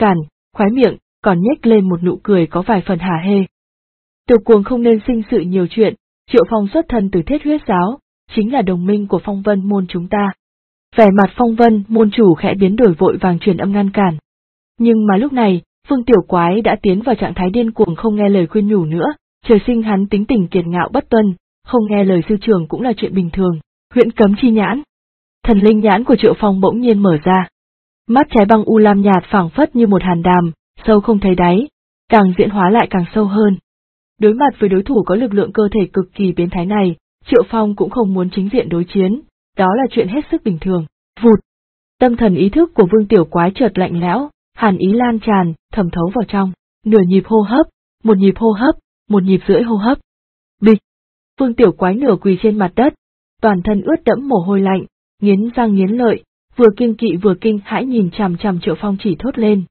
khóe miệng còn nhếch lên một nụ cười có vài phần hả hê. Tiểu Cuồng không nên sinh sự nhiều chuyện, Triệu Phong xuất thân từ Thiết Huyết giáo, chính là đồng minh của Phong Vân môn chúng ta. Vẻ mặt Phong Vân môn chủ khẽ biến đổi vội vàng truyền âm ngăn cản. Nhưng mà lúc này, Vương Tiểu Quái đã tiến vào trạng thái điên cuồng không nghe lời khuyên nhủ nữa, trời sinh hắn tính tình kiệt ngạo bất tuân, không nghe lời sư trưởng cũng là chuyện bình thường. Huyễn cấm chi nhãn. Thần linh nhãn của Triệu Phong bỗng nhiên mở ra. Mắt trái băng u lam nhạt phảng phất như một hàn đàm, sâu không thấy đáy, càng diễn hóa lại càng sâu hơn. Đối mặt với đối thủ có lực lượng cơ thể cực kỳ biến thái này, Triệu Phong cũng không muốn chính diện đối chiến, đó là chuyện hết sức bình thường. Vụt! Tâm thần ý thức của Vương Tiểu Quái chợt lạnh lẽo, hàn ý lan tràn, thẩm thấu vào trong, nửa nhịp hô hấp, một nhịp hô hấp, một nhịp rưỡi hô hấp. Bịch! Vương Tiểu Quái nửa quỳ trên mặt đất, toàn thân ướt đẫm mồ hôi lạnh, nghiến răng nghiến lợi, vừa kiêng kỵ vừa kinh hãi nhìn chằm chằm Triệu Phong chỉ thốt lên.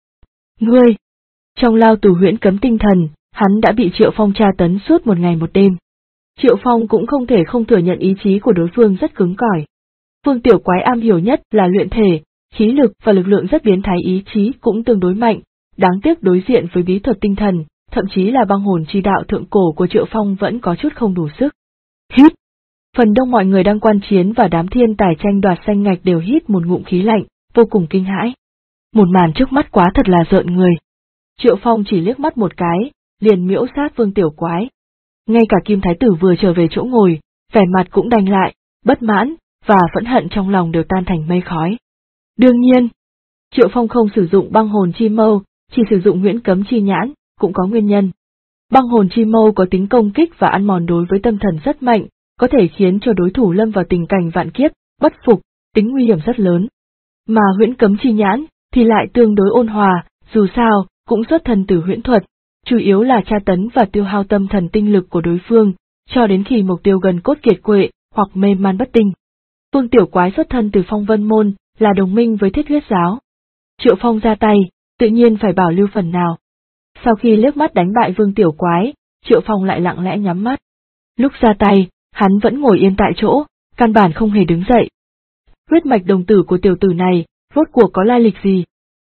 Ngươi! Trong lao tù huyễn cấm tinh thần, hắn đã bị Triệu Phong tra tấn suốt một ngày một đêm. Triệu Phong cũng không thể không thừa nhận ý chí của đối phương rất cứng cỏi. Vương Tiểu Quái am hiểu nhất là luyện thể, khí lực và lực lượng rất biến thái, ý chí cũng tương đối mạnh, đáng tiếc đối diện với bí thuật tinh thần, thậm chí là băng hồn chi đạo thượng cổ của Triệu Phong vẫn có chút không đủ sức. Hít! Phần đông mọi người đang quan chiến và đám thiên tài tranh đoạt xanh ngạch đều hít một ngụm khí lạnh, vô cùng kinh hãi. Một màn trước mắt quá thật là rợn người. Triệu Phong chỉ liếc mắt một cái, liền miễu sát Vương Tiểu Quái. Ngay cả Kim Thái Tử vừa trở về chỗ ngồi, vẻ mặt cũng đanh lại, bất mãn, và phẫn hận trong lòng đều tan thành mây khói. Đương nhiên, Triệu Phong không sử dụng băng hồn chi mâu, chỉ sử dụng huyễn cấm chi nhãn, cũng có nguyên nhân. Băng hồn chi mâu có tính công kích và ăn mòn đối với tâm thần rất mạnh, có thể khiến cho đối thủ lâm vào tình cảnh vạn kiếp, bất phục, tính nguy hiểm rất lớn. Mà huyễn cấm chi nhãn thì lại tương đối ôn hòa, dù sao, cũng xuất thân từ huyễn thuật, chủ yếu là tra tấn và tiêu hao tâm thần tinh lực của đối phương, cho đến khi mục tiêu gần cốt kiệt quệ, hoặc mê man bất tinh. Vương Tiểu Quái xuất thân từ Phong Vân môn, là đồng minh với Thiết Huyết giáo. Triệu Phong ra tay, tự nhiên phải bảo lưu phần nào. Sau khi liếc mắt đánh bại Vương Tiểu Quái, Triệu Phong lại lặng lẽ nhắm mắt. Lúc ra tay, hắn vẫn ngồi yên tại chỗ, căn bản không hề đứng dậy. Huyết mạch đồng tử của tiểu tử này, rốt cuộc có lai lịch gì?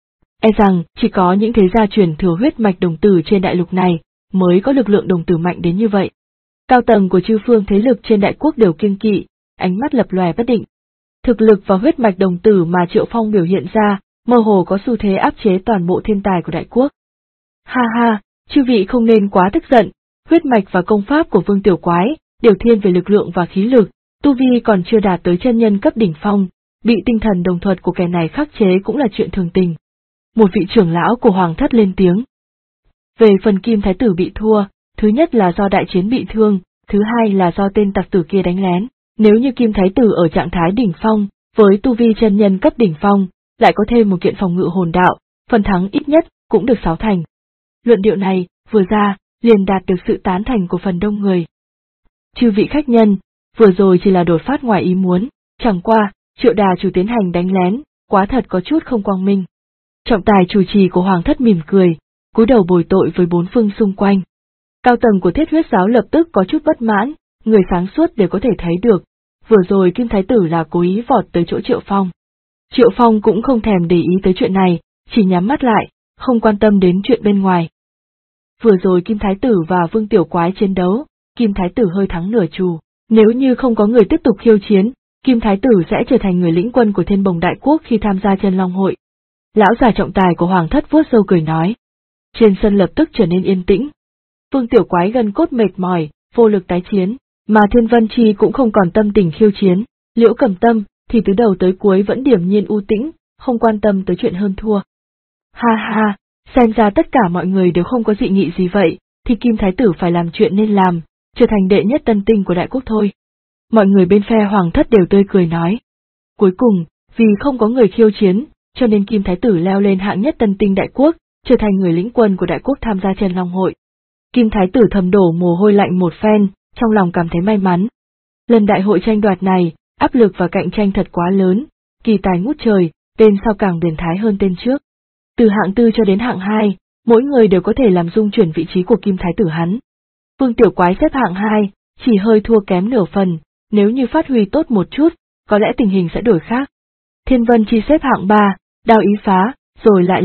E rằng, chỉ có những thế gia truyền thừa huyết mạch đồng tử trên đại lục này, mới có lực lượng đồng tử mạnh đến như vậy. Cao tầng của chư phương thế lực trên đại quốc đều kiêng kỵ, ánh mắt lập lòe bất định. Thực lực và huyết mạch đồng tử mà Triệu Phong biểu hiện ra, mơ hồ có xu thế áp chế toàn bộ thiên tài của đại quốc. Ha ha, chư vị không nên quá tức giận, huyết mạch và công pháp của Vương Tiểu Quái đều thiên về lực lượng và khí lực, tu vi còn chưa đạt tới chân nhân cấp đỉnh phong, bị tinh thần đồng thuật của kẻ này khắc chế cũng là chuyện thường tình. Một vị trưởng lão của Hoàng thất lên tiếng. Về phần Kim Thái Tử bị thua, thứ nhất là do đại chiến bị thương, thứ hai là do tên tặc tử kia đánh lén. Nếu như Kim Thái Tử ở trạng thái đỉnh phong, với tu vi chân nhân cấp đỉnh phong, lại có thêm một kiện phòng ngự hồn đạo, phần thắng ít nhất cũng được 6 thành. Luận điệu này, vừa ra, liền đạt được sự tán thành của phần đông người. Chư vị khách nhân, vừa rồi chỉ là đột phát ngoài ý muốn, chẳng qua, Triệu Đà chủ tiến hành đánh lén, quá thật có chút không quang minh. Trọng tài chủ trì của Hoàng thất mỉm cười, cúi đầu bồi tội với bốn phương xung quanh. Cao tầng của Thiết Huyết giáo lập tức có chút bất mãn, người sáng suốt đều có thể thấy được, vừa rồi Kim Thái Tử là cố ý vọt tới chỗ Triệu Phong. Triệu Phong cũng không thèm để ý tới chuyện này, chỉ nhắm mắt lại, không quan tâm đến chuyện bên ngoài. Vừa rồi Kim Thái Tử và Vương Tiểu Quái chiến đấu, Kim Thái Tử hơi thắng nửa chù, nếu như không có người tiếp tục khiêu chiến, Kim Thái Tử sẽ trở thành người lĩnh quân của Thiên Bồng Đại Quốc khi tham gia Chân Long hội. Lão già trọng tài của Hoàng thất vuốt râu cười nói. Trên sân lập tức trở nên yên tĩnh. Vương Tiểu Quái gần cốt mệt mỏi, vô lực tái chiến, mà Thiên Vân Chi cũng không còn tâm tình khiêu chiến, Liễu Cẩm Tâm thì từ đầu tới cuối vẫn điềm nhiên u tĩnh, không quan tâm tới chuyện hơn thua. Ha ha, xem ra tất cả mọi người đều không có dị nghị gì vậy, thì Kim Thái Tử phải làm chuyện nên làm, trở thành đệ nhất tân tinh của đại quốc thôi. Mọi người bên phe Hoàng thất đều tươi cười nói. Cuối cùng, vì không có người khiêu chiến, cho nên Kim Thái Tử leo lên hạng nhất tân tinh đại quốc, trở thành người lĩnh quân của đại quốc tham gia Chân Long hội. Kim Thái Tử thầm đổ mồ hôi lạnh một phen, trong lòng cảm thấy may mắn. Lần đại hội tranh đoạt này, áp lực và cạnh tranh thật quá lớn, kỳ tài ngút trời, tên sau càng biến thái hơn tên trước. Từ hạng 4 cho đến hạng 2, mỗi người đều có thể làm dung chuyển vị trí của Kim Thái Tử hắn. Vương Tiểu Quái xếp hạng 2, chỉ hơi thua kém nửa phần, nếu như phát huy tốt một chút, có lẽ tình hình sẽ đổi khác. Thiên Vân Chi xếp hạng 3, đao ý phá, rồi lại lập,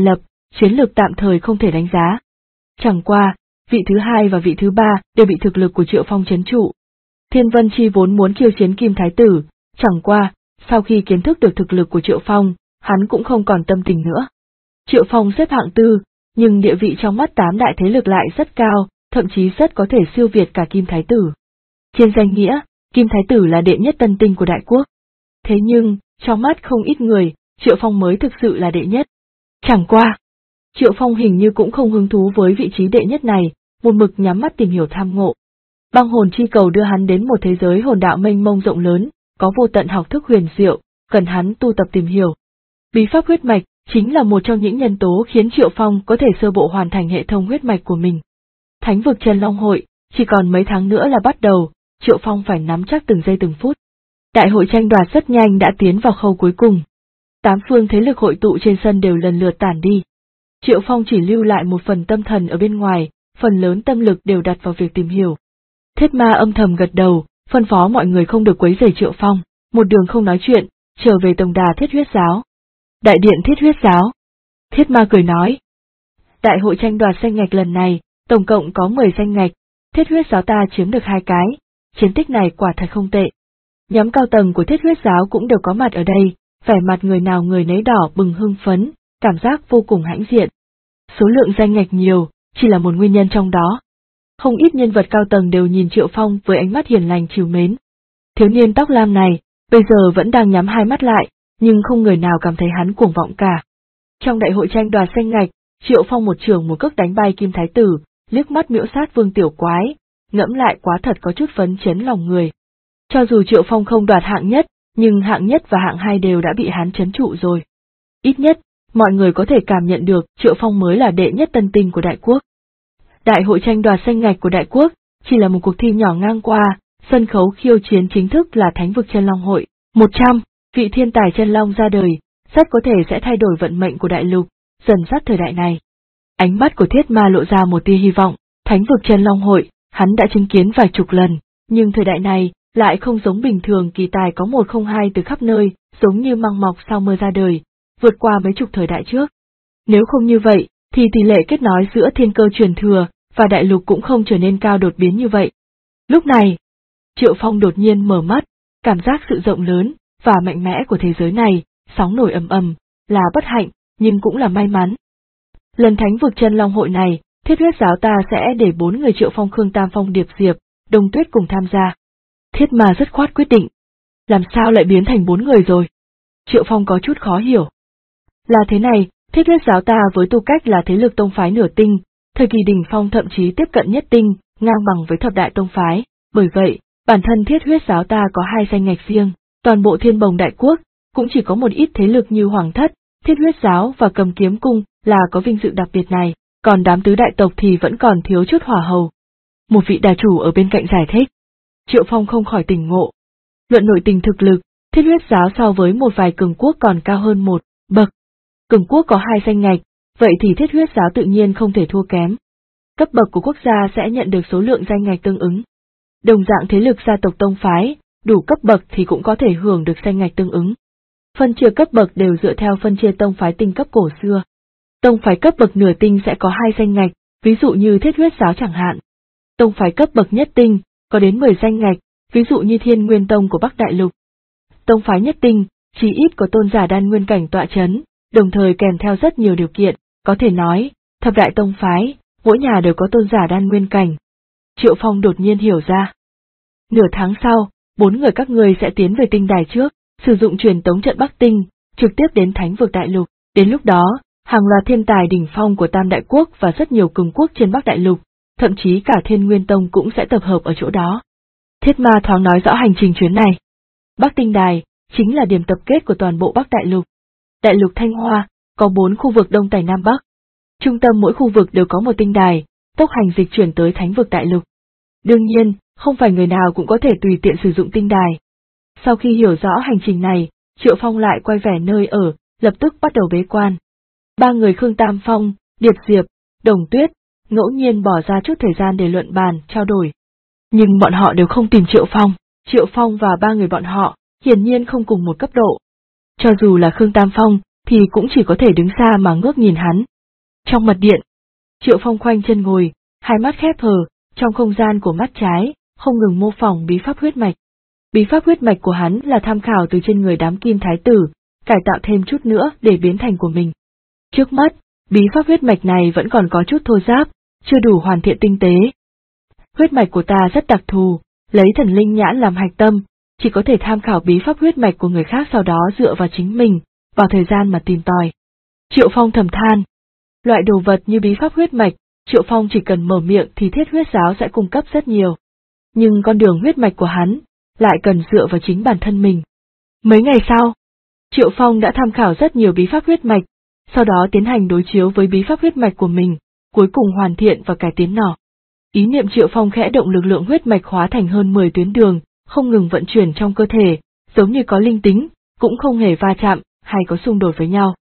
chiến lược tạm thời không thể đánh giá. Chẳng qua, vị thứ hai và vị thứ ba đều bị thực lực của Triệu Phong trấn trụ. Thiên Vân Chi vốn muốn khiêu chiến Kim Thái Tử, chẳng qua, sau khi kiến thức được thực lực của Triệu Phong, hắn cũng không còn tâm tình nữa. Triệu Phong xếp hạng tư, nhưng địa vị trong mắt 8 đại thế lực lại rất cao, thậm chí rất có thể siêu việt cả Kim Thái Tử. Trên danh nghĩa, Kim Thái Tử là đệ nhất tân tinh của đại quốc. Thế nhưng, trong mắt không ít người, Triệu Phong mới thực sự là đệ nhất. Chẳng qua, Triệu Phong hình như cũng không hứng thú với vị trí đệ nhất này, một mực nhắm mắt tìm hiểu tham ngộ. Băng hồn chi cầu đưa hắn đến một thế giới hồn đạo mênh mông rộng lớn, có vô tận học thức huyền diệu, cần hắn tu tập tìm hiểu. Bí pháp huyết mạch chính là một trong những nhân tố khiến Triệu Phong có thể sơ bộ hoàn thành hệ thống huyết mạch của mình. Thánh vực Chân Long hội, chỉ còn mấy tháng nữa là bắt đầu, Triệu Phong phải nắm chắc từng giây từng phút. Đại hội tranh đoạt rất nhanh đã tiến vào khâu cuối cùng. 8 phương thế lực hội tụ trên sân đều lần lượt tản đi. Triệu Phong chỉ lưu lại một phần tâm thần ở bên ngoài, phần lớn tâm lực đều đặt vào việc tìm hiểu. Thiết Ma âm thầm gật đầu, phân phó mọi người không được quấy rầy Triệu Phong, một đường không nói chuyện, trở về tổng đà Thiết Huyết Giáo. Đại điện Thiết Huyết Giáo. Thiết Ma cười nói. Đại hội tranh đoạt danh ngạch lần này, tổng cộng có 10 danh ngạch, Thiết Huyết Giáo ta chiếm được 2 cái, chiến tích này quả thật không tệ. Nhóm cao tầng của Thiết Huyết Giáo cũng đều có mặt ở đây, vẻ mặt người nào người nấy đỏ bừng hưng phấn, cảm giác vô cùng hãnh diện. Số lượng danh ngạch nhiều, chỉ là một nguyên nhân trong đó. Không ít nhân vật cao tầng đều nhìn Triệu Phong với ánh mắt hiền lành trìu mến. Thiếu niên tóc lam này, bây giờ vẫn đang nhắm hai mắt lại, nhưng không người nào cảm thấy hắn cuồng vọng cả. Trong đại hội tranh đoạt danh ngạch, Triệu Phong một trường một cước đánh bay Kim Thái Tử, liếc mắt miễu sát Vương Tiểu Quái, ngẫm lại quá thật có chút phấn chấn lòng người. Cho dù Triệu Phong không đoạt hạng nhất, nhưng hạng nhất và hạng hai đều đã bị hắn trấn trụ rồi. Ít nhất, mọi người có thể cảm nhận được Triệu Phong mới là đệ nhất tân tinh của đại quốc. Đại hội tranh đoạt danh ngạch của đại quốc, chỉ là một cuộc thi nhỏ ngang qua, sân khấu khiêu chiến chính thức là Thánh vực Chân Long hội, 100 vị thiên tài chân long ra đời, rất có thể sẽ thay đổi vận mệnh của đại lục, dần dắt thời đại này. Ánh mắt của Thiết Ma lộ ra một tia hy vọng, Thánh vực Chân Long hội, hắn đã chứng kiến vài chục lần, nhưng thời đại này lại không giống bình thường kỳ tài có 102 từ khắp nơi, giống như măng mọc sau mưa ra đời, vượt qua mấy chục thời đại trước. Nếu không như vậy, thì tỷ lệ kết nối giữa thiên cơ truyền thừa và đại lục cũng không trở nên cao đột biến như vậy. Lúc này, Triệu Phong đột nhiên mở mắt, cảm giác sự rộng lớn và mạnh mẽ của thế giới này, sóng nổi ầm ầm, là bất hạnh, nhưng cũng là may mắn. Lần Thánh vực Chân Long hội này, Thiết Huyết Giáo ta sẽ để 4 người Triệu Phong, Khương Tam Phong, Điệp Diệp, Đông Tuyết cùng tham gia. Thiết Ma dứt khoát quyết định. Làm sao lại biến thành 4 người rồi? Triệu Phong có chút khó hiểu. Là thế này, Thiết Huyết Giáo ta với tư cách là thế lực tông phái nửa tinh, thời kỳ đỉnh phong thậm chí tiếp cận nhất tinh, ngang bằng với thập đại tông phái, bởi vậy, bản thân Thiết Huyết Giáo ta có 2 danh ngạch riêng, toàn bộ Thiên Bồng đại quốc, cũng chỉ có một ít thế lực như Hoàng Thất, Thiết Huyết Giáo và Cầm Kiếm Cung là có vinh dự đặc biệt này, còn đám tứ đại tộc thì vẫn còn thiếu chút hỏa hầu. Một vị đà chủ ở bên cạnh giải thích. Triệu Phong không khỏi tỉnh ngộ. Luận nội tình thực lực, Thiết Huyết Giáo so với một vài cường quốc còn cao hơn một bậc. Cường quốc có 2 danh ngạch, vậy thì Thiết Huyết Giáo tự nhiên không thể thua kém. Cấp bậc của quốc gia sẽ nhận được số lượng danh ngạch tương ứng. Đồng dạng thế lực gia tộc tông phái, đủ cấp bậc thì cũng có thể hưởng được danh ngạch tương ứng. Phân chia cấp bậc đều dựa theo phân chia tông phái tinh cấp cổ xưa. Tông phái cấp bậc nửa tinh sẽ có 2 danh ngạch, ví dụ như Thiết Huyết Giáo chẳng hạn. Tông phái cấp bậc nhất tinh có đến 10 danh ngạch, ví dụ như Thiên Nguyên Tông của Bắc Đại Lục. Tông phái nhất tinh, chỉ ít có tôn giả đan nguyên cảnh tọa chấn, đồng thời kèm theo rất nhiều điều kiện, có thể nói, thập đại tông phái, mỗi nhà đều có tôn giả đan nguyên cảnh. Triệu Phong đột nhiên hiểu ra. Nửa tháng sau, 4 người các ngươi sẽ tiến về tinh đài trước, sử dụng truyền tống trận Bắc Tinh, trực tiếp đến Thánh vực Đại Lục. Đến lúc đó, hàng loạt thiên tài đỉnh phong của Tam Đại Quốc và rất nhiều cường quốc trên Bắc Đại Lục, thậm chí cả Thiên Nguyên Tông cũng sẽ tập hợp ở chỗ đó. Thiết Ma thoáng nói rõ hành trình chuyến này. Bắc Tinh Đài chính là điểm tập kết của toàn bộ Bắc Đại Lục. Đại lục Thanh Hoa có 4 khu vực Đông Tây Nam Bắc. Trung tâm mỗi khu vực đều có một tinh đài, tốc hành dịch chuyển tới Thánh vực Đại Lục. Đương nhiên, không phải người nào cũng có thể tùy tiện sử dụng tinh đài. Sau khi hiểu rõ hành trình này, Triệu Phong lại quay về nơi ở, lập tức bắt đầu bế quan. 3 người Khương Tam Phong, Điệp Diệp, Đồng Tuyết, ngẫu nhiên bỏ ra chút thời gian để luận bàn, trao đổi. Nhưng bọn họ đều không tìm Triệu Phong. Triệu Phong và 3 người bọn họ, hiển nhiên không cùng một cấp độ. Cho dù là Khương Tam Phong, thì cũng chỉ có thể đứng xa mà ngước nhìn hắn. Trong mật điện, Triệu Phong khoanh chân ngồi, hai mắt khép hờ, trong không gian của mắt trái, không ngừng mô phỏng bí pháp huyết mạch. Bí pháp huyết mạch của hắn là tham khảo từ trên người đám kim thái tử, cải tạo thêm chút nữa để biến thành của mình. Trước mắt, bí pháp huyết mạch này vẫn còn có chút thô ráp, chưa đủ hoàn thiện tinh tế. Huyết mạch của ta rất đặc thù, lấy thần linh nhãn làm hạch tâm, chỉ có thể tham khảo bí pháp huyết mạch của người khác sau đó dựa vào chính mình, vào thời gian mà tìm tòi. Triệu Phong thầm than. Loại đồ vật như bí pháp huyết mạch, Triệu Phong chỉ cần mở miệng thì Thiết Huyết Giáo sẽ cung cấp rất nhiều. Nhưng con đường huyết mạch của hắn, lại cần dựa vào chính bản thân mình. Mấy ngày sau, Triệu Phong đã tham khảo rất nhiều bí pháp huyết mạch, sau đó tiến hành đối chiếu với bí pháp huyết mạch của mình, cuối cùng hoàn thiện và cải tiến nó. Ý niệm Triệu Phong khẽ động, lực lượng huyết mạch hóa thành hơn 10 tuyến đường, không ngừng vận chuyển trong cơ thể, giống như có linh tính, cũng không hề va chạm, hay có xung đột với nhau.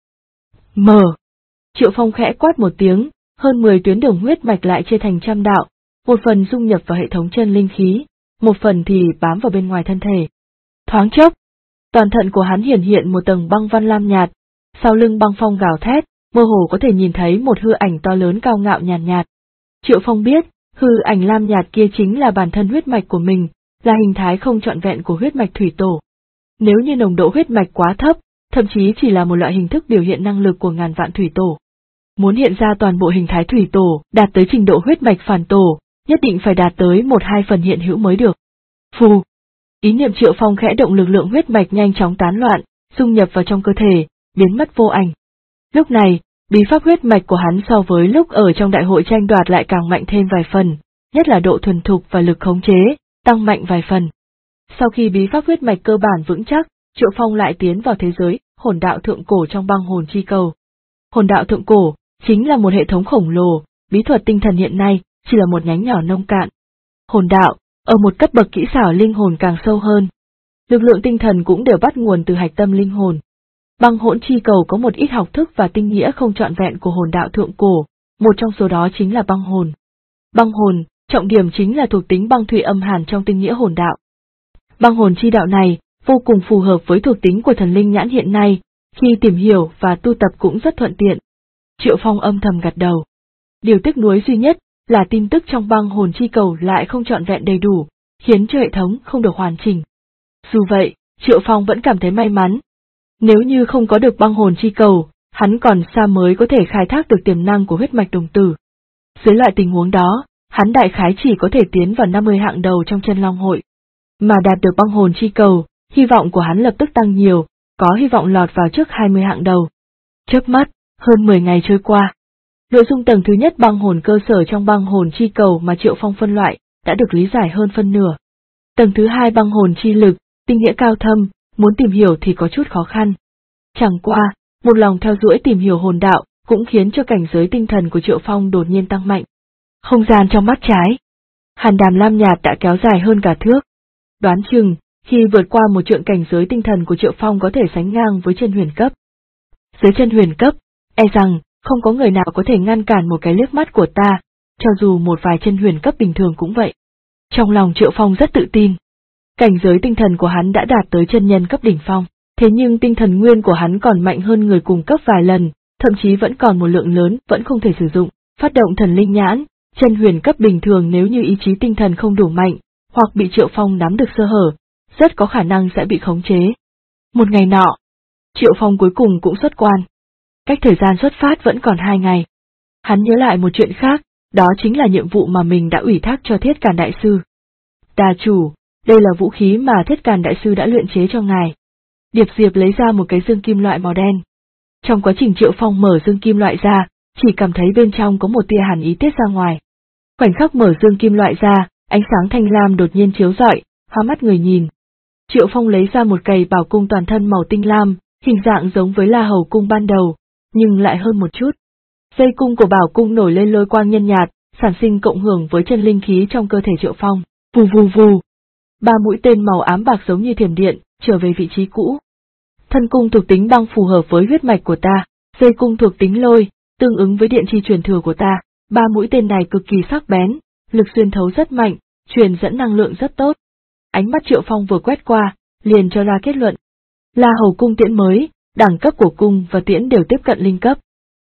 Mở. Triệu Phong khẽ quát một tiếng, hơn 10 tuyến đường huyết mạch lại chia thành trăm đạo, một phần dung nhập vào hệ thống chân linh khí, một phần thì bám vào bên ngoài thân thể. Thoáng chốc, toàn thân của hắn hiển hiện một tầng băng văn lam nhạt, sau lưng băng phong gào thét, mơ hồ có thể nhìn thấy một hư ảnh to lớn cao ngạo nhàn nhạt. Triệu Phong biết, hư ảnh lam nhạt kia chính là bản thân huyết mạch của mình, là hình thái không trọn vẹn của huyết mạch thủy tổ. Nếu như nồng độ huyết mạch quá thấp, thậm chí chỉ là một loại hình thức biểu hiện năng lực của ngàn vạn thủy tổ. Muốn hiện ra toàn bộ hình thái thủy tổ, đạt tới trình độ huyết mạch phản tổ, nhất định phải đạt tới 1-2 phần hiện hữu mới được. Phù. Ý niệm Triệu Phong khẽ động, lực lượng huyết mạch nhanh chóng tán loạn, dung nhập vào trong cơ thể, biến mất vô ảnh. Lúc này, bí pháp huyết mạch của hắn so với lúc ở trong đại hội tranh đoạt lại càng mạnh thêm vài phần, nhất là độ thuần thục và lực khống chế, tăng mạnh vài phần. Sau khi bí pháp huyết mạch cơ bản vững chắc, Triệu Phong lại tiến vào thế giới hồn đạo thượng cổ trong băng hồn chi cầu. Hồn đạo thượng cổ chính là một hệ thống khổng lồ, bí thuật tinh thần hiện nay chỉ là một nhánh nhỏ nông cạn. Hồn đạo, ở một cấp bậc kỹ xảo linh hồn càng sâu hơn. Lực lượng tinh thần cũng đều bắt nguồn từ hạch tâm linh hồn. Băng hỗn chi cầu có một ít học thức và tinh nghĩa không trọn vẹn của hồn đạo thượng cổ, một trong số đó chính là băng hồn. Băng hồn, trọng điểm chính là thuộc tính băng thủy âm hàn trong tinh nghĩa hồn đạo. Băng hồn chi đạo này vô cùng phù hợp với thuộc tính của thần linh nhãn hiện nay, khi tìm hiểu và tu tập cũng rất thuận tiện. Triệu Phong âm thầm gật đầu. Điều tiếc nuối duy nhất là tin tức trong băng hồn chi cầu lại không trọn vẹn đầy đủ, khiến cho hệ thống không được hoàn chỉnh. Dù vậy, Triệu Phong vẫn cảm thấy may mắn. Nếu như không có được băng hồn chi cầu, hắn còn xa mới có thể khai thác được tiềm năng của huyết mạch đồng tử. Dưới loại tình huống đó, hắn đại khái chỉ có thể tiến vào 50 hạng đầu trong chân long hội. Mà đạt được băng hồn chi cầu, hy vọng của hắn lập tức tăng nhiều, có hy vọng lọt vào trước 20 hạng đầu. Chớp mắt, hơn 10 ngày trôi qua. Nội dung tầng thứ nhất băng hồn cơ sở trong băng hồn chi cầu mà Triệu Phong phân loại, đã được lý giải hơn phân nửa. Tầng thứ hai băng hồn chi lực, tinh nghĩa cao thâm, muốn tìm hiểu thì có chút khó khăn. Chẳng qua, một lòng theo dõi tìm hiểu hồn đạo, cũng khiến cho cảnh giới tinh thần của Triệu Phong đột nhiên tăng mạnh. Không gian trong mắt trái, hàn đàm lam nhạt đã kéo dài hơn cả thước. Đoán chừng, khi vượt qua một trượng cảnh giới tinh thần của Triệu Phong có thể sánh ngang với chân huyền cấp. Dưới chân huyền cấp, e rằng, không có người nào có thể ngăn cản một cái liếc mắt của ta, cho dù một vài chân huyền cấp bình thường cũng vậy. Trong lòng Triệu Phong rất tự tin. Cảnh giới tinh thần của hắn đã đạt tới chân nhân cấp đỉnh phong, thế nhưng tinh thần nguyên của hắn còn mạnh hơn người cùng cấp vài lần, thậm chí vẫn còn một lượng lớn vẫn không thể sử dụng. Phát động thần linh nhãn, chân huyền cấp bình thường nếu như ý chí tinh thần không đủ mạnh, hoặc bị Triệu Phong nắm được sơ hở, rất có khả năng sẽ bị khống chế. Một ngày nọ, Triệu Phong cuối cùng cũng xuất quan. Cách thời gian xuất phát vẫn còn 2 ngày. Hắn nhớ lại một chuyện khác, đó chính là nhiệm vụ mà mình đã ủy thác cho Thiết Càn Đại Sư. Đà chủ, đây là vũ khí mà Thiết Càn Đại Sư đã luyện chế cho ngài. Điệp Diệp lấy ra một cái dương kim loại màu đen. Trong quá trình Triệu Phong mở dương kim loại ra, chỉ cảm thấy bên trong có một tia hàn ý tiết ra ngoài. Khoảnh khắc mở dương kim loại ra, ánh sáng thanh lam đột nhiên chiếu rọi, hoa mắt người nhìn. Triệu Phong lấy ra một cầy bảo cung toàn thân màu tinh lam, hình dạng giống với La Hầu cung ban đầu, nhưng lại hơn một chút. Dây cung của bảo cung nổi lên lôi quang nhân nhạt, sản sinh cộng hưởng với chân linh khí trong cơ thể Triệu Phong. Vù vù vù. 3 mũi tên màu ám bạc giống như thiểm điện, trở về vị trí cũ. Thân cung thuộc tính băng phù hợp với huyết mạch của ta, dây cung thuộc tính lôi, tương ứng với điện chi truyền thừa của ta. 3 mũi tên này cực kỳ sắc bén, lực xuyên thấu rất mạnh, truyền dẫn năng lượng rất tốt. Ánh mắt Triệu Phong vừa quét qua, liền cho ra kết luận. La Hầu cung tiễn mới, đẳng cấp của cung và tiễn đều tiếp cận linh cấp.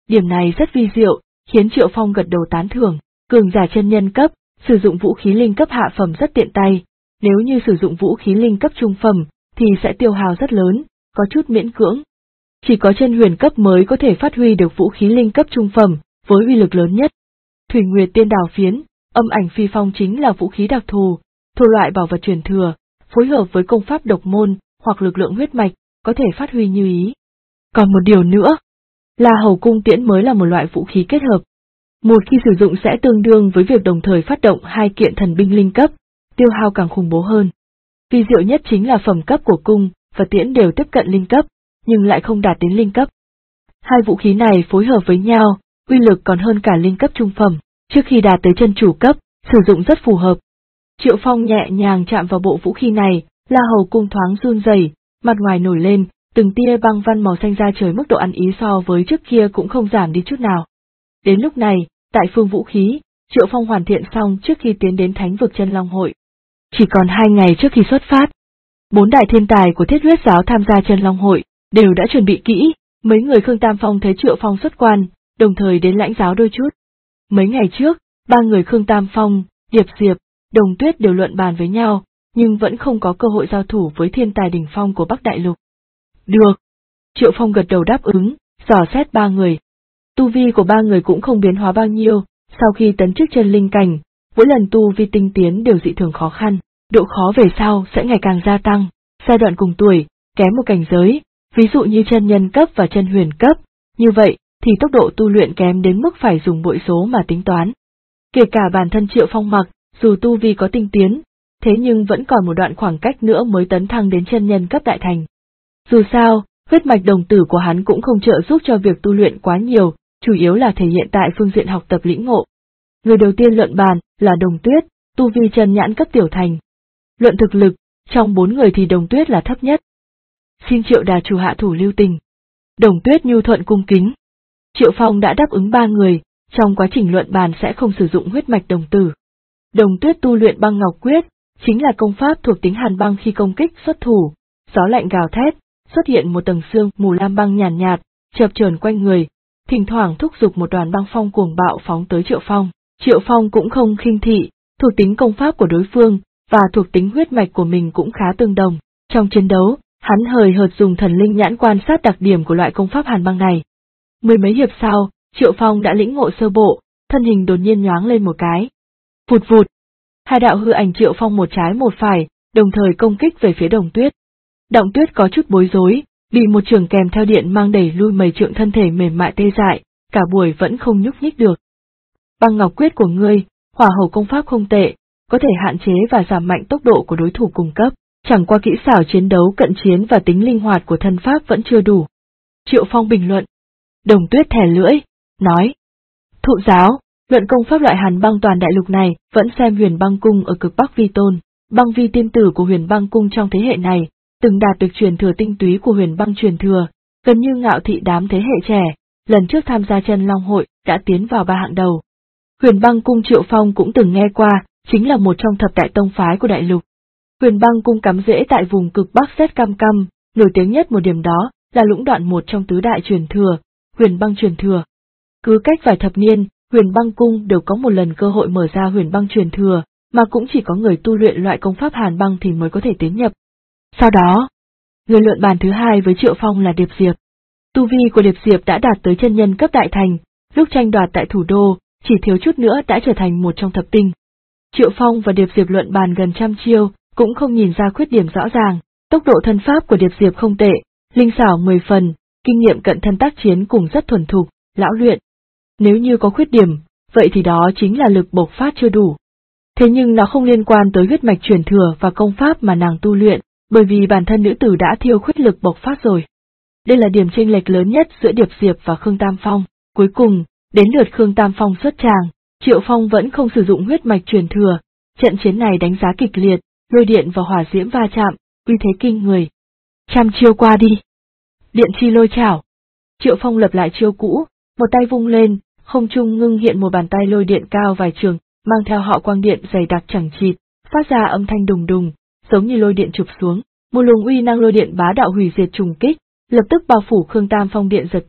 Điểm này rất vi diệu, khiến Triệu Phong gật đầu tán thưởng. Cường giả chân nhân cấp, sử dụng vũ khí linh cấp hạ phẩm rất tiện tay, nếu như sử dụng vũ khí linh cấp trung phẩm, thì sẽ tiêu hao rất lớn, có chút miễn cưỡng. Chỉ có chân huyền cấp mới có thể phát huy được vũ khí linh cấp trung phẩm, với uy lực lớn nhất. Thủy Nguyệt Tiên Đào Phiến, Âm Ảnh Phi Phong chính là vũ khí đặc thù, thuộc loại bảo vật truyền thừa, phối hợp với công pháp độc môn, hoặc lực lượng huyết mạch, có thể phát huy như ý. Còn một điều nữa, La Hầu Cung Tiễn mới là một loại vũ khí kết hợp. Một khi sử dụng sẽ tương đương với việc đồng thời phát động hai kiện thần binh linh cấp, tiêu hao càng khủng bố hơn. Vi diệu nhất chính là phẩm cấp của cung và tiễn đều tiếp cận linh cấp, nhưng lại không đạt đến linh cấp. Hai vũ khí này phối hợp với nhau, uy lực còn hơn cả linh cấp trung phẩm, trước khi đạt tới chân chủ cấp, sử dụng rất phù hợp. Triệu Phong nhẹ nhàng chạm vào bộ vũ khí này, La Hầu Cung thoáng run rẩy, mặt ngoài nổi lên, từng tia băng văn màu xanh ra trời, mức độ ăn ý so với trước kia cũng không giảm đi chút nào. Đến lúc này, tại phương vũ khí, Triệu Phong hoàn thiện xong trước khi tiến đến Thánh vực Chân Long hội. Chỉ còn 2 ngày trước khi xuất phát, 4 đại thiên tài của Thiết Huyết giáo tham gia Chân Long hội, đều đã chuẩn bị kỹ, mấy người Khương Tam Phong thấy Triệu Phong xuất quan, đồng thời đến lãnh giáo đôi chút. Mấy ngày trước, 3 người Khương Tam Phong, Điệp Diệp, Đồng Tuyết đều luận bàn với nhau, nhưng vẫn không có cơ hội giao thủ với thiên tài đỉnh phong của Bắc Đại Lục. Được. Triệu Phong gật đầu đáp ứng, dò xét 3 người. Tu vi của 3 người cũng không biến hóa bao nhiêu, sau khi tấn chức chân linh cảnh, mỗi lần tu vi tinh tiến đều dị thường khó khăn, độ khó về sau sẽ ngày càng gia tăng, giai đoạn cùng tuổi, kém một cảnh giới, ví dụ như chân nhân cấp và chân huyền cấp, như vậy thì tốc độ tu luyện kém đến mức phải dùng bội số mà tính toán. Kể cả bản thân Triệu Phong mặc, dù tu vi có tinh tiến, thế nhưng vẫn còn một đoạn khoảng cách nữa mới tấn thăng đến chân nhân cấp đại thành. Dù sao, huyết mạch đồng tử của hắn cũng không trợ giúp cho việc tu luyện quá nhiều, chủ yếu là thể hiện tại phương diện học tập lĩnh ngộ. Người đầu tiên luận bàn là Đồng Tuyết, tu vi chân nhãn cấp tiểu thành. Luận thực lực, trong 4 người thì Đồng Tuyết là thấp nhất. Xin Triệu đà chủ hạ thủ lưu tình. Đồng Tuyết nhu thuận cung kính. Triệu Phong đã đáp ứng 3 người, trong quá trình luận bàn sẽ không sử dụng huyết mạch đồng tử. Đồng Tuyết tu luyện Băng Ngọc Quyết, chính là công pháp thuộc tính hàn băng. Khi công kích xuất thủ, gió lạnh gào thét, xuất hiện một tầng sương mù lam băng nhàn nhạt, chập chờn quanh người, thỉnh thoảng thúc giục một đoàn băng phong cuồng bạo phóng tới Triệu Phong. Triệu Phong cũng không khinh thị, thuộc tính công pháp của đối phương và thuộc tính huyết mạch của mình cũng khá tương đồng. Trong chiến đấu, hắn hời hợt dùng thần linh nhãn quan sát đặc điểm của loại công pháp hàn băng này. Mười mấy hiệp sau, Triệu Phong đã lĩnh ngộ sơ bộ, thân hình đột nhiên nhoáng lên một cái. Vụt vụt, hai đạo hư ảnh Triệu Phong một trái một phải, đồng thời công kích về phía Đồng Tuyết. Đồng Tuyết có chút bối rối, bị một trường kèm theo điện mang đẩy lui mấy trượng, thân thể mềm mại tê dại, cả buổi vẫn không nhúc nhích được. Băng Ngọc Quyết của ngươi, hỏa hầu công pháp không tệ, có thể hạn chế và giảm mạnh tốc độ của đối thủ cùng cấp, chẳng qua kỹ xảo chiến đấu cận chiến và tính linh hoạt của thân pháp vẫn chưa đủ. Triệu Phong bình luận. Đồng Tuyết thè lưỡi, nói. Thụ giáo, luận công pháp loại hàn băng toàn đại lục này vẫn xem Huyền Băng Cung ở cực Bắc vi tôn, băng vi tiên tử của Huyền Băng Cung trong thế hệ này, từng đạt được truyền thừa tinh túy của Huyền Băng truyền thừa, gần như ngạo thị đám thế hệ trẻ, lần trước tham gia Chân Long hội đã tiến vào 3 hạng đầu. Huyền Băng Cung Triệu Phong cũng từng nghe qua, chính là một trong thập đại tông phái của đại lục. Huyền Băng Cung cắm rễ tại vùng cực Bắc Xét Cam Cam, nổi tiếng nhất một điểm đó là lũng đoạn một trong tứ đại truyền thừa, Huyền Băng truyền thừa. Cứ cách vài thập niên, Huyền Băng Cung đều có một lần cơ hội mở ra Huyền Băng truyền thừa, mà cũng chỉ có người tu luyện loại công pháp hàn băng thì mới có thể tiến nhập. Sau đó, người luận bàn thứ hai với Triệu Phong là Điệp Diệp. Tu vi của Điệp Diệp đã đạt tới chân nhân cấp đại thành, lúc tranh đoạt tại thủ đô, chỉ thiếu chút nữa đã trở thành một trong thập tinh. Triệu Phong và Điệp Diệp luận bàn gần trăm chiêu, cũng không nhìn ra khuyết điểm rõ ràng, tốc độ thân pháp của Điệp Diệp không tệ, linh xảo 10 phần, kinh nghiệm cận thân tác chiến cùng rất thuần thục, lão luyện. Nếu như có khuyết điểm, vậy thì đó chính là lực bộc phát chưa đủ. Thế nhưng nó không liên quan tới huyết mạch truyền thừa và công pháp mà nàng tu luyện, bởi vì bản thân nữ tử đã thiêu khuyết lực bộc phát rồi. Đây là điểm chênh lệch lớn nhất giữa Điệp Diệp và Khương Tam Phong. Cuối cùng, đến lượt Khương Tam Phong xuất tràng, Triệu Phong vẫn không sử dụng huyết mạch truyền thừa, trận chiến này đánh giá kịch liệt, lôi điện và hỏa diễm va chạm, uy thế kinh người. Trăm chiêu qua đi. Điện chi lôi chảo. Triệu Phong lập lại chiêu cũ, một tay vung lên, không trung ngưng hiện một bàn tay lôi điện cao vài trường, mang theo họ quang điện dày đặc chẳng chịt, phát ra âm thanh đùng đùng, giống như lôi điện chụp xuống, một luồng uy năng lôi điện bá đạo hủy diệt trùng kích, lập tức bao phủ Khương Tam Phong. Điện giật tê,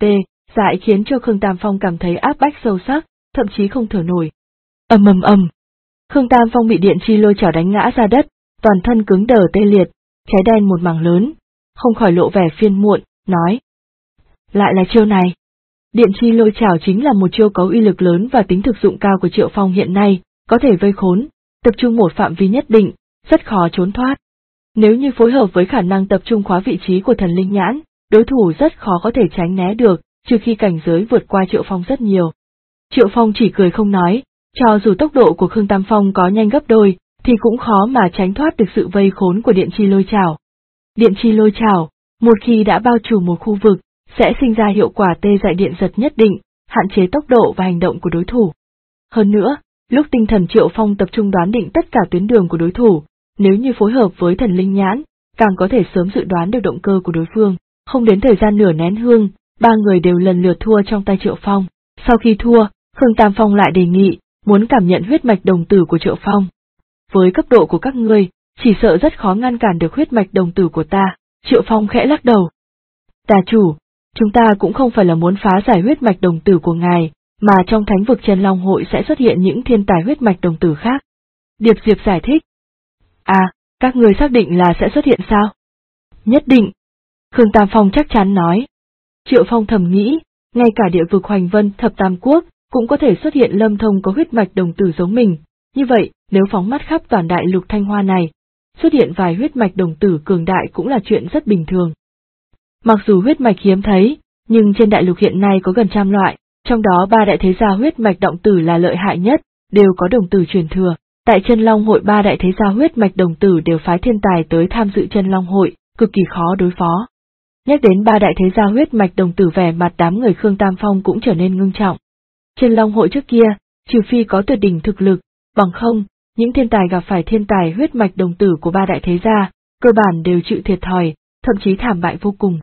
dại khiến cho Khương Tam Phong cảm thấy áp bách sâu sắc, thậm chí không thở nổi. Ầm ầm ầm. Khương Tam Phong bị điện chi lôi chảo đánh ngã ra đất, toàn thân cứng đờ tê liệt, cháy đen một mảng lớn, không khỏi lộ vẻ phiền muộn, nói. Lại là chiêu này. Điện chi lôi chảo chính là một chiêu có uy lực lớn và tính thực dụng cao của Triệu Phong hiện nay, có thể vây khốn, tập trung một phạm vi nhất định, rất khó trốn thoát. Nếu như phối hợp với khả năng tập trung khóa vị trí của thần linh nhãn, đối thủ rất khó có thể tránh né được, trừ khi cảnh giới vượt qua Triệu Phong rất nhiều. Triệu Phong chỉ cười không nói, cho dù tốc độ của Khương Tam Phong có nhanh gấp đôi, thì cũng khó mà tránh thoát được sự vây khốn của điện chi lôi chảo. Điện chi lôi chảo, một khi đã bao trùm một khu vực, sẽ sinh ra hiệu quả tê dại điện giật nhất định, hạn chế tốc độ và hành động của đối thủ. Hơn nữa, lúc tinh thần Triệu Phong tập trung đoán định tất cả tuyến đường của đối thủ, nếu như phối hợp với thần linh nhãn, càng có thể sớm dự đoán được động cơ của đối phương, không đến thời gian nửa nén hương, ba người đều lần lượt thua trong tay Triệu Phong. Sau khi thua, Khương Tam Phong lại đề nghị, muốn cảm nhận huyết mạch đồng tử của Triệu Phong. Với cấp độ của các ngươi, chỉ sợ rất khó ngăn cản được huyết mạch đồng tử của ta, Triệu Phong khẽ lắc đầu. Tà chủ, chúng ta cũng không phải là muốn phá giải huyết mạch đồng tử của ngài, mà trong thánh vực Chân Long hội sẽ xuất hiện những thiên tài huyết mạch đồng tử khác. Điệp Diệp giải thích. À, các ngươi xác định là sẽ xuất hiện sao? Nhất định. Khương Tam Phong chắc chắn nói. Triệu Phong thầm nghĩ, ngay cả địa vực Hoành Vân Thập Tam Quốc, cũng có thể xuất hiện Lâm Thông có huyết mạch đồng tử giống mình, như vậy, nếu phóng mắt khắp toàn đại lục Thanh Hoa này, xuất hiện vài huyết mạch đồng tử cường đại cũng là chuyện rất bình thường. Mặc dù huyết mạch hiếm thấy, nhưng trên đại lục hiện nay có gần trăm loại, trong đó ba đại thế gia huyết mạch động tử là lợi hại nhất, đều có đồng tử truyền thừa. Tại Chân Long hội ba đại thế gia huyết mạch đồng tử đều phái thiên tài tới tham dự Chân Long hội, cực kỳ khó đối phó. Nhắc đến ba đại thế gia huyết mạch đồng tử, vẻ mặt đám người Khương Tam Phong cũng trở nên ngưng trọng. Chân Long hội trước kia, trừ phi có tuyệt đỉnh thực lực, bằng không, những thiên tài gặp phải thiên tài huyết mạch đồng tử của ba đại thế gia, cơ bản đều chịu thiệt thòi, thậm chí thảm bại vô cùng.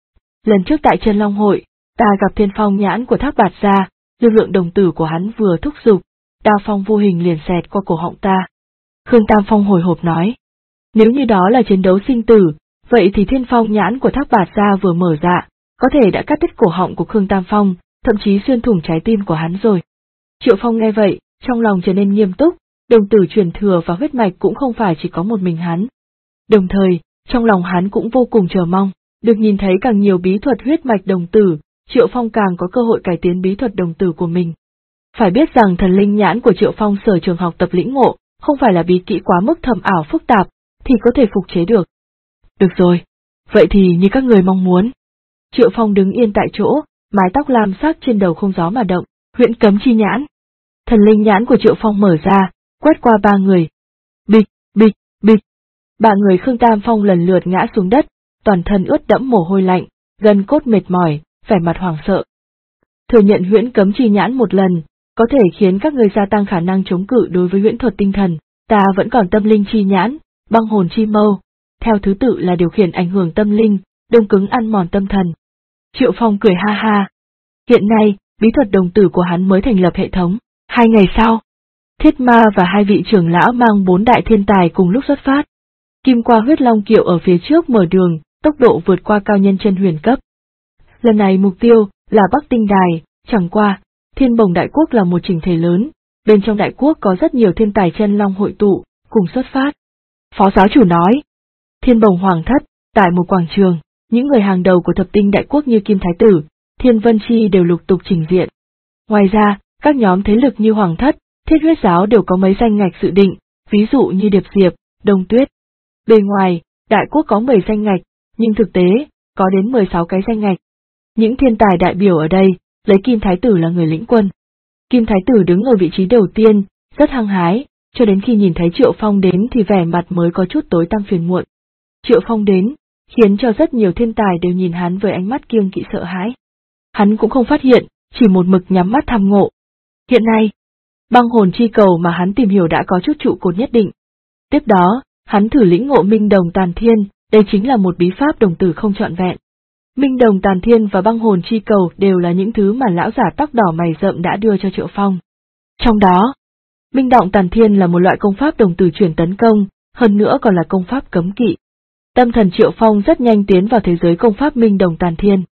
Lần trước tại Chân Long hội, ta gặp Thiên Phong nhãn của Thác Bạt gia, lực lượng đồng tử của hắn vừa thúc giục, đao phong vô hình liền xẹt qua cổ họng ta. Khương Tam Phong hồi hộp nói, nếu như đó là chiến đấu sinh tử, vậy thì Thiên Phong nhãn của Thác Bạt gia vừa mở dạ, có thể đã cắt đứt cổ họng của Khương Tam Phong, thậm chí xuyên thủng trái tim của hắn rồi. Triệu Phong nghe vậy, trong lòng trở nên nghiêm túc, đồng tử truyền thừa và huyết mạch cũng không phải chỉ có một mình hắn. Đồng thời, trong lòng hắn cũng vô cùng chờ mong, được nhìn thấy càng nhiều bí thuật huyết mạch đồng tử, Triệu Phong càng có cơ hội cải tiến bí thuật đồng tử của mình. Phải biết rằng thần linh nhãn của Triệu Phong sở trường học tập lĩnh ngộ, không phải là bí kỹ quá mức thâm ảo phức tạp, thì có thể phục chế được. Được rồi, vậy thì như các người mong muốn. Triệu Phong đứng yên tại chỗ, mái tóc lam sắc trên đầu không gió mà động, huyễn cấm chi nhãn. Thần linh nhãn của Triệu Phong mở ra, quét qua ba người. Bịch, bịch, bịch. Ba người Khương Tam Phong lần lượt ngã xuống đất, toàn thân ướt đẫm mồ hôi lạnh, gân cốt mệt mỏi, vẻ mặt hoảng sợ. Thừa nhận huyễn cấm chi nhãn một lần, có thể khiến các người gia tăng khả năng chống cự đối với huyễn thuật tinh thần, ta vẫn còn tâm linh chi nhãn, băng hồn chi mâu, theo thứ tự là điều khiển ảnh hưởng tâm linh, đông cứng ăn mòn tâm thần. Triệu Phong cười ha ha. Hiện nay, bí thuật đồng tử của hắn mới thành lập hệ thống. 2 ngày sau, Thiết Ma và 2 vị trưởng lão mang 4 đại thiên tài cùng lúc xuất phát. Kim Qua Huyết Long Kiệu ở phía trước mở đường, tốc độ vượt qua cao nhân chân huyền cấp. Lần này mục tiêu là Bắc Tinh Đài, chẳng qua, Thiên Bồng Đại Quốc là một chỉnh thể lớn, bên trong đại quốc có rất nhiều thiên tài chân long hội tụ, cùng xuất phát. Phó giáo chủ nói, Thiên Bồng Hoàng thất, tại một quảng trường, những người hàng đầu của thập tinh đại quốc như Kim Thái Tử, Thiên Vân Chi đều lục tục trình diện. Ngoài ra, các nhóm thế lực như Hoàng thất, Thiết Huyết giáo đều có mấy danh ngạch dự định, ví dụ như Điệp Diệp, Đông Tuyết. Bề ngoài, đại quốc có 10 danh ngạch, nhưng thực tế, có đến 16 cái danh ngạch. Những thiên tài đại biểu ở đây, lấy Kim Thái Tử là người lĩnh quân. Kim Thái Tử đứng ở vị trí đầu tiên, rất hăng hái, cho đến khi nhìn thấy Triệu Phong đến thì vẻ mặt mới có chút tối tăm phiền muộn. Triệu Phong đến, khiến cho rất nhiều thiên tài đều nhìn hắn với ánh mắt kiêng kỵ sợ hãi. Hắn cũng không phát hiện, chỉ một mực nhắm mắt tham ngộ. Hiện nay, băng hồn chi cầu mà hắn tìm hiểu đã có chút trụ cột nhất định. Tiếp đó, hắn thử lĩnh ngộ Minh Đồng Tàn Thiên, đây chính là một bí pháp đồng tử không trọn vẹn. Minh Đồng Tàn Thiên và băng hồn chi cầu đều là những thứ mà lão giả tóc đỏ mày rậm đã đưa cho Triệu Phong. Trong đó, Minh Động Tàn Thiên là một loại công pháp đồng tử chuyển tấn công, hơn nữa còn là công pháp cấm kỵ. Tâm thần Triệu Phong rất nhanh tiến vào thế giới công pháp Minh Đồng Tàn Thiên.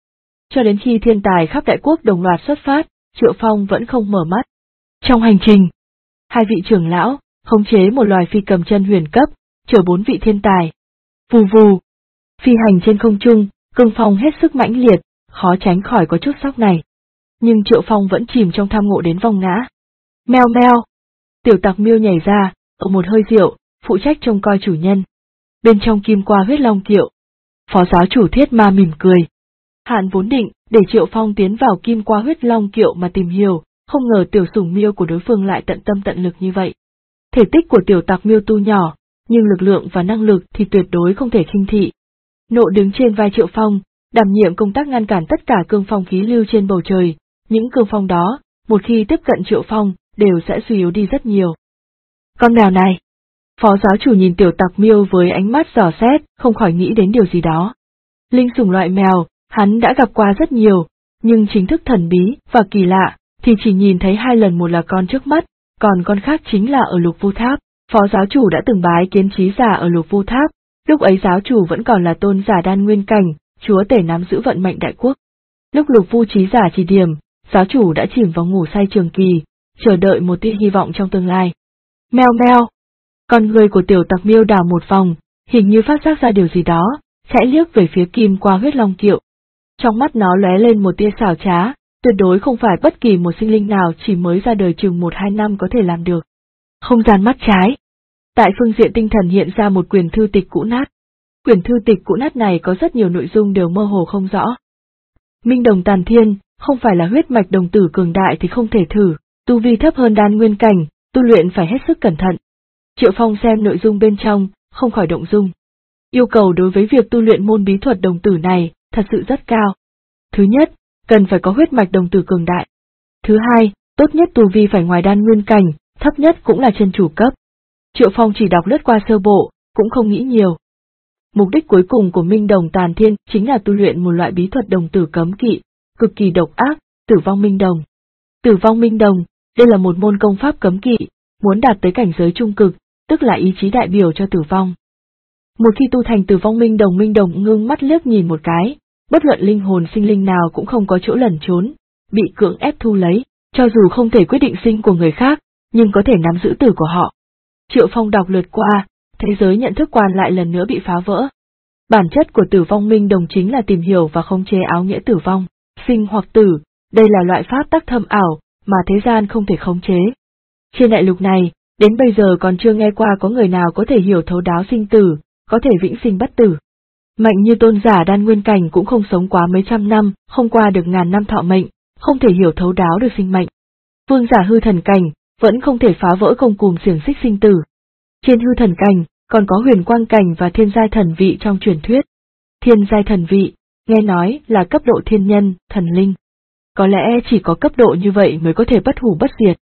Cho đến khi thiên tài khắp đại quốc đồng loạt xuất phát, Triệu Phong vẫn không mở mắt. Trong hành trình, hai vị trưởng lão khống chế một loài phi cầm chân huyền cấp, chở 4 vị thiên tài. Vù vù, phi hành trên không trung, cương phong hết sức mãnh liệt, khó tránh khỏi có chút sóc này. Nhưng Triệu Phong vẫn chìm trong tham ngộ đến vong ngã. Meo meo, tiểu tặc miêu nhảy ra, ở một hơi rượu, phụ trách trông coi chủ nhân. Bên trong kim qua huyết long kiệu, phó giáo chủ Thiết Ma mỉm cười. Hạn vốn định để Triệu Phong tiến vào kim qua huyết long kiệu mà tìm hiểu, không ngờ tiểu sủng miêu của đối phương lại tận tâm tận lực như vậy. Thể tích của tiểu tặc miêu tu nhỏ, nhưng lực lượng và năng lực thì tuyệt đối không thể khinh thị. Nộ đứng trên vai Triệu Phong, đảm nhiệm công tác ngăn cản tất cả cương phong khí lưu trên bầu trời, những cương phong đó, một khi tiếp cận Triệu Phong, đều sẽ suy yếu đi rất nhiều. Con mèo này, phó giáo chủ nhìn tiểu tặc miêu với ánh mắt dò xét, không khỏi nghĩ đến điều gì đó. Linh sủng loại mèo, hắn đã gặp qua rất nhiều, nhưng chính thức thần bí và kỳ lạ, thì chỉ nhìn thấy 2 lần, một là con trước mắt, còn con khác chính là ở Lục Vu Tháp. Phó giáo chủ đã từng bái kiến trí giả ở Lục Vu Tháp, lúc ấy giáo chủ vẫn còn là tôn giả đan nguyên cảnh, chúa tể nắm giữ vận mệnh đại quốc. Lúc Lục Vu trí giả chỉ điểm, giáo chủ đã chìm vào ngủ say trường kỳ, chờ đợi một tia hy vọng trong tương lai. Meo meo, con người của tiểu tặc miêu đảo một vòng, hình như phát giác ra điều gì đó, khẽ liếc về phía kim qua huyết long kiệu. Trong mắt nó lóe lên một tia xảo trá, tuyệt đối không phải bất kỳ một sinh linh nào chỉ mới ra đời chừng 1-2 năm có thể làm được. Không gian mắt trái. Tại phương diện tinh thần hiện ra một quyển thư tịch cũ nát. Quyển thư tịch cũ nát này có rất nhiều nội dung đều mơ hồ không rõ. Minh đồng tàn thiên, không phải là huyết mạch đồng tử cường đại thì không thể thử, tu vi thấp hơn đan nguyên cảnh, tu luyện phải hết sức cẩn thận. Triệu Phong xem nội dung bên trong, không khỏi động dung. Yêu cầu đối với việc tu luyện môn bí thuật đồng tử này, thật sự rất cao. Thứ nhất, cần phải có huyết mạch đồng tử cường đại. Thứ hai, tốt nhất tu vi phải ngoài đan nguyên cảnh, thấp nhất cũng là chân chủ cấp. Triệu Phong chỉ đọc lướt qua sơ bộ, cũng không nghĩ nhiều. Mục đích cuối cùng của Minh Đồng Tàn Thiên chính là tu luyện một loại bí thuật đồng tử cấm kỵ, cực kỳ độc ác, Tử Vong Minh Đồng. Tử Vong Minh Đồng, đây là một môn công pháp cấm kỵ, muốn đạt tới cảnh giới trung cực, tức là ý chí đại biểu cho tử vong. Một khi tu thành Tử Vong Minh Đồng ngưng mắt liếc nhìn một cái, bất luận linh hồn sinh linh nào cũng không có chỗ lẩn trốn, bị cưỡng ép thu lấy, cho dù không thể quyết định sinh của người khác, nhưng có thể nắm giữ tử của họ. Triệu Phong đọc lượt qua, thế giới nhận thức quan lại lần nữa bị phá vỡ. Bản chất của Tử Vong Minh Đồng chính là tìm hiểu và khống chế áo nghĩa tử vong, sinh hoặc tử, đây là loại pháp tắc thâm ảo, mà thế gian không thể khống chế. Trên đại lục này, đến bây giờ còn chưa nghe qua có người nào có thể hiểu thấu đáo sinh tử, có thể vĩnh sinh bất tử. Mạnh như tôn giả đan nguyên cảnh cũng không sống quá mấy trăm năm, không qua được 1000 năm thọ mệnh, không thể hiểu thấu đáo được sinh mệnh. Vương giả hư thần cảnh, vẫn không thể phá vỡ công cùm xiềng xích sinh tử. Trên hư thần cảnh, còn có huyền quang cảnh và thiên giai thần vị trong truyền thuyết. Thiên giai thần vị, nghe nói là cấp độ thiên nhân, thần linh. Có lẽ chỉ có cấp độ như vậy mới có thể bất hủ bất diệt.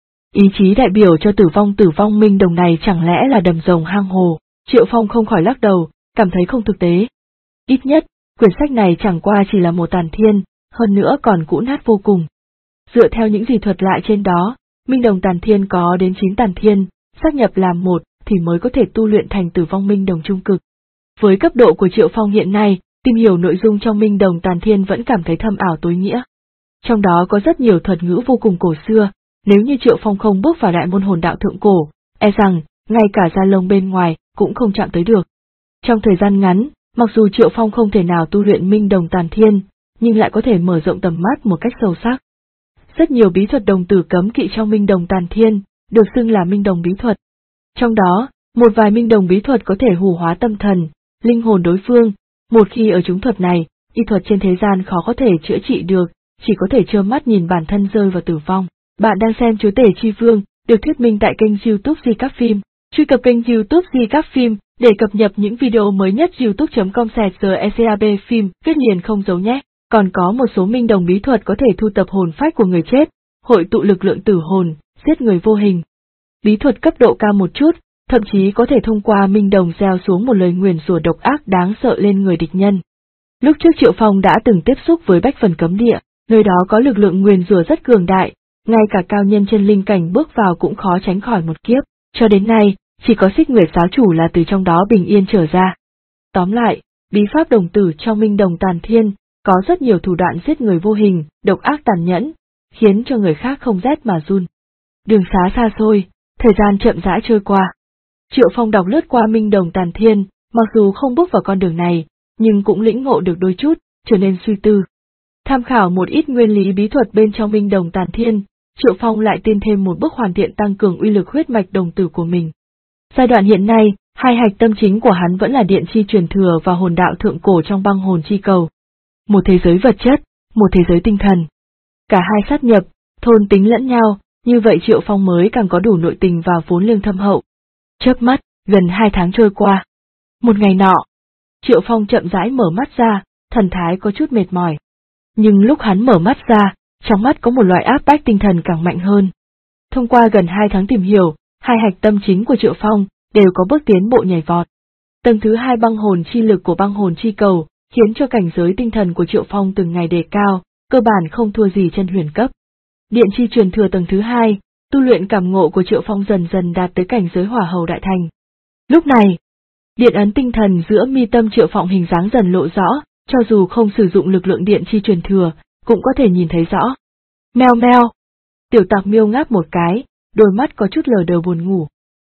Ý chí đại biểu cho Tử Vong Minh Đồng này chẳng lẽ là đầm rồng hang hồ, Triệu Phong không khỏi lắc đầu, cảm thấy không thực tế. Ít nhất, quyển sách này chẳng qua chỉ là một tàn thiên, hơn nữa còn cũ nát vô cùng. Dựa theo những gì thuật lại trên đó, Minh Đồng tàn thiên có đến 9 tàn thiên, xác nhập làm một thì mới có thể tu luyện thành Tử Vong Minh Đồng trung cực. Với cấp độ của Triệu Phong hiện nay, tìm hiểu nội dung trong Minh Đồng tàn thiên vẫn cảm thấy thâm ảo tối nghĩa. Trong đó có rất nhiều thuật ngữ vô cùng cổ xưa, nếu như Triệu Phong không bước vào đại môn hồn đạo thượng cổ, e rằng, ngay cả da lông bên ngoài cũng không chạm tới được. Trong thời gian ngắn, mặc dù Triệu Phong không thể nào tu luyện Minh Đồng tàn thiên, nhưng lại có thể mở rộng tầm mắt một cách sâu sắc. Rất nhiều bí thuật đồng tử cấm kỵ trong Minh Đồng tàn thiên, được xưng là Minh Đồng bí thuật. Trong đó, một vài Minh Đồng bí thuật có thể hù hóa tâm thần, linh hồn đối phương, một khi ở chúng thuật này, y thuật trên thế gian khó có thể chữa trị được, chỉ có thể trơ mắt nhìn bản thân rơi vào tử vong. Bạn đang xem Chúa Tể Chi Vương, được thuyết minh tại kênh YouTube Di Các Phim. Truy cập kênh YouTube Di Các Phim để cập nhật những video mới nhất youtube.com/recab phim, viết liền không dấu nhé. Còn có một số Minh Đồng bí thuật có thể thu tập hồn phách của người chết, hội tụ lực lượng tử hồn, giết người vô hình. Bí thuật cấp độ cao một chút, thậm chí có thể thông qua Minh Đồng gieo xuống một lời nguyền rủa độc ác đáng sợ lên người địch nhân. Lúc trước Triệu Phong đã từng tiếp xúc với Bách Phần Cấm Địa, nơi đó có lực lượng nguyền rủa rất cường đại, ngay cả cao nhân chân linh cảnh bước vào cũng khó tránh khỏi một kiếp, cho đến nay, chỉ có Xích Nguyệt giáo chủ là từ trong đó bình yên trở ra. Tóm lại, bí pháp đồng tử trong Minh Đồng tàn thiên, có rất nhiều thủ đoạn giết người vô hình, độc ác tàn nhẫn, khiến cho người khác không rét mà run. Đường xá xa xôi, thời gian chậm rãi trôi qua. Triệu Phong đọc lướt qua Minh Đồng Tàn Thiên, mặc dù không bước vào con đường này, nhưng cũng lĩnh ngộ được đôi chút, trở nên suy tư. Tham khảo một ít nguyên lý bí thuật bên trong Minh Đồng Tàn Thiên, Triệu Phong lại tiên thêm một bước hoàn thiện tăng cường uy lực huyết mạch đồng tử của mình. Giai đoạn hiện nay, hai hạch tâm chính của hắn vẫn là điện chi truyền thừa và hồn đạo thượng cổ trong băng hồn chi cầu. Một thế giới vật chất, một thế giới tinh thần. Cả hai sát nhập, thôn tính lẫn nhau, như vậy Triệu Phong mới càng có đủ nội tình và vốn liếng thâm hậu. Chớp mắt, gần 2 tháng trôi qua. Một ngày nọ, Triệu Phong chậm rãi mở mắt ra, thần thái có chút mệt mỏi. Nhưng lúc hắn mở mắt ra, trong mắt có một loại áp bách tinh thần càng mạnh hơn. Thông qua gần 2 tháng tìm hiểu, hai hạch tâm chính của Triệu Phong đều có bước tiến bộ nhảy vọt. Tầng thứ 2 băng hồn chi lực của băng hồn chi cầu, khiến cho cảnh giới tinh thần của Triệu Phong từng ngày đề cao, cơ bản không thua gì chân huyền cấp. Điện chi truyền thừa tầng thứ 2, tu luyện cảm ngộ của Triệu Phong dần dần đạt tới cảnh giới hỏa hầu đại thành. Lúc này, điện ấn tinh thần giữa mi tâm Triệu Phong hình dáng dần lộ rõ, cho dù không sử dụng lực lượng điện chi truyền thừa, cũng có thể nhìn thấy rõ. Meo meo. Tiểu Tạc Miêu ngáp một cái, đôi mắt có chút lờ đờ buồn ngủ.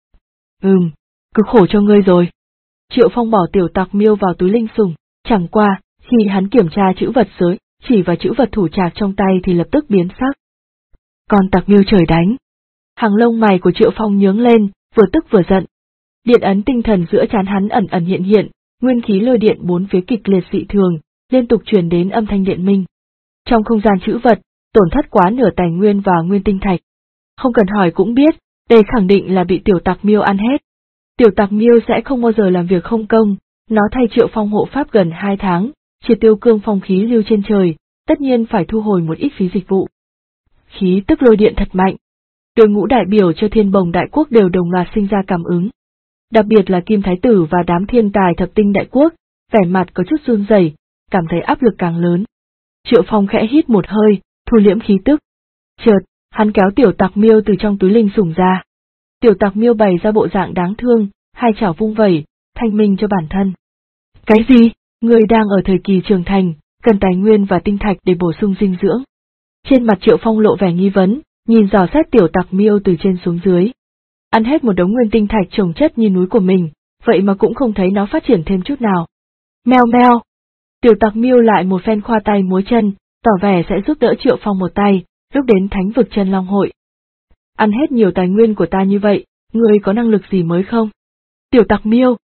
Cực khổ cho ngươi rồi. Triệu Phong bỏ Tiểu Tạc Miêu vào túi linh sủng, chẳng qua, khi hắn kiểm tra chữ vật giới, chỉ vào chữ vật thủ trạc trong tay thì lập tức biến sắc. Con Tạc Miêu trời đánh. Hàng lông mày của Triệu Phong nhướng lên, vừa tức vừa giận. Điện ấn tinh thần giữa trán hắn ẩn ẩn hiện hiện, nguyên khí lôi điện bốn phía kịch liệt dị thường, liên tục truyền đến âm thanh điện minh. Trong không gian chữ vật, tổn thất quá nửa tài nguyên và nguyên tinh thạch. Không cần hỏi cũng biết, đây khẳng định là bị Tiểu Tạc Miêu ăn hết. Tiểu Tạc Miêu sẽ không bao giờ làm việc không công, nó thay Triệu Phong hộ pháp gần 2 tháng, triệt tiêu cương phong khí lưu trên trời, tất nhiên phải thu hồi một ít phí dịch vụ. Khí tức lôi điện thật mạnh. Đội ngũ đại biểu cho Thiên Bồng Đại Quốc đều đồng loạt sinh ra cảm ứng. Đặc biệt là Kim Thái Tử và đám thiên tài thập tinh đại quốc, vẻ mặt có chút run rẩy, cảm thấy áp lực càng lớn. Triệu Phong khẽ hít một hơi, thu liễm khí tức. Chợt, hắn kéo Tiểu Tạc Miêu từ trong túi linh sủng ra. Tiểu Tạc Miêu bày ra bộ dạng đáng thương, hai chảo vung vẩy, thanh minh cho bản thân. Cái gì? Người đang ở thời kỳ trưởng thành, cần tài nguyên và tinh thạch để bổ sung dinh dưỡng. Trên mặt Triệu Phong lộ vẻ nghi vấn, nhìn dò xét Tiểu Tạc Miêu từ trên xuống dưới. Ăn hết một đống nguyên tinh thạch chồng chất như núi của mình, vậy mà cũng không thấy nó phát triển thêm chút nào. Meo meo. Tiểu Tạc Miêu lại một phen khoa tay múa chân, tỏ vẻ sẽ giúp đỡ Triệu Phong một tay, lúc đến Thánh vực Chân Long hội. Ăn hết nhiều tài nguyên của ta như vậy, ngươi có năng lực gì mới không? Tiểu Tạc Miêu.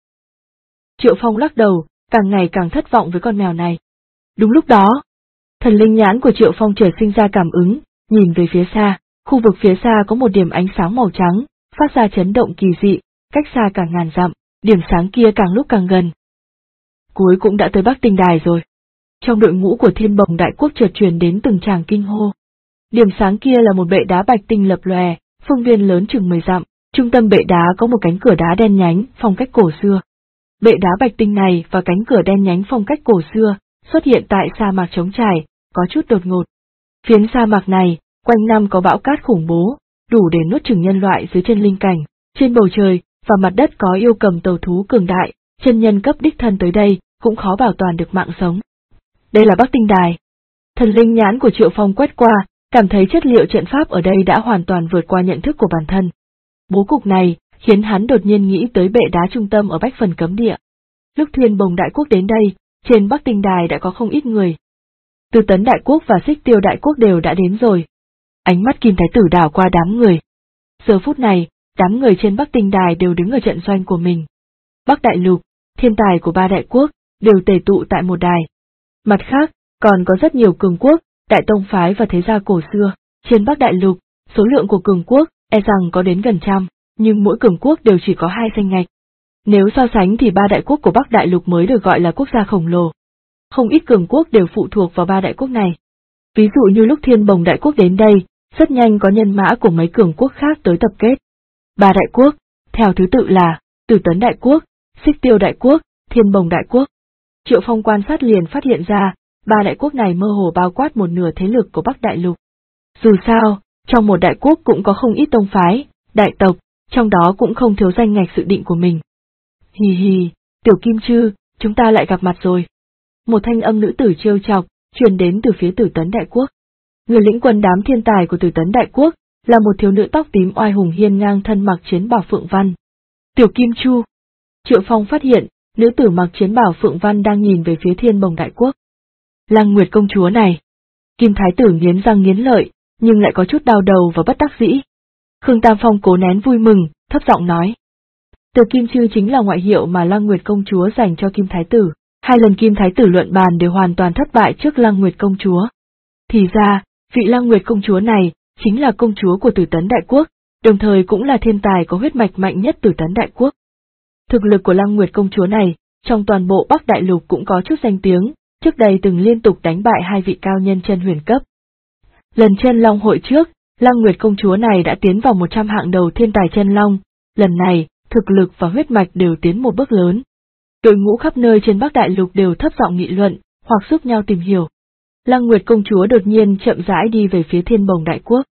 Triệu Phong lắc đầu, càng ngày càng thất vọng với con mèo này. Đúng lúc đó, thần linh nhãn của Triệu Phong chợt sinh ra cảm ứng, nhìn về phía xa, khu vực phía xa có một điểm ánh sáng màu trắng, phát ra chấn động kỳ dị, cách xa cả ngàn dặm, điểm sáng kia càng lúc càng gần. Cuối cũng đã tới Bắc Tinh Đài rồi. Trong đội ngũ của Thiên Bồng Đại Quốc chợt truyền đến từng tràng kinh hô. Điểm sáng kia là một bệ đá bạch tinh lập lòe, phương viên lớn chừng 10 dặm, trung tâm bệ đá có một cánh cửa đá đen nhánh, phong cách cổ xưa. Bệ đá bạch tinh này và cánh cửa đen nhánh phong cách cổ xưa xuất hiện tại sa mạc trống trải, có chút đột ngột. Phiến sa mạc này, quanh năm có bão cát khủng bố, đủ để nuốt chửng nhân loại dưới chân linh cảnh. Trên bầu trời và mặt đất có yêu cầm tàu thú cường đại, chân nhân cấp đích thân tới đây cũng khó bảo toàn được mạng sống. Đây là Bắc Tinh Đài. Thần linh nhãn của Triệu Phong quét qua, cảm thấy chất liệu trận pháp ở đây đã hoàn toàn vượt qua nhận thức của bản thân. Bố cục này khiến hắn đột nhiên nghĩ tới bệ đá trung tâm ở Bách Phần Cấm Địa. Lúc Thiên Bồng Đại Quốc đến đây, trên Bắc Tinh Đài đã có không ít người. Từ Tấn Đại Quốc và Xích Tiêu Đại Quốc đều đã đến rồi. Ánh mắt Kim Thái Tử đảo qua đám người. Giờ phút này, đám người trên Bắc Tinh Đài đều đứng ở trận doanh của mình. Bắc Đại Lục, thiên tài của 3 đại quốc, đều tề tụ tại một đài. Mặt khác, còn có rất nhiều cường quốc, đại tông phái và thế gia cổ xưa. Trên Bắc Đại Lục, số lượng của cường quốc e rằng có đến gần trăm, nhưng mỗi cường quốc đều chỉ có 2 danh ngạch. Nếu so sánh thì 3 đại quốc của Bắc Đại Lục mới được gọi là quốc gia khổng lồ. Không ít cường quốc đều phụ thuộc vào 3 đại quốc này. Ví dụ như lúc Thiên Bồng Đại Quốc đến đây, rất nhanh có nhân mã của mấy cường quốc khác tới tập kết. 3 đại quốc, theo thứ tự là Tử Tấn Đại Quốc, Xích Tiêu Đại Quốc, Thiên Bồng Đại Quốc. Triệu Phong quan sát liền phát hiện ra, 3 đại quốc này mơ hồ bao quát một nửa thế lực của Bắc Đại Lục. Dù sao, trong một đại quốc cũng có không ít tông phái, đại tộc, trong đó cũng không thiếu danh ngạch dự định của mình. Hì hì, Tiểu Kim Chư, chúng ta lại gặp mặt rồi. Một thanh âm nữ tử trêu chọc, truyền đến từ phía Tử Tấn Đại Quốc. Người lĩnh quân đám thiên tài của Tử Tấn Đại Quốc, là một thiếu nữ tóc tím oai hùng hiên ngang thân mặc chiến bào phượng văn. Tiểu Kim Chu. Triệu Phong phát hiện, nữ tử mặc chiến bào phượng văn đang nhìn về phía Thiên Bồng Đại Quốc. Lăng Nguyệt công chúa này. Kim Thái tử nghiến răng nghiến lợi, nhưng lại có chút đau đầu và bất đắc dĩ. Khương Tam Phong cố nén vui mừng, thấp giọng nói. Tiểu Kim Chư chính là ngoại hiệu mà Lăng Nguyệt công chúa dành cho Kim Thái tử. 2 lần Kim Thái tử luận bàn đều hoàn toàn thất bại trước Lăng Nguyệt công chúa. Thì ra, vị Lăng Nguyệt công chúa này chính là công chúa của Tử Tấn Đại Quốc, đồng thời cũng là thiên tài có huyết mạch mạnh nhất Tử Tấn Đại Quốc. Thực lực của Lăng Nguyệt công chúa này, trong toàn bộ Bắc Đại Lục cũng có chút danh tiếng, trước đây từng liên tục đánh bại 2 vị cao nhân chân huyền cấp. Lần Chân Long hội trước, Lăng Nguyệt công chúa này đã tiến vào 100 hạng đầu thiên tài chân long, lần này, thực lực và huyết mạch đều tiến một bước lớn. Đội ngũ khắp nơi trên Bắc Đại Lục đều thấp giọng nghị luận, hoặc giúp nhau tìm hiểu. Lăng Nguyệt công chúa đột nhiên chậm rãi đi về phía Thiên Bồng Đại Quốc.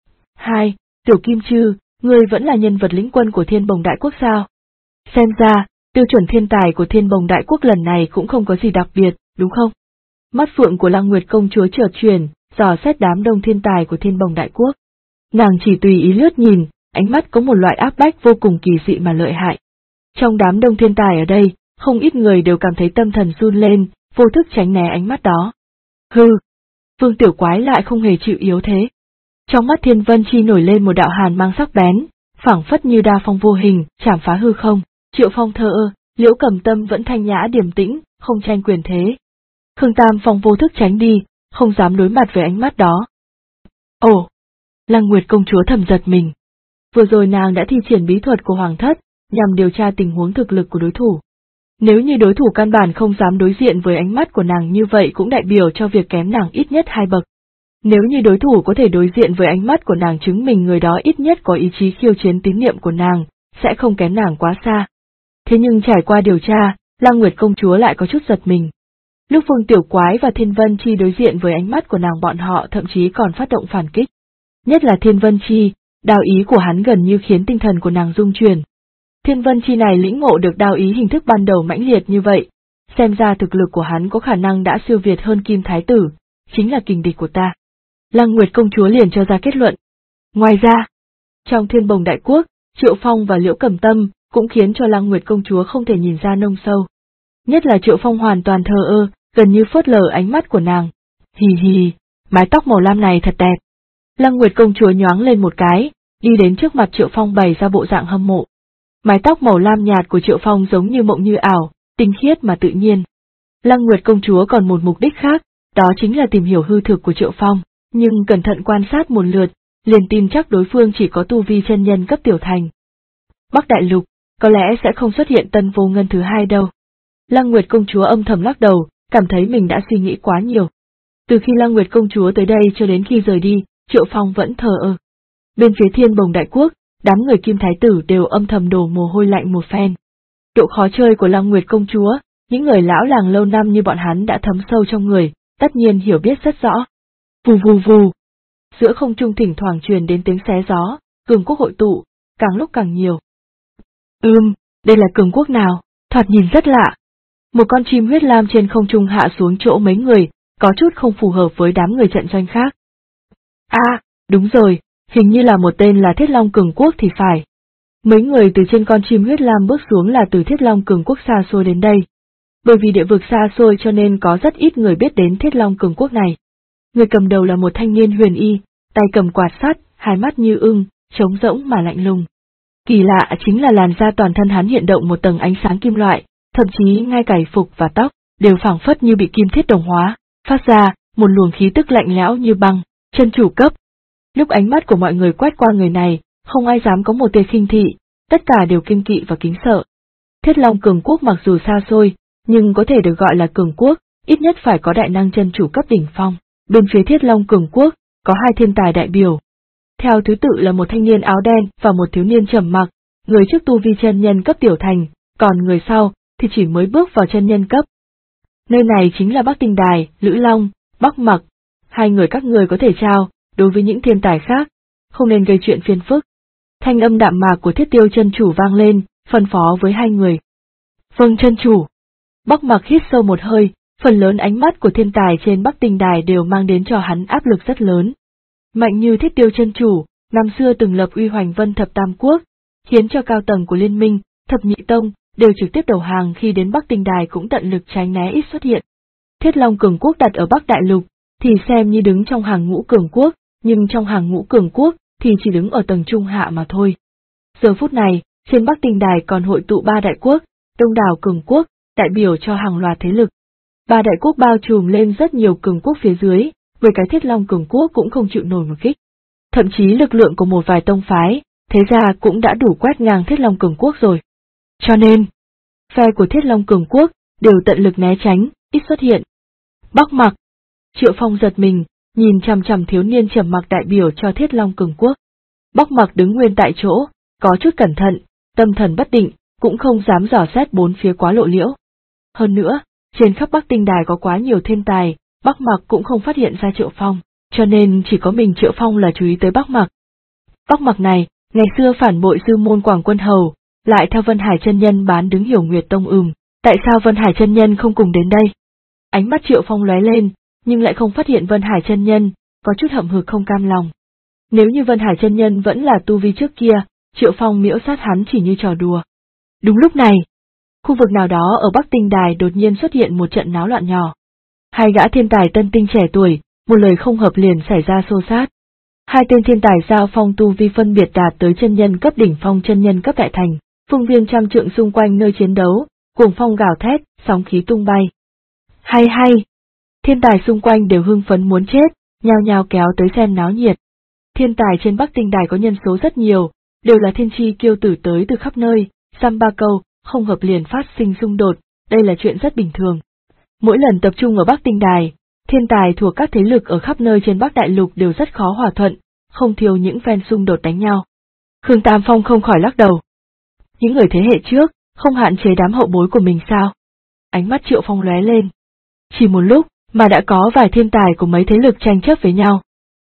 2. Tiểu Kim Chư, ngươi vẫn là nhân vật lĩnh quân của Thiên Bồng Đại Quốc sao? Xem ra, tiêu chuẩn thiên tài của Thiên Bồng Đại Quốc lần này cũng không có gì đặc biệt, đúng không? Mắt phượng của Lăng Nguyệt công chúa chợt chuyển, dò xét đám đông thiên tài của Thiên Bồng Đại Quốc. Nàng chỉ tùy ý lướt nhìn, ánh mắt có một loại áp bách vô cùng kỳ dị mà lợi hại. Trong đám đông thiên tài ở đây, không ít người đều cảm thấy tâm thần run lên, vô thức tránh né ánh mắt đó. Hừ, Vương Tiểu Quái lại không hề chịu yếu thế. Trong mắt Thiên Vân Chi nổi lên một đạo hàn mang sắc bén, phảng phất như đa phong vô hình, chảm phá hư không. Triệu Phong thờ ơ, Liễu Cầm Tâm vẫn thanh nhã điềm tĩnh, không tranh quyền thế. Khương Tam Phong vô thức tránh đi, không dám đối mặt với ánh mắt đó. Ồ! Lăng Nguyệt công chúa thầm giật mình. Vừa rồi nàng đã thi triển bí thuật của Hoàng Thất, nhằm điều tra tình huống thực lực của đối thủ. Nếu như đối thủ căn bản không dám đối diện với ánh mắt của nàng như vậy cũng đại biểu cho việc kém nàng ít nhất 2 bậc. Nếu như đối thủ có thể đối diện với ánh mắt của nàng chứng minh người đó ít nhất có ý chí khiêu chiến tín niệm của nàng, sẽ không kém nàng quá xa. Thế nhưng trải qua điều tra, Lăng Nguyệt công chúa lại có chút giật mình. Lúc Vương Tiểu Quái và Thiên Vân Chi đối diện với ánh mắt của nàng, bọn họ thậm chí còn phát động phản kích. Nhất là Thiên Vân Chi, đao ý của hắn gần như khiến tinh thần của nàng rung chuyển. Thiên Vân Chi này lĩnh ngộ được đao ý hình thức ban đầu mãnh liệt như vậy, xem ra thực lực của hắn có khả năng đã siêu việt hơn Kim Thái tử, chính là kình địch của ta. Lăng Nguyệt công chúa liền cho ra kết luận. Ngoài ra, trong Thiên Bồng Đại Quốc, Triệu Phong và Liễu Cầm Tâm cũng khiến cho Lăng Nguyệt công chúa không thể nhìn ra nông sâu. Nhất là Triệu Phong hoàn toàn thờ ơ, gần như phớt lờ ánh mắt của nàng. Hì hì, mái tóc màu lam này thật đẹp. Lăng Nguyệt công chúa nhoáng lên một cái, đi đến trước mặt Triệu Phong bày ra bộ dạng hâm mộ. Mái tóc màu lam nhạt của Triệu Phong giống như mộng như ảo, tinh khiết mà tự nhiên. Lăng Nguyệt công chúa còn một mục đích khác, đó chính là tìm hiểu hư thực của Triệu Phong, nhưng cẩn thận quan sát một lượt, liền tin chắc đối phương chỉ có tu vi chân nhân cấp tiểu thành. Bắc Đại Lục, có lẽ sẽ không xuất hiện Tân Vô Ngân thứ 2 đâu. Lăng Nguyệt công chúa âm thầm lắc đầu, cảm thấy mình đã suy nghĩ quá nhiều. Từ khi Lăng Nguyệt công chúa tới đây cho đến khi rời đi, Triệu Phong vẫn thờ ơ. Bên phía Thiên Bồng Đại Quốc, đám người Kim Thái tử đều âm thầm đổ mồ hôi lạnh một phen. Độ khó chơi của Lăng Nguyệt công chúa, những người lão làng lâu năm như bọn hắn đã thấm sâu trong người, tất nhiên hiểu biết rất rõ. Vù vù vù. Giữa không trung thỉnh thoảng truyền đến tiếng xé gió, cường quốc hội tụ, càng lúc càng nhiều. Đây là cường quốc nào, thoạt nhìn rất lạ. Một con chim huyết lam trên không trung hạ xuống chỗ mấy người, có chút không phù hợp với đám người trận doanh khác. Đúng rồi, hình như là một tên là Thiết Long Cường Quốc thì phải. Mấy người từ trên con chim huyết lam bước xuống là từ Thiết Long Cường Quốc xa xôi đến đây. Bởi vì địa vực xa xôi cho nên có rất ít người biết đến Thiết Long Cường Quốc này. Người cầm đầu là một thanh niên huyền y, tay cầm quạt sắt, hai mắt như ưng, trống rỗng mà lạnh lùng. Kỳ lạ chính là làn da toàn thân hắn hiện động một tầng ánh sáng kim loại, thậm chí ngay cả y phục và tóc đều phảng phất như bị kim thiết đồng hóa, phát ra một luồng khí tức lạnh lẽo như băng, chân chủ cấp. Lúc ánh mắt của mọi người quét qua người này, không ai dám có một tia khinh thị, tất cả đều kiêng kỵ và kính sợ. Thiết Long Cường Quốc mặc dù xa xôi, nhưng có thể được gọi là cường quốc, ít nhất phải có đại năng chân chủ cấp đỉnh phong. Bên phía Thiết Long Cường Quốc, có 2 thiên tài đại biểu. Theo thứ tự là một thanh niên áo đen và một thiếu niên trầm mặc, người trước tu vi chân nhân cấp tiểu thành, còn người sau thì chỉ mới bước vào chân nhân cấp. Nơi này chính là Bắc Tinh Đài, Lữ Long, Bắc Mặc. 2 người các người có thể trao, đối với những thiên tài khác, không nên gây chuyện phiền phức. Thanh âm đạm mạc của Thiết Tiêu chân chủ vang lên, phân phó với 2 người. Vâng chân chủ. Bắc Mặc hít sâu một hơi, Phần lớn ánh mắt của thiên tài trên Bắc Tinh Đài đều mang đến cho hắn áp lực rất lớn. Mạnh như Thiết Tiêu chân chủ, năm xưa từng lập uy hoành Vân Thập Tam Quốc, khiến cho cao tầng của liên minh, Thập Nhị Tông, đều trực tiếp đầu hàng khi đến Bắc Tinh Đài cũng tận lực tránh né ít xuất hiện. Thiết Long Cường Quốc đặt ở Bắc Đại Lục, thì xem như đứng trong hàng ngũ cường quốc, nhưng trong hàng ngũ cường quốc thì chỉ đứng ở tầng trung hạ mà thôi. Giờ phút này, trên Bắc Tinh Đài còn hội tụ 3 đại quốc, đông đảo cường quốc, đại biểu cho hàng loạt thế lực. 3 đại quốc bao trùm lên rất nhiều cường quốc phía dưới, với cái Thiết Long Cường Quốc cũng không chịu nổi một kích. Thậm chí lực lượng của một vài tông phái, thế ra cũng đã đủ quét ngang Thiết Long Cường Quốc rồi. Cho nên, phe của Thiết Long Cường Quốc đều tận lực né tránh, ít xuất hiện. Bắc Mặc. Triệu Phong giật mình, nhìn chằm chằm thiếu niên trầm mặc đại biểu cho Thiết Long Cường Quốc. Bắc Mặc đứng nguyên tại chỗ, có chút cẩn thận, tâm thần bất định, cũng không dám dò xét bốn phía quá lộ liễu. Hơn nữa, trên khắp Bắc Tinh Đài có quá nhiều thiên tài, Bắc Mặc cũng không phát hiện ra Triệu Phong, cho nên chỉ có mình Triệu Phong là chú ý tới Bắc Mặc. Bắc Mặc này, ngày xưa phản bội sư môn Quảng Quân Hầu, lại theo Vân Hải chân nhân bán đứng Hiểu Nguyệt Tông tại sao Vân Hải chân nhân không cùng đến đây? Ánh mắt Triệu Phong lóe lên, nhưng lại không phát hiện Vân Hải chân nhân, có chút hậm hực không cam lòng. Nếu như Vân Hải chân nhân vẫn là tu vi trước kia, Triệu Phong miễu sát hắn chỉ như trò đùa. Đúng lúc này, khu vực nào đó ở Bắc Tinh Đài đột nhiên xuất hiện một trận náo loạn nhỏ. Hai gã thiên tài tân tinh trẻ tuổi, một lời không hợp liền xảy ra xô xát. Hai tên thiên tài giao phong tu vi phân biệt đạt tới chân nhân cấp đỉnh phong chân nhân cấp đại thành, phương viên trăm trượng xung quanh nơi chiến đấu, cuồng phong gào thét, sóng khí tung bay. Hay hay! Thiên tài xung quanh đều hưng phấn muốn chết, nhao nhao kéo tới xem náo nhiệt. Thiên tài trên Bắc Tinh Đài có nhân số rất nhiều, đều là thiên chi kiêu tử tới từ khắp nơi, dăm ba câu, không hợp liền phát sinh xung đột, đây là chuyện rất bình thường. Mỗi lần tập trung ở Bắc Tinh Đài, thiên tài thuộc các thế lực ở khắp nơi trên Bắc Đại Lục đều rất khó hòa thuận, không thiếu những phen xung đột đánh nhau. Khương Tam Phong không khỏi lắc đầu. Những người thế hệ trước, không hạn chế đám hậu bối của mình sao? Ánh mắt Triệu Phong lóe lên. Chỉ một lúc, mà đã có vài thiên tài của mấy thế lực tranh chấp với nhau.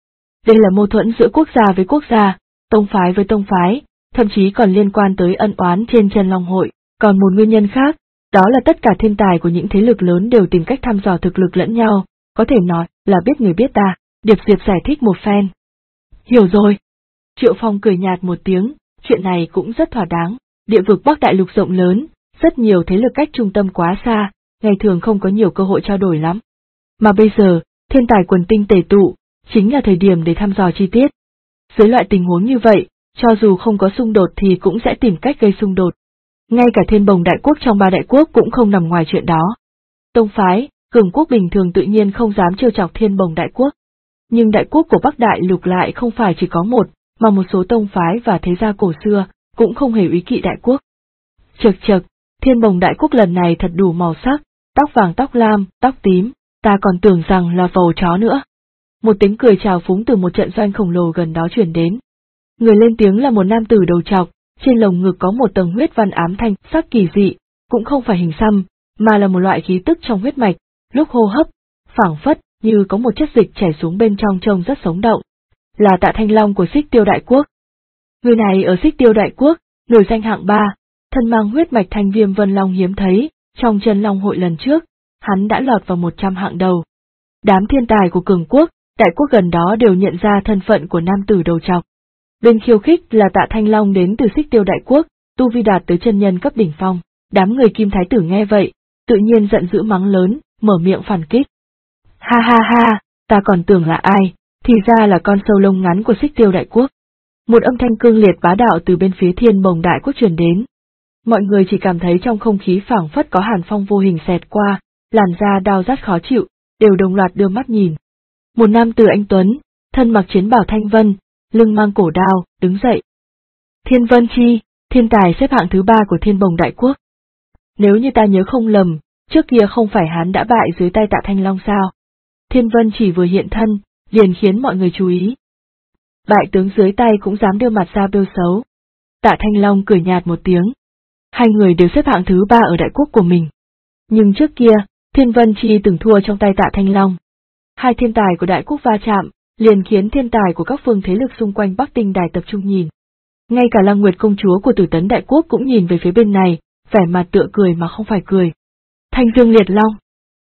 Đây là mâu thuẫn giữa quốc gia với quốc gia, tông phái với tông phái, thậm chí còn liên quan tới ân oán trên Chân Long Hội. Còn một nguyên nhân khác, đó là tất cả thiên tài của những thế lực lớn đều tìm cách thăm dò thực lực lẫn nhau, có thể nói là biết người biết ta, Điệp Diệp giải thích một phen. Hiểu rồi. Triệu Phong cười nhạt một tiếng, chuyện này cũng rất thỏa đáng, địa vực Bắc Đại Lục rộng lớn, rất nhiều thế lực cách trung tâm quá xa, ngày thường không có nhiều cơ hội trao đổi lắm. Mà bây giờ, thiên tài quần tinh tề tụ, chính là thời điểm để thăm dò chi tiết. Dưới loại tình huống như vậy, cho dù không có xung đột thì cũng sẽ tìm cách gây xung đột. Ngay cả Thiên Bồng Đại Quốc trong 3 đại quốc cũng không nằm ngoài chuyện đó. Tông phái, cường quốc bình thường tự nhiên không dám trêu chọc Thiên Bồng Đại Quốc. Nhưng đại quốc của Bắc Đại Lục lại không phải chỉ có một, mà một số tông phái và thế gia cổ xưa, cũng không hề úy kỵ đại quốc. Chậc chậc, Thiên Bồng Đại Quốc lần này thật đủ màu sắc, tóc vàng tóc lam, tóc tím, ta còn tưởng rằng là vầu chó nữa. Một tiếng cười trào phúng từ một trận doanh khổng lồ gần đó truyền đến. Người lên tiếng là một nam tử đầu trọc, trên lồng ngực có một tầng huyết văn ám thanh sắc kỳ dị, cũng không phải hình xăm, mà là một loại khí tức trong huyết mạch, lúc hô hấp, phảng phất như có một chất dịch chảy xuống bên trong trông rất sống động. Là Tạ Thanh Long của Xích Tiêu Đại Quốc. Người này ở Xích Tiêu Đại Quốc, nổi danh hạng 3, thân mang huyết mạch Thanh Viêm Vân Long hiếm thấy, trong Chân Long Hội lần trước, hắn đã lọt vào 100 hạng đầu. Đám thiên tài của cường quốc, đại quốc gần đó đều nhận ra thân phận của nam tử đầu trọc. Bên khiêu khích là Tạ Thanh Long đến từ Xích Tiêu Đại Quốc, tu vi đạt tới chân nhân cấp đỉnh phong. Đám người Kim Thái Tử nghe vậy, tự nhiên giận dữ mắng lớn, mở miệng phản kích. Ha ha ha, ta còn tưởng là ai, thì ra là con sâu lông ngắn của Xích Tiêu Đại Quốc. Một âm thanh cương liệt bá đạo từ bên phía Thiên Bồng Đại Quốc truyền đến. Mọi người chỉ cảm thấy trong không khí phảng phất có hàn phong vô hình xẹt qua, làn da đau rát khó chịu, đều đồng loạt đưa mắt nhìn. Một nam tử anh tuấn, thân mặc chiến bào thanh vân, lưng mang cổ đao, đứng dậy. Thiên Vân Chi, thiên tài xếp hạng thứ 3 của Thiên Bồng Đại Quốc. Nếu như ta nhớ không lầm, trước kia không phải hắn đã bại dưới tay Tạ Thanh Long sao? Thiên Vân chỉ vừa hiện thân, liền khiến mọi người chú ý. Bại tướng dưới tay cũng dám đưa mặt ra bêu xấu. Tạ Thanh Long cười nhạt một tiếng. Hai người đều xếp hạng thứ 3 ở đại quốc của mình. Nhưng trước kia, Thiên Vân Chi từng thua trong tay Tạ Thanh Long. Hai thiên tài của đại quốc va chạm, liền khiến thiên tài của các phương thế lực xung quanh Bắc Tinh Đài tập trung nhìn. Ngay cả Lăng Nguyệt công chúa của Tử Tấn Đại Quốc cũng nhìn về phía bên này, vẻ mặt tựa cười mà không phải cười. Thanh Dương Liệt Long.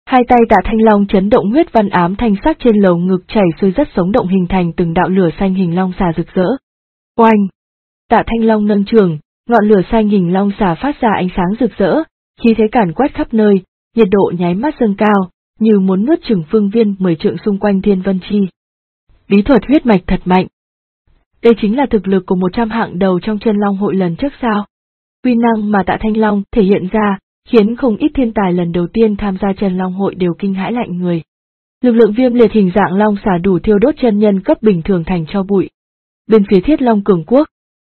Hai tay Tạ Thanh Long chấn động, huyết văn ám thanh sắc trên lồng ngực chảy xuôi rất sống động, hình thành từng đạo lửa xanh hình long xà rực rỡ. Oanh! Tạ Thanh Long nâng trường, ngọn lửa xanh hình long xà phát ra ánh sáng rực rỡ, khí thế càn quét khắp nơi, nhiệt độ nháy mắt dâng cao, như muốn nuốt chửng phương viên 10 trượng xung quanh Thiên Vân Chi. Bí thuật huyết mạch thật mạnh. Đây chính là thực lực của 100 hạng đầu trong Chân Long hội lần trước sao? Uy năng mà Tạ Thanh Long thể hiện ra, khiến không ít thiên tài lần đầu tiên tham gia Chân Long hội đều kinh hãi lạnh người. Lực lượng viêm liệt hình dạng long xà đủ thiêu đốt chân nhân cấp bình thường thành tro bụi. Bên phía Thiết Long cường quốc,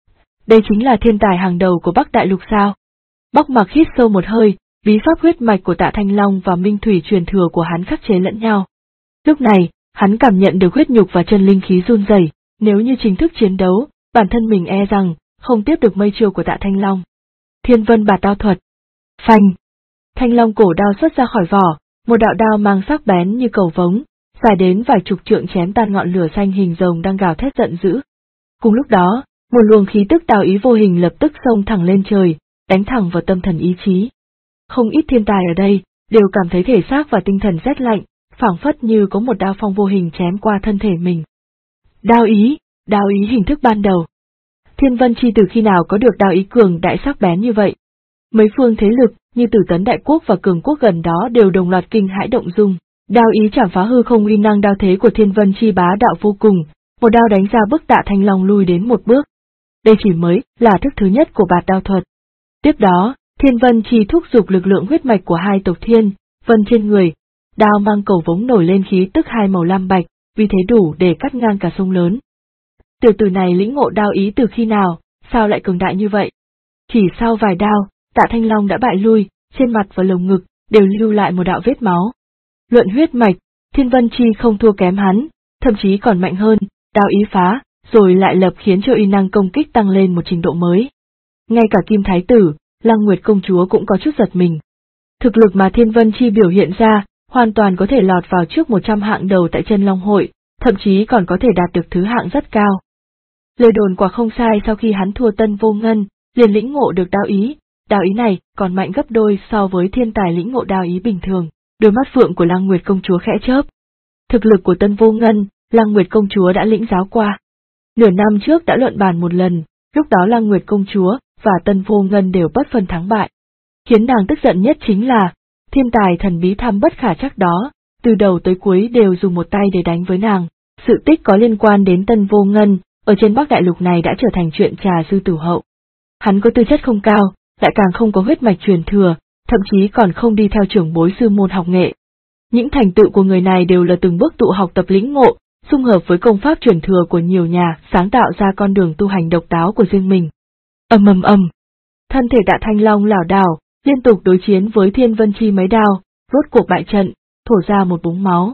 đây chính là thiên tài hàng đầu của Bắc Đại Lục sao? Bắc Mặc hít sâu một hơi, bí pháp huyết mạch của Tạ Thanh Long và minh thủy truyền thừa của hắn khắc chế lẫn nhau. Lúc này, hắn cảm nhận được huyết nhục và chân linh khí run rẩy, nếu như chính thức chiến đấu, bản thân mình e rằng không tiếp được mây chiêu của Tạ Thanh Long. Thiên Vân Bạt Đao thuật. Phanh! Thanh Long cổ đao xuất ra khỏi vỏ, một đạo đao mang sắc bén như cầu vống, dài đến vài chục trượng chém tan ngọn lửa xanh hình rồng đang gào thét giận dữ. Cùng lúc đó, một luồng khí tức đao ý vô hình lập tức xông thẳng lên trời, đánh thẳng vào tâm thần ý chí. Không ít thiên tài ở đây đều cảm thấy thể xác và tinh thần rét lạnh, phảng phất như có một đao phong vô hình chém qua thân thể mình. Đao ý hình thức ban đầu. Thiên Vân Chi từ khi nào có được đao ý cường đại sắc bén như vậy? Mấy phương thế lực như Tử Tấn Đại Quốc và Cường Quốc gần đó đều đồng loạt kinh hãi động dung. Đao ý chảm phá hư không, uy năng đao thế của Thiên Vân Chi bá đạo vô cùng, một đao đánh ra bức Tạ Thanh Long lui đến một bước. Đây chỉ mới là thức thứ nhất của bạt đao thuật. Tiếp đó, Thiên Vân Chi thúc giục lực lượng huyết mạch của hai tộc Thiên Vân trên người, đao mang cầu vống nổi lên khí tức hai màu lam bạch, vì thế đủ để cắt ngang cả sông lớn. Tiểu tử này lĩnh ngộ đao ý từ khi nào, sao lại cường đại như vậy? Chỉ sau vài đao, Tạ Thanh Long đã bại lui, trên mặt và lồng ngực đều lưu lại một đạo vết máu. Luận huyết mạch, Thiên Vân Chi không thua kém hắn, thậm chí còn mạnh hơn, đao ý phá, rồi lại lập khiến cho uy năng công kích tăng lên một trình độ mới. Ngay cả Kim Thái Tử, Lăng Nguyệt công chúa cũng có chút giật mình. Thực lực mà Thiên Vân Chi biểu hiện ra, hoàn toàn có thể lọt vào trước 100 hạng đầu tại Chân Long hội, thậm chí còn có thể đạt được thứ hạng rất cao. Lời đồn quả không sai, sau khi hắn thua Tân Vô Ngân, liền lĩnh ngộ được đao ý này còn mạnh gấp đôi so với thiên tài lĩnh ngộ đao ý bình thường. Đôi mắt phượng của Lăng Nguyệt công chúa khẽ chớp. Thực lực của Tân Vô Ngân, Lăng Nguyệt công chúa đã lĩnh giáo qua. Nửa năm trước đã luận bàn một lần, lúc đó Lăng Nguyệt công chúa và Tân Vô Ngân đều bất phân thắng bại. Khiến nàng tức giận nhất chính là, thiên tài thần bí thăm bất khả trắc đó, từ đầu tới cuối đều dùng một tay để đánh với nàng. Sự tích có liên quan đến Tân Vô Ngân, ở trên Bắc Đại Lục này đã trở thành chuyện trà dư tử hậu. Hắn có tư chất không cao, lại càng không có huyết mạch truyền thừa, thậm chí còn không đi theo trưởng bối sư môn học nghệ. Những thành tựu của người này đều là từng bước tụ học tập lĩnh ngộ, xung hợp với công pháp truyền thừa của nhiều nhà, sáng tạo ra con đường tu hành độc đáo của riêng mình. Ầm, thân thể Tạ Thanh Long lảo đảo, liên tục đối chiến với Thiên Vân Chi mấy đao, rốt cuộc bại trận, thổ ra một búng máu.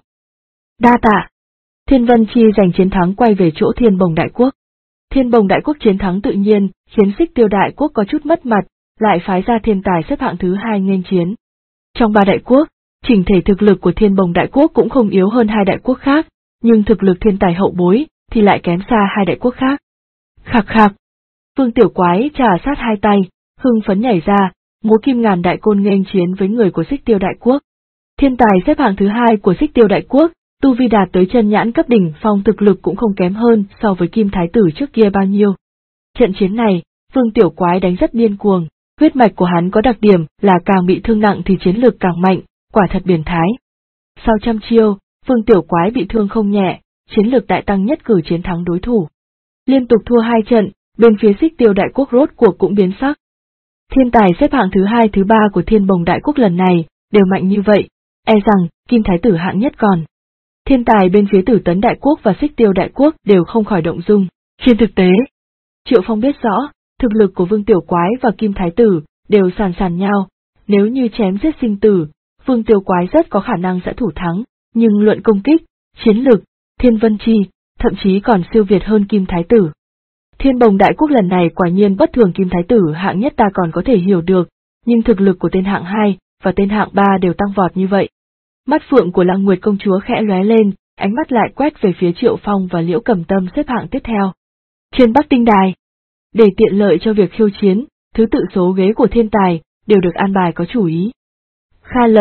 Đa tạ. Thiên Vân Chi giành chiến thắng, quay về chỗ Thiên Bồng Đại Quốc. Thiên Bồng Đại Quốc chiến thắng tự nhiên khiến Xích Tiêu Đại Quốc có chút mất mặt, lại phái ra thiên tài xếp hạng thứ 2 nghênh chiến. Trong 3 đại quốc, chỉnh thể thực lực của Thiên Bồng Đại Quốc cũng không yếu hơn 2 đại quốc khác, nhưng thực lực thiên tài hậu bối thì lại kém xa 2 đại quốc khác. Khạc. Vương Tiểu Quái trà sát hai tay, hưng phấn nhảy ra, múa kim ngàn đại côn nghênh chiến với người của Xích Tiêu Đại Quốc. Thiên tài xếp hạng thứ 2 của Xích Tiêu Đại Quốc, tu vi đạt tới chân nhãn cấp đỉnh phong, thực lực cũng không kém hơn so với Kim Thái Tử trước kia bao nhiêu. Trận chiến này, Vương Tiểu Quái đánh rất điên cuồng, huyết mạch của hắn có đặc điểm là càng bị thương nặng thì chiến lược càng mạnh, quả thật biến thái. Sau trăm chiêu, Vương Tiểu Quái bị thương không nhẹ, chiến lược đại tăng, nhất cử chiến thắng đối thủ. Liên tục thua 2 trận, bên phía Xích Tiêu Đại Quốc rốt cuộc cũng biến sắc. Thiên tài xếp hạng thứ 2, thứ 3 của Thiên Bồng Đại Quốc lần này đều mạnh như vậy, e rằng Kim Thái Tử hạng nhất còn. Thiên tài bên phía Tử Tấn Đại Quốc và Xích Tiêu Đại Quốc đều không khỏi động dung. Trên thực tế, Triệu Phong biết rõ, thực lực của Vương Tiểu Quái và Kim Thái Tử đều sàn nhau, nếu như chém giết sinh tử, Vương Tiểu Quái rất có khả năng sẽ thủ thắng, nhưng luận công kích, chiến lực, Thiên Vân Chi, thậm chí còn siêu việt hơn Kim Thái Tử. Thiên Bồng Đại Quốc lần này quả nhiên bất thường, Kim Thái Tử hạng nhất ta còn có thể hiểu được, nhưng thực lực của tên hạng 2 và tên hạng 3 đều tăng vọt như vậy. Mắt phượng của Lăng Nguyệt công chúa khẽ lóe lên, ánh mắt lại quét về phía Triệu Phong và Liễu Cầm Tâm xếp hạng tiếp theo. Trên Bắc Tinh Đài, để tiện lợi cho việc khiêu chiến, thứ tự số ghế của thiên tài đều được an bài có chủ ý. Kha Lập,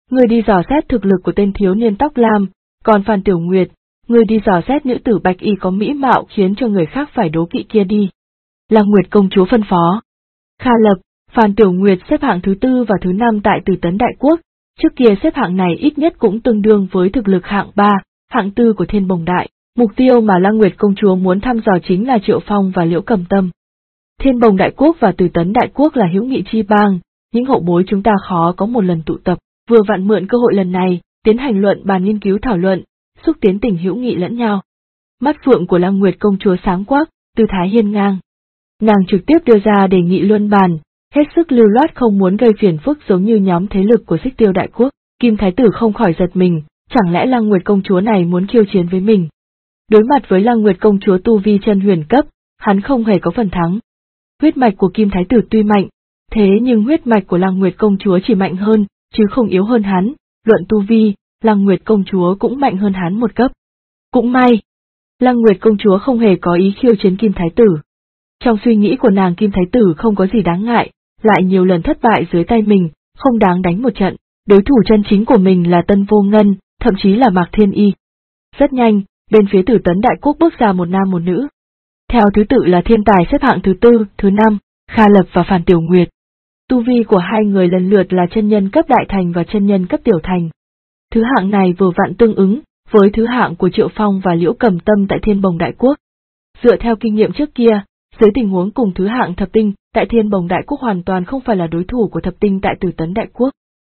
Ngươi đi dò xét thực lực của tên thiếu niên tóc lam, còn Phan Tiểu Nguyệt, ngươi đi dò xét nữ tử bạch y có mỹ mạo khiến cho người khác phải đố kỵ kia đi. Lăng Nguyệt công chúa phân phó. Kha Lập, Phan Tiểu Nguyệt xếp hạng thứ 4 và thứ 5 tại Từ Tấn Đại Quốc, trước kia xếp hạng này ít nhất cũng tương đương với thực lực hạng 3, hạng 4 của Thiên Bồng Đại. Mục tiêu mà Lăng Nguyệt công chúa muốn thăm dò chính là Triệu Phong và Liễu Cầm Tâm. Thiên Bồng Đại Quốc và Từ Tấn Đại Quốc là hữu nghị chi bang, những hậu bối chúng ta khó có một lần tụ tập, vừa vặn mượn cơ hội lần này, tiến hành luận bàn nghiên cứu thảo luận, xúc tiến tình hữu nghị lẫn nhau. Mắt phượng của Lăng Nguyệt công chúa sáng quắc, tư thái hiên ngang. Nàng trực tiếp đưa ra đề nghị luận bàn, hết sức lưu loát không muốn gây phiền phức giống như nhóm thế lực của Xích Tiêu Đại Quốc. Kim Thái Tử không khỏi giật mình, chẳng lẽ Lăng Nguyệt công chúa này muốn khiêu chiến với mình? Đối mặt với Lăng Nguyệt công chúa tu vi chân huyền cấp, hắn không hề có phần thắng. Huyết mạch của Kim Thái Tử tuy mạnh, thế nhưng huyết mạch của Lăng Nguyệt công chúa chỉ mạnh hơn, chứ không yếu hơn hắn, luận tu vi, Lăng Nguyệt công chúa cũng mạnh hơn hắn một cấp. Cũng may, Lăng Nguyệt công chúa không hề có ý khiêu chiến Kim Thái Tử. Trong suy nghĩ của nàng Kim Thái Tử không có gì đáng ngại, lại nhiều lần thất bại dưới tay mình, không đáng đánh một trận, đối thủ chân chính của mình là Tân Vô Ngân, thậm chí là Mạc Thiên Y. Rất nhanh, bên phía Từ Tấn Đại Quốc bước ra một nam một nữ. Theo thứ tự là thiên tài xếp hạng thứ 4, thứ 5, Kha Lập và Phan Tiểu Nguyệt. Tu vi của hai người lần lượt là chân nhân cấp đại thành và chân nhân cấp tiểu thành. Thứ hạng này vừa vặn tương ứng với thứ hạng của Triệu Phong và Liễu Cầm Tâm tại Thiên Bồng Đại Quốc. Dựa theo kinh nghiệm trước kia, dưới tình huống cùng thứ hạng thập tinh tại Thiên Bồng Đại Quốc hoàn toàn không phải là đối thủ của thập tinh tại Từ Tấn Đại Quốc.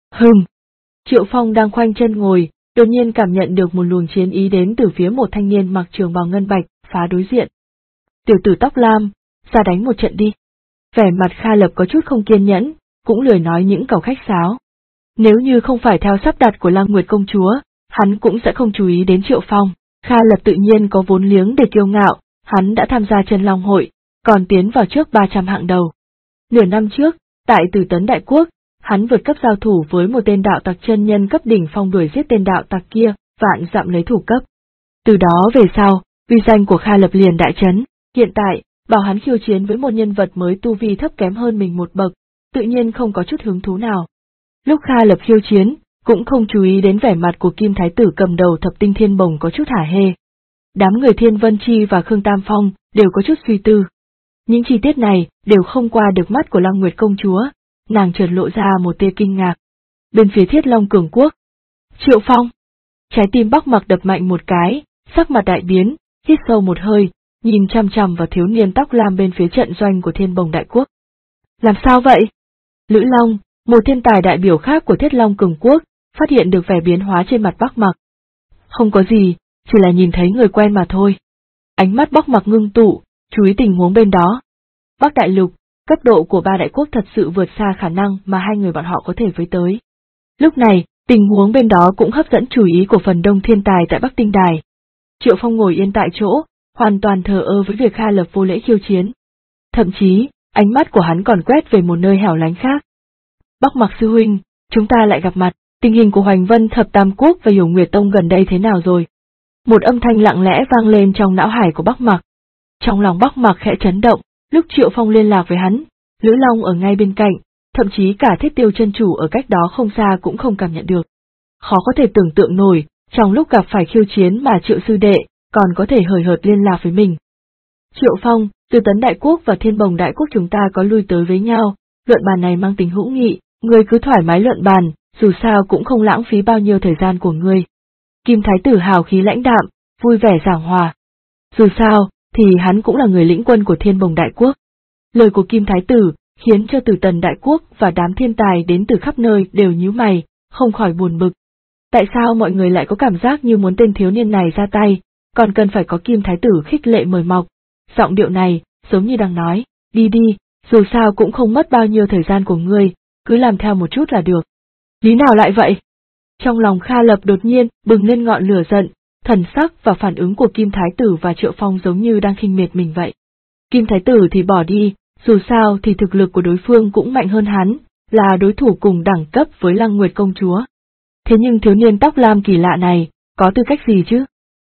Triệu Phong đang khoanh chân ngồi, đột nhiên cảm nhận được một luồng chiến ý đến từ phía một thanh niên mặc trường bào ngân bạch, phá đối diện. Tiểu tử tóc lam, ra đánh một trận đi. Vẻ mặt Kha Lập có chút không kiên nhẫn, cũng lười nói những câu khách sáo. Nếu như không phải theo sắp đặt của Lăng Nguyệt công chúa, hắn cũng sẽ không chú ý đến Triệu Phong. Kha Lập tự nhiên có vốn liếng để kiêu ngạo, hắn đã tham gia Chân Long hội, còn tiến vào trước 300 hạng đầu. Nửa năm trước, tại Từ Tấn Đại Quốc, hắn vượt cấp giao thủ với một tên đạo tặc chân nhân cấp đỉnh phong đuổi giết tên đạo tặc kia, vạn dặm lấy thủ cấp. Từ đó về sau, uy danh của Kha Lập liền đại chấn, hiện tại, bảo hắn khiêu chiến với một nhân vật mới tu vi thấp kém hơn mình một bậc, tự nhiên không có chút hứng thú nào. Lúc Kha Lập khiêu chiến, cũng không chú ý đến vẻ mặt của Kim Thái Tử cầm đầu thập tinh Thiên Bồng có chút hả hê. Đám người Thiên Vân Chi và Khương Tam Phong đều có chút suy tư. Những chi tiết này đều không qua được mắt của Lăng Nguyệt công chúa, nàng chợt lộ ra một tia kinh ngạc. Bên phía Thiết Long Cường Quốc, Triệu Phong, trái tim Bắc Mặc đập mạnh một cái, sắc mặt đại biến, hít sâu một hơi, nhìn chằm chằm vào thiếu niên tóc lam bên phía trận doanh của Thiên Bồng Đại Quốc. Làm sao vậy? Lữ Long, một thiên tài đại biểu khác của Thiết Long Cường Quốc, phát hiện được vẻ biến hóa trên mặt Bắc Mặc. Không có gì, chỉ là nhìn thấy người quen mà thôi. Ánh mắt Bắc Mặc ngưng tụ, chú ý tình huống bên đó. Bắc Đại Lục, cấp độ của ba đại quốc thật sự vượt xa khả năng mà hai người bọn họ có thể với tới. Lúc này, tình huống bên đó cũng hấp dẫn chú ý của phần đông thiên tài tại Bắc Tinh Đài. Triệu Phong ngồi yên tại chỗ, hoàn toàn thờ ơ với việc Kha Lập vô lễ khiêu chiến. Thậm chí, ánh mắt của hắn còn quét về một nơi hẻo lánh khác. Bắc Mặc sư huynh, chúng ta lại gặp mặt, tình hình của Hoành Vân Thập Tam Quốc và Hiểu Nguyệt Tông gần đây thế nào rồi? Một âm thanh lặng lẽ vang lên trong não hải của Bắc Mặc. Trong lòng Bắc Mặc khẽ chấn động, lúc Triệu Phong liên lạc với hắn, Lữ Long ở ngay bên cạnh, thậm chí cả Thiết Tiêu chân chủ ở cách đó không xa cũng không cảm nhận được. Khó có thể tưởng tượng nổi, trong lúc gặp phải khiêu chiến mà Triệu sư đệ, còn có thể hời hợt liên lạc với mình. Triệu Phong, Từ Tấn Đại Quốc và Thiên Bồng Đại Quốc chúng ta có lui tới với nhau, luận bàn này mang tính hữu nghị, ngươi cứ thoải mái luận bàn, dù sao cũng không lãng phí bao nhiêu thời gian của ngươi. Kim Thái Tử hào khí lãnh đạm, vui vẻ giảng hòa. Dù sao, thì hắn cũng là người lĩnh quân của Thiên Bồng Đại Quốc. Lời của Kim Thái Tử khiến cho Từ Tấn Đại Quốc và đám thiên tài đến từ khắp nơi đều nhíu mày, không khỏi buồn bực. Tại sao mọi người lại có cảm giác như muốn tên thiếu niên này ra tay, còn cần phải có Kim Thái Tử khích lệ mời mọc? Giọng điệu này, giống như đang nói, đi đi, dù sao cũng không mất bao nhiêu thời gian của ngươi, cứ làm theo một chút là được. Lý nào lại vậy? Trong lòng Kha Lập đột nhiên bừng lên ngọn lửa giận, thần sắc và phản ứng của Kim Thái Tử và Triệu Phong giống như đang khinh miệt mình vậy. Kim Thái Tử thì bỏ đi, dù sao thì thực lực của đối phương cũng mạnh hơn hắn, là đối thủ cùng đẳng cấp với Lăng Nguyệt công chúa. Thế nhưng thiếu niên tóc lam kỳ lạ này, có tư cách gì chứ?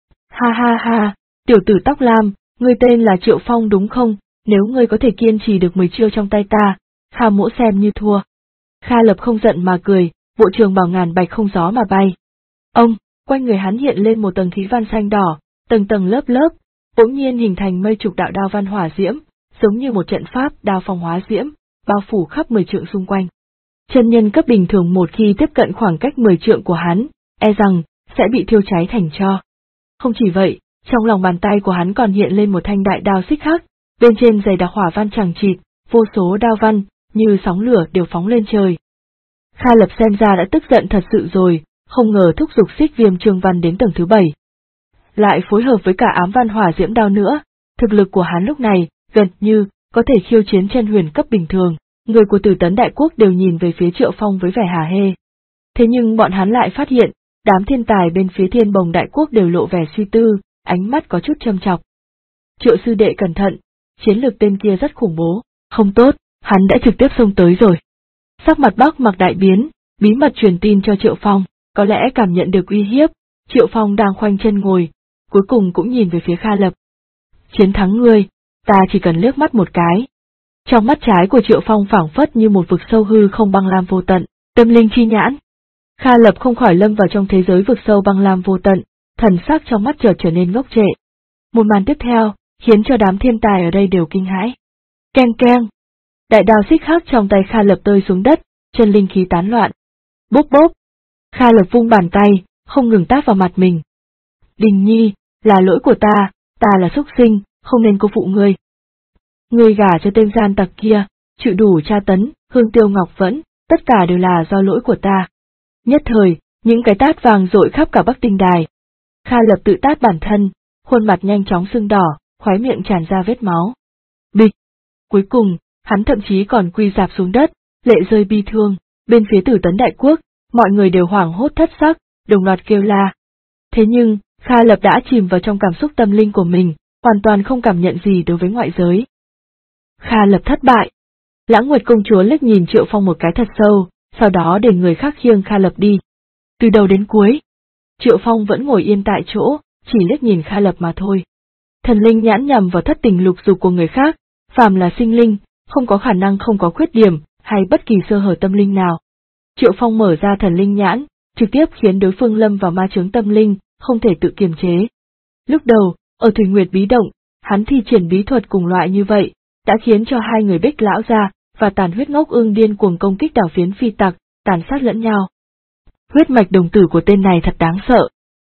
Ha ha ha, tiểu tử tóc lam, ngươi tên là Triệu Phong đúng không? Nếu ngươi có thể kiên trì được 10 chiêu trong tay ta, Kha mỗ xem như thua. Kha Lập không giận mà cười, bộ trường bào ngàn bạch không gió mà bay. Ông, quanh người hắn hiện lên một tầng khí văn xanh đỏ, tầng tầng lớp lớp, bỗng nhiên hình thành mây chục đạo đao văn hỏa diễm, giống như một trận pháp đao phong hóa diễm, bao phủ khắp 10 trượng xung quanh. Chân nhân cấp bình thường một khi tiếp cận khoảng cách 10 trượng của hắn, e rằng sẽ bị thiêu cháy thành tro. Không chỉ vậy, trong lòng bàn tay của hắn còn hiện lên một thanh đại đao xích hắc, bên trên dày đặc hỏa văn chằng chịt, vô số đao văn như sóng lửa đều phóng lên trời. Kha Lập xem ra đã tức giận thật sự rồi, không ngờ thúc giục xích viêm trương văn đến tầng thứ 7. Lại phối hợp với cả ám văn hỏa diễm đao nữa, thực lực của hắn lúc này gần như có thể khiêu chiến chân huyền cấp bình thường. Người của Tử Tấn Đại Quốc đều nhìn về phía Triệu Phong với vẻ hả hê. Thế nhưng bọn hắn lại phát hiện, đám thiên tài bên phía Thiên Bồng Đại Quốc đều lộ vẻ suy tư, ánh mắt có chút châm chọc. Triệu sư đệ cẩn thận, chiến lược tên kia rất khủng bố, không tốt, hắn đã trực tiếp xông tới rồi. Sắc mặt Bắc Mặc đại biến, bí mật truyền tin cho Triệu Phong, có lẽ cảm nhận được uy hiếp, Triệu Phong đang khoanh chân ngồi, cuối cùng cũng nhìn về phía Kha Lập. Chiến thắng ngươi, ta chỉ cần liếc mắt một cái. Trong mắt trái của Triệu Phong phảng phất như một vực sâu hư không băng lam vô tận, tâm linh chi nhãn. Kha Lập không khỏi lâm vào trong thế giới vực sâu băng lam vô tận, thần sắc trong mắt chợt trở nên ngốc trệ. Một màn tiếp theo, khiến cho đám thiên tài ở đây đều kinh hãi. Keng keng. Đại đao xích hắc trong tay Kha Lập rơi xuống đất, chân linh khí tán loạn. Bốp bốp. Kha Lập vung bàn tay, không ngừng tát vào mặt mình. Đình Nhi, là lỗi của ta là súc sinh, không nên cô phụ ngươi. Ngươi gả cho tên gian tặc kia, chịu đủ tra tấn, Hương Tiêu Ngọc Vẫn, tất cả đều là do lỗi của ta. Nhất thời, những cái tát vàng rội khắp cả Bắc Tinh Đài. Kha Lập tự tát bản thân, khuôn mặt nhanh chóng sưng đỏ, khóe miệng tràn ra vết máu. Bịch! Cuối cùng, hắn thậm chí còn quỳ rạp xuống đất, lệ rơi bi thương, bên phía Tử Tấn Đại Quốc, mọi người đều hoảng hốt thất sắc, đồng loạt kêu la. Thế nhưng, Kha Lập đã chìm vào trong cảm xúc tâm linh của mình, hoàn toàn không cảm nhận gì đối với ngoại giới. Kha Lập thất bại. Lãng Nguyệt công chúa liếc nhìn Triệu Phong một cái thật sâu, sau đó để người khác khiêng Kha Lập đi. Từ đầu đến cuối, Triệu Phong vẫn ngồi yên tại chỗ, chỉ liếc nhìn Kha Lập mà thôi. Thần linh nhãn nhằm vào thất tình lục dục của người khác, phàm là sinh linh, không có khả năng không có khuyết điểm, hay bất kỳ sơ hở tâm linh nào. Triệu Phong mở ra thần linh nhãn, trực tiếp khiến đối phương lâm vào ma chướng tâm linh, không thể tự kiềm chế. Lúc đầu, ở Thủy Nguyệt bí động, hắn thi triển bí thuật cùng loại như vậy, đã khiến cho hai người Bích lão gia và Tàn Huyết Ngốc Ương điên cuồng công kích đảo phiến phi tặc, tàn sát lẫn nhau. Huyết mạch đồng tử của tên này thật đáng sợ.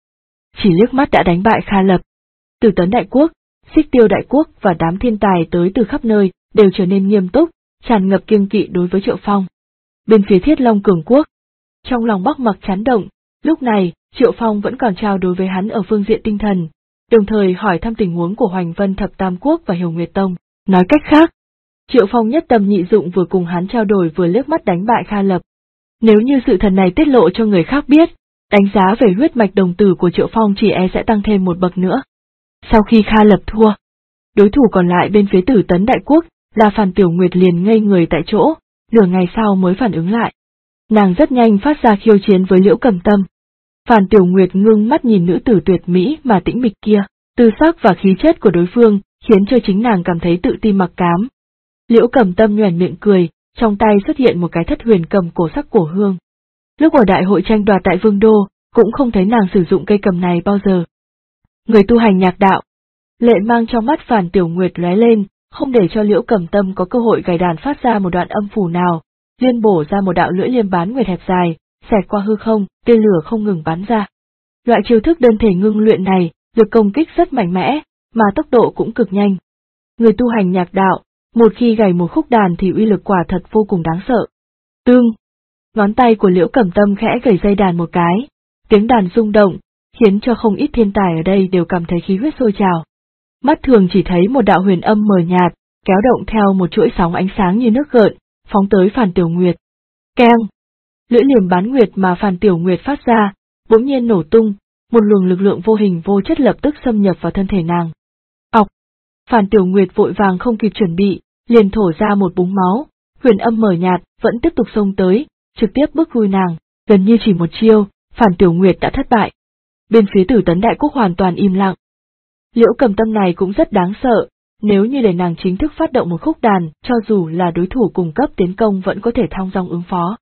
Chỉ liếc mắt đã đánh bại Kha Lập. Tử Tấn Đại Quốc, Xích Tiêu Đại Quốc và đám thiên tài tới từ khắp nơi đều trở nên nghiêm túc, tràn ngập kiêng kỵ đối với Triệu Phong. Bên phía Thiết Long Cường Quốc, trong lòng Bắc Mặc chấn động, lúc này Triệu Phong vẫn còn trao đối với hắn ở phương diện tinh thần, đồng thời hỏi thăm tình huống của Hoành Vân Thập Tam Quốc và Hiểu Nguyệt Tông. Nói cách khác, Triệu Phong nhất tâm nhị dụng vừa cùng hắn trao đổi vừa liếc mắt đánh bại Kha Lập. Nếu như sự thật này tiết lộ cho người khác biết, đánh giá về huyết mạch đồng tử của Triệu Phong chỉ e sẽ tăng thêm một bậc nữa. Sau khi Kha Lập thua, đối thủ còn lại bên phía Tử Tấn Đại Quốc là Phàn Tiểu Nguyệt liền ngây người tại chỗ, nửa ngày sau mới phản ứng lại. Nàng rất nhanh phát ra khiêu chiến với Liễu Cầm Tâm. Phàn Tiểu Nguyệt ngưng mắt nhìn nữ tử tuyệt mỹ mà tĩnh mịch kia, tư sắc và khí chất của đối phương khiến cho chính nàng cảm thấy tự ti mặc cám. Liễu Cầm Tâm nhoẻn miệng cười, trong tay xuất hiện một cái thất huyền cầm cổ sắc cổ hương. Lúc ở đại hội tranh đoạt tại Vương Đô, cũng không thấy nàng sử dụng cây cầm này bao giờ. Người tu hành nhạc đạo. Lệ mang trong mắt Phàn Tiểu Nguyệt lóe lên, không để cho Liễu Cầm Tâm có cơ hội gảy đàn phát ra một đoạn âm phủ nào, liên bổ ra một đạo lưỡi liêm bán nguyệt hẹp dài, xẹt qua hư không, tia lửa không ngừng bắn ra. Loại chiêu thức đơn thể ngưng luyện này, lực công kích rất mạnh mẽ, mà tốc độ cũng cực nhanh. Người tu hành nhạc đạo, một khi gảy một khúc đàn thì uy lực quả thật vô cùng đáng sợ. Tương! Ngón tay của Liễu Cầm Tâm khẽ gảy dây đàn một cái, tiếng đàn rung động, khiến cho không ít thiên tài ở đây đều cảm thấy khí huyết sôi trào. Mắt thường chỉ thấy một đạo huyền âm mờ nhạt, kéo động theo một chuỗi sóng ánh sáng như nước gợn, phóng tới Phàn Tiểu Nguyệt. Keng! Lưỡi liềm bán nguyệt mà Phàn Tiểu Nguyệt phát ra, bỗng nhiên nổ tung, một luồng lực lượng vô hình vô chất lập tức xâm nhập vào thân thể nàng. Ọc! Phàn Tiểu Nguyệt vội vàng không kịp chuẩn bị, liền thổ ra một búng máu, huyền âm mờ nhạt vẫn tiếp tục xông tới, trực tiếp bức lui nàng, gần như chỉ một chiêu, Phàn Tiểu Nguyệt đã thất bại. Bên phía Tử Tấn Đại Quốc hoàn toàn im lặng. Liễu Cầm Tâm này cũng rất đáng sợ, nếu như để nàng chính thức phát động một khúc đàn, cho dù là đối thủ cùng cấp tiến công vẫn có thể thong dong ứng phó.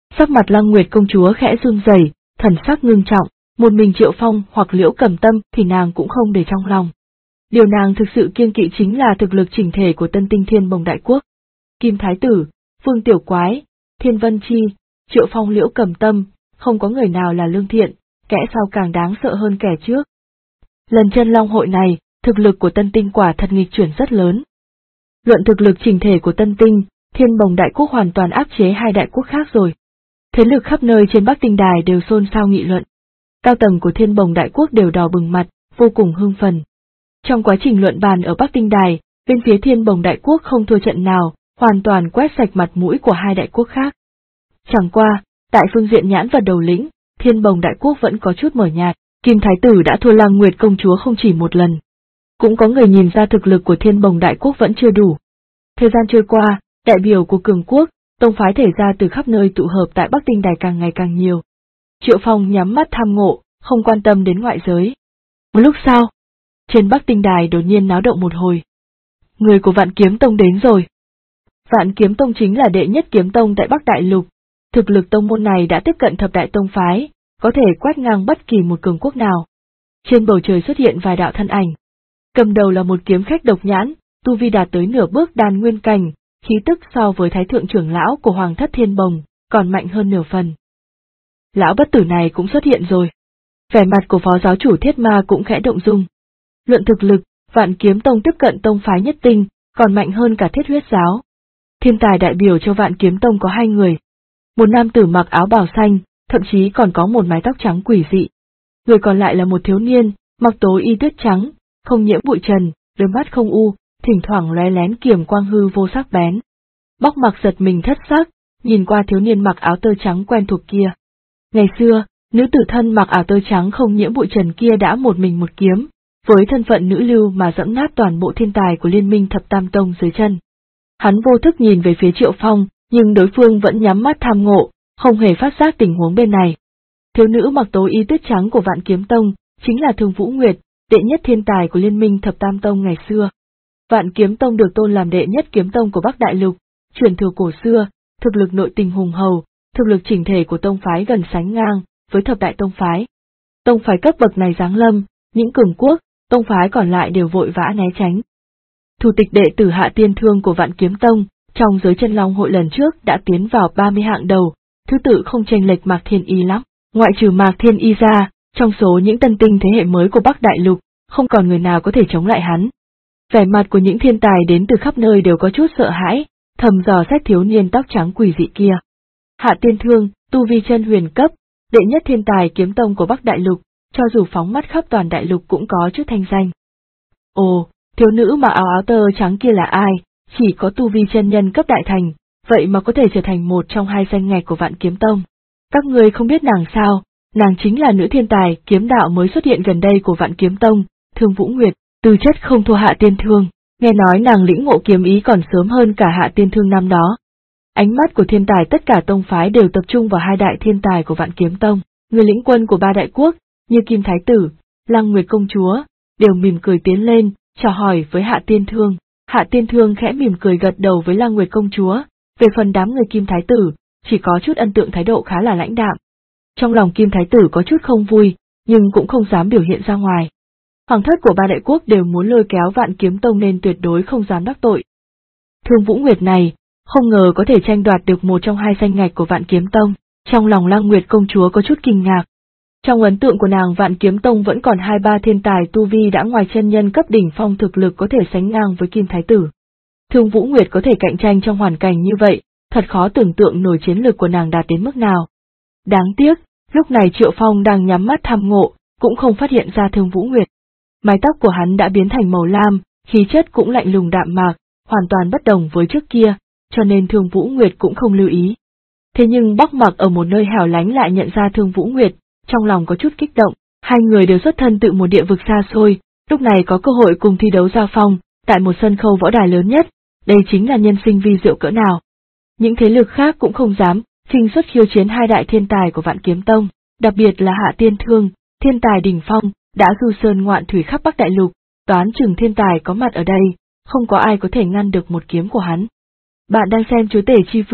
Sắc mặt Lăng Nguyệt công chúa khẽ run rẩy, thần sắc ngưng trọng, một mình Triệu Phong hoặc Liễu Cẩm Tâm thì nàng cũng không để trong lòng. Điều nàng thực sự kiêng kỵ chính là thực lực chỉnh thể của Tân Tinh Thiên Bồng Đại Quốc. Kim Thái Tử, Vương Tiểu Quái, Thiên Vân Chi, Triệu Phong, Liễu Cẩm Tâm, không có người nào là lương thiện, kẻ sau càng đáng sợ hơn kẻ trước. Lần chân long hội này, thực lực của Tân Tinh quả thật nghịch chuyển rất lớn. Luận thực lực chỉnh thể của Tân Tinh, Thiên Bồng Đại Quốc hoàn toàn áp chế hai đại quốc khác rồi. Thế lực khắp nơi trên Bắc Tinh Đài đều xôn xao nghị luận. Cao tầng của Thiên Bồng Đại Quốc đều đỏ bừng mặt, vô cùng hưng phấn. Trong quá trình luận bàn ở Bắc Tinh Đài, bên phía Thiên Bồng Đại Quốc không thua trận nào, hoàn toàn quét sạch mặt mũi của hai đại quốc khác. Chẳng qua, tại phương diện nhãn và đầu lĩnh, Thiên Bồng Đại Quốc vẫn có chút mờ nhạt, Kim Thái Tử đã thua Lăng Nguyệt công chúa không chỉ một lần. Cũng có người nhìn ra thực lực của Thiên Bồng Đại Quốc vẫn chưa đủ. Thời gian trôi qua, đại biểu của cường quốc, tông phái thể ra từ khắp nơi tụ hợp tại Bắc Tinh Đài càng ngày càng nhiều. Triệu Phong nhắm mắt tham ngộ, không quan tâm đến ngoại giới. Một lúc sau, trên Bắc Tinh Đài đột nhiên náo động một hồi. Người của Vạn Kiếm Tông đến rồi. Vạn Kiếm Tông chính là đệ nhất kiếm tông tại Bắc Đại Lục. Thực lực tông môn này đã tiếp cận thập đại tông phái, có thể quét ngang bất kỳ một cường quốc nào. Trên bầu trời xuất hiện vài đạo thân ảnh. Cầm đầu là một kiếm khách độc nhãn, tu vi đạt tới nửa bước đan nguyên cảnh, khí tức so với thái thượng trưởng lão của Hoàng thất Thiên Bồng, còn mạnh hơn nửa phần. Lão bất tử này cũng xuất hiện rồi. Vẻ mặt của phó giáo chủ Thiết Ma cũng khẽ động dung. Luận thực lực, Vạn Kiếm Tông tiếp cận tông phái nhất tinh, còn mạnh hơn cả Thiết Huyết giáo. Thiên tài đại biểu cho Vạn Kiếm Tông có hai người. Một nam tử mặc áo bào xanh, thậm chí còn có một mái tóc trắng quỷ dị. Người còn lại là một thiếu niên, mặc tố y tuyết trắng, không nhiễm bụi trần, đôi mắt không u, thỉnh thoảng lóe lén kiềm quang hư vô sắc bén. Bóc Mặc giật mình thất sắc, nhìn qua thiếu niên mặc áo tơ trắng quen thuộc kia. Ngày xưa, nữ tử thân mặc áo tơ trắng không nhiễm bụi trần kia đã một mình một kiếm, với thân phận nữ lưu mà dẫm nát toàn bộ thiên tài của Liên minh Thập Tam Tông dưới chân. Hắn vô thức nhìn về phía Triệu Phong, nhưng đối phương vẫn nhắm mắt tham ngộ, không hề phát giác tình huống bên này. Thiếu nữ mặc tố y tuyết trắng của Vạn Kiếm Tông, chính là Thương Vũ Nguyệt, đệ nhất thiên tài của Liên minh Thập Tam Tông ngày xưa. Vạn Kiếm Tông được tôn làm đệ nhất kiếm tông của Bắc Đại Lục, truyền thừa cổ xưa, thực lực nội tình hùng hầu, thực lực chỉnh thể của tông phái gần sánh ngang với thập đại tông phái. Tông phái cấp bậc này giáng lâm, những cường quốc, tông phái còn lại đều vội vã né tránh. Thủ tịch đệ tử Hạ Tiên Thương của Vạn Kiếm Tông, trong giới chân long hội lần trước đã tiến vào 30 hạng đầu, thứ tự không chênh lệch Mạc Thiên Y lắm. Ngoại trừ Mạc Thiên Y ra, trong số những tân tinh thế hệ mới của Bắc Đại Lục, không còn người nào có thể chống lại hắn. Vẻ mặt của những thiên tài đến từ khắp nơi đều có chút sợ hãi, thầm dò xét thiếu niên tóc trắng quỷ dị kia. Hạ Tiên Thương, tu vi chân huyền cấp, đệ nhất thiên tài kiếm tông của Bắc Đại Lục, cho dù phóng mắt khắp toàn đại lục cũng có chút thanh danh. Ồ, thiếu nữ mà áo áo tơ trắng kia là ai, chỉ có tu vi chân nhân cấp đại thành, vậy mà có thể trở thành một trong hai danh ngạch của Vạn Kiếm Tông. Các người không biết nàng sao, nàng chính là nữ thiên tài kiếm đạo mới xuất hiện gần đây của Vạn Kiếm Tông, Thương Vũ Nguyệt, tư chất không thua Hạ Tiên Thương, nghe nói nàng lĩnh ngộ kiếm ý còn sớm hơn cả Hạ Tiên Thương năm đó. Ánh mắt của thiên tài tất cả tông phái đều tập trung vào hai đại thiên tài của Vạn Kiếm Tông, người lĩnh quân của ba đại quốc, như Kim Thái Tử, Lăng Nguyệt công chúa, đều mỉm cười tiến lên, chào hỏi với Hạ Tiên Thương. Hạ Tiên Thương khẽ mỉm cười gật đầu với Lăng Nguyệt công chúa, về phần đám người Kim Thái Tử, chỉ có chút ấn tượng thái độ khá là lãnh đạm. Trong lòng Kim Thái Tử có chút không vui, nhưng cũng không dám biểu hiện ra ngoài. Hoàng thất của ba đại quốc đều muốn lôi kéo Vạn Kiếm Tông nên tuyệt đối không dám đắc tội. Thương Vũ Nguyệt này, không ngờ có thể tranh đoạt được một trong hai danh ngạch của Vạn Kiếm Tông, trong lòng Lăng Nguyệt công chúa có chút kinh ngạc. Trong ấn tượng của nàng Vạn Kiếm Tông vẫn còn 2-3 thiên tài tu vi đã ngoài chân nhân cấp đỉnh phong thực lực có thể sánh ngang với Kim Thái Tử. Thương Vũ Nguyệt có thể cạnh tranh trong hoàn cảnh như vậy, thật khó tưởng tượng nổi chiến lược của nàng đạt đến mức nào. Đáng tiếc, lúc này Triệu Phong đang nhắm mắt tham ngộ, cũng không phát hiện ra Thương Vũ Nguyệt. Mái tóc của hắn đã biến thành màu lam, khí chất cũng lạnh lùng đạm mạc, hoàn toàn bất đồng với trước kia, cho nên Thương Vũ Nguyệt cũng không lưu ý. Thế nhưng Bóc Mặc ở một nơi hẻo lánh lại nhận ra Thương Vũ Nguyệt, trong lòng có chút kích động, hai người đều xuất thân từ một địa vực xa xôi, lúc này có cơ hội cùng thi đấu giao phong, tại một sân khấu võ đài lớn nhất, đây chính là nhân sinh vi diệu cỡ nào. Những thế lực khác cũng không dám trình xuất khiêu chiến hai đại thiên tài của Vạn Kiếm Tông, đặc biệt là Hạ Tiên Thương, thiên tài đỉnh phong, đã du sơn ngoạn thủy khắp Bắc Đại Lục, toán chừng thiên tài có mặt ở đây, không có ai có thể ngăn được một kiếm của hắn. Bạn đang xem Chúa Tể Chi Vương,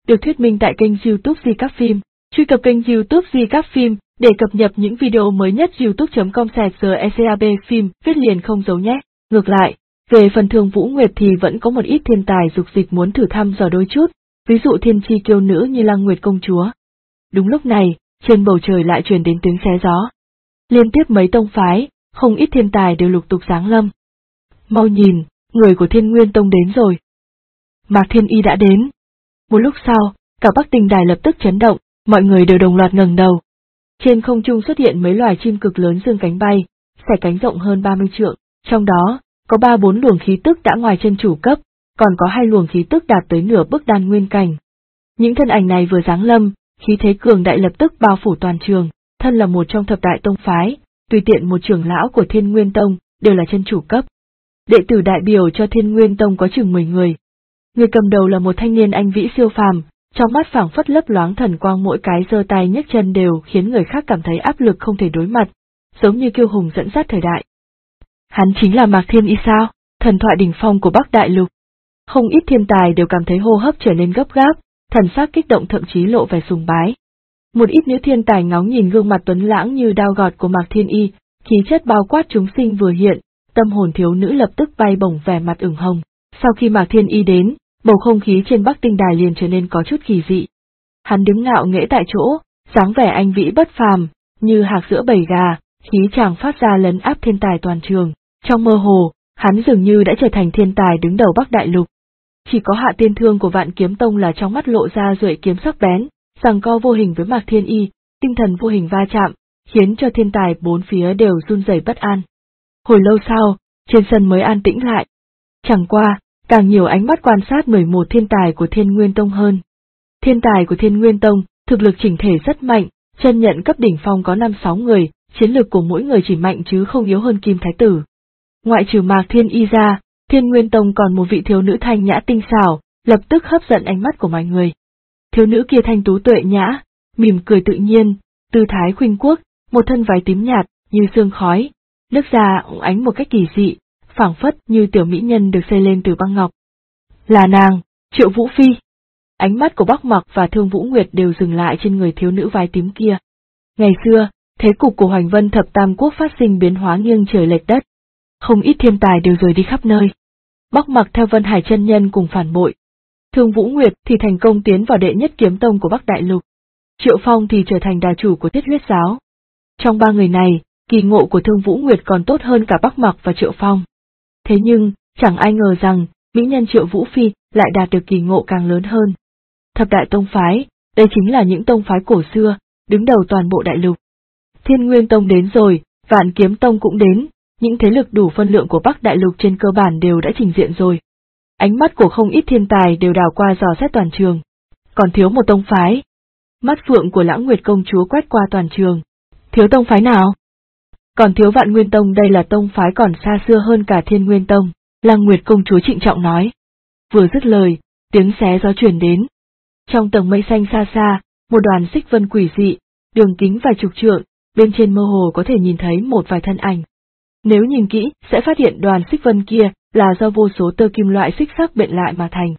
được thuyết minh tại kênh YouTube Di Các Phim. Truy cập kênh YouTube Di Các Phim để cập nhật những video mới nhất. youtube.com/GECAB phim viết liền không dấu nhé. Ngược lại, về phần Thương Vũ Nguyệt thì vẫn có một ít thiên tài dục dịch muốn thử thăm dò đôi chút, ví dụ thiên chi kiêu nữ như Lăng Nguyệt công chúa. Đúng lúc này, trên bầu trời lại truyền đến tiếng xé gió. Liên tiếp mấy tông phái, không ít thiên tài đều lục tục giáng lâm. Mau nhìn, người của Thiên Nguyên Tông đến rồi. Mạc Thiên Y đã đến. Một lúc sau, cả Bắc Tinh Đài lập tức chấn động, mọi người đều đồng loạt ngẩng đầu. Trên không trung xuất hiện mấy loài chim cực lớn dương cánh bay, xẻ cánh rộng hơn 30 trượng, trong đó có 3-4 luồng khí tức đã ngoài chân chủ cấp, còn có 2 luồng khí tức đạt tới nửa bước đan nguyên cảnh. Những thân ảnh này vừa giáng lâm, khí thế cường đại lập tức bao phủ toàn trường, thân là một trong thập đại tông phái, tùy tiện một trưởng lão của Thiên Nguyên Tông đều là chân chủ cấp. Đệ tử đại biểu cho Thiên Nguyên Tông có chừng 10 người. Người cầm đầu là một thanh niên anh vĩ siêu phàm, trong mắt phảng phất lấp loáng thần quang, mỗi cái giơ tay nhấc chân đều khiến người khác cảm thấy áp lực không thể đối mặt, giống như kiêu hùng dẫn dắt thời đại. Hắn chính là Mạc Thiên Y sao, thần thoại đỉnh phong của Bắc Đại Lục. Không ít thiên tài đều cảm thấy hô hấp trở nên gấp gáp, thần sắc kích động, thậm chí lộ vẻ sùng bái. Một ít nữ thiên tài ngóng nhìn gương mặt tuấn lãng như đao gọt của Mạc Thiên Y, khí chất bao quát chúng sinh vừa hiện, tâm hồn thiếu nữ lập tức bay bổng, vẻ mặt ửng hồng. Sau khi Mạc Thiên Y đến, bầu không khí trên Bắc Tinh Đài liền trở nên có chút kỳ dị. Hắn đứng ngạo nghễ tại chỗ, dáng vẻ anh vĩ bất phàm, như hạc giữa bầy gà, khí chàng phát ra lấn áp thiên tài toàn trường. Trong mơ hồ, hắn dường như đã trở thành thiên tài đứng đầu Bắc Đại Lục. Chỉ có Hạ Tiên Thương của Vạn Kiếm Tông là trong mắt lộ ra duệ kiếm sắc bén, giằng co vô hình với Mạc Thiên Y, tinh thần vô hình va chạm, khiến cho thiên tài bốn phía đều run rẩy bất an. Hồi lâu sau, trên sân mới an tĩnh lại. Chẳng qua, càng nhiều ánh mắt quan sát 11 thiên tài của Thiên Nguyên Tông hơn. Thiên tài của Thiên Nguyên Tông, thực lực chỉnh thể rất mạnh, chân nhận cấp đỉnh phong có 5-6 người, chiến lược của mỗi người chỉ mạnh chứ không yếu hơn Kim Thái Tử. Ngoại trừ Mạc Thiên Y ra, Thiên Nguyên Tông còn một vị thiếu nữ thanh nhã tinh xảo, lập tức hấp dẫn ánh mắt của mọi người. Thiếu nữ kia thanh tú tuệ nhã, mỉm cười tự nhiên, tư thái khuynh quốc, một thân váy tím nhạt, như sương khói, nước da óng ánh một cách kỳ dị, phảng phất như tiểu mỹ nhân được xây lên từ băng ngọc. Là nàng, Triệu Vũ Phi. Ánh mắt của Bắc Mặc và Thương Vũ Nguyệt đều dừng lại trên người thiếu nữ váy tím kia. Ngày xưa, thế cục của Hoành Vân Thập Tam Quốc phát sinh biến hóa nghiêng trời lệch đất. Không ít thiên tài đều rời đi khắp nơi. Bắc Mặc theo Vân Hải chân nhân cùng phản bội. Thương Vũ Nguyệt thì thành công tiến vào đệ nhất kiếm tông của Bắc Đại Lục. Triệu Phong thì trở thành đà chủ của Thiết Huyết Giáo. Trong 3 người này, kỳ ngộ của Thương Vũ Nguyệt còn tốt hơn cả Bắc Mặc và Triệu Phong. Thế nhưng, chẳng ai ngờ rằng, mỹ nhân Triệu Vũ Phi lại đạt được kỳ ngộ càng lớn hơn. Thập đại tông phái, đây chính là những tông phái cổ xưa, đứng đầu toàn bộ đại lục. Thiên Nguyên Tông đến rồi, Vạn Kiếm Tông cũng đến, những thế lực đủ phân lượng của Bắc Đại Lục trên cơ bản đều đã trình diện rồi. Ánh mắt của không ít thiên tài đều đảo qua dò xét toàn trường. Còn thiếu một tông phái. Mắt phượng của Lãng Nguyệt công chúa quét qua toàn trường. Thiếu tông phái nào? Còn thiếu Vạn Nguyên Tông, đây là tông phái còn xa xưa hơn cả Thiên Nguyên Tông, Lãng Nguyệt công chúa trịnh trọng nói. Vừa dứt lời, tiếng xé gió truyền đến. Trong tầng mây xanh xa xa, một đoàn xích vân quỷ dị, đường kính vài chục trượng, bên trên mơ hồ có thể nhìn thấy một vài thân ảnh. Nếu nhìn kỹ, sẽ phát hiện đoàn xích vân kia là do vô số tơ kim loại xích sắc bện lại mà thành.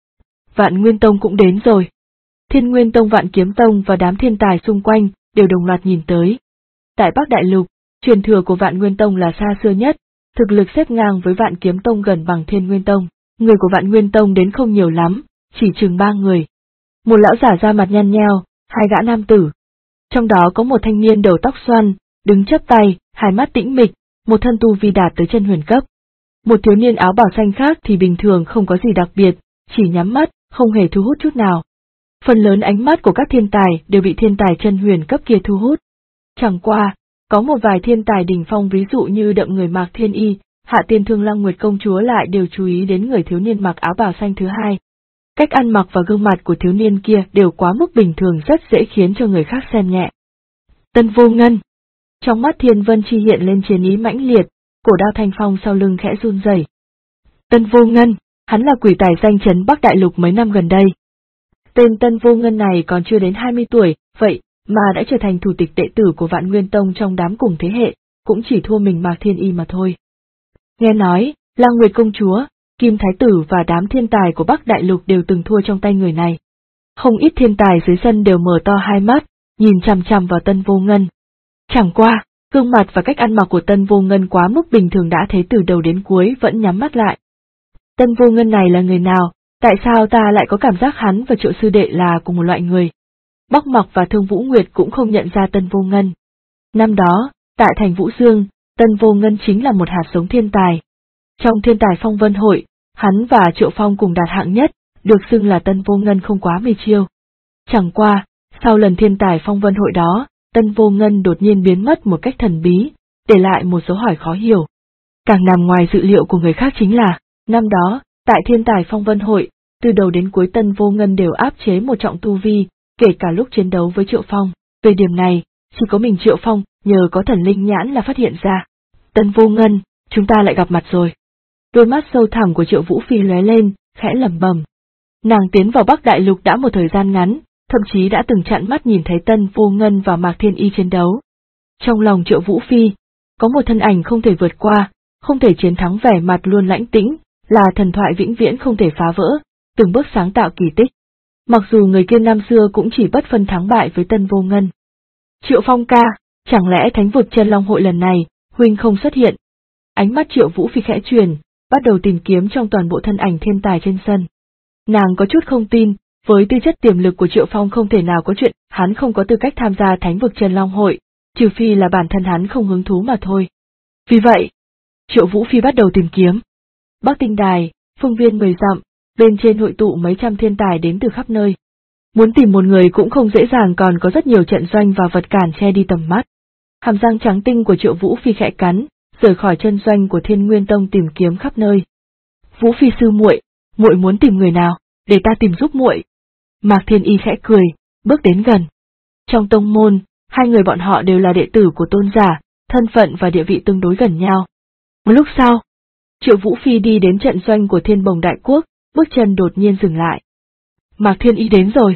Vạn Nguyên Tông cũng đến rồi. Thiên Nguyên Tông, Vạn Kiếm Tông và đám thiên tài xung quanh đều đồng loạt nhìn tới. Tại Bắc Đại Lục, truyền thừa của Vạn Nguyên Tông là xa xưa nhất, thực lực xếp ngang với Vạn Kiếm Tông, gần bằng Thiên Nguyên Tông. Người của Vạn Nguyên Tông đến không nhiều lắm, chỉ chừng 3 người. Một lão giả da mặt nhăn nheo, 2 gã nam tử. Trong đó có một thanh niên đầu tóc xoăn, đứng chắp tay, hai mắt tĩnh mịch, một thân tu vi đạt tới chân huyền cấp. Một thiếu niên áo bào xanh khác thì bình thường không có gì đặc biệt, chỉ nhắm mắt, không hề thu hút chút nào. Phần lớn ánh mắt của các thiên tài đều bị thiên tài chân huyền cấp kia thu hút. Chẳng qua, có một vài thiên tài đỉnh phong ví dụ như đậm người Mạc Thiên Y, Hạ Tiên Thương, Lăng Nguyệt công chúa lại đều chú ý đến người thiếu niên mặc áo bào xanh thứ hai. Cách ăn mặc và gương mặt của thiếu niên kia đều quá mức bình thường, rất dễ khiến cho người khác xem nhẹ. Tân Vô Ngân. Trong mắt Thiên Vân Chi hiện lên chiến ý mãnh liệt, cổ đao thanh phong sau lưng khẽ run rẩy. Tân Vô Ngân, hắn là quỷ tài danh chấn Bắc Đại Lục mấy năm gần đây. Tên Tân Vô Ngân này còn chưa đến 20 tuổi, vậy mà đã trở thành thủ tịch đệ tử của Vạn Nguyên Tông trong đám cùng thế hệ, cũng chỉ thua mình Mạc Thiên Y mà thôi. Nghe nói, Lăng Nguyệt công chúa, Kim Thái Tử và đám thiên tài của Bắc Đại Lục đều từng thua trong tay người này. không ít thiên tài dưới sân đều mở to hai mắt, nhìn chằm chằm vào Tân Vô Ngân. Chẳng qua, gương mặt và cách ăn mặc của Tân Vô Ngân quá mức bình thường đã thấy từ đầu đến cuối vẫn nhắm mắt lại. Tân Vô Ngân này là người nào, tại sao ta lại có cảm giác hắn và Triệu sư đệ là cùng một loại người? Bắc Mặc và Thương Vũ Nguyệt cũng không nhận ra Tân Vô Ngân. Năm đó, tại thành Vũ Dương, Tân Vô Ngân chính là một hạt giống thiên tài. Trong thiên tài phong vân hội, hắn và Triệu Phong cùng đạt hạng nhất, được xưng là Tân Vô Ngân không quá 10 chiêu. Chẳng qua, sau lần thiên tài phong vân hội đó, Tân Vô Ngân đột nhiên biến mất một cách thần bí, để lại một dấu hỏi khó hiểu. Càng nằm ngoài dự liệu của người khác chính là, năm đó, tại thiên tài phong vân hội, từ đầu đến cuối Tân Vô Ngân đều áp chế một trọng tu vi, kể cả lúc chiến đấu với Triệu Phong. Về điểm này, chỉ có mình Triệu Phong, nhờ có thần linh nhãn là phát hiện ra. Tân Vô Ngân, chúng ta lại gặp mặt rồi. Đôi mắt sâu thẳm của Triệu Vũ Phi lóe lên, khẽ lẩm bẩm. Nàng tiến vào Bắc Đại Lục đã một thời gian ngắn, thậm chí đã từng chặn mắt nhìn thấy Tân Vô Ngân và Mạc Thiên Y chiến đấu. Trong lòng Triệu Vũ Phi, có một thân ảnh không thể vượt qua, không thể chiến thắng vẻ mặt luôn lãnh tĩnh, là thần thoại vĩnh viễn không thể phá vỡ, từng bước sáng tạo kỳ tích. Mặc dù người kia năm xưa cũng chỉ bất phân thắng bại với Tân Vô Ngân. Triệu Phong ca, chẳng lẽ Thánh vực Chân Long hội lần này, huynh không xuất hiện? Ánh mắt Triệu Vũ Phi khẽ chuyển, bắt đầu tìm kiếm trong toàn bộ thân ảnh thiên tài trên sân. Nàng có chút không tin, với tư chất tiềm lực của Triệu Phong không thể nào có chuyện hắn không có tư cách tham gia Thánh vực Chân Long hội, trừ phi là bản thân hắn không hứng thú mà thôi. Vì vậy, Triệu Vũ Phi bắt đầu tìm kiếm. Bắc Tinh Đài, phương viên 10 dặm, bên trên hội tụ mấy trăm thiên tài đến từ khắp nơi. Muốn tìm một người cũng không dễ dàng, còn có rất nhiều trận doanh và vật cản che đi tầm mắt. Hàm răng trắng tinh của Triệu Vũ Phi khẽ cắn, rời khỏi chân doanh của Thiên Nguyên Tông tìm kiếm khắp nơi. Vũ Phi sư muội, muội muốn tìm người nào, để ta tìm giúp muội. Mạc Thiên Y khẽ cười, bước đến gần. Trong tông môn, hai người bọn họ đều là đệ tử của tôn giả, thân phận và địa vị tương đối gần nhau. Một lúc sau, Triệu Vũ Phi đi đến trận doanh của Thiên Bồng Đại Quốc, bước chân đột nhiên dừng lại. Mạc Thiên Y đến rồi.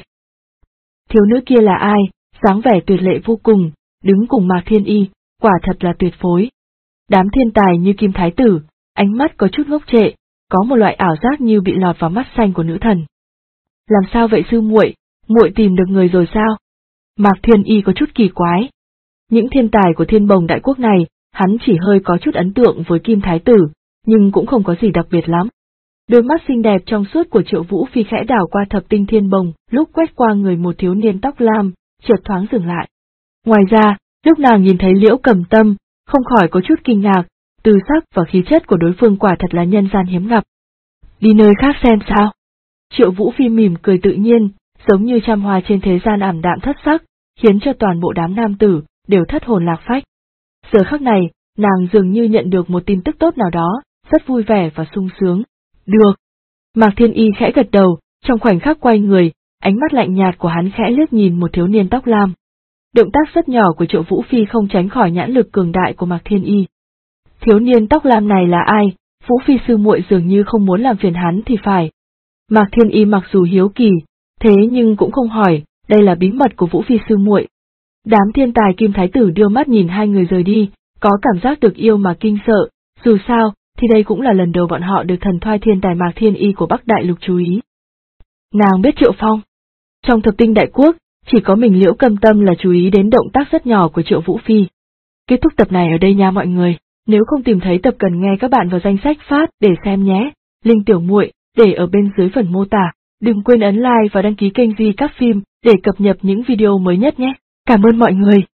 Thiếu nữ kia là ai, dáng vẻ tuyệt lệ vô cùng, đứng cùng Mạc Thiên Y, quả thật là tuyệt phối. Đám thiên tài như Kim Thái Tử, ánh mắt có chút ngốc trệ, có một loại ảo giác như bị lọt vào mắt xanh của nữ thần. Làm sao vậy sư muội, muội tìm được người rồi sao? Mạc Thiên Y có chút kỳ quái. Những thiên tài của Thiên Bồng Đại Quốc này, hắn chỉ hơi có chút ấn tượng với Kim Thái Tử, nhưng cũng không có gì đặc biệt lắm. Đôi mắt xinh đẹp trong suốt của Triệu Vũ Phi khẽ đảo qua thập tinh thiên bồng, lúc quét qua người một thiếu niên tóc lam, chợt thoáng dừng lại. Ngoài ra, lúc nàng nhìn thấy Liễu Cầm Tâm, không khỏi có chút kinh ngạc, tư sắc và khí chất của đối phương quả thật là nhân gian hiếm gặp. Đi nơi khác xem sao? Triệu Vũ Phi mỉm cười tự nhiên, giống như trăm hoa trên thế gian ảm đạm thất sắc, khiến cho toàn bộ đám nam tử đều thất hồn lạc phách. Giờ khắc này, nàng dường như nhận được một tin tức tốt nào đó, rất vui vẻ và sung sướng. Được. Mạc Thiên Y khẽ gật đầu, trong khoảnh khắc quay người, ánh mắt lạnh nhạt của hắn khẽ liếc nhìn một thiếu niên tóc lam. Động tác rất nhỏ của Triệu Vũ Phi không tránh khỏi nhãn lực cường đại của Mạc Thiên Y. Thiếu niên tóc lam này là ai? Vũ Phi sư muội dường như không muốn làm phiền hắn thì phải. Mạc Thiên Y mặc dù hiếu kỳ, thế nhưng cũng không hỏi, đây là bí mật của Vũ Phi sư muội. Đám thiên tài Kim Thái Tử đưa mắt nhìn hai người rời đi, có cảm giác được yêu mà kinh sợ, dù sao, thì đây cũng là lần đầu bọn họ được thần thoại thiên tài Mạc Thiên Y của Bắc Đại Lục chú ý. Nàng biết Triệu Phong. Trong thập tinh đại quốc, chỉ có mình Liễu Cầm Tâm là chú ý đến động tác rất nhỏ của Triệu Vũ Phi. Kết thúc tập này ở đây nha mọi người, nếu không tìm thấy tập cần nghe các bạn vào danh sách phát để xem nhé, link tiểu muội để ở bên dưới phần mô tả, đừng quên ấn like và đăng ký kênh Di Các Phim để cập nhật những video mới nhất nhé. Cảm ơn mọi người.